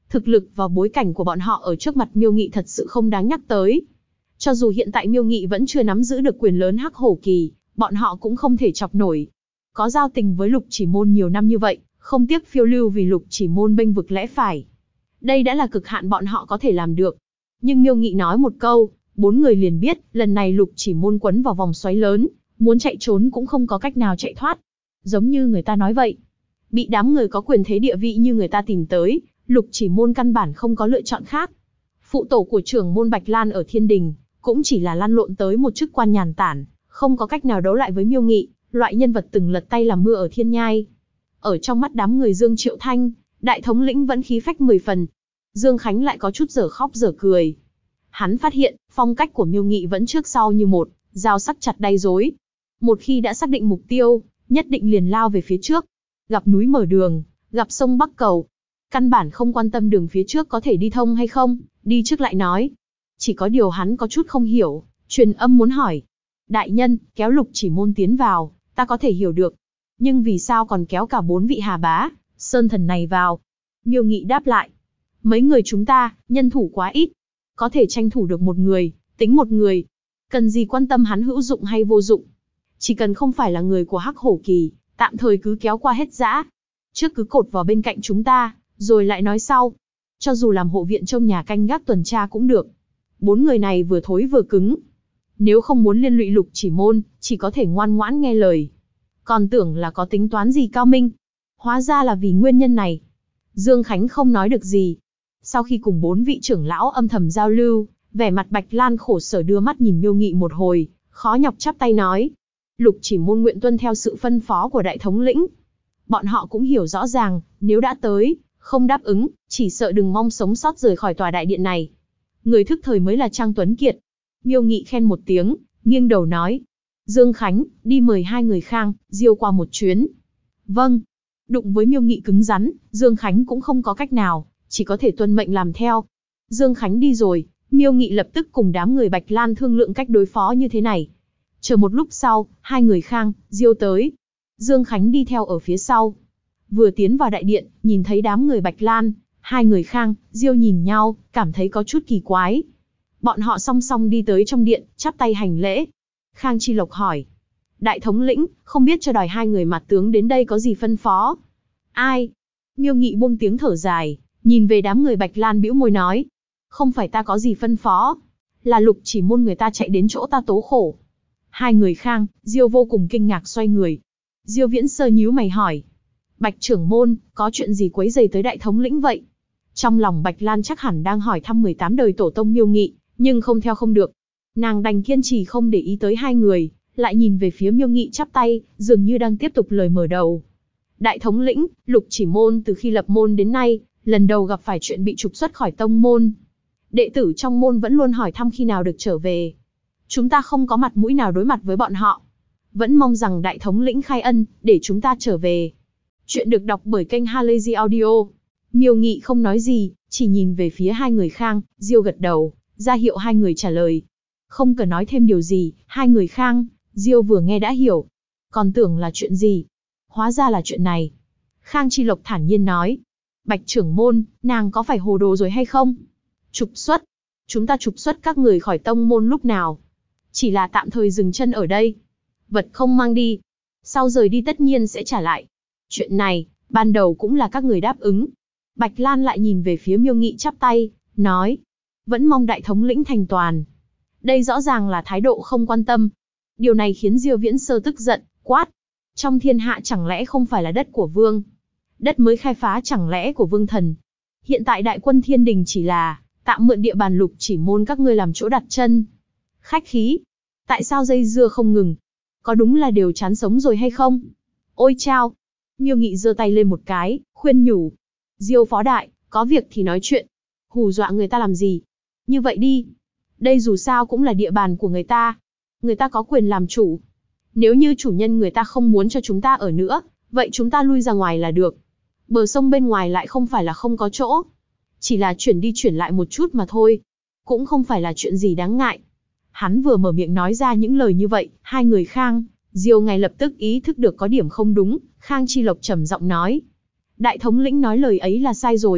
Thực lực và bối cảnh của bọn họ ở trước mặt Miêu Nghị thật sự không đáng nhắc tới. Cho dù hiện tại Miêu Nghị vẫn chưa nắm giữ được quyền lớn Hắc Hổ Kỳ, bọn họ cũng không thể chọc nổi. Có giao tình với Lục Chỉ Môn nhiều năm như vậy, không tiếc phiêu lưu vì Lục Chỉ Môn bênh vực lẽ phải. Đây đã là cực hạn bọn họ có thể làm được. Nhưng Miêu Nghị nói một câu, 4 người liền biết, lần này Lục Chỉ Môn quấn vào vòng xoáy lớn, muốn chạy trốn cũng không có cách nào chạy thoát. Giống như người ta nói vậy. Bị đám người có quyền thế địa vị như người ta tìm tới, Lục Chỉ Môn căn bản không có lựa chọn khác. Phụ tổ của trưởng môn Bạch Lan ở Thiên Đình, cũng chỉ là lăn lộn tới một chức quan nhàn tản, không có cách nào đấu lại với Miêu Nghị, loại nhân vật từng lật tay làm mưa ở Thiên Nhai. Ở trong mắt đám người Dương Triệu Thanh, đại thống lĩnh vẫn khí phách 10 phần. Dương Khánh lại có chút dở khóc dở cười. Hắn phát hiện, phong cách của Miêu Nghị vẫn trước sau như một, dao sắc chặt đay rối. Một khi đã xác định mục tiêu, nhất định liền lao về phía trước. Gặp núi mở đường, gặp sông bắc cầu. Căn bản không quan tâm đường phía trước có thể đi thông hay không, đi trước lại nói. Chỉ có điều hắn có chút không hiểu, truyền âm muốn hỏi. Đại nhân, kéo Lục Chỉ Môn tiến vào, ta có thể hiểu được. Nhưng vì sao còn kéo cả 4 vị Hà Bá, Sơn Thần này vào? Miêu Nghị đáp lại. Mấy người chúng ta, nhân thủ quá ít. Có thể tranh thủ được một người, tính một người. Cần gì quan tâm hắn hữu dụng hay vô dụng. Chỉ cần không phải là người của Hắc Hổ Kỳ, tạm thời cứ kéo qua hết dã. Trước cứ cột vào bên cạnh chúng ta, rồi lại nói sau. Cho dù làm hộ viện trong nhà canh gác tuần tra cũng được. 4 người này vừa thối vừa cứng. Nếu không muốn liên lụy Lục Chỉ Môn, chỉ có thể ngoan ngoãn nghe lời. Còn tưởng là có tính toán gì cao minh. Hóa ra là vì nguyên nhân này. Dương Khánh không nói được gì. Sau khi cùng 4 vị trưởng lão âm thầm giao lưu, vẻ mặt Bạch Lan khổ sở đưa mắt nhìn Miêu Nghị một hồi, khó nhọc chắp tay nói. Lục Chỉ Môn nguyện tuân theo sự phân phó của đại thống lĩnh. Bọn họ cũng hiểu rõ ràng, nếu đã tới, không đáp ứng, chỉ sợ đừng mong sống sót rời khỏi tòa đại điện này. Người thức thời mới là Trang Tuấn Kiệt. Miêu Nghị khen một tiếng, nghiêng đầu nói. Dương Khánh, đi mời 2 người Khang, Diêu qua một chuyến. Vâng. Đụng với Miêu Nghị cứng rắn, Dương Khánh cũng không có cách nào, chỉ có thể tuân mệnh làm theo. Dương Khánh đi rồi, Miêu Nghị lập tức cùng đám người Bạch Lan thương lượng cách đối phó như thế này. Chờ một lúc sau, 2 người Khang, Diêu tới. Dương Khánh đi theo ở phía sau. Vừa tiến vào đại điện, nhìn thấy đám người Bạch Lan, 2 người Khang, Diêu nhìn nhau, cảm thấy có chút kỳ quái. Bọn họ song song đi tới trong điện, chắp tay hành lễ. Khang Chi Lộc hỏi. Đại thống lĩnh, không biết cho đòi 2 người mặt tướng đến đây có gì phân phó? Ai? Miêu Nghị buông tiếng thở dài, nhìn về đám người Bạch Lan bĩu môi nói. Không phải ta có gì phân phó, là Lục Chỉ Môn người ta chạy đến chỗ ta tố khổ. 2 người Khang, Diêu vô cùng kinh ngạc xoay người. Diêu Viễn Sơ nhíu mày hỏi. Bạch trưởng môn, có chuyện gì quấy rầy tới đại thống lĩnh vậy? Trong lòng Bạch Lan chắc hẳn đang hỏi thăm 18 đời tổ tông Miêu Nghị, nhưng không theo không được. Nàng đành kiên trì không để ý tới 2 người, lại nhìn về phía Miêu Nghị chắp tay, dường như đang tiếp tục lời mở đầu. Đại thống lĩnh, Lục Chỉ Môn từ khi lập môn đến nay, lần đầu gặp phải chuyện bị trục xuất khỏi tông môn. Đệ tử trong môn vẫn luôn hỏi thăm khi nào được trở về. Chúng ta không có mặt mũi nào đối mặt với bọn họ. Vẫn mong rằng đại thống lĩnh khai ân, để chúng ta trở về. Chuyện được đọc bởi kênh Halazy Audio. Miêu Nghị không nói gì, chỉ nhìn về phía 2 người Khang, Diêu gật đầu, ra hiệu 2 người trả lời. Không cần nói thêm điều gì, 2 người Khang, Diêu vừa nghe đã hiểu. Còn tưởng là chuyện gì? Hóa ra là chuyện này. Khang Chi Lộc thản nhiên nói. Bạch trưởng môn, nàng có phải hồ đồ rồi hay không? Trục xuất. Chúng ta trục xuất các người khỏi tông môn lúc nào? Chỉ là tạm thời dừng chân ở đây. Vật không mang đi. Sau rời đi tất nhiên sẽ trả lại. Chuyện này, ban đầu cũng là các người đáp ứng. Bạch Lan lại nhìn về phía Miêu Nghị chắp tay, nói. Vẫn mong đại thống lĩnh thành toàn. Đây rõ ràng là thái độ không quan tâm. Điều này khiến Diêu Viễn Sơ tức giận, quát. Trong thiên hạ chẳng lẽ không phải là đất của vương? Đất mới khai phá chẳng lẽ của vương thần? Hiện tại đại quân Thiên Đình chỉ là tạm mượn địa bàn Lục Chỉ Môn các ngươi làm chỗ đặt chân. Khách khí. Tại sao dây dưa không ngừng? Có đúng là đều chán sống rồi hay không? Ôi chao! Miêu Nghị giơ tay lên một cái, khuyên nhủ. Diêu phó đại, có việc thì nói chuyện. Hù dọa người ta làm gì? Như vậy đi. Đây dù sao cũng là địa bàn của người ta. Người ta có quyền làm chủ. Nếu như chủ nhân người ta không muốn cho chúng ta ở nữa, vậy chúng ta lui ra ngoài là được. Bờ sông bên ngoài lại không phải là không có chỗ. Chỉ là chuyển đi chuyển lại một chút mà thôi. Cũng không phải là chuyện gì đáng ngại. Hắn vừa mở miệng nói ra những lời như vậy, 2 người Khang, Diêu ngay lập tức ý thức được có điểm không đúng, Khang Chi Lộc trầm giọng nói. Đại thống lĩnh nói lời ấy là sai rồi.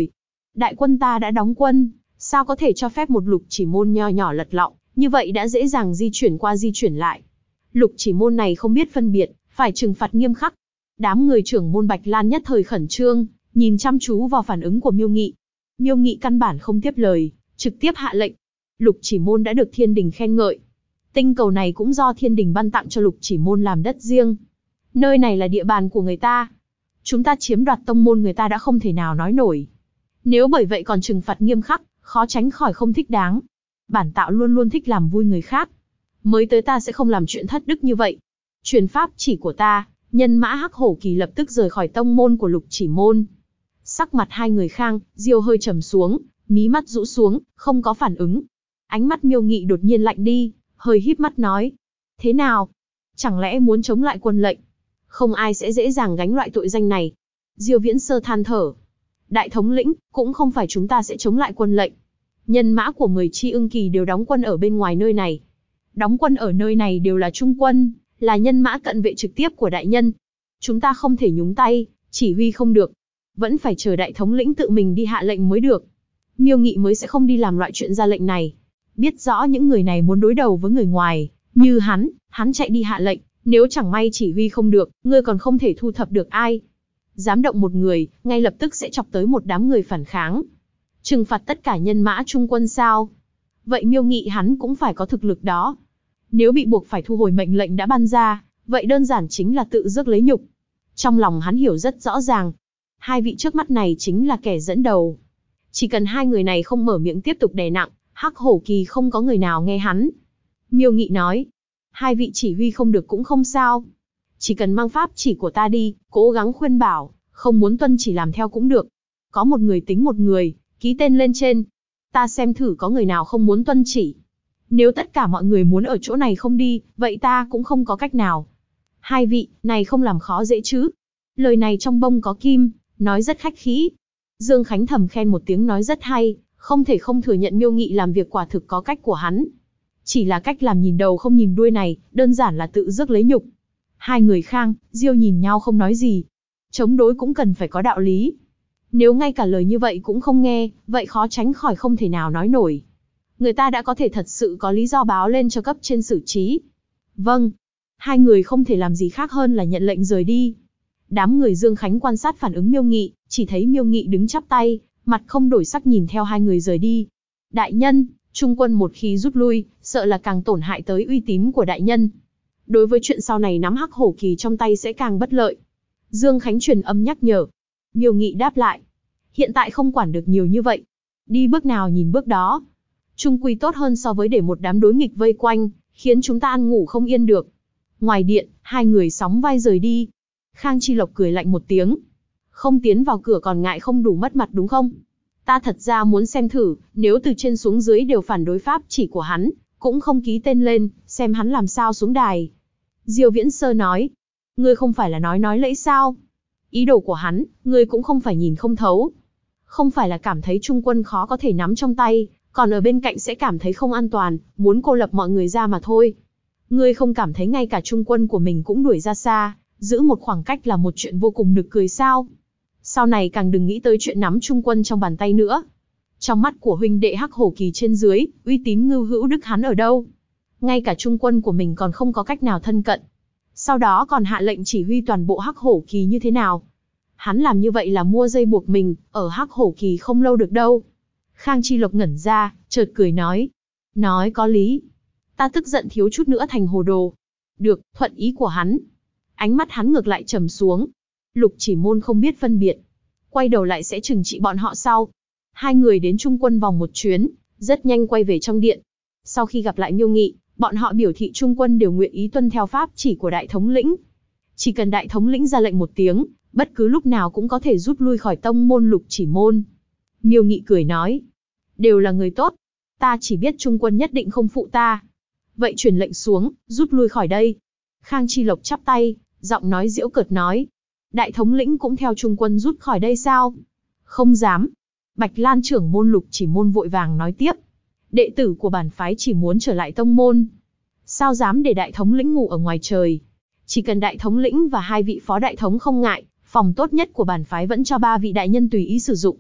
Đại quân ta đã đóng quân, sao có thể cho phép một Lục Chỉ Môn nho nhỏ lật lọng, như vậy đã dễ dàng di chuyển qua di chuyển lại. Lục Chỉ Môn này không biết phân biệt, phải trừng phạt nghiêm khắc. Đám người trưởng môn Bạch Lan nhất thời khẩn trương, nhìn chăm chú vào phản ứng của Miêu Nghị. Miêu Nghị căn bản không tiếp lời, trực tiếp hạ lệnh. Lục Chỉ Môn đã được thiên đình khen ngợi. Tinh cầu này cũng do thiên đình ban tặng cho Lục Chỉ Môn làm đất riêng. Nơi này là địa bàn của người ta. Chúng ta chiếm đoạt tông môn người ta đã không thể nào nói nổi. Nếu bởi vậy còn trừng phạt nghiêm khắc, khó tránh khỏi không thích đáng. Bản tạo luôn luôn thích làm vui người khác. Mới tới ta sẽ không làm chuyện thất đức như vậy. Truyền pháp chỉ của ta, nhân mã Hắc Hổ Kỳ lập tức rời khỏi tông môn của Lục Chỉ Môn. Sắc mặt hai người Khang, Diêu hơi trầm xuống, mí mắt rũ xuống, không có phản ứng. Ánh mắt Miêu Nghị đột nhiên lạnh đi, hơi híp mắt nói. Thế nào? Chẳng lẽ muốn chống lại quân lệnh? Không ai sẽ dễ dàng gánh loại tội danh này. Diêu Viễn Sơ than thở. Đại thống lĩnh, cũng không phải chúng ta sẽ chống lại quân lệnh. Nhân mã của 10 chi ưng kỳ đều đóng quân ở bên ngoài nơi này. Đóng quân ở nơi này đều là trung quân, là nhân mã cận vệ trực tiếp của đại nhân. Chúng ta không thể nhúng tay, chỉ huy không được. Vẫn phải chờ đại thống lĩnh tự mình đi hạ lệnh mới được. Miêu Nghị mới sẽ không đi làm loại chuyện ra lệnh này. Biết rõ những người này muốn đối đầu với người ngoài, như hắn chạy đi hạ lệnh, nếu chẳng may chỉ huy không được, ngươi còn không thể thu thập được ai. Dám động một người, ngay lập tức sẽ chọc tới một đám người phản kháng. Trừng phạt tất cả nhân mã trung quân sao? Vậy Miêu Nghị hắn cũng phải có thực lực đó. Nếu bị buộc phải thu hồi mệnh lệnh đã ban ra, vậy đơn giản chính là tự rước lấy nhục. Trong lòng hắn hiểu rất rõ ràng. Hai vị trước mắt này chính là kẻ dẫn đầu. Chỉ cần hai người này không mở miệng tiếp tục đè nặng, Hắc Hổ Kỳ không có người nào nghe hắn. Miêu Nghị nói, hai vị chỉ huy không được cũng không sao. Chỉ cần mang pháp chỉ của ta đi, cố gắng khuyên bảo, không muốn tuân chỉ làm theo cũng được. Có một người tính một người, ký tên lên trên. Ta xem thử có người nào không muốn tuân chỉ. Nếu tất cả mọi người muốn ở chỗ này không đi, vậy ta cũng không có cách nào. Hai vị, này không làm khó dễ chứ. Lời này trong bông có kim, nói rất khách khí. Dương Khánh thầm khen một tiếng nói rất hay, không thể không thừa nhận Miêu Nghị làm việc quả thực có cách của hắn. Chỉ là cách làm nhìn đầu không nhìn đuôi này, đơn giản là tự rước lấy nhục. Hai người Khang, Diêu nhìn nhau không nói gì. Chống đối cũng cần phải có đạo lý. Nếu ngay cả lời như vậy cũng không nghe, vậy khó tránh khỏi không thể nào nói nổi. Người ta đã có thể thật sự có lý do báo lên cho cấp trên xử trí. Vâng. Hai người không thể làm gì khác hơn là nhận lệnh rời đi. Đám người Dương Khánh quan sát phản ứng Miêu Nghị, chỉ thấy Miêu Nghị đứng chắp tay, mặt không đổi sắc nhìn theo hai người rời đi. Đại nhân, trung quân một khi rút lui, sợ là càng tổn hại tới uy tín của đại nhân. Đối với chuyện sau này nắm Hắc Hổ Kỳ trong tay sẽ càng bất lợi. Dương Khánh truyền âm nhắc nhở. Miêu Nghị đáp lại. Hiện tại không quản được nhiều như vậy. Đi bước nào nhìn bước đó. Trung quy tốt hơn so với để một đám đối nghịch vây quanh, khiến chúng ta ăn ngủ không yên được. Ngoài điện, hai người sóng vai rời đi. Khang Chi Lộc cười lạnh một tiếng. Không tiến vào cửa còn ngại không đủ mất mặt đúng không? Ta thật ra muốn xem thử, nếu từ trên xuống dưới đều phản đối pháp chỉ của hắn, cũng không ký tên lên, xem hắn làm sao xuống đài. Diêu Viễn Sơ nói. Ngươi không phải là nói lẫy sao? Ý đồ của hắn, ngươi cũng không phải nhìn không thấu. Không phải là cảm thấy trung quân khó có thể nắm trong tay, còn ở bên cạnh sẽ cảm thấy không an toàn, muốn cô lập mọi người ra mà thôi. Ngươi không cảm thấy ngay cả trung quân của mình cũng đuổi ra xa, giữ một khoảng cách là một chuyện vô cùng nực cười sao? Sau này càng đừng nghĩ tới chuyện nắm trung quân trong bàn tay nữa. Trong mắt của huynh đệ Hắc Hổ Kỳ trên dưới, uy tín Ngưu Hữu Đức hắn ở đâu? Ngay cả trung quân của mình còn không có cách nào thân cận. Sau đó còn hạ lệnh chỉ huy toàn bộ Hắc Hổ Kỳ như thế nào? Hắn làm như vậy là mua dây buộc mình, ở Hắc Hổ Kỳ không lâu được đâu. Khang Chi Lộc ngẩn ra, chợt cười nói. Nói có lý. Ta tức giận thiếu chút nữa thành hồ đồ. Được, thuận ý của hắn. Ánh mắt hắn ngược lại trầm xuống. Lục Chỉ Môn không biết phân biệt. Quay đầu lại sẽ trừng trị bọn họ sau. Hai người đến trung quân vòng một chuyến, rất nhanh quay về trong điện. Sau khi gặp lại Miêu Nghị, bọn họ biểu thị trung quân đều nguyện ý tuân theo pháp chỉ của đại thống lĩnh. Chỉ cần đại thống lĩnh ra lệnh một tiếng, bất cứ lúc nào cũng có thể rút lui khỏi tông môn Lục Chỉ Môn. Miêu Nghị cười nói. Đều là người tốt. Ta chỉ biết trung quân nhất định không phụ ta. Vậy truyền lệnh xuống, rút lui khỏi đây. Khang Chi Lộc chắp tay, giọng nói giễu cợt nói. Đại thống lĩnh cũng theo trung quân rút khỏi đây sao? Không dám. Bạch Lan trưởng môn Lục Chỉ Môn vội vàng nói tiếp. Đệ tử của bản phái chỉ muốn trở lại tông môn. Sao dám để đại thống lĩnh ngủ ở ngoài trời? Chỉ cần đại thống lĩnh và hai vị phó đại thống không ngại, phòng tốt nhất của bản phái vẫn cho ba vị đại nhân tùy ý sử dụng.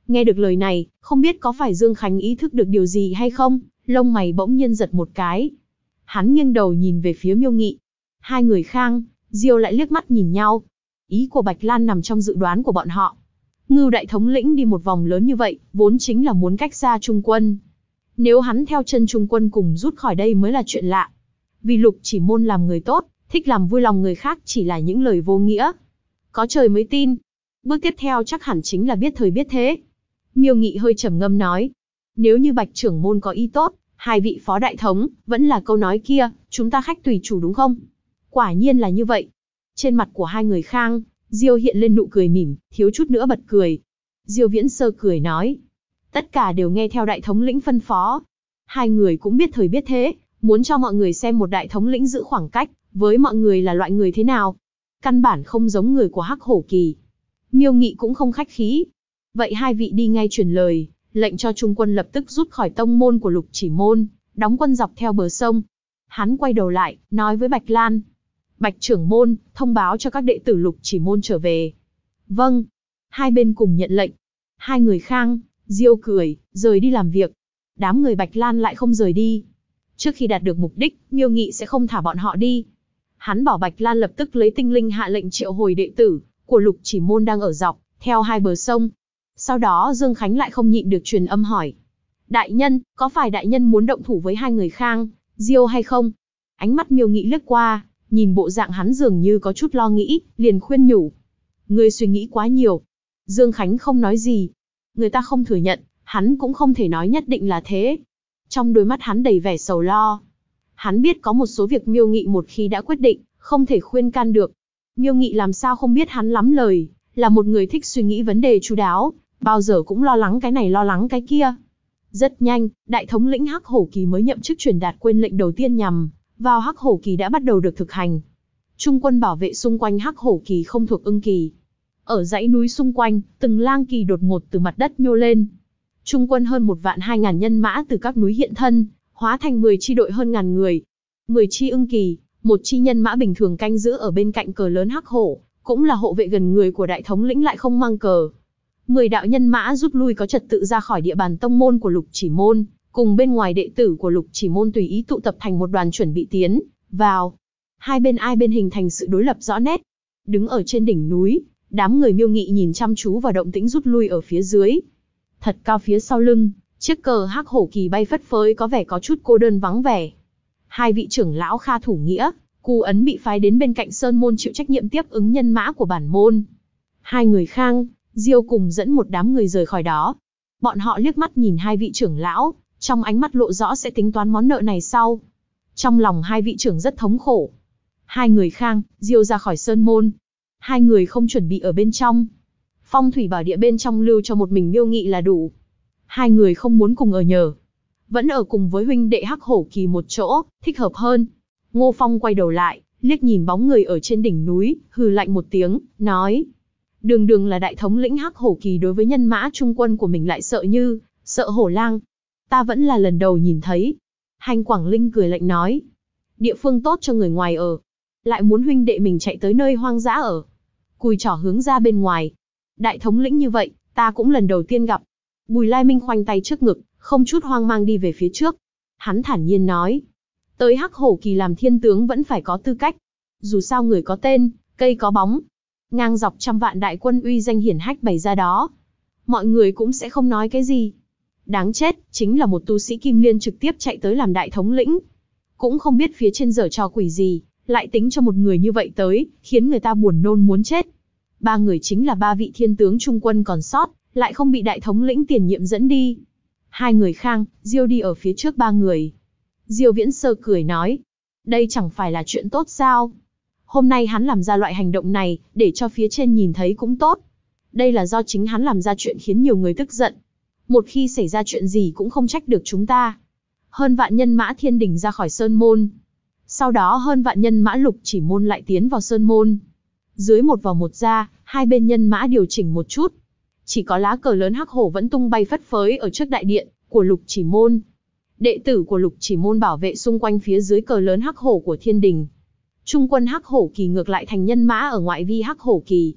Nghe được lời này, không biết có phải Dương Khánh ý thức được điều gì hay không, lông mày bỗng nhiên giật một cái. Hắn nghiêng đầu nhìn về phía Miêu Nghị. Hai người Khang, Diêu lại liếc mắt nhìn nhau. Ý của Bạch Lan nằm trong dự đoán của bọn họ. Ngưu đại thống lĩnh đi một vòng lớn như vậy, vốn chính là muốn cách xa Trung quân. Nếu hắn theo chân Trung quân cùng rút khỏi đây mới là chuyện lạ. Vì Lục Chỉ Môn làm người tốt, thích làm vui lòng người khác chỉ là những lời vô nghĩa. Có trời mới tin. Bước tiếp theo chắc hẳn chính là biết thời biết thế. Miêu Nghị hơi trầm ngâm nói. Nếu như Bạch trưởng môn có ý tốt, hai vị phó đại thống, vẫn là câu nói kia, chúng ta khách tùy chủ đúng không? Quả nhiên là như vậy. Trên mặt của hai người Khang, Diêu hiện lên nụ cười mỉm, thiếu chút nữa bật cười. Diêu Viễn Sơ cười nói. Tất cả đều nghe theo đại thống lĩnh phân phó. Hai người cũng biết thời biết thế, muốn cho mọi người xem một đại thống lĩnh giữ khoảng cách, với mọi người là loại người thế nào. Căn bản không giống người của Hắc Hổ Kỳ. Miêu Nghị cũng không khách khí. Vậy hai vị đi ngay truyền lời, lệnh cho Trung quân lập tức rút khỏi tông môn của Lục Chỉ Môn, đóng quân dọc theo bờ sông. Hắn quay đầu lại, nói với Bạch Lan. Bạch trưởng môn, thông báo cho các đệ tử Lục Chỉ Môn trở về. Vâng. Hai bên cùng nhận lệnh. Hai người Khang, Diêu cười, rời đi làm việc. Đám người Bạch Lan lại không rời đi. Trước khi đạt được mục đích, Miêu Nghị sẽ không thả bọn họ đi. Hắn bảo Bạch Lan lập tức lấy tinh linh hạ lệnh triệu hồi đệ tử của Lục Chỉ Môn đang ở dọc theo hai bờ sông. Sau đó Dương Khánh lại không nhịn được truyền âm hỏi. Đại nhân, có phải đại nhân muốn động thủ với hai người Khang, Diêu hay không? Ánh mắt Miêu Nghị lướt qua, nhìn bộ dạng hắn dường như có chút lo nghĩ, liền khuyên nhủ. Ngươi suy nghĩ quá nhiều. Dương Khánh không nói gì. Người ta không thừa nhận, hắn cũng không thể nói nhất định là thế. Trong đôi mắt hắn đầy vẻ sầu lo. Hắn biết có một số việc Miêu Nghị một khi đã quyết định, không thể khuyên can được. Miêu Nghị làm sao không biết hắn lắm lời, là một người thích suy nghĩ vấn đề chu đáo, bao giờ cũng lo lắng cái này lo lắng cái kia. Rất nhanh, đại thống lĩnh Hắc Hổ Kỳ mới nhậm chức truyền đạt quân lệnh đầu tiên nhằm vào Hắc Hổ Kỳ đã bắt đầu được thực hành. Trung quân bảo vệ xung quanh Hắc Hổ Kỳ không thuộc Ưng Kỳ. Ở dãy núi xung quanh, từng lang kỳ đột ngột từ mặt đất nhô lên. Trung quân hơn 1.200.000 nhân mã từ các núi hiện thân, hóa thành 10 chi đội hơn ngàn người. 10 chi Ưng Kỳ, một chi nhân mã bình thường canh giữ ở bên cạnh cờ lớn Hắc Hổ, cũng là hộ vệ gần người của đại thống lĩnh lại không mang cờ. 10 đạo nhân mã rút lui có trật tự ra khỏi địa bàn tông môn của Lục Chỉ Môn, cùng bên ngoài đệ tử của Lục Chỉ Môn tùy ý tụ tập thành một đoàn chuẩn bị tiến vào. Hai bên ai bên hình thành sự đối lập rõ nét. Đứng ở trên đỉnh núi, đám người Miêu Nghị nhìn chăm chú vào động tĩnh rút lui ở phía dưới. Thật cao phía sau lưng, chiếc cờ Hắc Hổ Kỳ bay phất phới có vẻ có chút cô đơn vắng vẻ. Hai vị trưởng lão Kha Thủ Nghĩa, Cù Ấn bị phái đến bên cạnh Sơn Môn chịu trách nhiệm tiếp ứng nhân mã của bản môn. Hai người Khang, Diêu cùng dẫn một đám người rời khỏi đó. Bọn họ liếc mắt nhìn hai vị trưởng lão, trong ánh mắt lộ rõ sẽ tính toán món nợ này sau. Trong lòng hai vị trưởng rất thống khổ. Hai người Khang, Diêu ra khỏi Sơn Môn. Hai người không chuẩn bị ở bên trong. Phong thủy bảo địa bên trong lưu cho một mình Miêu Nghị là đủ. Hai người không muốn cùng ở nhờ. Vẫn ở cùng với huynh đệ Hắc Hổ Kỳ một chỗ, thích hợp hơn. Ngô Phong quay đầu lại, liếc nhìn bóng người ở trên đỉnh núi, hừ lạnh một tiếng, nói. Đường đường là đại thống lĩnh Hắc Hổ Kỳ đối với nhân mã trung quân của mình lại sợ như sợ hổ lang. Ta vẫn là lần đầu nhìn thấy. Hành Quảng Linh cười lạnh nói. Địa phương tốt cho người ngoài ở. Lại muốn huynh đệ mình chạy tới nơi hoang dã ở. Cùi trỏ hướng ra bên ngoài. Đại thống lĩnh như vậy, ta cũng lần đầu tiên gặp. Bùi Lai Minh khoanh tay trước ngực, không chút hoang mang đi về phía trước. Hắn thản nhiên nói. Tới Hắc Hổ Kỳ làm thiên tướng vẫn phải có tư cách. Dù sao người có tên, cây có bóng. Ngang dọc trăm vạn đại quân uy danh hiển hách bày ra đó. Mọi người cũng sẽ không nói cái gì. Đáng chết, chính là một tu sĩ Kim Liên trực tiếp chạy tới làm đại thống lĩnh. Cũng không biết phía trên giở trò quỷ gì, lại tính cho một người như vậy tới, khiến người ta buồn nôn muốn chết. Ba người chính là ba vị thiên tướng trung quân còn sót, lại không bị đại thống lĩnh tiền nhiệm dẫn đi. Hai người Khang, Diêu đi ở phía trước ba người. Diêu Viễn Sơ cười nói, đây chẳng phải là chuyện tốt sao? Hôm nay hắn làm ra loại hành động này, để cho phía trên nhìn thấy cũng tốt. Đây là do chính hắn làm ra chuyện khiến nhiều người tức giận. Một khi xảy ra chuyện gì cũng không trách được chúng ta. Hơn vạn nhân mã Thiên Đình ra khỏi Sơn Môn. Sau đó hơn vạn nhân mã Lục Chỉ Môn lại tiến vào Sơn Môn. Dưới một vào một ra, hai bên nhân mã điều chỉnh một chút. Chỉ có lá cờ lớn Hắc Hổ vẫn tung bay phất phới ở trước đại điện của Lục Chỉ Môn. Đệ tử của Lục Chỉ Môn bảo vệ xung quanh phía dưới cờ lớn Hắc Hổ của Thiên Đình. Trung quân Hắc Hổ Kỳ ngược lại thành nhân mã ở ngoại vi Hắc Hổ Kỳ.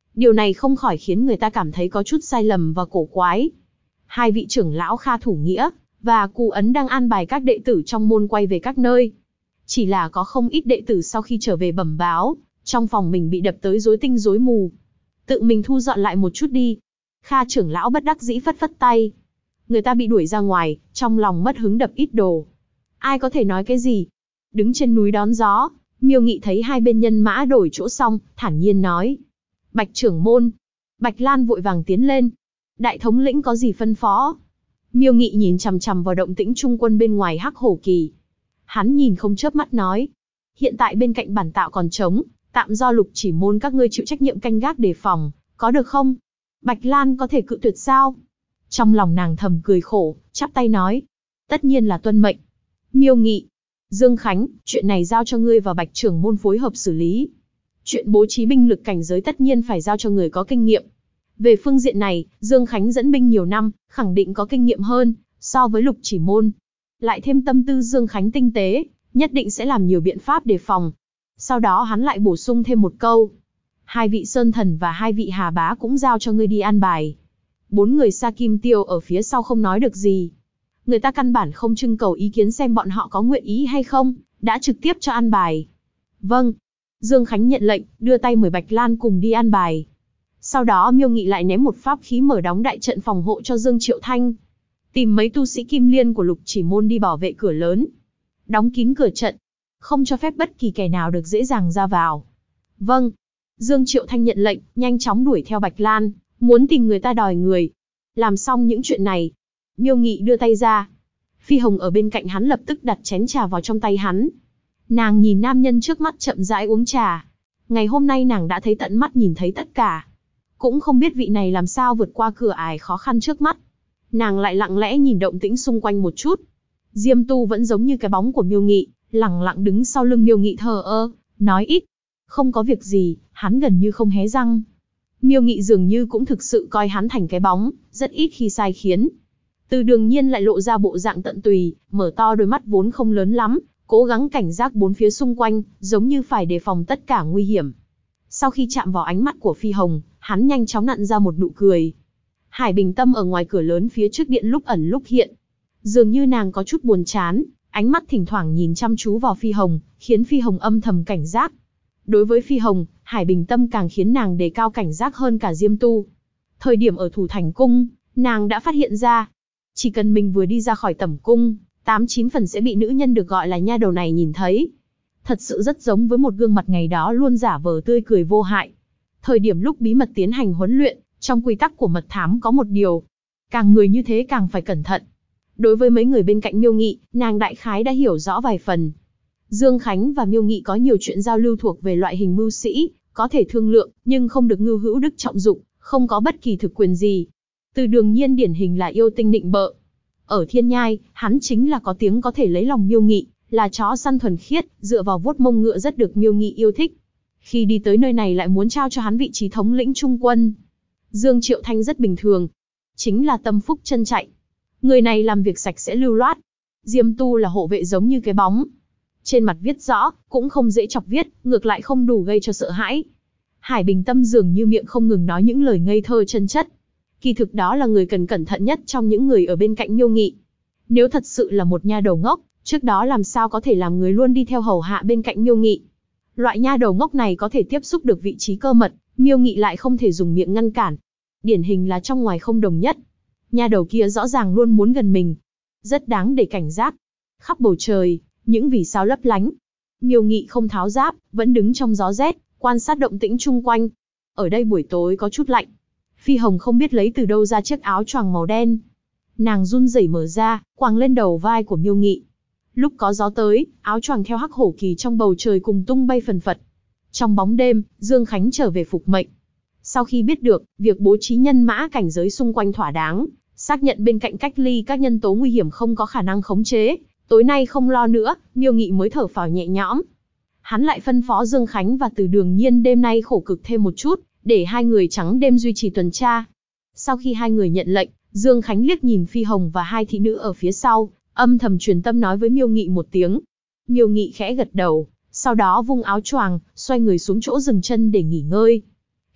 Điều này không khỏi khiến người ta cảm thấy có chút sai lầm và cổ quái. Hai vị trưởng lão Kha Thủ Nghĩa và Cù Ấn đang an bài các đệ tử trong môn quay về các nơi. Chỉ là có không ít đệ tử sau khi trở về bẩm báo, trong phòng mình bị đập tới rối tinh rối mù. Tự mình thu dọn lại một chút đi. Kha trưởng lão bất đắc dĩ phất phất tay. Người ta bị đuổi ra ngoài, trong lòng mất hứng đập ít đồ. Ai có thể nói cái gì? Đứng trên núi đón gió, Miêu Nghị thấy hai bên nhân mã đổi chỗ xong, thản nhiên nói. Bạch trưởng môn. Bạch Lan vội vàng tiến lên. Đại thống lĩnh có gì phân phó? Miêu Nghị nhìn chằm chằm vào động tĩnh trung quân bên ngoài Hắc Hổ Kỳ. Hắn nhìn không chớp mắt nói. Hiện tại bên cạnh bản tạo còn trống, tạm do Lục Chỉ môn các ngươi chịu trách nhiệm canh gác đề phòng, có được không? Bạch Lan có thể cự tuyệt sao? Trong lòng nàng thầm cười khổ, chắp tay nói. Tất nhiên là tuân mệnh. Miêu Nghị. Dương Khánh, chuyện này giao cho ngươi và Bạch trưởng môn phối hợp xử lý. Chuyện bố trí binh lực cảnh giới tất nhiên phải giao cho người có kinh nghiệm. Về phương diện này, Dương Khánh dẫn binh nhiều năm, khẳng định có kinh nghiệm hơn so với Lục Chỉ môn. Lại thêm tâm tư Dương Khánh tinh tế, nhất định sẽ làm nhiều biện pháp đề phòng. Sau đó hắn lại bổ sung thêm một câu. Hai vị Sơn Thần và hai vị Hà Bá cũng giao cho ngươi đi an bài. 4 người Sa Kim Tiêu ở phía sau không nói được gì. Người ta căn bản không trưng cầu ý kiến xem bọn họ có nguyện ý hay không, đã trực tiếp cho an bài. Vâng. Dương Khánh nhận lệnh, đưa tay mời Bạch Lan cùng đi an bài. Sau đó Miêu Nghị lại ném một pháp khí mở đóng đại trận phòng hộ cho Dương Triệu Thanh. Tìm mấy tu sĩ Kim Liên của Lục Chỉ môn đi bảo vệ cửa lớn. Đóng kín cửa trận. Không cho phép bất kỳ kẻ nào được dễ dàng ra vào. Vâng. Dương Triệu Thanh nhận lệnh, nhanh chóng đuổi theo Bạch Lan, muốn tìm người ta đòi người. Làm xong những chuyện này, Miêu Nghị đưa tay ra. Phi Hồng ở bên cạnh hắn lập tức đặt chén trà vào trong tay hắn. Nàng nhìn nam nhân trước mắt chậm rãi uống trà. Ngày hôm nay nàng đã thấy tận mắt nhìn thấy tất cả. Cũng không biết vị này làm sao vượt qua cửa ải khó khăn trước mắt. Nàng lại lặng lẽ nhìn động tĩnh xung quanh một chút. Diêm Tu vẫn giống như cái bóng của Miêu Nghị, lặng lặng đứng sau lưng Miêu Nghị thờ ơ, nói ít. Không có việc gì, hắn gần như không hé răng. Miêu Nghị dường như cũng thực sự coi hắn thành cái bóng, rất ít khi sai khiến. Từ Đường Nhiên lại lộ ra bộ dạng tận tùy, mở to đôi mắt vốn không lớn lắm, cố gắng cảnh giác bốn phía xung quanh, giống như phải đề phòng tất cả nguy hiểm. Sau khi chạm vào ánh mắt của Phi Hồng, hắn nhanh chóng nặn ra một nụ cười. Hải Bình Tâm ở ngoài cửa lớn phía trước điện lúc ẩn lúc hiện. Dường như nàng có chút buồn chán, ánh mắt thỉnh thoảng nhìn chăm chú vào Phi Hồng, khiến Phi Hồng âm thầm cảnh giác. Đối với Phi Hồng, Hải Bình Tâm càng khiến nàng đề cao cảnh giác hơn cả Diêm Tu. Thời điểm ở Thủ Thành Cung, nàng đã phát hiện ra, chỉ cần mình vừa đi ra khỏi tẩm cung, 8-9 phần sẽ bị nữ nhân được gọi là nha đầu này nhìn thấy. Thật sự rất giống với một gương mặt ngày đó luôn giả vờ tươi cười vô hại. Thời điểm lúc bí mật tiến hành huấn luyện, trong quy tắc của mật thám có một điều. Càng người như thế càng phải cẩn thận. Đối với mấy người bên cạnh Miêu Nghị, nàng đại khái đã hiểu rõ vài phần. Dương Khánh và Miêu Nghị có nhiều chuyện giao lưu thuộc về loại hình mưu sĩ, có thể thương lượng, nhưng không được ngưu hữu đức trọng dụng, không có bất kỳ thực quyền gì. Từ Đường Nhiên điển hình là yêu tinh nịnh bợ. Ở Thiên Nhai, hắn chính là có tiếng có thể lấy lòng Miêu Nghị, là chó săn thuần khiết, dựa vào vuốt mông ngựa rất được Miêu Nghị yêu thích. Khi đi tới nơi này lại muốn trao cho hắn vị trí thống lĩnh trung quân. Dương Triệu Thanh rất bình thường, chính là tâm phúc chân chạy. Người này làm việc sạch sẽ lưu loát. Diêm Tu là hộ vệ giống như cái bóng. Trên mặt viết rõ, cũng không dễ chọc viết, ngược lại không đủ gây cho sợ hãi. Hải Bình Tâm dường như miệng không ngừng nói những lời ngây thơ chân chất. Kỳ thực đó là người cần cẩn thận nhất trong những người ở bên cạnh Miêu Nghị. Nếu thật sự là một nha đầu ngốc, trước đó làm sao có thể làm người luôn đi theo hầu hạ bên cạnh Miêu Nghị. Loại nha đầu ngốc này có thể tiếp xúc được vị trí cơ mật, Miêu Nghị lại không thể dùng miệng ngăn cản. Điển hình là trong ngoài không đồng nhất. Nha đầu kia rõ ràng luôn muốn gần mình. Rất đáng để cảnh giác. Khắp bầu trời, những vì sao lấp lánh. Miêu Nghị không tháo giáp, vẫn đứng trong gió rét, quan sát động tĩnh chung quanh. Ở đây buổi tối có chút lạnh. Phi Hồng không biết lấy từ đâu ra chiếc áo choàng màu đen. Nàng run rẩy mở ra, quàng lên đầu vai của Miêu Nghị. Lúc có gió tới, áo choàng theo Hắc Hổ Kỳ trong bầu trời cùng tung bay phần phật. Trong bóng đêm, Dương Khánh trở về phục mệnh. Sau khi biết được việc bố trí nhân mã cảnh giới xung quanh thỏa đáng, xác nhận bên cạnh cách ly các nhân tố nguy hiểm không có khả năng khống chế, tối nay không lo nữa, Miêu Nghị mới thở phào nhẹ nhõm. Hắn lại phân phó Dương Khánh và Từ Đường Nhiên đêm nay khổ cực thêm một chút, để hai người trắng đêm duy trì tuần tra. Sau khi hai người nhận lệnh, Dương Khánh liếc nhìn Phi Hồng và hai thị nữ ở phía sau, âm thầm truyền tâm nói với Miêu Nghị một tiếng. Miêu Nghị khẽ gật đầu, sau đó vung áo choàng, xoay người xuống chỗ dừng chân để nghỉ ngơi.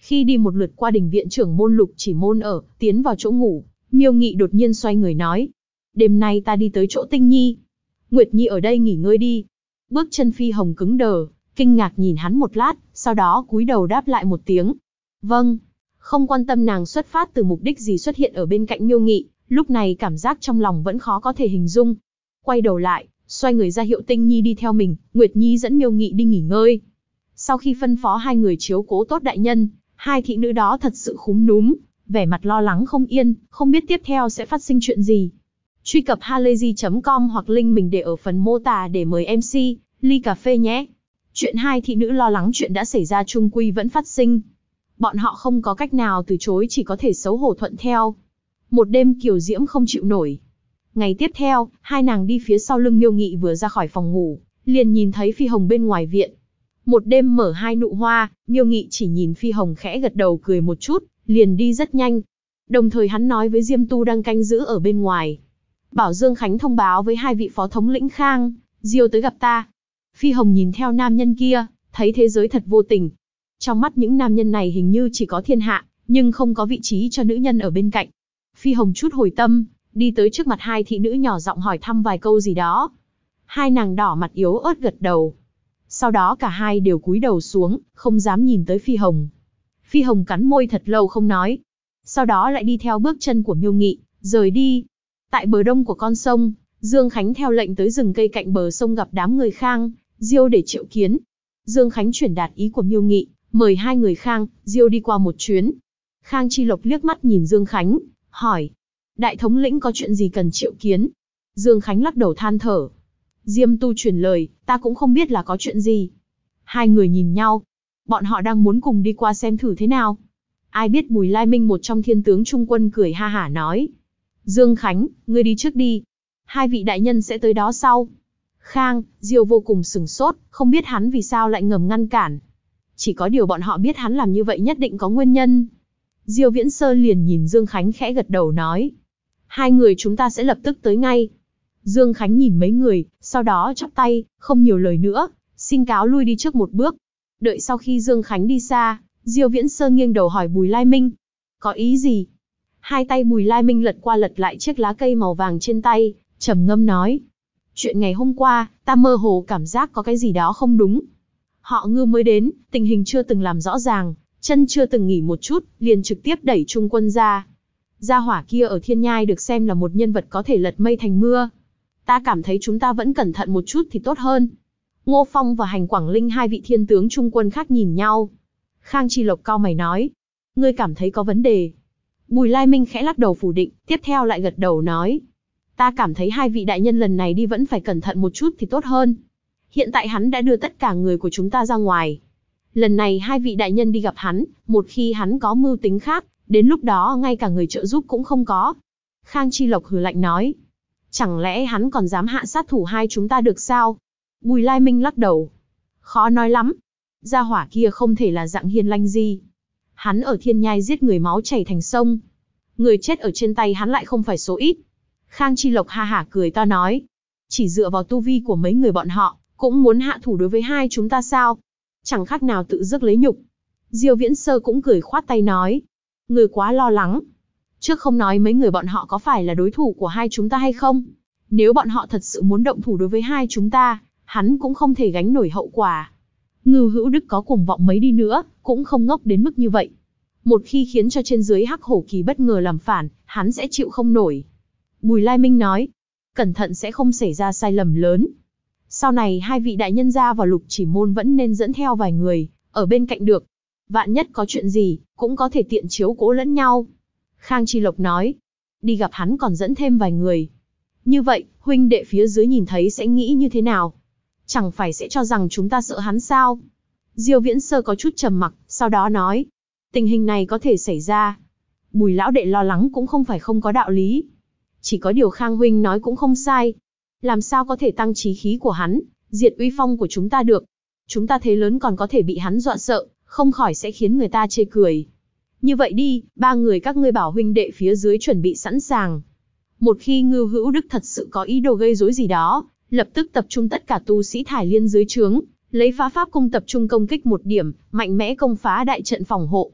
Khi đi một lượt qua đình viện trưởng môn Lục Chỉ Môn ở, tiến vào chỗ ngủ, Miêu Nghị đột nhiên xoay người nói. Đêm nay ta đi tới chỗ Tinh Nhi. Nguyệt Nhi ở đây nghỉ ngơi đi. Bước chân Phi Hồng cứng đờ, kinh ngạc nhìn hắn một lát, sau đó cúi đầu đáp lại một tiếng. Vâng. Không quan tâm nàng xuất phát từ mục đích gì xuất hiện ở bên cạnh Miêu Nghị, lúc này cảm giác trong lòng vẫn khó có thể hình dung. Quay đầu lại, xoay người ra hiệu Tinh Nhi đi theo mình, Nguyệt Nhi dẫn Miêu Nghị đi nghỉ ngơi. Sau khi phân phó hai người chiếu cố tốt đại nhân, hai thị nữ đó thật sự khúm núm, vẻ mặt lo lắng không yên, không biết tiếp theo sẽ phát sinh chuyện gì. Truy cập halayzi.com hoặc link mình để ở phần mô tả để mời MC, ly cà phê nhé. Chuyện hai thị nữ lo lắng chuyện đã xảy ra chung quy vẫn phát sinh. Bọn họ không có cách nào từ chối, chỉ có thể xấu hổ thuận theo. Một đêm kiều diễm không chịu nổi. Ngày tiếp theo, hai nàng đi phía sau lưng Miêu Nghị vừa ra khỏi phòng ngủ, liền nhìn thấy Phi Hồng bên ngoài viện. Một đêm mở hai nụ hoa, Miêu Nghị chỉ nhìn Phi Hồng khẽ gật đầu cười một chút, liền đi rất nhanh. Đồng thời hắn nói với Diêm Tu đang canh giữ ở bên ngoài. Bảo Dương Khánh thông báo với hai vị phó thống lĩnh Khang, Diêu tới gặp ta. Phi Hồng nhìn theo nam nhân kia, thấy thế giới thật vô tình. Trong mắt những nam nhân này hình như chỉ có thiên hạ, nhưng không có vị trí cho nữ nhân ở bên cạnh. Phi Hồng chút hồi tâm, đi tới trước mặt hai thị nữ nhỏ giọng hỏi thăm vài câu gì đó. Hai nàng đỏ mặt yếu ớt gật đầu. Sau đó cả hai đều cúi đầu xuống, không dám nhìn tới Phi Hồng. Phi Hồng cắn môi thật lâu không nói. Sau đó lại đi theo bước chân của Miêu Nghị, rời đi. Tại bờ đông của con sông, Dương Khánh theo lệnh tới rừng cây cạnh bờ sông gặp đám người Khang, Diêu để triệu kiến. Dương Khánh chuyển đạt ý của Miêu Nghị, mời hai người Khang, Diêu đi qua một chuyến. Khang Chi Lộc liếc mắt nhìn Dương Khánh, hỏi. Đại thống lĩnh có chuyện gì cần triệu kiến? Dương Khánh lắc đầu than thở. Diêm Tu truyền lời, ta cũng không biết là có chuyện gì. Hai người nhìn nhau. Bọn họ đang muốn cùng đi qua xem thử thế nào. Ai biết Bùi Lai Minh một trong thiên tướng trung quân cười ha hả nói. Dương Khánh, ngươi đi trước đi. Hai vị đại nhân sẽ tới đó sau. Khang, Diêu vô cùng sửng sốt, không biết hắn vì sao lại ngầm ngăn cản. Chỉ có điều bọn họ biết hắn làm như vậy nhất định có nguyên nhân. Diêu Viễn Sơ liền nhìn Dương Khánh khẽ gật đầu nói. Hai người chúng ta sẽ lập tức tới ngay. Dương Khánh nhìn mấy người, sau đó chắp tay, không nhiều lời nữa, xin cáo lui đi trước một bước. Đợi sau khi Dương Khánh đi xa, Diêu Viễn Sơ nghiêng đầu hỏi Bùi Lai Minh. Có ý gì? Hai tay Bùi Lai Minh lật qua lật lại chiếc lá cây màu vàng trên tay, trầm ngâm nói. Chuyện ngày hôm qua, ta mơ hồ cảm giác có cái gì đó không đúng. Họ Ngư mới đến, tình hình chưa từng làm rõ ràng, chân chưa từng nghỉ một chút, liền trực tiếp đẩy trung quân ra. Gia hỏa kia ở Thiên Nhai được xem là một nhân vật có thể lật mây thành mưa. Ta cảm thấy chúng ta vẫn cẩn thận một chút thì tốt hơn. Ngô Phong và Hành Quảng Linh hai vị thiên tướng trung quân khác nhìn nhau. Khang Chi Lộc cau mày nói. Ngươi cảm thấy có vấn đề. Bùi Lai Minh khẽ lắc đầu phủ định, tiếp theo lại gật đầu nói. Ta cảm thấy hai vị đại nhân lần này đi vẫn phải cẩn thận một chút thì tốt hơn. Hiện tại hắn đã đưa tất cả người của chúng ta ra ngoài. Lần này hai vị đại nhân đi gặp hắn, một khi hắn có mưu tính khác, đến lúc đó ngay cả người trợ giúp cũng không có. Khang Chi Lộc hừ lạnh nói. Chẳng lẽ hắn còn dám hạ sát thủ hai chúng ta được sao? Bùi Lai Minh lắc đầu. Khó nói lắm. Gia hỏa kia không thể là dạng hiền lành gì. Hắn ở Thiên Nhai giết người máu chảy thành sông. Người chết ở trên tay hắn lại không phải số ít. Khang Chi Lộc ha hả cười to nói. Chỉ dựa vào tu vi của mấy người bọn họ, cũng muốn hạ thủ đối với hai chúng ta sao? Chẳng khác nào tự rước lấy nhục. Diêu Viễn Sơ cũng cười khoát tay nói. Người quá lo lắng. Trước không nói mấy người bọn họ có phải là đối thủ của hai chúng ta hay không. Nếu bọn họ thật sự muốn động thủ đối với hai chúng ta, hắn cũng không thể gánh nổi hậu quả. Ngưu Hữu Đức có cuồng vọng mấy đi nữa, cũng không ngốc đến mức như vậy. Một khi khiến cho trên dưới Hắc Hổ Kỳ bất ngờ làm phản, hắn sẽ chịu không nổi. Bùi Lai Minh nói, cẩn thận sẽ không xảy ra sai lầm lớn. Sau này hai vị đại nhân gia và Lục Chỉ Môn vẫn nên dẫn theo vài người, ở bên cạnh được. Vạn nhất có chuyện gì, cũng có thể tiện chiếu cố lẫn nhau. Khang Chi Lộc nói, đi gặp hắn còn dẫn thêm vài người. Như vậy, huynh đệ phía dưới nhìn thấy sẽ nghĩ như thế nào? Chẳng phải sẽ cho rằng chúng ta sợ hắn sao? Diêu Viễn Sơ có chút trầm mặc, sau đó nói, tình hình này có thể xảy ra. Bùi lão đệ lo lắng cũng không phải không có đạo lý. Chỉ có điều Khang huynh nói cũng không sai. Làm sao có thể tăng chí khí của hắn, diệt uy phong của chúng ta được? Chúng ta thế lớn còn có thể bị hắn dọa sợ, không khỏi sẽ khiến người ta chê cười. Như vậy đi, ba người các ngươi bảo huynh đệ phía dưới chuẩn bị sẵn sàng. Một khi Ngưu Hữu Đức thật sự có ý đồ gây rối gì đó, lập tức tập trung tất cả tu sĩ Thải Liên dưới trướng, lấy phá pháp cung tập trung công kích một điểm, mạnh mẽ công phá đại trận phòng hộ.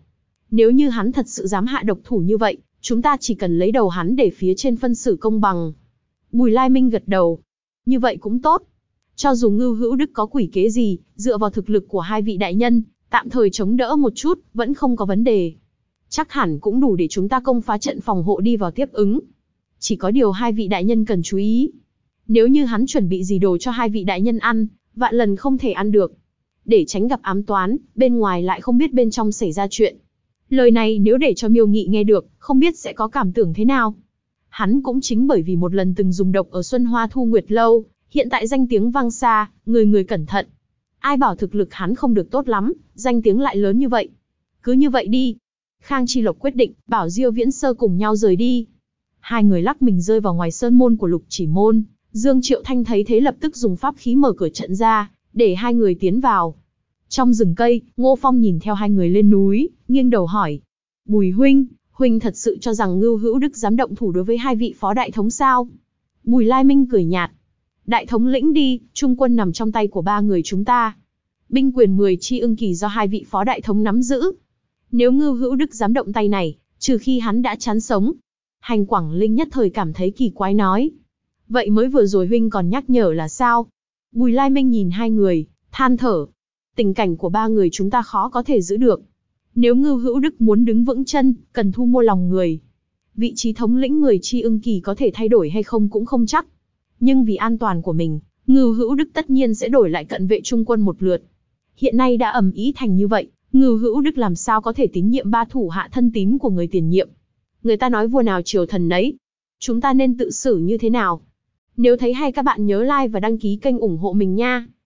Nếu như hắn thật sự dám hạ độc thủ như vậy, chúng ta chỉ cần lấy đầu hắn để phía trên phân xử công bằng. Bùi Lai Minh gật đầu. Như vậy cũng tốt. Cho dù Ngưu Hữu Đức có quỷ kế gì, dựa vào thực lực của hai vị đại nhân, tạm thời chống đỡ một chút, vẫn không có vấn đề. Chắc hẳn cũng đủ để chúng ta công phá trận phòng hộ đi vào tiếp ứng. Chỉ có điều hai vị đại nhân cần chú ý. Nếu như hắn chuẩn bị gì đồ cho hai vị đại nhân ăn, vạn lần không thể ăn được. Để tránh gặp ám toán, bên ngoài lại không biết bên trong xảy ra chuyện. Lời này nếu để cho Miêu Nghị nghe được, không biết sẽ có cảm tưởng thế nào. Hắn cũng chính bởi vì một lần từng dùng độc ở Xuân Hoa Thu Nguyệt Lâu, hiện tại danh tiếng vang xa, người người cẩn thận. Ai bảo thực lực hắn không được tốt lắm, danh tiếng lại lớn như vậy. Cứ như vậy đi. Khang Chi Lộc quyết định, bảo Diêu Viễn Sơ cùng nhau rời đi. Hai người lắc mình rơi vào ngoài sơn môn của Lục Chỉ Môn. Dương Triệu Thanh thấy thế lập tức dùng pháp khí mở cửa trận ra, để hai người tiến vào. Trong rừng cây, Ngô Phong nhìn theo hai người lên núi, nghiêng đầu hỏi. Bùi huynh, huynh thật sự cho rằng Ngưu Hữu Đức dám động thủ đối với hai vị phó đại thống sao? Bùi Lai Minh cười nhạt. Đại thống lĩnh đi, trung quân nằm trong tay của ba người chúng ta. Binh quyền 10 chi ưng kỳ do hai vị phó đại thống nắm giữ. Nếu Ngưu Hữu Đức dám động tay này, trừ khi hắn đã chán sống. Hành Quảng Linh nhất thời cảm thấy kỳ quái nói. Vậy mới vừa rồi huynh còn nhắc nhở là sao? Bùi Lai Minh nhìn hai người, than thở. Tình cảnh của ba người chúng ta khó có thể giữ được. Nếu Ngưu Hữu Đức muốn đứng vững chân, cần thu mua lòng người. Vị trí thống lĩnh 10 chi ưng kỳ có thể thay đổi hay không cũng không chắc. Nhưng vì an toàn của mình, Ngưu Hữu Đức tất nhiên sẽ đổi lại cận vệ trung quân một lượt. Hiện nay đã ầm ĩ thành như vậy, Ngưu Hữu Đức làm sao có thể tín nhiệm ba thủ hạ thân tín của người tiền nhiệm. Người ta nói vua nào triều thần nấy. Chúng ta nên tự xử như thế nào? Nếu thấy hay các bạn nhớ like và đăng ký kênh ủng hộ mình nha.